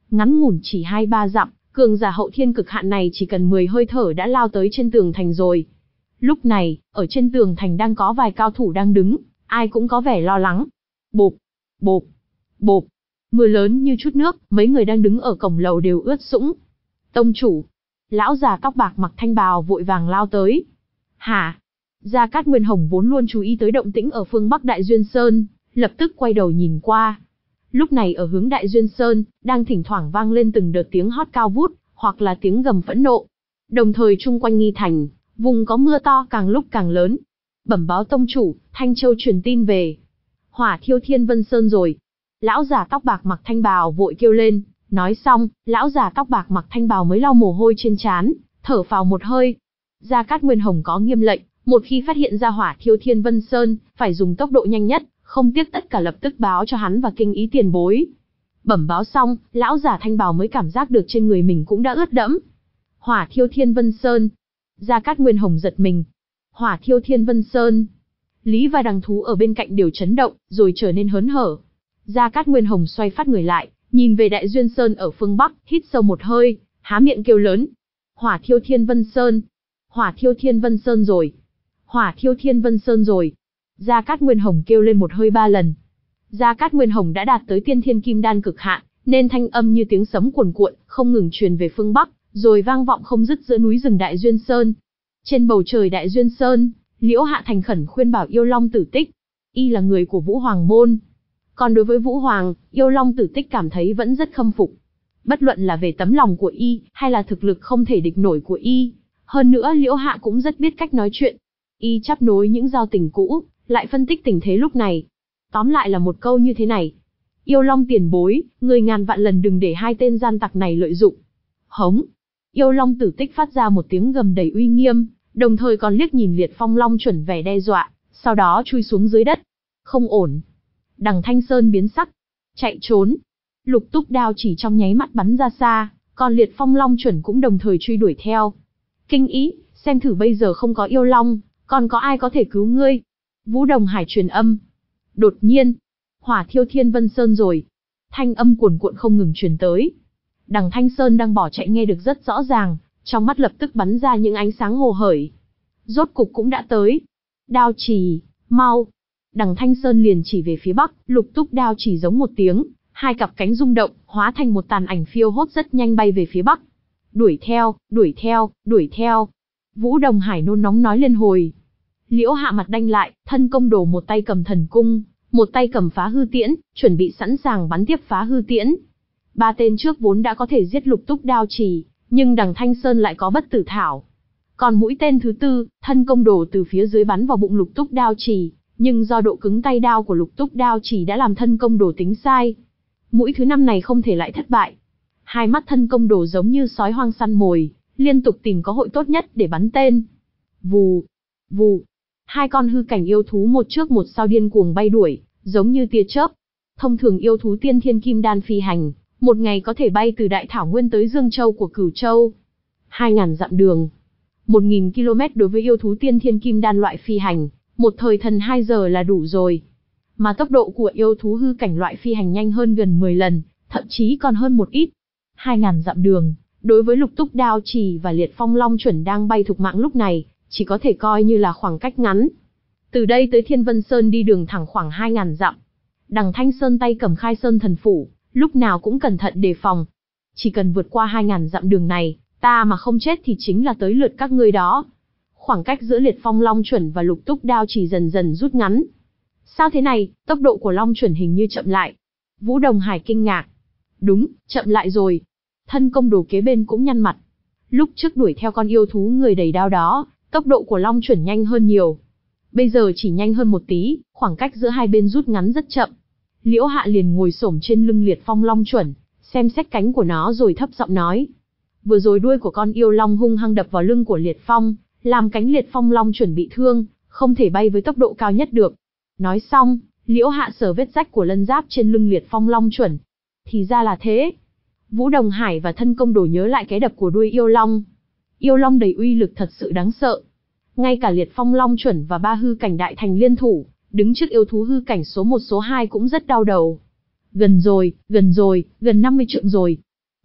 Ngắn ngủn chỉ hai ba dặm, cường giả hậu thiên cực hạn này chỉ cần mười hơi thở đã lao tới trên tường thành rồi. Lúc này, ở trên tường thành đang có vài cao thủ đang đứng, ai cũng có vẻ lo lắng. Bộp, bộp, bộp. Mưa lớn như chút nước, mấy người đang đứng ở cổng lầu đều ướt sũng. Tông chủ. Lão già tóc bạc mặc thanh bào vội vàng lao tới. Hả? Gia Cát Nguyên Hồng vốn luôn chú ý tới động tĩnh ở phương Bắc Đại Duyên Sơn, lập tức quay đầu nhìn qua. Lúc này ở hướng Đại Duyên Sơn, đang thỉnh thoảng vang lên từng đợt tiếng hót cao vút, hoặc là tiếng gầm phẫn nộ. Đồng thời chung quanh nghi thành, vùng có mưa to càng lúc càng lớn. Bẩm báo tông chủ, Thanh Châu truyền tin về. Hỏa thiêu Thiên Vân Sơn rồi. Lão già tóc bạc mặc thanh bào vội kêu lên, nói xong, lão già tóc bạc mặc thanh bào mới lau mồ hôi trên trán, thở phào một hơi. Gia Cát Nguyên Hồng có nghiêm lệnh, một khi phát hiện ra hỏa thiêu Thiên Vân Sơn, phải dùng tốc độ nhanh nhất, không tiếc tất cả lập tức báo cho hắn và kinh ý tiền bối. Bẩm báo xong, lão già thanh bào mới cảm giác được trên người mình cũng đã ướt đẫm. Hỏa thiêu Thiên Vân Sơn. Gia Cát Nguyên Hồng giật mình. Hỏa thiêu Thiên Vân Sơn. Lý và đằng thú ở bên cạnh đều chấn động, rồi trở nên hớn hở. Gia Cát Nguyên Hồng xoay phát người lại, nhìn về Đại Duyên Sơn ở phương Bắc, hít sâu một hơi, há miệng kêu lớn. Hỏa thiêu Thiên Vân Sơn. Hỏa thiêu Thiên Vân Sơn rồi. Hỏa thiêu Thiên Vân Sơn rồi. Gia Cát Nguyên Hồng kêu lên một hơi ba lần. Gia Cát Nguyên Hồng đã đạt tới tiên thiên kim đan cực hạn, nên thanh âm như tiếng sấm cuồn cuộn, không ngừng truyền về phương Bắc, rồi vang vọng không dứt giữa núi rừng Đại Duyên Sơn. Trên bầu trời Đại Duyên Sơn, Liễu Hạ thành khẩn khuyên bảo Yêu Long Tử Tích. Y là người của Vũ Hoàng môn. Còn đối với Vũ Hoàng, Yêu Long Tử Tích cảm thấy vẫn rất khâm phục. Bất luận là về tấm lòng của Y, hay là thực lực không thể địch nổi của Y. Hơn nữa Liễu Hạ cũng rất biết cách nói chuyện. Y chắp nối những giao tình cũ, lại phân tích tình thế lúc này. Tóm lại là một câu như thế này. Yêu Long tiền bối, người ngàn vạn lần đừng để hai tên gian tặc này lợi dụng. Hống. Yêu Long Tử Tích phát ra một tiếng gầm đầy uy nghiêm, đồng thời còn liếc nhìn Liệt Phong Long chuẩn vẻ đe dọa, sau đó chui xuống dưới đất. Không ổn. Đằng Thanh Sơn biến sắc. Chạy trốn. Lục Túc đao chỉ trong nháy mắt bắn ra xa, còn Liệt Phong Long chuẩn cũng đồng thời truy đuổi theo. Kinh ý, xem thử bây giờ không có Yêu Long, còn có ai có thể cứu ngươi? Vũ Đồng Hải truyền âm. Đột nhiên, hỏa thiêu Thiên Vân Sơn rồi. Thanh âm cuồn cuộn không ngừng truyền tới. Đằng Thanh Sơn đang bỏ chạy nghe được rất rõ ràng, trong mắt lập tức bắn ra những ánh sáng hồ hởi. Rốt cục cũng đã tới. Đao chỉ, mau. Đằng Thanh Sơn liền chỉ về phía bắc, Lục Túc đao chỉ giống một tiếng, hai cặp cánh rung động, hóa thành một tàn ảnh phiêu hốt rất nhanh bay về phía bắc. Đuổi theo, đuổi theo, đuổi theo. Vũ Đồng Hải nôn nóng nói lên hồi. Liễu Hạ mặt đanh lại, thân công đồ một tay cầm thần cung, một tay cầm phá hư tiễn, chuẩn bị sẵn sàng bắn tiếp phá hư tiễn. Ba tên trước vốn đã có thể giết Lục Túc đao chỉ, nhưng đằng Thanh Sơn lại có bất tử thảo. Còn mũi tên thứ tư, thân công đồ từ phía dưới bắn vào bụng Lục Túc đao chỉ, nhưng do độ cứng tay đao của Lục Túc đao chỉ đã làm thân công đồ tính sai. Mũi thứ năm này không thể lại thất bại. Hai mắt thân công đồ giống như sói hoang săn mồi, liên tục tìm có hội tốt nhất để bắn tên. Vù, vù. Hai con hư cảnh yêu thú một trước một sau điên cuồng bay đuổi, giống như tia chớp. Thông thường yêu thú tiên thiên kim đan phi hành, một ngày có thể bay từ Đại Thảo Nguyên tới Dương Châu của Cửu Châu. Hai ngàn dặm đường. Một nghìn ki lô mét đối với yêu thú tiên thiên kim đan loại phi hành, một thời thần hai giờ là đủ rồi. Mà tốc độ của yêu thú hư cảnh loại phi hành nhanh hơn gần mười lần, thậm chí còn hơn một ít. Hai ngàn dặm đường, đối với Lục Túc đao chỉ và Liệt Phong Long chuẩn đang bay thục mạng lúc này, chỉ có thể coi như là khoảng cách ngắn. Từ đây tới Thiên Vân Sơn đi đường thẳng khoảng hai ngàn dặm. Đằng Thanh Sơn tay cầm Khai Sơn thần phủ, lúc nào cũng cẩn thận đề phòng. Chỉ cần vượt qua hai ngàn dặm đường này, ta mà không chết thì chính là tới lượt các ngươi đó. Khoảng cách giữa Liệt Phong Long chuẩn và Lục Túc đao chỉ dần dần rút ngắn. Sao thế này, tốc độ của Long chuẩn hình như chậm lại. Vũ Đồng Hải kinh ngạc. Đúng, chậm lại rồi. Thân công đồ kế bên cũng nhăn mặt. Lúc trước đuổi theo con yêu thú người đầy đao đó, tốc độ của Long chuẩn nhanh hơn nhiều. Bây giờ chỉ nhanh hơn một tí, khoảng cách giữa hai bên rút ngắn rất chậm. Liễu Hạ liền ngồi xổm trên lưng Liệt Phong Long chuẩn, xem xét cánh của nó rồi thấp giọng nói. Vừa rồi đuôi của con yêu long hung hăng đập vào lưng của Liệt Phong, làm cánh Liệt Phong Long chuẩn bị thương, không thể bay với tốc độ cao nhất được. Nói xong, Liễu Hạ sờ vết rách của lân giáp trên lưng Liệt Phong Long chuẩn. Thì ra là thế. Vũ Đồng Hải và thân công đồ nhớ lại cái đập của đuôi yêu long. Yêu long đầy uy lực thật sự đáng sợ. Ngay cả Liệt Phong Long chuẩn và ba hư cảnh đại thành liên thủ, đứng trước yêu thú hư cảnh số một số hai cũng rất đau đầu. Gần rồi, gần rồi, gần năm mươi trượng rồi.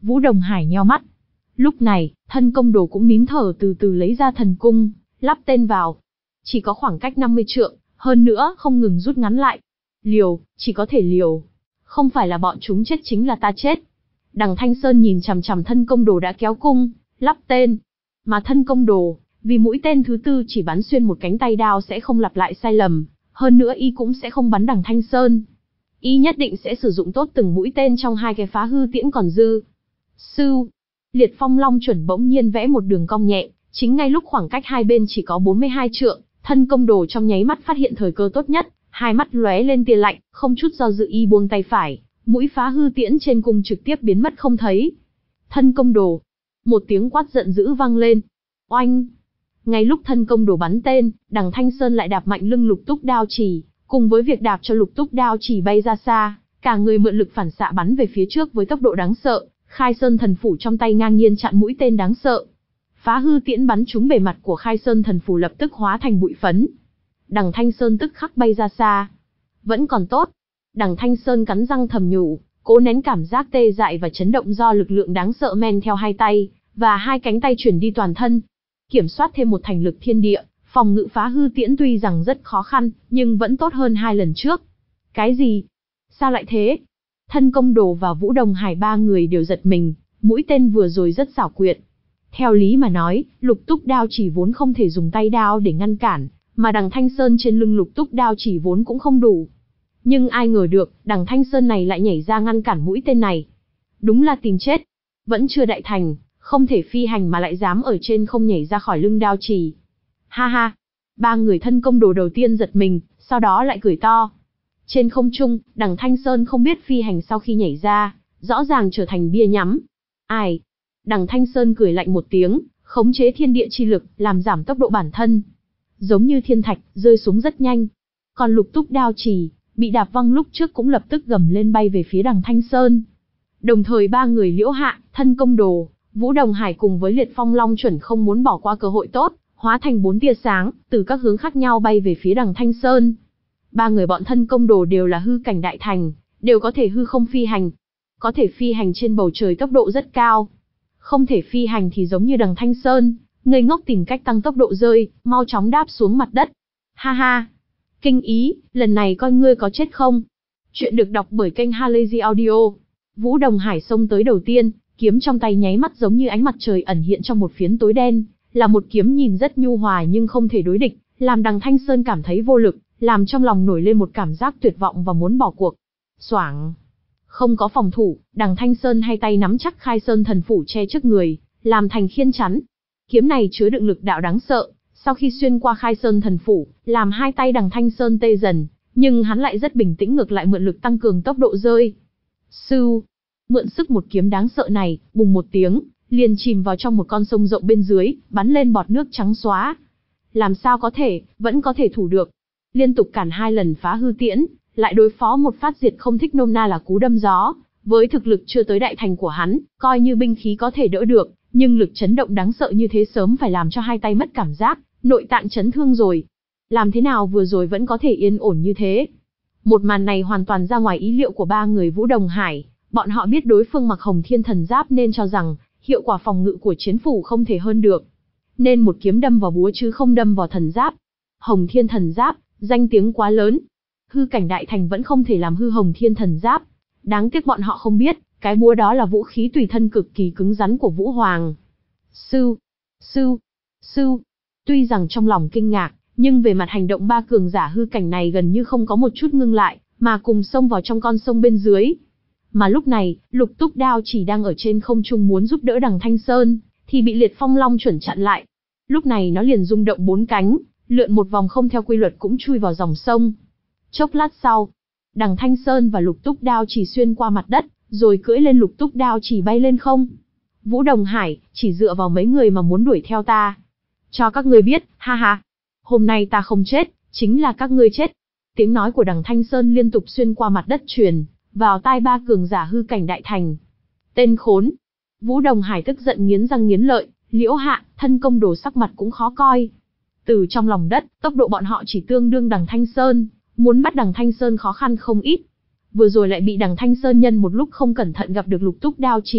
Vũ Đồng Hải nheo mắt. Lúc này, thân công đồ cũng nín thở từ từ lấy ra thần cung, lắp tên vào. Chỉ có khoảng cách năm mươi trượng, hơn nữa không ngừng rút ngắn lại. Liều, chỉ có thể liều. Không phải là bọn chúng chết chính là ta chết. Đằng Thanh Sơn nhìn chằm chằm thân công đồ đã kéo cung, lắp tên. Mà thân công đồ, vì mũi tên thứ tư chỉ bắn xuyên một cánh tay đao sẽ không lặp lại sai lầm, hơn nữa y cũng sẽ không bắn đằng Thanh Sơn. Y nhất định sẽ sử dụng tốt từng mũi tên trong hai cái phá hư tiễn còn dư. Sưu, Liệt Phong Long chuẩn bỗng nhiên vẽ một đường cong nhẹ, chính ngay lúc khoảng cách hai bên chỉ có bốn mươi hai trượng, thân công đồ trong nháy mắt phát hiện thời cơ tốt nhất, hai mắt lóe lên tia lạnh, không chút do dự y buông tay phải, mũi phá hư tiễn trên cung trực tiếp biến mất không thấy. Thân công đồ, một tiếng quát giận dữ vang lên. Oanh! Ngay lúc thân công đồ bắn tên, đằng Thanh Sơn lại đạp mạnh lưng lục túc đao chỉ, cùng với việc đạp cho lục túc đao chỉ bay ra xa, cả người mượn lực phản xạ bắn về phía trước với tốc độ đáng sợ, Khai Sơn thần phủ trong tay ngang nhiên chặn mũi tên đáng sợ. Phá hư tiễn bắn trúng bề mặt của Khai Sơn thần phủ lập tức hóa thành bụi phấn. Đằng Thanh Sơn tức khắc bay ra xa. Vẫn còn tốt. Đằng Thanh Sơn cắn răng thầm nhủ, cố nén cảm giác tê dại và chấn động do lực lượng đáng sợ men theo hai tay và hai cánh tay chuyển đi toàn thân. Kiểm soát thêm một thành lực thiên địa, phòng ngự phá hư tiễn tuy rằng rất khó khăn, nhưng vẫn tốt hơn hai lần trước. Cái gì? Sao lại thế? Thân công đồ và Vũ Đồng Hải ba người đều giật mình, mũi tên vừa rồi rất xảo quyệt. Theo lý mà nói, lục túc đao chỉ vốn không thể dùng tay đao để ngăn cản, mà đằng Thanh Sơn trên lưng lục túc đao chỉ vốn cũng không đủ. Nhưng ai ngờ được, đằng Thanh Sơn này lại nhảy ra ngăn cản mũi tên này. Đúng là tìm chết. Vẫn chưa đại thành, không thể phi hành mà lại dám ở trên không nhảy ra khỏi lưng đao chỉ. Ha ha! Ba người thân công đồ đầu tiên giật mình, sau đó lại cười to. Trên không trung, đằng Thanh Sơn không biết phi hành sau khi nhảy ra, rõ ràng trở thành bia nhắm. Ai? Đằng Thanh Sơn cười lạnh một tiếng, khống chế thiên địa chi lực, làm giảm tốc độ bản thân. Giống như thiên thạch, rơi xuống rất nhanh. Còn lục túc đao chỉ, bị đạp văng lúc trước cũng lập tức gầm lên bay về phía đằng Thanh Sơn. Đồng thời ba người Liễu Hạ, thân công đồ, Vũ Đồng Hải cùng với Liệt Phong Long chuẩn không muốn bỏ qua cơ hội tốt, hóa thành bốn tia sáng, từ các hướng khác nhau bay về phía đằng Thanh Sơn. Ba người bọn thân công đồ đều là hư cảnh đại thành, đều có thể hư không phi hành. Có thể phi hành trên bầu trời tốc độ rất cao. Không thể phi hành thì giống như đằng Thanh Sơn, ngây ngốc tìm cách tăng tốc độ rơi, mau chóng đáp xuống mặt đất. Ha ha! Kinh ý, lần này coi ngươi có chết không? Chuyện được đọc bởi kênh Halazy Audio. Vũ Đồng Hải xông tới đầu tiên, kiếm trong tay nháy mắt giống như ánh mặt trời ẩn hiện trong một phiến tối đen, là một kiếm nhìn rất nhu hòa nhưng không thể đối địch, làm đằng Thanh Sơn cảm thấy vô lực, làm trong lòng nổi lên một cảm giác tuyệt vọng và muốn bỏ cuộc. Xoảng! Không có phòng thủ, đằng Thanh Sơn hai tay nắm chắc Khai Sơn thần phủ che trước người, làm thành khiên chắn. Kiếm này chứa đựng lực đạo đáng sợ, sau khi xuyên qua Khai Sơn thần phủ, làm hai tay đằng Thanh Sơn tê dần, nhưng hắn lại rất bình tĩnh ngược lại mượn lực tăng cường tốc độ rơi. Sưu! Mượn sức một kiếm đáng sợ này, bùng một tiếng, liền chìm vào trong một con sông rộng bên dưới, bắn lên bọt nước trắng xóa. Làm sao có thể, vẫn có thể thủ được. Liên tục cản hai lần phá hư tiễn, lại đối phó một phát diệt không thích nôm na là cú đâm gió. Với thực lực chưa tới đại thành của hắn, coi như binh khí có thể đỡ được, nhưng lực chấn động đáng sợ như thế sớm phải làm cho hai tay mất cảm giác, nội tạng chấn thương rồi. Làm thế nào vừa rồi vẫn có thể yên ổn như thế? Một màn này hoàn toàn ra ngoài ý liệu của ba người Vũ Đồng Hải. Bọn họ biết đối phương mặc Hồng Thiên Thần Giáp nên cho rằng hiệu quả phòng ngự của chiến phủ không thể hơn được, nên một kiếm đâm vào búa chứ không đâm vào thần giáp. Hồng Thiên Thần Giáp, danh tiếng quá lớn, hư cảnh đại thành vẫn không thể làm hư Hồng Thiên Thần Giáp. Đáng tiếc bọn họ không biết, cái búa đó là vũ khí tùy thân cực kỳ cứng rắn của Vũ Hoàng. Sưu, sưu, sưu. Tuy rằng trong lòng kinh ngạc, nhưng về mặt hành động ba cường giả hư cảnh này gần như không có một chút ngưng lại, mà cùng xông vào trong con sông bên dưới. Mà lúc này, lục túc đao chỉ đang ở trên không trung muốn giúp đỡ đằng Thanh Sơn, thì bị Liệt Phong Long chuẩn chặn lại. Lúc này nó liền rung động bốn cánh, lượn một vòng không theo quy luật cũng chui vào dòng sông. Chốc lát sau, đằng Thanh Sơn và lục túc đao chỉ xuyên qua mặt đất, rồi cưỡi lên lục túc đao chỉ bay lên không. Vũ Đồng Hải, chỉ dựa vào mấy người mà muốn đuổi theo ta. Cho các ngươi biết, ha ha. Hôm nay ta không chết, chính là các ngươi chết. Tiếng nói của đằng Thanh Sơn liên tục xuyên qua mặt đất truyền vào tai ba cường giả hư cảnh đại thành. Tên khốn! Vũ Đồng Hải tức giận nghiến răng nghiến lợi, Liễu Hạ, thân công đồ sắc mặt cũng khó coi. Từ trong lòng đất, tốc độ bọn họ chỉ tương đương đằng Thanh Sơn, muốn bắt đằng Thanh Sơn khó khăn không ít. Vừa rồi lại bị đằng Thanh Sơn nhân một lúc không cẩn thận gặp được lục túc đao trì,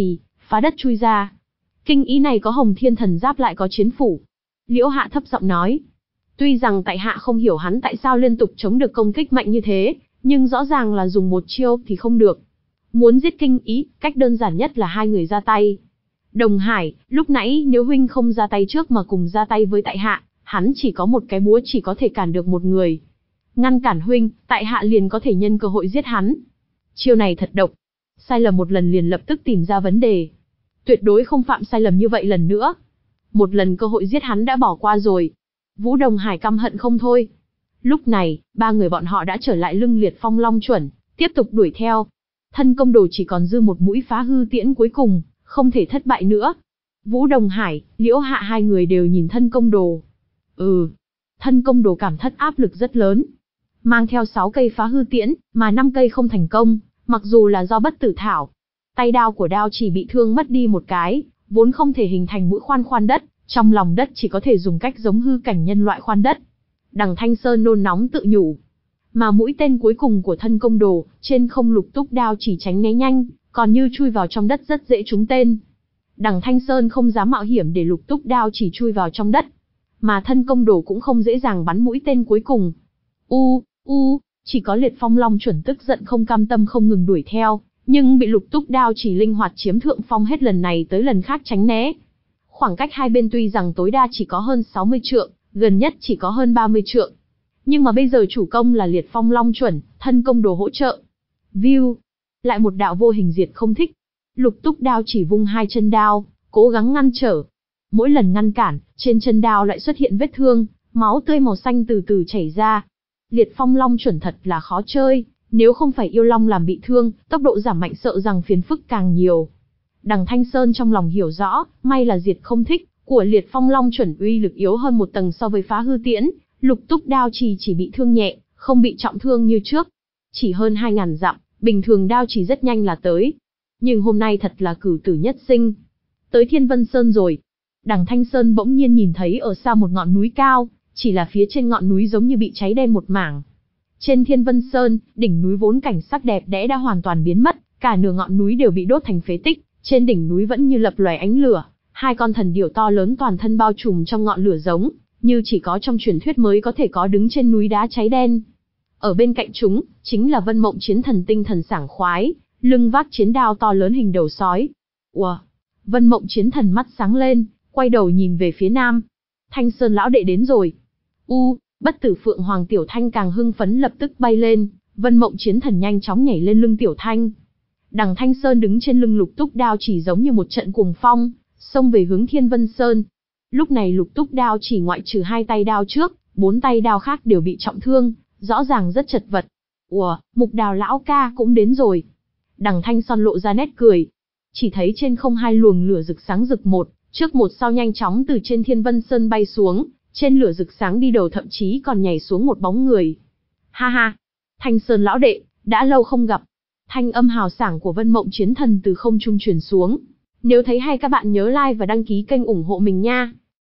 phá đất chui ra. Kinh ý này có Hồng Thiên Thần Giáp lại có chiến phủ. Liễu Hạ thấp giọng nói. Tuy rằng tại hạ không hiểu hắn tại sao liên tục chống được công kích mạnh như thế, nhưng rõ ràng là dùng một chiêu thì không được. Muốn giết kinh ý, cách đơn giản nhất là hai người ra tay. Đồng Hải, lúc nãy nếu huynh không ra tay trước mà cùng ra tay với tại hạ, hắn chỉ có một cái búa chỉ có thể cản được một người. Ngăn cản huynh, tại hạ liền có thể nhân cơ hội giết hắn. Chiêu này thật độc. Sai lầm một lần liền lập tức tìm ra vấn đề. Tuyệt đối không phạm sai lầm như vậy lần nữa. Một lần cơ hội giết hắn đã bỏ qua rồi. Vũ Đồng Hải căm hận không thôi. Lúc này, ba người bọn họ đã trở lại lưng Liệt Phong Long chuẩn, tiếp tục đuổi theo. Thân công đồ chỉ còn dư một mũi phá hư tiễn cuối cùng, không thể thất bại nữa. Vũ Đồng Hải, Liễu Hạ hai người đều nhìn thân công đồ. Ừ, thân công đồ cảm thấy áp lực rất lớn. Mang theo sáu cây phá hư tiễn, mà năm cây không thành công, mặc dù là do bất tử thảo. Tay đao của đao chỉ bị thương mất đi một cái, vốn không thể hình thành mũi khoan khoan đất, trong lòng đất chỉ có thể dùng cách giống hư cảnh nhân loại khoan đất. Đằng Thanh Sơn nôn nóng tự nhủ. Mà mũi tên cuối cùng của thân công đồ, trên không lục túc đao chỉ tránh né nhanh, còn như chui vào trong đất rất dễ trúng tên. Đằng Thanh Sơn không dám mạo hiểm để lục túc đao chỉ chui vào trong đất. Mà thân công đồ cũng không dễ dàng bắn mũi tên cuối cùng. U, u, chỉ có Liệt Phong Long chuẩn tức giận không cam tâm không ngừng đuổi theo, nhưng bị lục túc đao chỉ linh hoạt chiếm thượng phong hết lần này tới lần khác tránh né. Khoảng cách hai bên tuy rằng tối đa chỉ có hơn sáu mươi trượng, gần nhất chỉ có hơn ba mươi trượng. Nhưng mà bây giờ chủ công là Liệt Phong Long chuẩn, thân công đồ hỗ trợ. View, lại một đạo vô hình diệt không thích. Lục túc đao chỉ vung hai chân đao, cố gắng ngăn trở. Mỗi lần ngăn cản, trên chân đao lại xuất hiện vết thương, máu tươi màu xanh từ từ chảy ra. Liệt Phong Long chuẩn thật là khó chơi, nếu không phải yêu long làm bị thương, tốc độ giảm mạnh sợ rằng phiền phức càng nhiều. Đằng Thanh Sơn trong lòng hiểu rõ, may là diệt không thích, của Liệt Phong Long chuẩn uy lực yếu hơn một tầng so với phá hư tiễn, lục túc đao chỉ chỉ bị thương nhẹ, không bị trọng thương như trước. Chỉ hơn hai ngàn dặm, bình thường đao chỉ rất nhanh là tới. Nhưng hôm nay thật là cửu tử nhất sinh. Tới Thiên Vân Sơn rồi. Đằng Thanh Sơn bỗng nhiên nhìn thấy ở xa một ngọn núi cao, chỉ là phía trên ngọn núi giống như bị cháy đen một mảng. Trên Thiên Vân Sơn, đỉnh núi vốn cảnh sắc đẹp đẽ đã hoàn toàn biến mất, cả nửa ngọn núi đều bị đốt thành phế tích, trên đỉnh núi vẫn như lập lòe ánh lửa, hai con thần điểu to lớn toàn thân bao trùm trong ngọn lửa giống, như chỉ có trong truyền thuyết mới có thể có đứng trên núi đá cháy đen. Ở bên cạnh chúng, chính là Vân Mộng Chiến Thần tinh thần sảng khoái, lưng vác chiến đao to lớn hình đầu sói. Ùa! Vân Mộng Chiến Thần mắt sáng lên, quay đầu nhìn về phía nam. Thanh Sơn lão đệ đến rồi. U, Bất Tử Phượng Hoàng Tiểu Thanh càng hưng phấn lập tức bay lên, Vân Mộng Chiến Thần nhanh chóng nhảy lên lưng Tiểu Thanh. Đằng Thanh Sơn đứng trên lưng lục túc đao chỉ giống như một trận cuồng phong, xông về hướng Thiên Vân Sơn. Lúc này lục túc đao chỉ ngoại trừ hai tay đao trước, bốn tay đao khác đều bị trọng thương, rõ ràng rất chật vật. Ủa, Mục Đào lão ca cũng đến rồi. Đằng Thanh Sơn lộ ra nét cười. Chỉ thấy trên không hai luồng lửa rực sáng rực một, trước một sau nhanh chóng từ trên Thiên Vân Sơn bay xuống, trên lửa rực sáng đi đầu thậm chí còn nhảy xuống một bóng người. Ha ha, Thanh Sơn lão đệ, đã lâu không gặp. Thanh âm hào sảng của Vân Mộng Chiến Thần từ không trung truyền xuống. Nếu thấy hay các bạn nhớ like và đăng ký kênh ủng hộ mình nha.